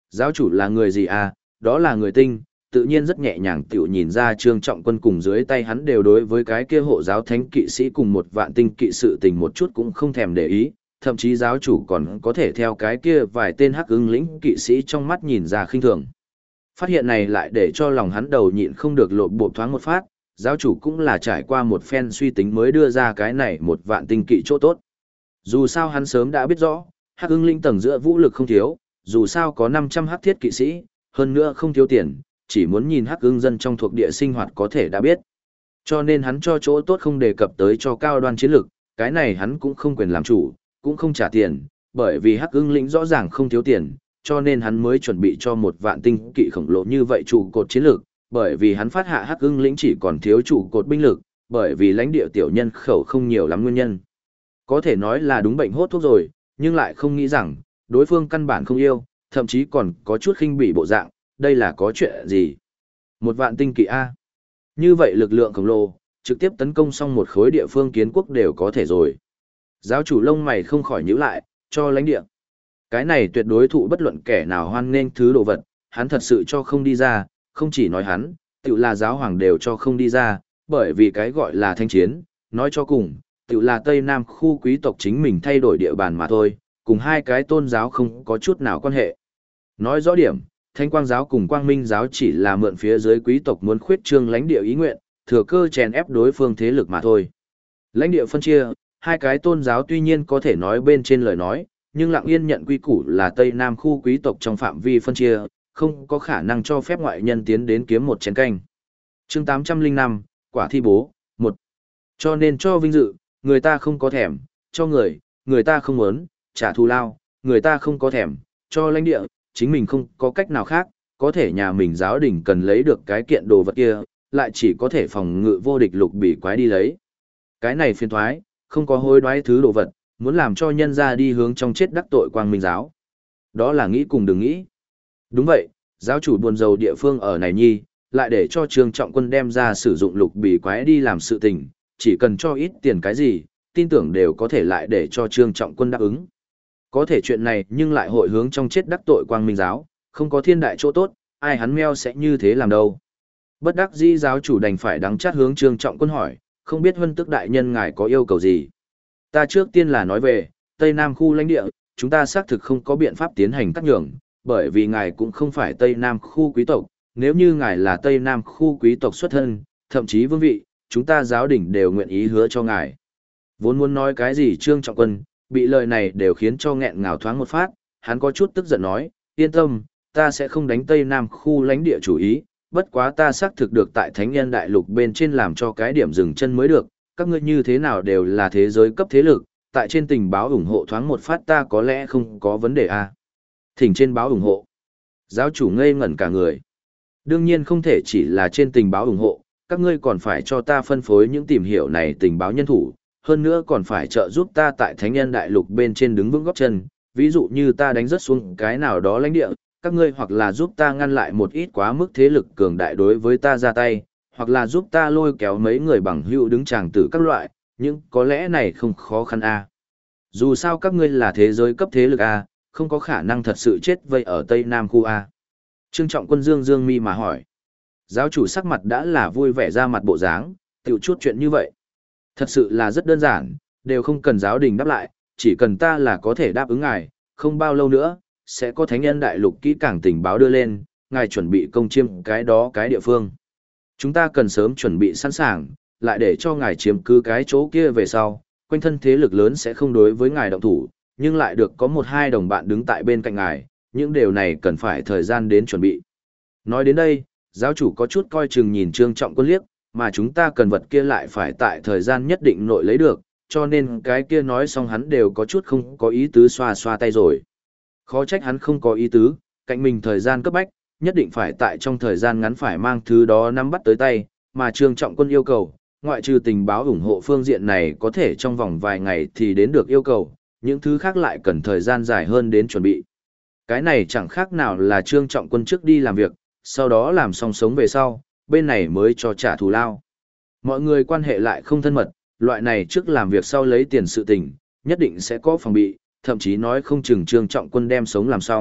Giáo chủ là người gì à, đó là người Tinh, tự nhiên rất nhẹ nhàng tiểu nhìn ra Trương Trọng Quân cùng dưới tay hắn đều đối với cái kia hộ giáo thánh kỵ sĩ cùng một vạn tinh kỵ sự tình một chút cũng không thèm để ý, thậm chí giáo chủ còn có thể theo cái kia vài tên hắc ưng lĩnh kỵ sĩ trong mắt nhìn ra khinh thường. Phát hiện này lại để cho lòng hắn đầu nhịn không được lộn bộp thoáng một phát, giáo chủ cũng là trải qua một phen suy tính mới đưa ra cái này một vạn tinh kỵ chỗ tốt. Dù sao hắn sớm đã biết rõ, hắc ưng linh tầng giữa vũ lực không thiếu, dù sao có 500 hắc thiết kỵ sĩ, hơn nữa không thiếu tiền, chỉ muốn nhìn hắc ưng dân trong thuộc địa sinh hoạt có thể đã biết. Cho nên hắn cho chỗ tốt không đề cập tới cho cao đoan chiến lực, cái này hắn cũng không quyền làm chủ, cũng không trả tiền, bởi vì hắc ưng lĩnh rõ ràng không thiếu tiền, cho nên hắn mới chuẩn bị cho một vạn tinh kỵ khổng lồ như vậy trụ cột chiến lược, bởi vì hắn phát hạ hắc ưng lĩnh chỉ còn thiếu trụ cột binh lực, bởi vì lãnh địa tiểu nhân khẩu không nhiều lắm nguyên nhân. Có thể nói là đúng bệnh hốt thuốc rồi, nhưng lại không nghĩ rằng, đối phương căn bản không yêu, thậm chí còn có chút khinh bỉ bộ dạng, đây là có chuyện gì? Một vạn tinh kỵ A. Như vậy lực lượng khổng lồ, trực tiếp tấn công xong một khối địa phương kiến quốc đều có thể rồi. Giáo chủ lông mày không khỏi nhíu lại, cho lãnh địa. Cái này tuyệt đối thụ bất luận kẻ nào hoan nghênh thứ đồ vật, hắn thật sự cho không đi ra, không chỉ nói hắn, tự là giáo hoàng đều cho không đi ra, bởi vì cái gọi là thanh chiến, nói cho cùng, tự là Tây Nam khu quý tộc chính mình thay đổi địa bàn mà thôi, cùng hai cái tôn giáo không có chút nào quan hệ. Nói rõ điểm, Thanh Quang giáo cùng Quang Minh giáo chỉ là mượn phía dưới quý tộc muốn khuyết trương lãnh địa ý nguyện, thừa cơ chèn ép đối phương thế lực mà thôi. Lãnh địa phân chia, hai cái tôn giáo tuy nhiên có thể nói bên trên lời nói, nhưng lặng yên nhận quy củ là Tây Nam khu quý tộc trong phạm vi phân chia, không có khả năng cho phép ngoại nhân tiến đến kiếm một chén canh. Chương 805, quả thi bố, 1. Cho nên cho vinh dự, người ta không có thèm, cho người ta không muốn, trả thù lao, người ta không có thèm, cho lãnh địa, chính mình không có cách nào khác, có thể nhà mình giáo đình cần lấy được cái kiện đồ vật kia, lại chỉ có thể phòng ngự vô địch lục bị quái đi lấy. Cái này phiền thoái, không có hối đoái thứ đồ vật, muốn làm cho nhân ra đi hướng trong chết đắc tội Quang Minh giáo. Đó là nghĩ cùng đừng nghĩ. Đúng vậy, giáo chủ buồn rầu địa phương ở này nhi, lại để cho Trương Trọng Quân đem ra sử dụng lục bì quái đi làm sự tình, chỉ cần cho ít tiền cái gì, tin tưởng đều có thể lại để cho Trương Trọng Quân đáp ứng. Có thể chuyện này nhưng lại hội hướng trong chết đắc tội Quang Minh giáo, không có thiên đại chỗ tốt, ai hắn meo sẽ như thế làm đâu. Bất đắc dĩ giáo chủ đành phải đắng chát hướng Trương Trọng Quân hỏi, không biết Huân Tức đại nhân ngài có yêu cầu gì. Ta trước tiên là nói về, Tây Nam khu lãnh địa, chúng ta xác thực không có biện pháp tiến hành cắt nhường, bởi vì ngài cũng không phải Tây Nam khu quý tộc, nếu như ngài là Tây Nam khu quý tộc xuất thân, thậm chí vương vị, chúng ta giáo đình đều nguyện ý hứa cho ngài. Vốn muốn nói cái gì Trương Trọng Quân, bị lời này đều khiến cho nghẹn ngào thoáng một phát, hắn có chút tức giận nói, yên tâm, ta sẽ không đánh Tây Nam khu lãnh địa chủ ý, bất quá ta xác thực được tại Thánh Nhân Đại Lục bên trên làm cho cái điểm dừng chân mới được, các ngươi như thế nào đều là thế giới cấp thế lực, tại trên tình báo ủng hộ thoáng một phát ta có lẽ không có vấn đề à. Thỉnh trên báo ủng hộ. Giáo chủ ngây ngẩn cả người. Đương nhiên không thể chỉ là trên tình báo ủng hộ, các ngươi còn phải cho ta phân phối những tìm hiểu này tình báo nhân thủ, hơn nữa còn phải trợ giúp ta tại Thánh Nhân Đại Lục bên trên đứng vững gót chân, ví dụ như ta đánh rớt xuống cái nào đó lãnh địa, các ngươi hoặc là giúp ta ngăn lại một ít quá mức thế lực cường đại đối với ta ra tay, hoặc là giúp ta lôi kéo mấy người bằng hữu đứng chàng tử các loại, nhưng có lẽ này không khó khăn a. Dù sao các ngươi là thế giới cấp thế lực a, không có khả năng thật sự chết vây ở Tây Nam khu a. Trương Trọng Quân dương mi mà hỏi. Giáo chủ sắc mặt đã là vui vẻ ra mặt bộ dáng, tiểu chút chuyện như vậy. Thật sự là rất đơn giản, đều không cần giáo đình đáp lại, chỉ cần ta là có thể đáp ứng ngài, không bao lâu nữa, sẽ có Thánh Nhân Đại Lục kỹ càng tình báo đưa lên, ngài chuẩn bị công chiêm cái đó cái địa phương. Chúng ta cần sớm chuẩn bị sẵn sàng, lại để cho ngài chiếm cứ cái chỗ kia về sau, quanh thân thế lực lớn sẽ không đối với ngài động thủ, nhưng lại được có một hai đồng bạn đứng tại bên cạnh ngài, những điều này cần phải thời gian đến chuẩn bị. Nói đến đây, giáo chủ có chút coi chừng nhìn Trương Trọng Quân liếc, mà chúng ta cần vật kia lại phải tại thời gian nhất định nội lấy được, cho nên cái kia nói xong hắn đều có chút không có ý tứ xoa xoa tay rồi. Khó trách hắn không có ý tứ, cạnh mình thời gian cấp bách, nhất định phải tại trong thời gian ngắn phải mang thứ đó nắm bắt tới tay, mà Trương Trọng Quân yêu cầu, ngoại trừ tình báo ủng hộ phương diện này có thể trong vòng vài ngày thì đến được yêu cầu, những thứ khác lại cần thời gian dài hơn đến chuẩn bị. Cái này chẳng khác nào là Trương Trọng Quân trước đi làm việc, sau đó làm xong sống về sau, bên này mới cho trả thù lao. Mọi người quan hệ lại không thân mật, loại này trước làm việc sau lấy tiền sự tình, nhất định sẽ có phòng bị, thậm chí nói không chừng Trương Trọng Quân đem sống làm xong,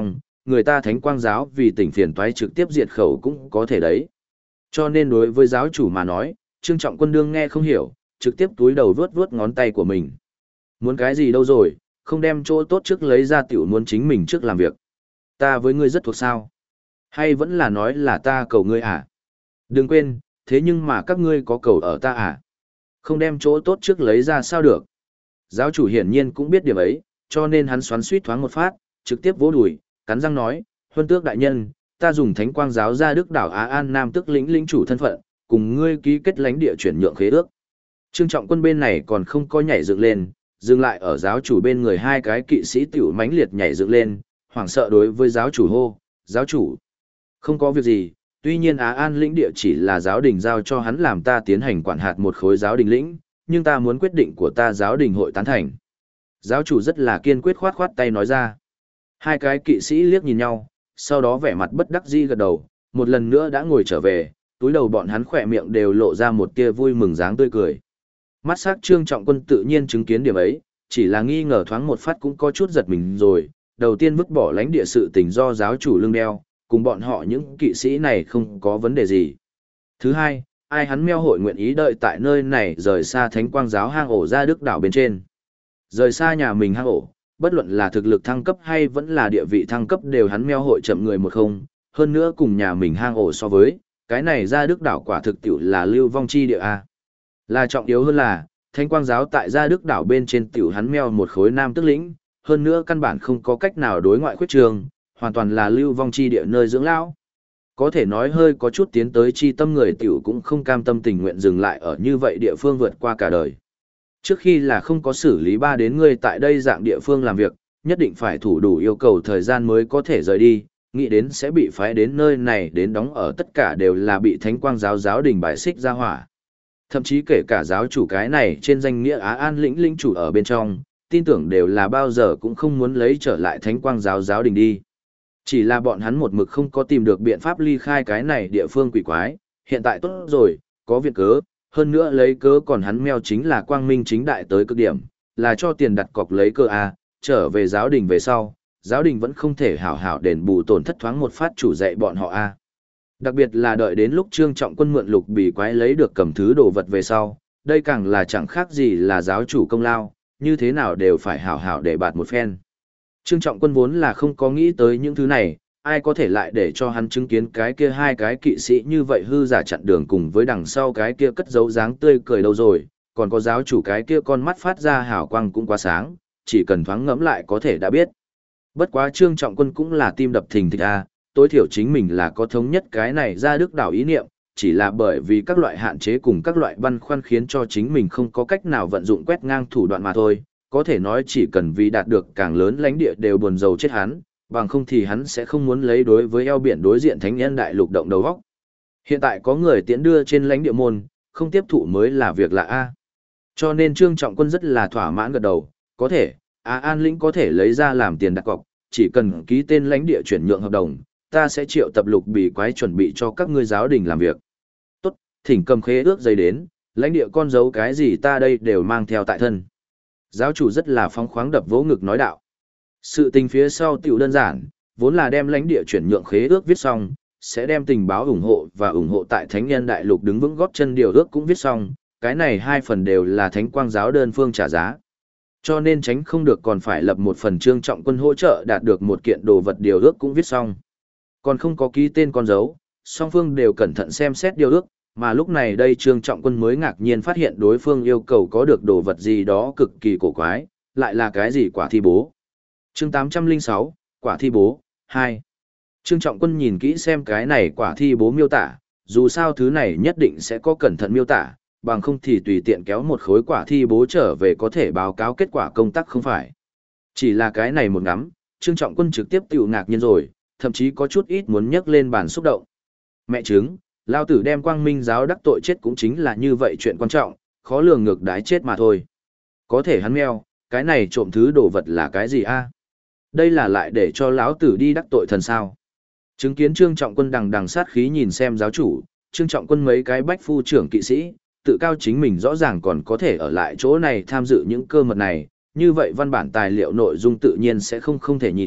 người ta thánh quang giáo vì tỉnh phiền toái trực tiếp diệt khẩu cũng có thể đấy. Cho nên đối với giáo chủ mà nói, Trương Trọng Quân đương nghe không hiểu, trực tiếp túi đầu vuốt vuốt ngón tay của mình. Muốn cái gì đâu rồi, không đem chỗ tốt trước lấy ra tiểu muốn chính mình trước làm việc. Ta với ngươi rất thuộc sao? Hay vẫn là nói là ta cầu ngươi à? Đừng quên, thế nhưng mà các ngươi có cầu ở ta à? Không đem chỗ tốt trước lấy ra sao được? Giáo chủ hiển nhiên cũng biết điểm ấy, cho nên hắn xoắn suýt thoáng một phát, trực tiếp vỗ đùi, cắn răng nói, Huân Tước đại nhân, ta dùng Thánh Quang giáo ra Đức đảo Á An Nam Tước lĩnh chủ thân phận, cùng ngươi ký kết lãnh địa chuyển nhượng khế ước. Trương Trọng Quân bên này còn không có nhảy dựng lên, dừng lại ở giáo chủ bên người hai cái kỵ sĩ tiểu mãnh liệt nhảy dựng lên, hoảng sợ đối với giáo chủ hô, giáo chủ. Không có việc gì, tuy nhiên Á An lĩnh địa chỉ là giáo đình giao cho hắn làm ta tiến hành quản hạt một khối giáo đình lĩnh, nhưng ta muốn quyết định của ta giáo đình hội tán thành. Giáo chủ rất là kiên quyết khoát khoát tay nói ra. Hai cái kỵ sĩ liếc nhìn nhau, sau đó vẻ mặt bất đắc dĩ gật đầu, một lần nữa đã ngồi trở về, túi đầu bọn hắn khỏe miệng đều lộ ra một tia vui mừng dáng tươi cười. Mắt sắc Trương Trọng Quân tự nhiên chứng kiến điểm ấy, chỉ là nghi ngờ thoáng một phát cũng có chút giật mình rồi, đầu tiên vứt bỏ lãnh địa sự tình do giáo chủ lưng đeo, cùng bọn họ những kỵ sĩ này không có vấn đề gì. Thứ hai, ai hắn meo hội nguyện ý đợi tại nơi này rời xa Thánh Quang giáo hang ổ ra Đức đảo bên trên. Rời xa nhà mình hang ổ, bất luận là thực lực thăng cấp hay vẫn là địa vị thăng cấp đều hắn meo hội chậm người một không, hơn nữa cùng nhà mình hang ổ so với, cái này ra Đức đảo quả thực tiểu là lưu vong chi địa a. Là trọng yếu hơn là, Thánh Quang giáo tại gia Đức đảo bên trên tiểu hắn meo một khối nam tức lĩnh, hơn nữa căn bản không có cách nào đối ngoại khuyết trường, hoàn toàn là lưu vong chi địa nơi dưỡng lão. Có thể nói hơi có chút tiến tới chi tâm người tiểu cũng không cam tâm tình nguyện dừng lại ở như vậy địa phương vượt qua cả đời. Trước khi là không có xử lý ba đến người tại đây dạng địa phương làm việc, nhất định phải thủ đủ yêu cầu thời gian mới có thể rời đi, nghĩ đến sẽ bị phái đến nơi này đến đóng ở tất cả đều là bị Thánh Quang giáo giáo đình bài xích ra hỏa. Thậm chí kể cả giáo chủ cái này trên danh nghĩa Á An lĩnh chủ ở bên trong, tin tưởng đều là bao giờ cũng không muốn lấy trở lại Thánh Quang giáo giáo đình đi. Chỉ là bọn hắn một mực không có tìm được biện pháp ly khai cái này địa phương quỷ quái, hiện tại tốt rồi, có việc cớ, hơn nữa lấy cớ còn hắn meo chính là quang minh chính đại tới cực điểm, là cho tiền đặt cọc lấy cơ a, trở về giáo đình về sau, giáo đình vẫn không thể hảo hảo đền bù tổn thất thoáng một phát chủ dạy bọn họ a. Đặc biệt là đợi đến lúc Trương Trọng Quân mượn lục bì quái lấy được cầm thứ đồ vật về sau, đây càng là chẳng khác gì là giáo chủ công lao, như thế nào đều phải hảo hảo để bạt một phen. Trương Trọng Quân vốn là không có nghĩ tới những thứ này, ai có thể lại để cho hắn chứng kiến cái kia hai cái kỵ sĩ như vậy hư giả chặn đường cùng với đằng sau cái kia cất giấu dáng tươi cười đâu rồi, còn có giáo chủ cái kia con mắt phát ra hào quang cũng quá sáng, chỉ cần thoáng ngẫm lại có thể đã biết. Bất quá Trương Trọng Quân cũng là tim đập thình thịch a, tối thiểu chính mình là có thống nhất cái này ra Đức đảo ý niệm, chỉ là bởi vì các loại hạn chế cùng các loại băn khoăn khiến cho chính mình không có cách nào vận dụng quét ngang thủ đoạn mà thôi, có thể nói chỉ cần vì đạt được càng lớn lãnh địa đều buồn rầu chết hắn, bằng không thì hắn sẽ không muốn lấy đối với eo biển đối diện thánh nhân đại lục động đầu góc. Hiện tại có người tiễn đưa trên lãnh địa môn, không tiếp thụ mới là việc lạ a. Cho nên Trương Trọng Quân rất là thỏa mãn gật đầu, có thể, An lĩnh có thể lấy ra làm tiền đặt cọc, chỉ cần ký tên lãnh địa chuyển nhượng hợp đồng, ta sẽ triệu tập lục bì quái chuẩn bị cho các ngươi giáo đình làm việc. Tốt, thỉnh cầm khế ước giấy đến, lãnh địa con dấu cái gì ta đây đều mang theo tại thân. Giáo chủ rất là phóng khoáng đập vỗ ngực nói đạo. Sự tình phía sau tiểu đơn giản, vốn là đem lãnh địa chuyển nhượng khế ước viết xong, sẽ đem tình báo ủng hộ và ủng hộ tại Thánh Nhân Đại Lục đứng vững góp chân điều ước cũng viết xong, cái này hai phần đều là Thánh Quang giáo đơn phương trả giá. Cho nên tránh không được còn phải lập một phần Trương Trọng Quân hỗ trợ đạt được một kiện đồ vật điều ước cũng viết xong. Còn không có ký tên con dấu, song phương đều cẩn thận xem xét điều ước, mà lúc này đây Trương Trọng Quân mới ngạc nhiên phát hiện đối phương yêu cầu có được đồ vật gì đó cực kỳ cổ quái, lại là cái gì quả thi bố. Chương 806, quả thi bố, 2. Trương Trọng Quân nhìn kỹ xem cái này quả thi bố miêu tả, dù sao thứ này nhất định sẽ có cẩn thận miêu tả, bằng không thì tùy tiện kéo một khối quả thi bố trở về có thể báo cáo kết quả công tác không phải. Chỉ là cái này một ngắm, Trương Trọng Quân trực tiếp tiểu ngạc nhiên rồi, thậm chí có chút ít muốn nhấc lên bàn xúc động. Mẹ chứng, lao tử đem quang minh giáo đắc tội chết cũng chính là như vậy chuyện quan trọng, khó lường ngược đái chết mà thôi. Có thể hắn meo, cái này trộm thứ đồ vật là cái gì a? Đây là lại để cho lão tử đi đắc tội thần sao? Chứng kiến Trương Trọng Quân đằng đằng sát khí nhìn xem giáo chủ, Trương Trọng Quân mấy cái bách phu trưởng kỵ sĩ, tự cao chính mình rõ ràng còn có thể ở lại chỗ này tham dự những cơ mật này, như vậy văn bản tài liệu nội dung tự nhiên sẽ không thể nhìn,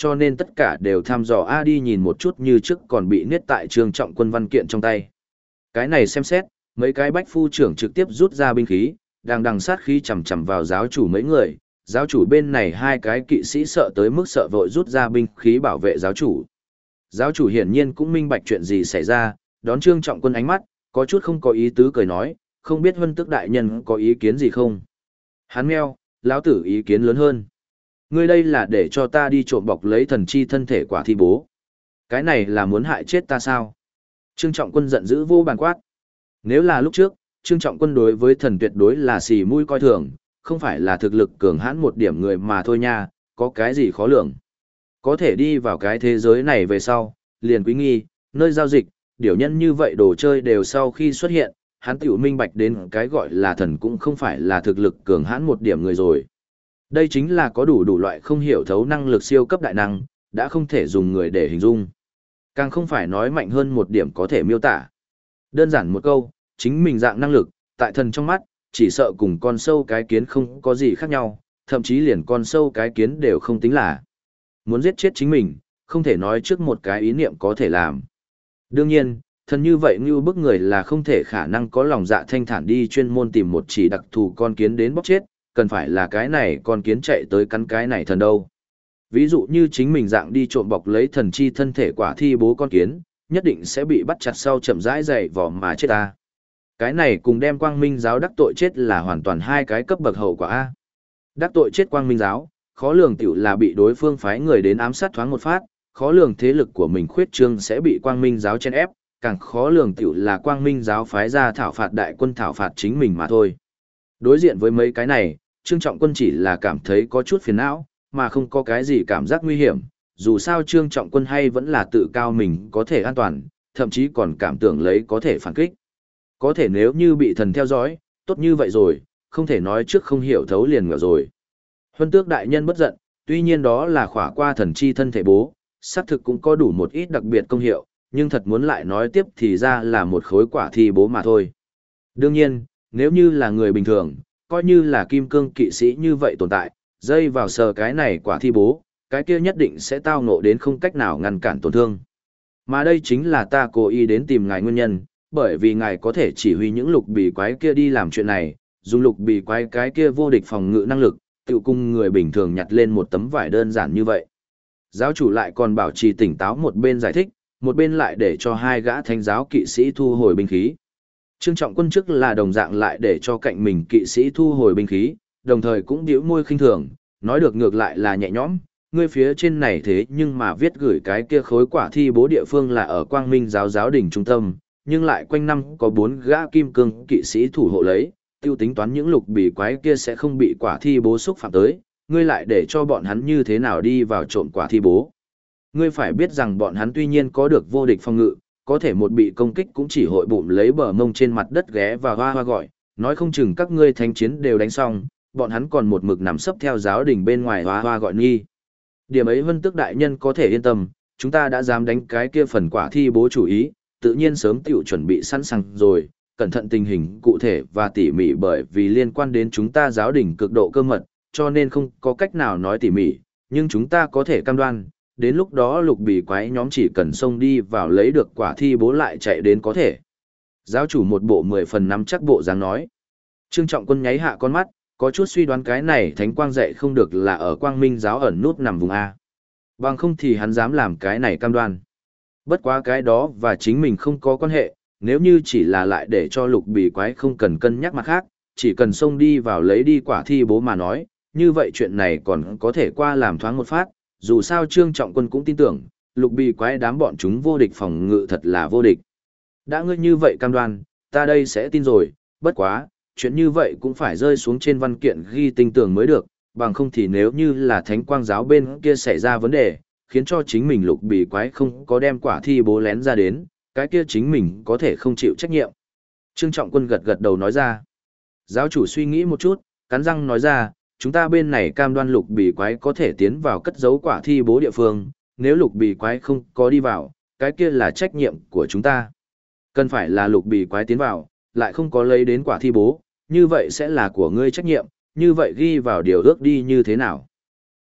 cho nên tất cả đều thăm dò đi nhìn một chút như trước còn bị niết tại Trương Trọng Quân văn kiện trong tay. Cái này xem xét, mấy cái bách phu trưởng trực tiếp rút ra binh khí, đang đằng sát khí chầm chầm vào giáo chủ mấy người, giáo chủ bên này hai cái kỵ sĩ sợ tới mức sợ vội rút ra binh khí bảo vệ giáo chủ. Giáo chủ hiển nhiên cũng minh bạch chuyện gì xảy ra, đón Trương Trọng Quân ánh mắt, có chút không có ý tứ cười nói, không biết Vân Tước đại nhân có ý kiến gì không? Hắn meo, lão tử ý kiến lớn hơn. Ngươi đây là để cho ta đi trộm bọc lấy thần chi thân thể quả thi bố. Cái này là muốn hại chết ta sao? Trương Trọng Quân giận dữ vô bàn quát. Nếu là lúc trước, Trương Trọng Quân đối với thần tuyệt đối là xì mũi coi thường, không phải là thực lực cường hãn một điểm người mà thôi nha, có cái gì khó lường. Có thể đi vào cái thế giới này về sau, liền quý nghi, nơi giao dịch, điều nhân như vậy đồ chơi đều sau khi xuất hiện, hắn tiểu minh bạch đến cái gọi là thần cũng không phải là thực lực cường hãn một điểm người rồi. Đây chính là có đủ loại không hiểu thấu năng lực siêu cấp đại năng, đã không thể dùng người để hình dung. Càng không phải nói mạnh hơn một điểm có thể miêu tả. Đơn giản một câu, chính mình dạng năng lực, tại thần trong mắt, chỉ sợ cùng con sâu cái kiến không có gì khác nhau, thậm chí liền con sâu cái kiến đều không tính là. Muốn giết chết chính mình, không thể nói trước một cái ý niệm có thể làm. Đương nhiên, thần như vậy như bức người là không thể khả năng có lòng dạ thanh thản đi chuyên môn tìm một chỉ đặc thù con kiến đến bóc chết, cần phải là cái này con kiến chạy tới cắn cái này thần đâu. Ví dụ như chính mình dạng đi trộm bọc lấy thần chi thân thể quả thi bố con kiến, nhất định sẽ bị bắt chặt sau chậm rãi dày vỏ mà chết ta. Cái này cùng đem quang minh giáo đắc tội chết là hoàn toàn hai cái cấp bậc hậu quả A. Đắc tội chết quang minh giáo, khó lường tiểu là bị đối phương phái người đến ám sát thoáng một phát, khó lường thế lực của mình khuyết trương sẽ bị quang minh giáo chen ép, càng khó lường tiểu là quang minh giáo phái ra thảo phạt đại quân thảo phạt chính mình mà thôi. Đối diện với mấy cái này, Trương Trọng Quân chỉ là cảm thấy có chút phiền não, mà không có cái gì cảm giác nguy hiểm, dù sao Trương Trọng Quân hay vẫn là tự cao mình có thể an toàn, thậm chí còn cảm tưởng lấy có thể phản kích. Có thể nếu như bị thần theo dõi, tốt như vậy rồi, không thể nói trước không hiểu thấu liền ngờ rồi. Huân Tước đại nhân bất giận, tuy nhiên đó là khỏa qua thần chi thân thể bố, xác thực cũng có đủ một ít đặc biệt công hiệu, nhưng thật muốn lại nói tiếp thì ra là một khối quả thi bố mà thôi. Đương nhiên, nếu như là người bình thường, coi như là kim cương kỵ sĩ như vậy tồn tại, dây vào sờ cái này quả thi bố, cái kia nhất định sẽ tao ngộ đến không cách nào ngăn cản tổn thương. Mà đây chính là ta cố ý đến tìm ngài nguyên nhân, bởi vì ngài có thể chỉ huy những lục bì quái kia đi làm chuyện này, dùng lục bì quái cái kia vô địch phòng ngự năng lực, tự cung người bình thường nhặt lên một tấm vải đơn giản như vậy. Giáo chủ lại còn bảo trì tỉnh táo một bên giải thích, một bên lại để cho hai gã thánh giáo kỵ sĩ thu hồi binh khí. Trương Trọng Quân trước là đồng dạng lại để cho cạnh mình kỵ sĩ thu hồi binh khí, đồng thời cũng bĩu môi khinh thường, nói được ngược lại là nhẹ nhõm, ngươi phía trên này thế nhưng mà viết gửi cái kia khối quả thi bố địa phương là ở Quang Minh giáo giáo đỉnh trung tâm, nhưng lại quanh năm có 4 gã kim cương kỵ sĩ thủ hộ lấy, tiêu tính toán những lục bì quái kia sẽ không bị quả thi bố xúc phạm tới, ngươi lại để cho bọn hắn như thế nào đi vào trộm quả thi bố. Ngươi phải biết rằng bọn hắn tuy nhiên có được vô địch phòng ngự, có thể một bị công kích cũng chỉ hội bụng lấy bờ mông trên mặt đất ghé và hoa hoa gọi, nói không chừng các ngươi thánh chiến đều đánh xong, bọn hắn còn một mực nằm sấp theo giáo đình bên ngoài hoa hoa gọi nghi. Điểm ấy Vân Tước đại nhân có thể yên tâm, chúng ta đã dám đánh cái kia phần quả thi bố chủ ý, tự nhiên sớm tiểu chuẩn bị sẵn sàng rồi, cẩn thận tình hình cụ thể và tỉ mỉ bởi vì liên quan đến chúng ta giáo đình cực độ cơ mật, cho nên không có cách nào nói tỉ mỉ, nhưng chúng ta có thể cam đoan, đến lúc đó lục bì quái nhóm chỉ cần xông đi vào lấy được quả thi bố lại chạy đến có thể. Giáo chủ một bộ 10 phần nắm chắc bộ dáng nói. Trương Trọng Quân nháy hạ con mắt, có chút suy đoán cái này thánh quang dạy không được là ở Quang Minh giáo ẩn nút nằm vùng A. Bằng không thì hắn dám làm cái này cam đoan. Bất quá cái đó và chính mình không có quan hệ, nếu như chỉ là lại để cho lục bì quái không cần cân nhắc mặt khác, chỉ cần xông đi vào lấy đi quả thi bố mà nói, như vậy chuyện này còn có thể qua làm thoáng một phát, dù sao Trương Trọng Quân cũng tin tưởng, lục bì quái đám bọn chúng vô địch phòng ngự thật là vô địch. Đã ngươi như vậy cam đoan, ta đây sẽ tin rồi, bất quá, chuyện như vậy cũng phải rơi xuống trên văn kiện ghi tinh tường mới được, bằng không thì nếu như là thánh quang giáo bên kia xảy ra vấn đề, khiến cho chính mình lục bì quái không có đem quả thi bố lén ra đến, cái kia chính mình có thể không chịu trách nhiệm. Trương Trọng Quân gật gật đầu nói ra. Giáo chủ suy nghĩ một chút, cắn răng nói ra, chúng ta bên này cam đoan lục bì quái có thể tiến vào cất giấu quả thi bố địa phương, nếu lục bì quái không có đi vào, cái kia là trách nhiệm của chúng ta. Cần phải là lục bì quái tiến vào, lại không có lấy đến quả thi bố, như vậy sẽ là của ngươi trách nhiệm, như vậy ghi vào điều ước đi như thế nào.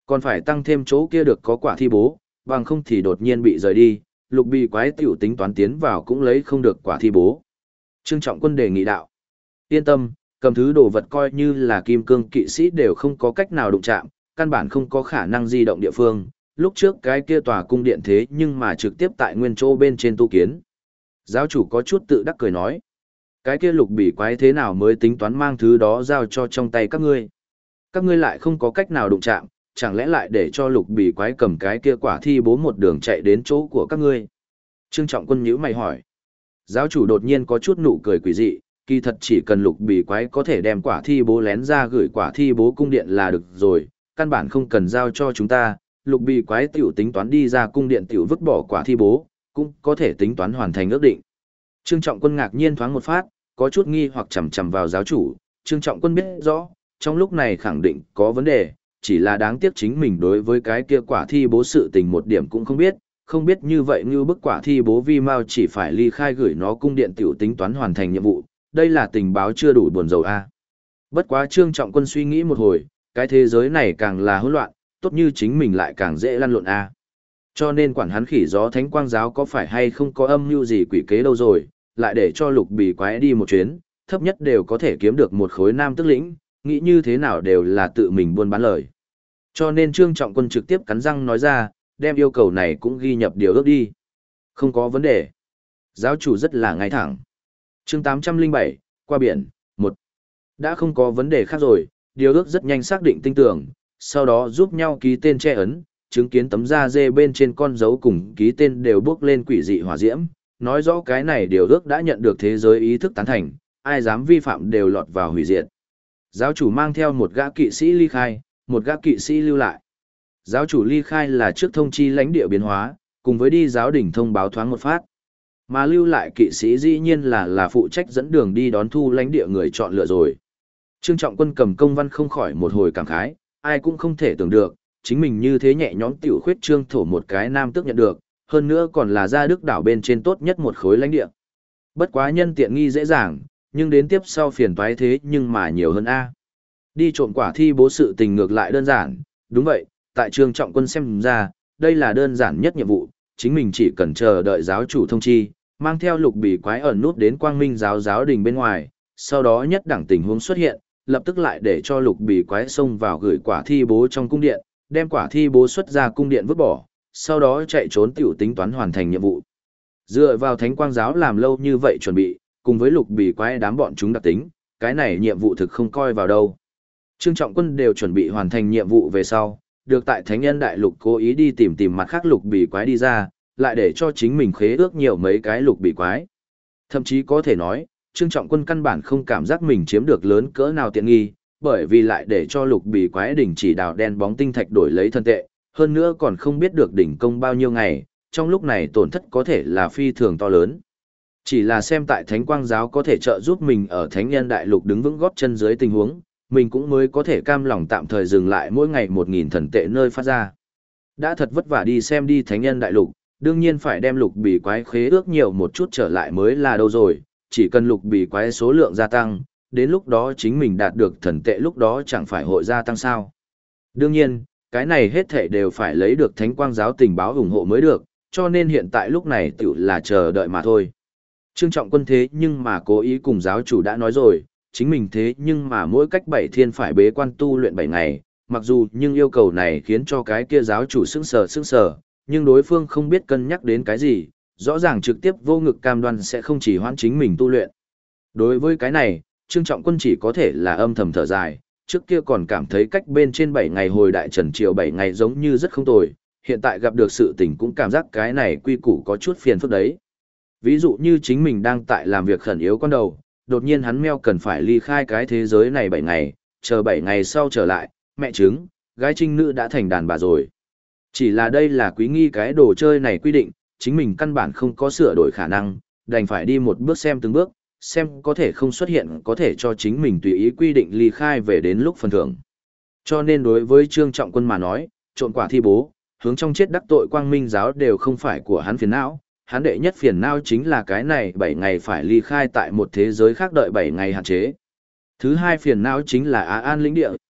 Còn phải tăng thêm chỗ kia được có quả thi bố, bằng không thì đột nhiên bị rời đi, lục bì quái tiểu tính toán tiến vào cũng lấy không được quả thi bố. Trương Trọng Quân đề nghị đạo. Yên tâm, cầm thứ đồ vật coi như là kim cương kỵ sĩ đều không có cách nào đụng chạm, căn bản không có khả năng di động địa phương. Lúc trước cái kia tòa cung điện thế nhưng mà trực tiếp tại nguyên chỗ bên trên tu kiến. Giáo chủ có chút tự đắc cười nói. Cái kia lục bỉ quái thế nào mới tính toán mang thứ đó giao cho trong tay các ngươi. Các ngươi lại không có cách nào đụng chạm, chẳng lẽ lại để cho lục bỉ quái cầm cái kia quả thi bố một đường chạy đến chỗ của các ngươi. Trương Trọng Quân nhíu mày hỏi. Giáo chủ đột nhiên có chút nụ cười quỷ dị, kỳ thật chỉ cần lục bỉ quái có thể đem quả thi bố lén ra gửi quả thi bố cung điện là được rồi, căn bản không cần giao cho chúng ta, lục bỉ quái tiểu tính toán đi ra cung điện tiểu vứt bỏ quả thi bố, cũng có thể tính toán hoàn thành ước định. Trương Trọng Quân ngạc nhiên thoáng một phát, có chút nghi hoặc chầm chầm vào giáo chủ, Trương Trọng Quân biết rõ, trong lúc này khẳng định có vấn đề, chỉ là đáng tiếc chính mình đối với cái kia quả thi bố sự tình một điểm cũng không biết như vậy như bức quả thi bố vi mau chỉ phải ly khai gửi nó cung điện tiểu tính toán hoàn thành nhiệm vụ, đây là tình báo chưa đủ buồn rầu a. Bất quá Trương Trọng Quân suy nghĩ một hồi, cái thế giới này càng là hỗn loạn, tốt như chính mình lại càng dễ lăn lộn a. Cho nên quản hắn khỉ gió thánh quang giáo có phải hay không có âm mưu gì quỷ kế đâu rồi, lại để cho lục bì quái đi một chuyến, thấp nhất đều có thể kiếm được một khối nam tức lĩnh, nghĩ như thế nào đều là tự mình buôn bán lời. Cho nên Trương Trọng Quân trực tiếp cắn răng nói ra, đem yêu cầu này cũng ghi nhập điều ước đi. Không có vấn đề. Giáo chủ rất là ngay thẳng. Chương 807, qua biển, 1. Đã không có vấn đề khác rồi, điều ước rất nhanh xác định tinh tưởng, sau đó giúp nhau ký tên che ấn, chứng kiến tấm da dê bên trên con dấu cùng ký tên đều bước lên quỷ dị hỏa diễm, nói rõ cái này điều ước đã nhận được thế giới ý thức tán thành, ai dám vi phạm đều lọt vào hủy diệt. Giáo chủ mang theo một gã kỵ sĩ ly khai, một gã kỵ sĩ lưu lại. Giáo chủ ly khai là trước thông chi lãnh địa biến hóa, cùng với đi giáo đỉnh thông báo thoáng một phát. Mà lưu lại kỵ sĩ dĩ nhiên là phụ trách dẫn đường đi đón thu lãnh địa người chọn lựa rồi. Trương Trọng Quân cầm công văn không khỏi một hồi cảm khái, ai cũng không thể tưởng được, chính mình như thế nhẹ nhõm tiểu khuyết trương thổ một cái nam tước nhận được, hơn nữa còn là gia đức đảo bên trên tốt nhất một khối lãnh địa. Bất quá nhân tiện nghi dễ dàng, nhưng đến tiếp sau phiền toái thế nhưng mà nhiều hơn a. Đi trộm quả thi bố sự tình ngược lại đơn giản, đúng vậy, tại Trương Trọng Quân xem ra, đây là đơn giản nhất nhiệm vụ, chính mình chỉ cần chờ đợi giáo chủ thông chi, mang theo lục bì quái ẩn nút đến quang minh giáo đình bên ngoài, sau đó nhất đẳng tình huống xuất hiện, lập tức lại để cho lục bì quái xông vào gửi quả thi bố trong cung điện, đem quả thi bố xuất ra cung điện vứt bỏ, sau đó chạy trốn tiểu tính toán hoàn thành nhiệm vụ. Dựa vào thánh quang giáo làm lâu như vậy chuẩn bị, cùng với lục bì quái đám bọn chúng đặc tính, cái này nhiệm vụ thực không coi vào đâu. Trương Trọng Quân đều chuẩn bị hoàn thành nhiệm vụ về sau, được tại Thánh Nhân Đại Lục cố ý đi tìm mặt khác lục bì quái đi ra, lại để cho chính mình khế ước nhiều mấy cái lục bì quái. Thậm chí có thể nói, Trương Trọng Quân căn bản không cảm giác mình chiếm được lớn cỡ nào tiện nghi, bởi vì lại để cho lục bì quái đỉnh chỉ đào đen bóng tinh thạch đổi lấy thân tệ, hơn nữa còn không biết được đỉnh công bao nhiêu ngày, trong lúc này tổn thất có thể là phi thường to lớn. Chỉ là xem tại Thánh Quang Giáo có thể trợ giúp mình ở Thánh Nhân Đại Lục đứng vững gót chân dưới tình huống, mình cũng mới có thể cam lòng tạm thời dừng lại mỗi ngày 1.000 thần tệ nơi phát ra. Đã thật vất vả đi xem đi Thánh Nhân Đại Lục, đương nhiên phải đem lục bì quái khế ước nhiều một chút trở lại mới là đâu rồi, chỉ cần lục bì quái số lượng gia tăng, đến lúc đó chính mình đạt được thần tệ lúc đó chẳng phải hội gia tăng sao. Đương nhiên, cái này hết thảy đều phải lấy được Thánh Quang Giáo tình báo ủng hộ mới được, cho nên hiện tại lúc này tự là chờ đợi mà thôi. Trương Trọng Quân thế nhưng mà cố ý cùng giáo chủ đã nói rồi, chính mình thế nhưng mà mỗi cách 7 thiên phải bế quan tu luyện 7 ngày, mặc dù nhưng yêu cầu này khiến cho cái kia giáo chủ sững sờ, nhưng đối phương không biết cân nhắc đến cái gì, rõ ràng trực tiếp vô ngực cam đoan sẽ không chỉ hoãn chính mình tu luyện. Đối với cái này, Trương Trọng Quân chỉ có thể là âm thầm thở dài, trước kia còn cảm thấy cách bên trên 7 ngày hồi đại trần triều 7 ngày giống như rất không tồi, hiện tại gặp được sự tình cũng cảm giác cái này quy củ có chút phiền phức đấy. Ví dụ như chính mình đang tại làm việc khẩn yếu con đầu, đột nhiên hắn meo cần phải ly khai cái thế giới này 7 ngày, chờ 7 ngày sau trở lại, mẹ chứng, gái trinh nữ đã thành đàn bà rồi. Chỉ là đây là quý nghi cái đồ chơi này quy định, chính mình căn bản không có sửa đổi khả năng, đành phải đi một bước xem từng bước, xem có thể không xuất hiện có thể cho chính mình tùy ý quy định ly khai về đến lúc phần thưởng. Cho nên đối với Trương Trọng Quân mà nói, trộn quả thi bố, hướng trong chết đắc tội quang minh giáo đều không phải của hắn phiền não, hắn đệ nhất phiền não chính là cái này 7 ngày phải ly khai tại một thế giới khác đợi 7 ngày hạn chế. Thứ hai phiền não chính là Á An lĩnh địa,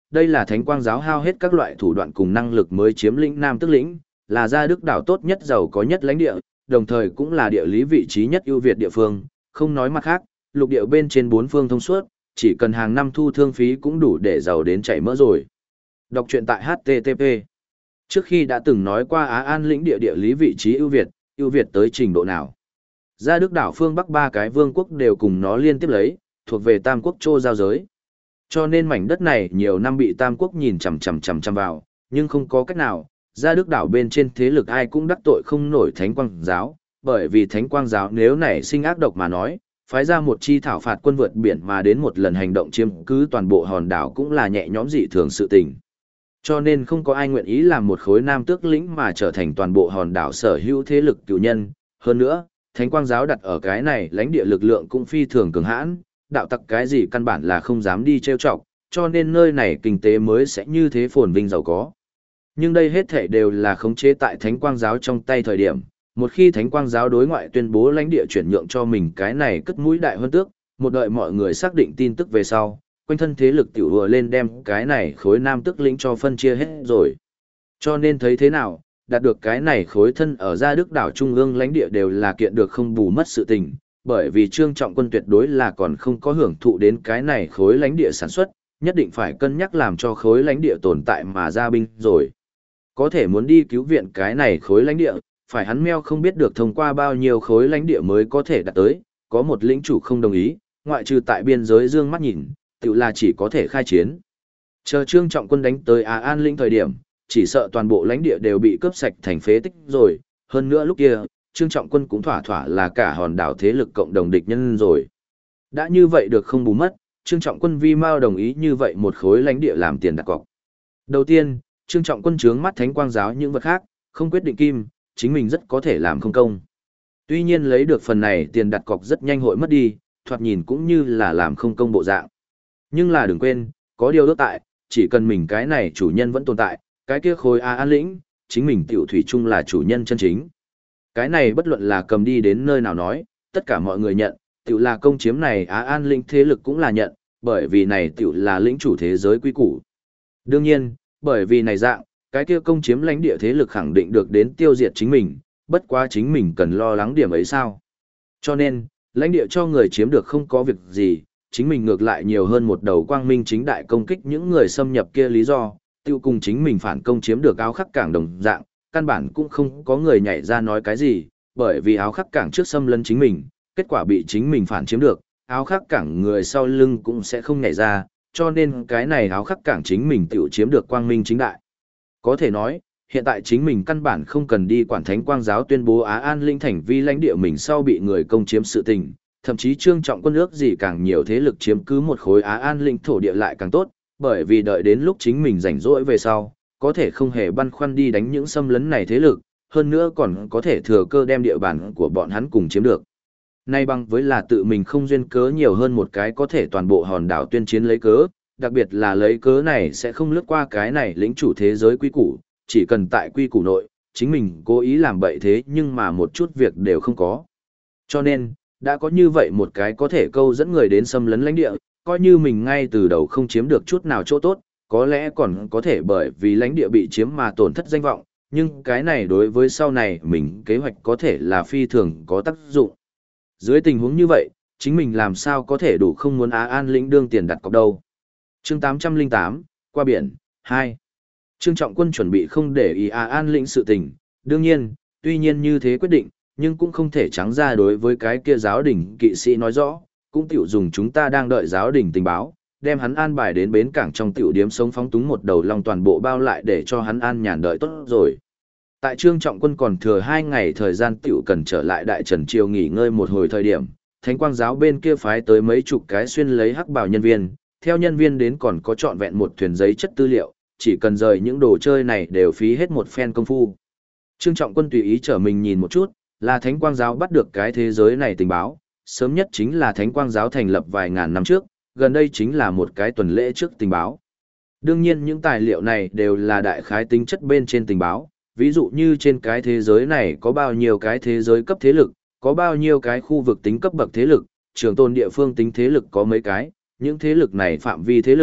đây là Thánh Quang giáo hao hết các loại thủ đoạn cùng năng lực mới chiếm lĩnh Nam Tức lĩnh, là gia đức đảo tốt nhất giàu có nhất lãnh địa, đồng thời cũng là địa lý vị trí nhất ưu việt địa phương, không nói mặt khác, lục địa bên trên bốn phương thông suốt, chỉ cần hàng năm thu thương phí cũng đủ để giàu đến chảy mỡ rồi. Đọc truyện tại http. Trước khi đã từng nói qua Á An lĩnh địa địa lý vị trí ưu việt tới trình độ nào. Gia đức đảo phương Bắc ba cái vương quốc đều cùng nó liên tiếp lấy, thuộc về Tam quốc Chô giao giới. Cho nên mảnh đất này nhiều năm bị Tam quốc nhìn chằm chằm vào, nhưng không có cách nào, Gia đức đảo bên trên thế lực ai cũng đắc tội không nổi Thánh Quang giáo, bởi vì Thánh Quang giáo nếu nảy sinh ác độc mà nói, phái ra một chi thảo phạt quân vượt biển mà đến một lần hành động chiếm cứ toàn bộ hòn đảo cũng là nhẹ nhõm dị thường sự tình. Cho nên không có ai nguyện ý làm một khối Nam Tước lĩnh mà trở thành toàn bộ hòn đảo sở hữu thế lực cửu nhân. Hơn nữa, Thánh Quang giáo đặt ở cái này lãnh địa lực lượng cũng phi thường cường hãn, đạo tặc cái gì căn bản là không dám đi trêu chọc, cho nên nơi này kinh tế mới sẽ như thế phồn vinh giàu có. Nhưng đây hết thảy đều là khống chế tại Thánh Quang giáo trong tay thời điểm, một khi Thánh Quang giáo đối ngoại tuyên bố lãnh địa chuyển nhượng cho mình cái này cất mũi đại hơn tước, một đợi mọi người xác định tin tức về sau, quanh thân thế lực tiểu vừa lên đem cái này khối Nam Tước lĩnh cho phân chia hết rồi. Cho nên thấy thế nào, đạt được cái này khối thân ở Gia Đức đảo trung ương lãnh địa đều là kiện được không bù mất sự tình, bởi vì Trương Trọng Quân tuyệt đối là còn không có hưởng thụ đến cái này khối lãnh địa sản xuất, nhất định phải cân nhắc làm cho khối lãnh địa tồn tại mà ra binh rồi. Có thể muốn đi cứu viện cái này khối lãnh địa, phải hắn meo không biết được thông qua bao nhiêu khối lãnh địa mới có thể đạt tới, có một lĩnh chủ không đồng ý, ngoại trừ tại biên giới dương mắt nhìn, tự là chỉ có thể khai chiến. Chờ Trương Trọng Quân đánh tới Á An lĩnh thời điểm, chỉ sợ toàn bộ lãnh địa đều bị cướp sạch thành phế tích rồi, hơn nữa lúc kia, Trương Trọng Quân cũng thỏa thỏa là cả hòn đảo thế lực cộng đồng địch nhân rồi. Đã như vậy được không bù mất, Trương Trọng Quân vi mao đồng ý như vậy một khối lãnh địa làm tiền đặt cọc. Đầu tiên, Trương Trọng Quân trướng mắt Thánh Quang giáo những vật khác, không quyết định kim, chính mình rất có thể làm không công. Tuy nhiên lấy được phần này tiền đặt cọc rất nhanh hội mất đi, thoạt nhìn cũng như là làm không công bộ dạng. Nhưng là đừng quên, có điều ước tại, chỉ cần mình cái này chủ nhân vẫn tồn tại, cái kia khối Á An lĩnh, chính mình tiểu thủy chung là chủ nhân chân chính. Cái này bất luận là cầm đi đến nơi nào nói, tất cả mọi người nhận, tiểu là công chiếm này Á An lĩnh thế lực cũng là nhận, bởi vì này tiểu là lĩnh chủ thế giới quy củ. Đương nhiên, bởi vì này dạng, cái kia công chiếm lãnh địa thế lực khẳng định được đến tiêu diệt chính mình, bất quá chính mình cần lo lắng điểm ấy sao. Cho nên, lãnh địa cho người chiếm được không có việc gì, chính mình ngược lại nhiều hơn một đầu quang minh chính đại công kích những người xâm nhập kia lý do, tiêu cùng chính mình phản công chiếm được áo khắc cảng đồng dạng, căn bản cũng không có người nhảy ra nói cái gì, bởi vì áo khắc cảng trước xâm lấn chính mình, kết quả bị chính mình phản chiếm được, áo khắc cảng người sau lưng cũng sẽ không nhảy ra, cho nên cái này áo khắc cảng chính mình tiểu chiếm được quang minh chính đại. Có thể nói, hiện tại chính mình căn bản không cần đi quản Thánh Quang giáo tuyên bố Á An linh thành vi lãnh địa mình sau bị người công chiếm sự tình, thậm chí Trương Trọng Quân ước gì càng nhiều thế lực chiếm cứ một khối Á An linh thổ địa lại càng tốt, bởi vì đợi đến lúc chính mình rảnh rỗi về sau, có thể không hề băn khoăn đi đánh những xâm lấn này thế lực, hơn nữa còn có thể thừa cơ đem địa bàn của bọn hắn cùng chiếm được. Nay bằng với là tự mình không duyên cớ nhiều hơn một cái có thể toàn bộ hòn đảo tuyên chiến lấy cớ, đặc biệt là lấy cớ này sẽ không lướt qua cái này lĩnh chủ thế giới quy củ, chỉ cần tại quy củ nội, chính mình cố ý làm bậy thế nhưng mà một chút việc đều không có. Cho nên, đã có như vậy một cái có thể câu dẫn người đến xâm lấn lãnh địa, coi như mình ngay từ đầu không chiếm được chút nào chỗ tốt, có lẽ còn có thể bởi vì lãnh địa bị chiếm mà tổn thất danh vọng, nhưng cái này đối với sau này mình kế hoạch có thể là phi thường có tác dụng. Dưới tình huống như vậy, chính mình làm sao có thể đủ không muốn Á An lĩnh đương tiền đặt cọc đâu. Chương 808, qua biển, 2. Trương Trọng Quân chuẩn bị không để ý Á An lĩnh sự tình, đương nhiên, tuy nhiên như thế quyết định, nhưng cũng không thể trắng ra đối với cái kia giáo đình kỵ sĩ nói rõ, cũng tiểu dùng chúng ta đang đợi giáo đình tình báo, đem hắn an bài đến bến cảng trong tiểu điếm sống phóng túng một đầu long toàn bộ bao lại để cho hắn an nhàn đợi tốt rồi. Tại Trương Trọng Quân còn thừa 2 ngày thời gian tiểu cần trở lại Đại Trần Triều nghỉ ngơi một hồi thời điểm, Thánh Quang giáo bên kia phái tới mấy chục cái xuyên lấy hắc bào nhân viên, theo nhân viên đến còn có trọn vẹn một thuyền giấy chất tư liệu, chỉ cần rời những đồ chơi này đều phí hết một phen công phu. Trương Trọng Quân tùy ý trở mình nhìn một chút, là Thánh Quang giáo bắt được cái thế giới này tình báo, sớm nhất chính là Thánh Quang giáo thành lập vài ngàn năm trước, gần đây chính là một cái tuần lễ trước tình báo. Đương nhiên những tài liệu này đều là đại khái tính chất bên trên tình báo, ví dụ như trên cái thế giới này có bao nhiêu cái thế giới cấp thế lực, có bao nhiêu cái khu vực tính cấp bậc thế lực, trường tồn địa phương tính thế lực có mấy cái, những thế lực này phạm vi thế lực,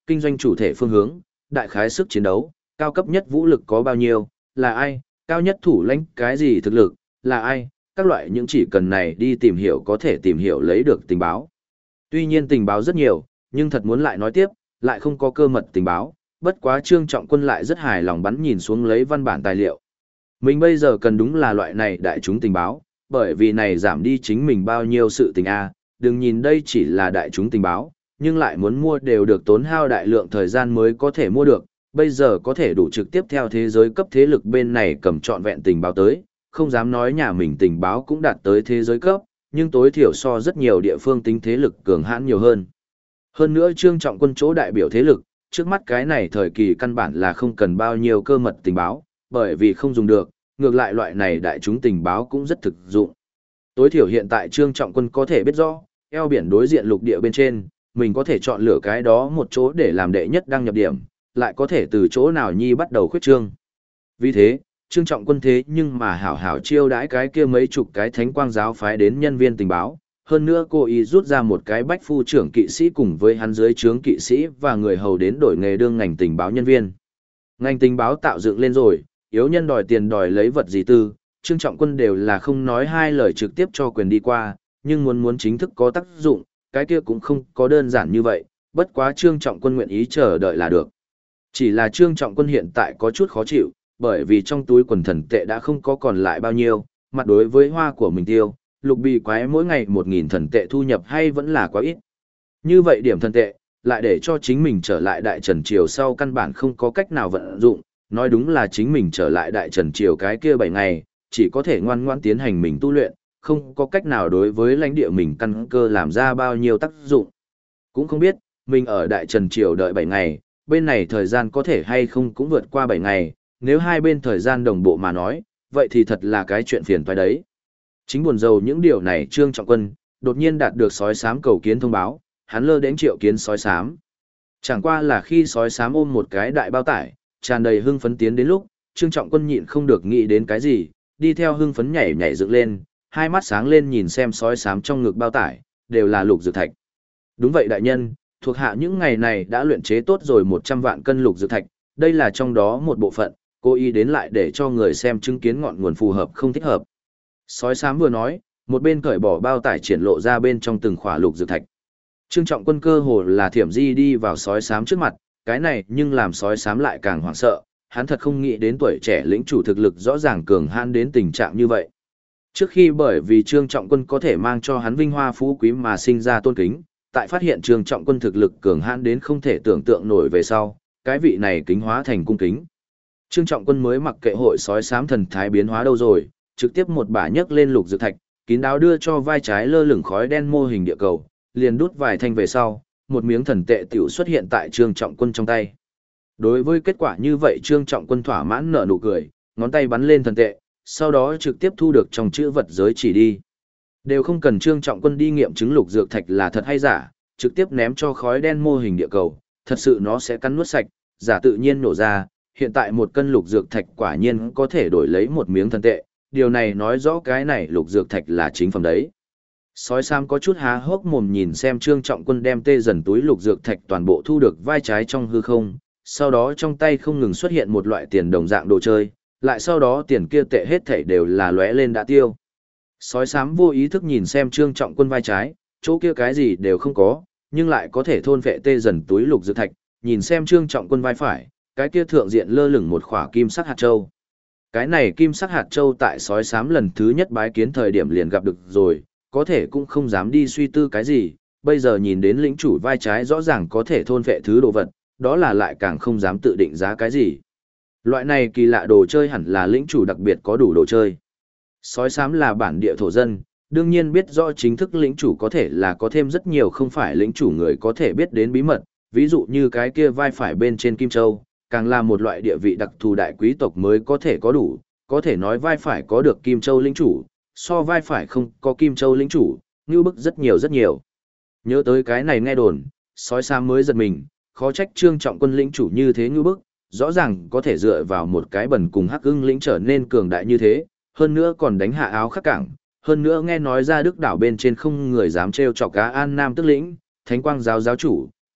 kinh doanh chủ thể phương hướng, đại khái sức chiến đấu, cao cấp nhất vũ lực có bao nhiêu, là ai, cao nhất thủ lãnh cái gì thực lực, là ai, các loại những chỉ cần này đi tìm hiểu có thể tìm hiểu lấy được tình báo. Tuy nhiên tình báo rất nhiều, nhưng thật muốn lại nói tiếp, lại không có cơ mật tình báo, bất quá Trương Trọng Quân lại rất hài lòng bắn nhìn xuống lấy văn bản tài liệu. Mình bây giờ cần đúng là loại này đại chúng tình báo, bởi vì này giảm đi chính mình bao nhiêu sự tình a, đừng nhìn đây chỉ là đại chúng tình báo, nhưng lại muốn mua đều được tốn hao đại lượng thời gian mới có thể mua được, bây giờ có thể đủ trực tiếp theo thế giới cấp thế lực bên này cầm trọn vẹn tình báo tới, không dám nói nhà mình tình báo cũng đạt tới thế giới cấp, nhưng tối thiểu so rất nhiều địa phương tính thế lực cường hãn nhiều hơn. Hơn nữa Trương Trọng Quân chỗ đại biểu thế lực, trước mắt cái này thời kỳ căn bản là không cần bao nhiêu cơ mật tình báo, bởi vì không dùng được, ngược lại loại này đại chúng tình báo cũng rất thực dụng. Tối thiểu hiện tại Trương Trọng Quân có thể biết rõ, eo biển đối diện lục địa bên trên, mình có thể chọn lựa cái đó một chỗ để làm đệ nhất đăng nhập điểm, lại có thể từ chỗ nào nhi bắt đầu khuyết trương. Vì thế, Trương Trọng Quân thế nhưng mà hảo hảo chiêu đãi cái kia mấy chục cái thánh quang giáo phái đến nhân viên tình báo, hơn nữa cô ý rút ra một cái bách phu trưởng kỵ sĩ cùng với hắn dưới trướng kỵ sĩ và người hầu đến đổi nghề đương ngành tình báo nhân viên. Ngành tình báo tạo dựng lên rồi, yếu nhân đòi tiền đòi lấy vật gì tư, Trương Trọng Quân đều là không nói hai lời trực tiếp cho quyền đi qua, nhưng muốn chính thức có tác dụng, cái kia cũng không có đơn giản như vậy, bất quá Trương Trọng Quân nguyện ý chờ đợi là được. Chỉ là Trương Trọng Quân hiện tại có chút khó chịu, bởi vì trong túi quần thần tệ đã không có còn lại bao nhiêu, mặt đối với hoa của mình tiêu, lục bì quái mỗi ngày 1.000 thần tệ thu nhập hay vẫn là quá ít. Như vậy điểm thần tệ, lại để cho chính mình trở lại Đại Trần Triều sau căn bản không có cách nào vận dụng, nói đúng là chính mình trở lại Đại Trần Triều cái kia 7 ngày, chỉ có thể ngoan ngoãn tiến hành mình tu luyện, không có cách nào đối với lãnh địa mình căn cơ làm ra bao nhiêu tác dụng. Cũng không biết, mình ở Đại Trần Triều đợi 7 ngày, bên này thời gian có thể hay không cũng vượt qua 7 ngày, nếu hai bên thời gian đồng bộ mà nói, vậy thì thật là cái chuyện phiền toái đấy. Chính buồn rầu những điều này Trương Trọng Quân, đột nhiên đạt được sói xám cầu kiến thông báo, hắn lơ đến triệu kiến sói xám. Chẳng qua là khi sói xám ôm một cái đại bao tải, tràn đầy hưng phấn tiến đến lúc, Trương Trọng Quân nhịn không được nghĩ đến cái gì, đi theo hưng phấn nhảy nhảy dựng lên, hai mắt sáng lên nhìn xem sói xám trong ngực bao tải, đều là lục dược thạch. Đúng vậy đại nhân, thuộc hạ những ngày này đã luyện chế tốt rồi 100 vạn cân lục dược thạch, đây là trong đó một bộ phận, cố ý đến lại để cho người xem chứng kiến ngọn nguồn phù hợp không thích hợp. Sói xám vừa nói, một bên cởi bỏ bao tải triển lộ ra bên trong từng khỏa lục dược thạch. Trương Trọng Quân cơ hồ là thiểm di đi vào sói xám trước mặt, cái này nhưng làm sói xám lại càng hoảng sợ, hắn thật không nghĩ đến tuổi trẻ lĩnh chủ thực lực rõ ràng cường hãn đến tình trạng như vậy. Trước khi bởi vì Trương Trọng Quân có thể mang cho hắn vinh hoa phú quý mà sinh ra tôn kính, tại phát hiện Trương Trọng Quân thực lực cường hãn đến không thể tưởng tượng nổi về sau, cái vị này kính hóa thành cung kính. Trương Trọng Quân mới mặc kệ hội sói xám thần thái biến hóa đâu rồi, trực tiếp một bả nhấc lên lục dược thạch, kín đáo đưa cho vai trái lơ lửng khói đen mô hình địa cầu, liền đút vài thanh về sau, một miếng thần tệ tiểu xuất hiện tại Trương Trọng Quân trong tay. Đối với kết quả như vậy Trương Trọng Quân thỏa mãn nở nụ cười, ngón tay bắn lên thần tệ, sau đó trực tiếp thu được trong chữ vật giới chỉ đi. Đều không cần Trương Trọng Quân đi nghiệm chứng lục dược thạch là thật hay giả, trực tiếp ném cho khói đen mô hình địa cầu, thật sự nó sẽ cắn nuốt sạch, giả tự nhiên nổ ra, hiện tại một cân lục dược thạch quả nhiên có thể đổi lấy một miếng thần tệ, điều này nói rõ cái này lục dược thạch là chính phẩm đấy. Sói Sam có chút há hốc mồm nhìn xem Trương Trọng Quân đem tê dần túi lục dược thạch toàn bộ thu được vai trái trong hư không, sau đó trong tay không ngừng xuất hiện một loại tiền đồng dạng đồ chơi, lại sau đó tiền kia tệ hết thảy đều là lóe lên đã tiêu. Sói Sám vô ý thức nhìn xem Trương Trọng Quân vai trái, chỗ kia cái gì đều không có, nhưng lại có thể thôn vệ tê dần túi lục dược thạch, nhìn xem Trương Trọng Quân vai phải, cái kia thượng diện lơ lửng một khỏa kim sắc hạt châu. Cái này kim sắc hạt châu tại Sói Sám lần thứ nhất bái kiến thời điểm liền gặp được rồi, có thể cũng không dám đi suy tư cái gì, bây giờ nhìn đến lĩnh chủ vai trái rõ ràng có thể thôn vệ thứ đồ vật, đó là lại càng không dám tự định giá cái gì. Loại này kỳ lạ đồ chơi hẳn là lĩnh chủ đặc biệt có đủ đồ chơi. Sói Sám là bản địa thổ dân, đương nhiên biết rõ chính thức lĩnh chủ có thể là có thêm rất nhiều không phải lĩnh chủ người có thể biết đến bí mật, ví dụ như cái kia vai phải bên trên Kim Châu, càng là một loại địa vị đặc thù đại quý tộc mới có thể có đủ, có thể nói vai phải có được Kim Châu lĩnh chủ, so vai phải không có Kim Châu lĩnh chủ, như bức rất nhiều rất nhiều. Nhớ tới cái này nghe đồn, Sói Sám mới giật mình, khó trách Trương Trọng Quân lĩnh chủ như thế như bức, rõ ràng có thể dựa vào một cái bẩn cùng Hắc Ưng lĩnh trở nên cường đại như thế, hơn nữa còn đánh hạ áo khắc cảng, hơn nữa nghe nói ra Đức đảo bên trên không người dám trêu chọc cá An Nam tức lĩnh, Thánh Quang giáo giáo chủ,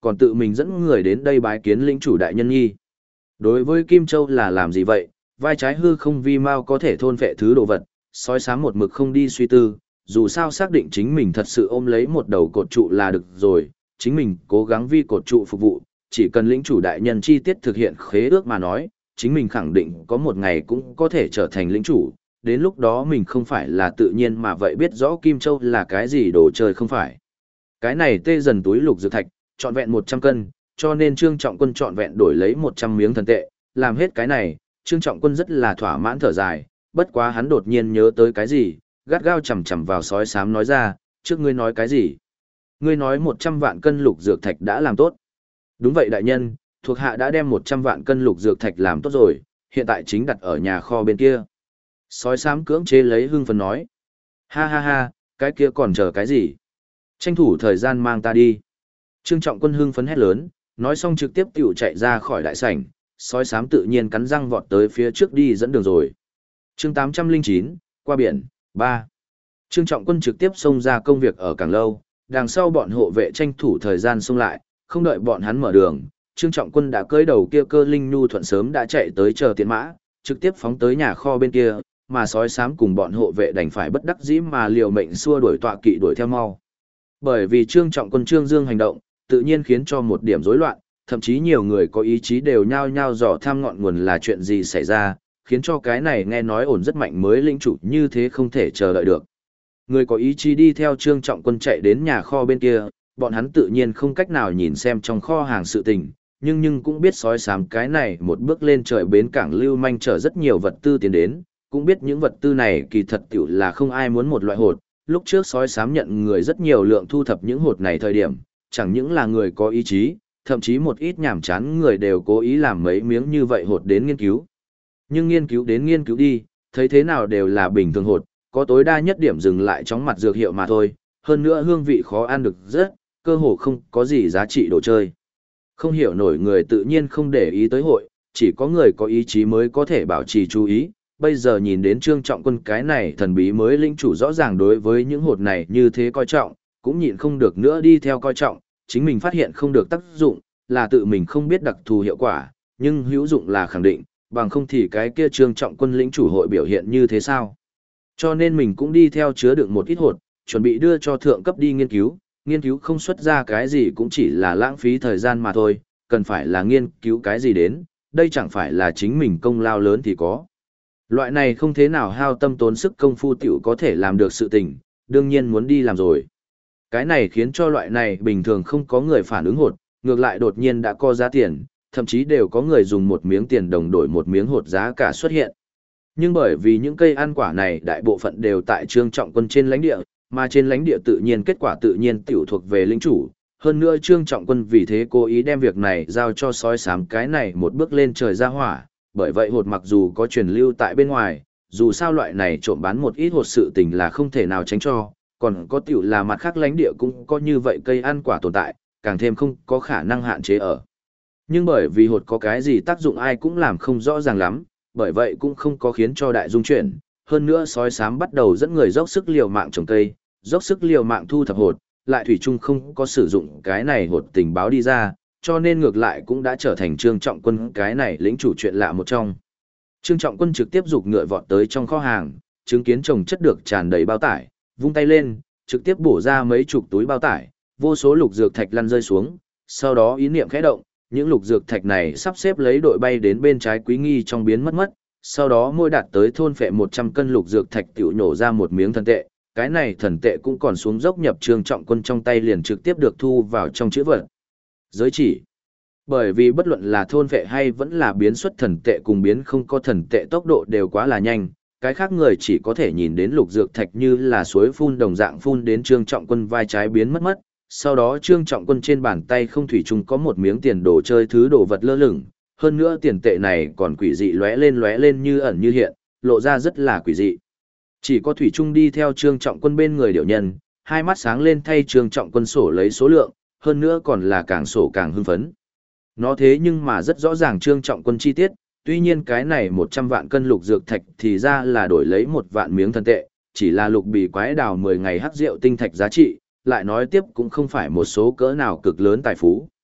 còn tự mình dẫn người đến đây bái kiến lĩnh chủ đại nhân nhi. Đối với Kim Châu là làm gì vậy, vai trái hư không vi mau có thể thôn phệ thứ đồ vật, sói xám một mực không đi suy tư, dù sao xác định chính mình thật sự ôm lấy một đầu cột trụ là được rồi, chính mình cố gắng vi cột trụ phục vụ, chỉ cần lĩnh chủ đại nhân chi tiết thực hiện khế ước mà nói, chính mình khẳng định có một ngày cũng có thể trở thành lĩnh chủ, đến lúc đó mình không phải là tự nhiên mà vậy biết rõ Kim Châu là cái gì đồ chơi không phải. Cái này tê dần túi lục dược thạch, trọn vẹn 100 cân, cho nên Trương Trọng Quân trọn vẹn đổi lấy 100 miếng thần tệ, làm hết cái này, Trương Trọng Quân rất là thỏa mãn thở dài, bất quá hắn đột nhiên nhớ tới cái gì, gắt gao chầm chầm vào sói xám nói ra, trước ngươi nói cái gì? Ngươi nói 100 vạn cân lục dược thạch đã làm tốt. Đúng vậy đại nhân, thuộc hạ đã đem 100 vạn cân lục dược thạch làm tốt rồi, hiện tại chính đặt ở nhà kho bên kia. Sói xám cưỡng chế lấy hưng phấn nói. Ha ha ha, cái kia còn chờ cái gì? Tranh thủ thời gian mang ta đi. Trương Trọng Quân hưng phấn hét lớn, nói xong trực tiếp tiểu chạy ra khỏi đại sảnh, sói xám tự nhiên cắn răng vọt tới phía trước đi dẫn đường rồi. Chương 809, qua biển, 3. Trương Trọng Quân trực tiếp xông ra công việc ở Càng Lâu, đằng sau bọn hộ vệ tranh thủ thời gian xông lại, không đợi bọn hắn mở đường, Trương Trọng Quân đã cưỡi đầu kia cơ linh nhu thuận sớm đã chạy tới chờ tiện mã, trực tiếp phóng tới nhà kho bên kia, mà sói xám cùng bọn hộ vệ đành phải bất đắc dĩ mà liều mệnh xua đuổi tọa kỵ đuổi theo mau. Bởi vì Trương Trọng Quân Trương Dương hành động, tự nhiên khiến cho một điểm rối loạn, thậm chí nhiều người có ý chí đều nhao nhao dò tham ngọn nguồn là chuyện gì xảy ra, khiến cho cái này nghe nói ổn rất mạnh mới lĩnh chủ như thế không thể chờ đợi được. Người có ý chí đi theo Trương Trọng Quân chạy đến nhà kho bên kia, bọn hắn tự nhiên không cách nào nhìn xem trong kho hàng sự tình, nhưng cũng biết sói xám cái này một bước lên trời bến cảng lưu manh chở rất nhiều vật tư tiến đến, cũng biết những vật tư này kỳ thật tiểu là không ai muốn một loại hột. Lúc trước sói xám nhận người rất nhiều lượng thu thập những hột này thời điểm, chẳng những là người có ý chí, thậm chí một ít nhảm chán người đều cố ý làm mấy miếng như vậy hột đến nghiên cứu. Nhưng nghiên cứu đến nghiên cứu đi, thấy thế nào đều là bình thường hột, có tối đa nhất điểm dừng lại chóng mặt dược hiệu mà thôi, hơn nữa hương vị khó ăn được rất, cơ hồ không có gì giá trị đồ chơi. Không hiểu nổi người tự nhiên không để ý tới hội, chỉ có người có ý chí mới có thể bảo trì chú ý. Bây giờ nhìn đến Trương Trọng Quân cái này thần bí mới lĩnh chủ rõ ràng đối với những hột này như thế coi trọng, cũng nhịn không được nữa đi theo coi trọng, chính mình phát hiện không được tác dụng, là tự mình không biết đặc thù hiệu quả, nhưng hữu dụng là khẳng định, bằng không thì cái kia Trương Trọng Quân lĩnh chủ hội biểu hiện như thế sao. Cho nên mình cũng đi theo chứa đựng một ít hột, chuẩn bị đưa cho thượng cấp đi nghiên cứu không xuất ra cái gì cũng chỉ là lãng phí thời gian mà thôi, cần phải là nghiên cứu cái gì đến, đây chẳng phải là chính mình công lao lớn thì có. Loại này không thế nào hao tâm tốn sức công phu tiểu có thể làm được sự tình, đương nhiên muốn đi làm rồi. Cái này khiến cho loại này bình thường không có người phản ứng hột, ngược lại đột nhiên đã có giá tiền, thậm chí đều có người dùng một miếng tiền đồng đổi một miếng hột giá cả xuất hiện. Nhưng bởi vì những cây ăn quả này đại bộ phận đều tại Trương Trọng Quân trên lãnh địa, mà trên lãnh địa tự nhiên kết quả tự nhiên tiểu thuộc về lĩnh chủ. Hơn nữa Trương Trọng Quân vì thế cố ý đem việc này giao cho sói xám cái này một bước lên trời ra hỏa, bởi vậy hột mặc dù có truyền lưu tại bên ngoài, dù sao loại này trộm bán một ít hột sự tình là không thể nào tránh cho, còn có tiểu là mặt khác lãnh địa cũng có như vậy cây ăn quả tồn tại, càng thêm không có khả năng hạn chế ở. Nhưng bởi vì hột có cái gì tác dụng ai cũng làm không rõ ràng lắm, bởi vậy cũng không có khiến cho đại dung chuyển. Hơn nữa sói xám bắt đầu dẫn người dốc sức liều mạng trồng cây, dốc sức liều mạng thu thập hột, lại thủy chung không có sử dụng cái này hột tình báo đi ra, cho nên ngược lại cũng đã trở thành Trương Trọng Quân cái này lĩnh chủ chuyện lạ một trong. Trương Trọng Quân trực tiếp giục ngựa vọt tới trong kho hàng, chứng kiến chồng chất được tràn đầy bao tải, vung tay lên, trực tiếp bổ ra mấy chục túi bao tải, vô số lục dược thạch lăn rơi xuống, sau đó ý niệm khẽ động, những lục dược thạch này sắp xếp lấy đội bay đến bên trái Quý Nghi trong biến mất, sau đó môi đạt tới thôn phệ 100 cân lục dược thạch tiểu nhổ ra một miếng thần tệ, cái này thần tệ cũng còn xuống dốc nhập Trương Trọng Quân trong tay liền trực tiếp được thu vào trong chữ vật. Giới chỉ. Bởi vì bất luận là thôn phệ hay vẫn là biến xuất thần tệ cùng biến không có thần tệ tốc độ đều quá là nhanh, cái khác người chỉ có thể nhìn đến lục dược thạch như là suối phun đồng dạng phun đến Trương Trọng Quân vai trái biến mất, sau đó Trương Trọng Quân trên bàn tay không thủy chung có một miếng tiền đồ chơi thứ đồ vật lơ lửng, hơn nữa tiền tệ này còn quỷ dị lóe lên như ẩn như hiện, lộ ra rất là quỷ dị. Chỉ có thủy chung đi theo Trương Trọng Quân bên người điệu nhân, hai mắt sáng lên thay Trương Trọng Quân sổ lấy số lượng, hơn nữa còn là càng sổ càng hưng phấn. Nó thế nhưng mà rất rõ ràng Trương Trọng Quân chi tiết, tuy nhiên cái này 100 vạn cân lục dược thạch thì ra là đổi lấy 1 vạn miếng thần tệ, chỉ là lục bì quái đào 10 ngày hắc rượu tinh thạch giá trị, lại nói tiếp cũng không phải một số cỡ nào cực lớn tài phú.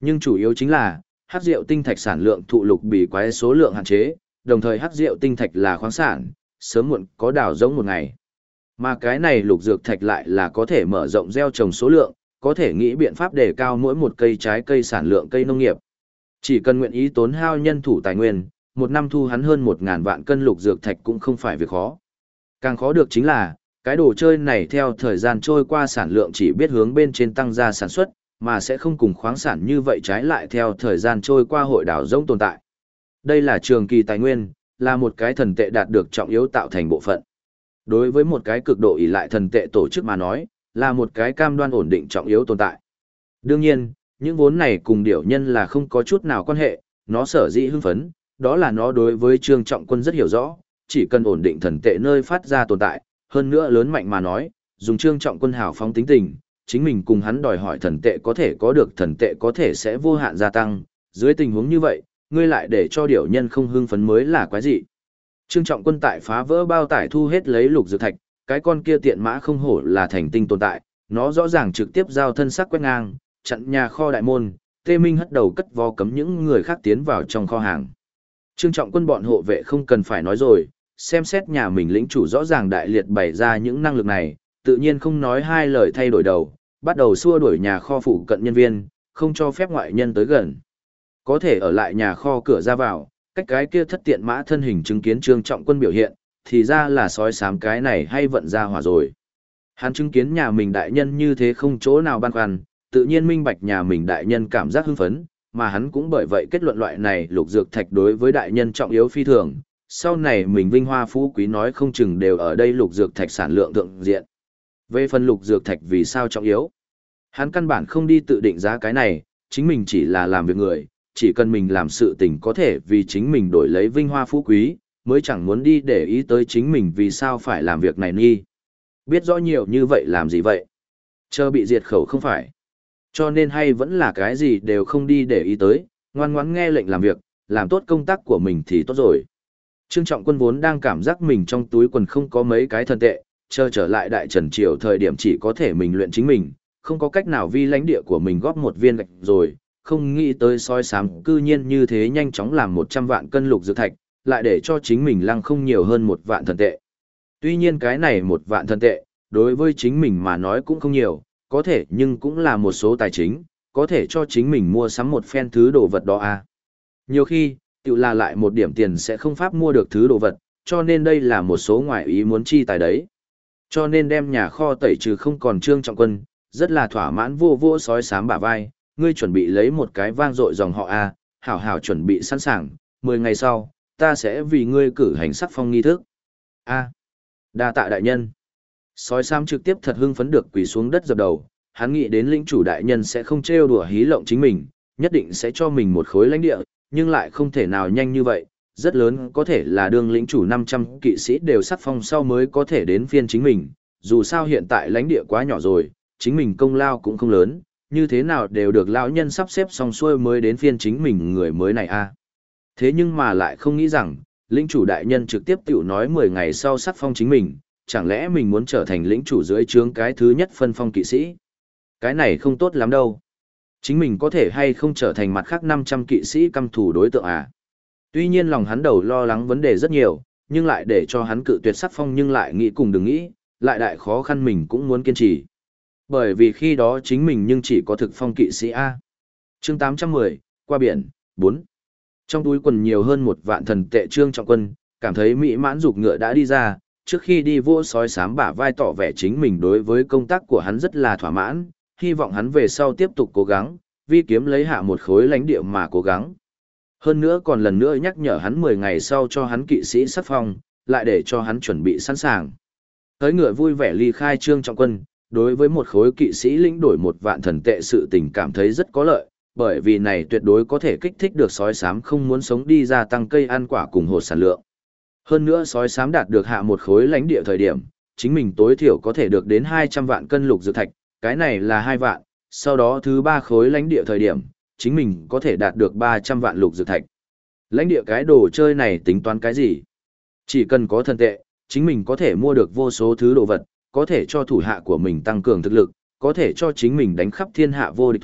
Nhưng chủ yếu chính là, hắc rượu tinh thạch sản lượng thụ lục bị quái số lượng hạn chế, đồng thời hắc rượu tinh thạch là khoáng sản, sớm muộn có đào giống một ngày. Mà cái này lục dược thạch lại là có thể mở rộng gieo trồng số lượng, có thể nghĩ biện pháp đề cao mỗi một cây trái cây sản lượng cây nông nghiệp. Chỉ cần nguyện ý tốn hao nhân thủ tài nguyên, một năm thu hắn hơn 1.000 vạn cân lục dược thạch cũng không phải việc khó. Càng khó được chính là, cái đồ chơi này theo thời gian trôi qua sản lượng chỉ biết hướng bên trên tăng ra sản xuất, mà sẽ không cùng khoáng sản như vậy trái lại theo thời gian trôi qua hội đảo rỗng tồn tại. Đây là trường kỳ tài nguyên, là một cái thần tệ đạt được trọng yếu tạo thành bộ phận. Đối với một cái cực độ ỷ lại thần tệ tổ chức mà nói, là một cái cam đoan ổn định trọng yếu tồn tại. Đương nhiên, những vốn này cùng điểu nhân là không có chút nào quan hệ, nó sở dĩ hưng phấn, đó là nó đối với Trương Trọng Quân rất hiểu rõ, chỉ cần ổn định thần tệ nơi phát ra tồn tại, hơn nữa lớn mạnh mà nói, dùng Trương Trọng Quân hào phóng tính tình, chính mình cùng hắn đòi hỏi thần tệ có thể có được thần tệ có thể sẽ vô hạn gia tăng, dưới tình huống như vậy, ngươi lại để cho điểu nhân không hưng phấn mới là quái gì. Trương Trọng Quân tại phá vỡ bao tải thu hết lấy lục dược thạch, cái con kia tiện mã không hổ là thành tinh tồn tại, nó rõ ràng trực tiếp giao thân sắc quét ngang, chặn nhà kho đại môn, Tê Minh hất đầu cất vó cấm những người khác tiến vào trong kho hàng. Trương Trọng Quân bọn hộ vệ không cần phải nói rồi, xem xét nhà mình lĩnh chủ rõ ràng đại liệt bày ra những năng lực này, tự nhiên không nói hai lời thay đổi đầu, bắt đầu xua đuổi nhà kho phụ cận nhân viên, không cho phép ngoại nhân tới gần. Có thể ở lại nhà kho cửa ra vào, cách cái kia thất tiện mã thân hình chứng kiến Trương Trọng Quân biểu hiện, thì ra là sói xám cái này hay vận ra hỏa rồi. Hắn chứng kiến nhà mình đại nhân như thế không chỗ nào băn khoăn, tự nhiên minh bạch nhà mình đại nhân cảm giác hưng phấn, mà hắn cũng bởi vậy kết luận loại này lục dược thạch đối với đại nhân trọng yếu phi thường. Sau này mình vinh hoa phú quý nói không chừng đều ở đây lục dược thạch sản lượng thượng diện. Về phần lục dược thạch vì sao trọng yếu? Hắn căn bản không đi tự định giá cái này, chính mình chỉ là làm việc người, chỉ cần mình làm sự tình có thể vì chính mình đổi lấy vinh hoa phú quý, mới chẳng muốn đi để ý tới chính mình vì sao phải làm việc này nghi. Biết rõ nhiều như vậy làm gì vậy? Chờ bị diệt khẩu không phải. Cho nên hay vẫn là cái gì đều không đi để ý tới, ngoan ngoãn nghe lệnh làm việc, làm tốt công tác của mình thì tốt rồi. Trương Trọng Quân vốn đang cảm giác mình trong túi quần không có mấy cái thần tệ, chờ trở lại Đại Trần Triều thời điểm chỉ có thể mình luyện chính mình, không có cách nào vì lãnh địa của mình góp một viên gạch rồi, không nghĩ tới soi sám cư nhiên như thế nhanh chóng làm 100 vạn cân lục dược thạch, lại để cho chính mình lăng không nhiều hơn 1 vạn thần tệ. Tuy nhiên cái này 1 vạn thần tệ, đối với chính mình mà nói cũng không nhiều, có thể nhưng cũng là một số tài chính, có thể cho chính mình mua sắm một phen thứ đồ vật đó à. Nhiều khi, tự là lại một điểm tiền sẽ không pháp mua được thứ đồ vật, cho nên đây là một số ngoại ý muốn chi tài đấy. Cho nên đem nhà kho tẩy trừ không còn Trương Trọng Quân, rất là thỏa mãn vô vô sói sám bả vai, ngươi chuẩn bị lấy một cái vang dội dòng họ A, hảo hảo chuẩn bị sẵn sàng, 10 ngày sau, ta sẽ vì ngươi cử hành sắc phong nghi thức. A. Đa tạ đại nhân. Sói xám trực tiếp thật hưng phấn được quỳ xuống đất dập đầu, hắn nghĩ đến lĩnh chủ đại nhân sẽ không trêu đùa hí lộng chính mình, nhất định sẽ cho mình một khối lãnh địa, nhưng lại không thể nào nhanh như vậy, rất lớn có thể là đương lĩnh chủ 500 kỵ sĩ đều sắc phong sau mới có thể đến phiên chính mình, dù sao hiện tại lãnh địa quá nhỏ rồi, chính mình công lao cũng không lớn, như thế nào đều được lão nhân sắp xếp xong xuôi mới đến phiên chính mình người mới này a. Thế nhưng mà lại không nghĩ rằng, lĩnh chủ đại nhân trực tiếp tiểu nói 10 ngày sau sắc phong chính mình, chẳng lẽ mình muốn trở thành lĩnh chủ dưới trướng cái thứ nhất phân phong kỵ sĩ? Cái này không tốt lắm đâu. Chính mình có thể hay không trở thành mặt khác 500 kỵ sĩ căm thù đối tượng à? Tuy nhiên lòng hắn đầu lo lắng vấn đề rất nhiều, nhưng lại để cho hắn cự tuyệt sắc phong nhưng lại nghĩ cùng đừng nghĩ, lại đại khó khăn mình cũng muốn kiên trì. Bởi vì khi đó chính mình nhưng chỉ có thực phong kỵ sĩ A. Chương 810, qua biển, 4. Trong túi quần nhiều hơn 1 vạn thần tệ Trương Trọng Quân, cảm thấy mỹ mãn dục ngựa đã đi ra, trước khi đi vô sói sám bả vai tỏ vẻ chính mình đối với công tác của hắn rất là thỏa mãn, hy vọng hắn về sau tiếp tục cố gắng, vì kiếm lấy hạ một khối lãnh địa mà cố gắng. Hơn nữa còn lần nữa nhắc nhở hắn 10 ngày sau cho hắn kỵ sĩ sắc phong, lại để cho hắn chuẩn bị sẵn sàng. Tới ngựa vui vẻ ly khai Trương Trọng Quân, đối với một khối kỵ sĩ lĩnh đổi 1 vạn thần tệ sự tình cảm thấy rất có lợi, bởi vì này tuyệt đối có thể kích thích được sói xám không muốn sống đi gia tăng cây ăn quả cùng hột sản lượng. Hơn nữa sói xám đạt được hạ một khối lãnh địa thời điểm, chính mình tối thiểu có thể được đến 200 vạn cân lục dược thạch, cái này là 2 vạn, sau đó thứ 3 khối lãnh địa thời điểm, chính mình có thể đạt được 300 vạn lục dược thạch. Lãnh địa cái đồ chơi này tính toán cái gì? Chỉ cần có thần tệ, chính mình có thể mua được vô số thứ đồ vật, có thể cho thủ hạ của mình tăng cường thực lực, có thể cho chính mình đánh khắp thiên hạ vô địch thủ,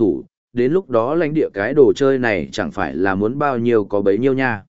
đến lúc đó lãnh địa cái đồ chơi này chẳng phải là muốn bao nhiêu có bấy nhiêu nha.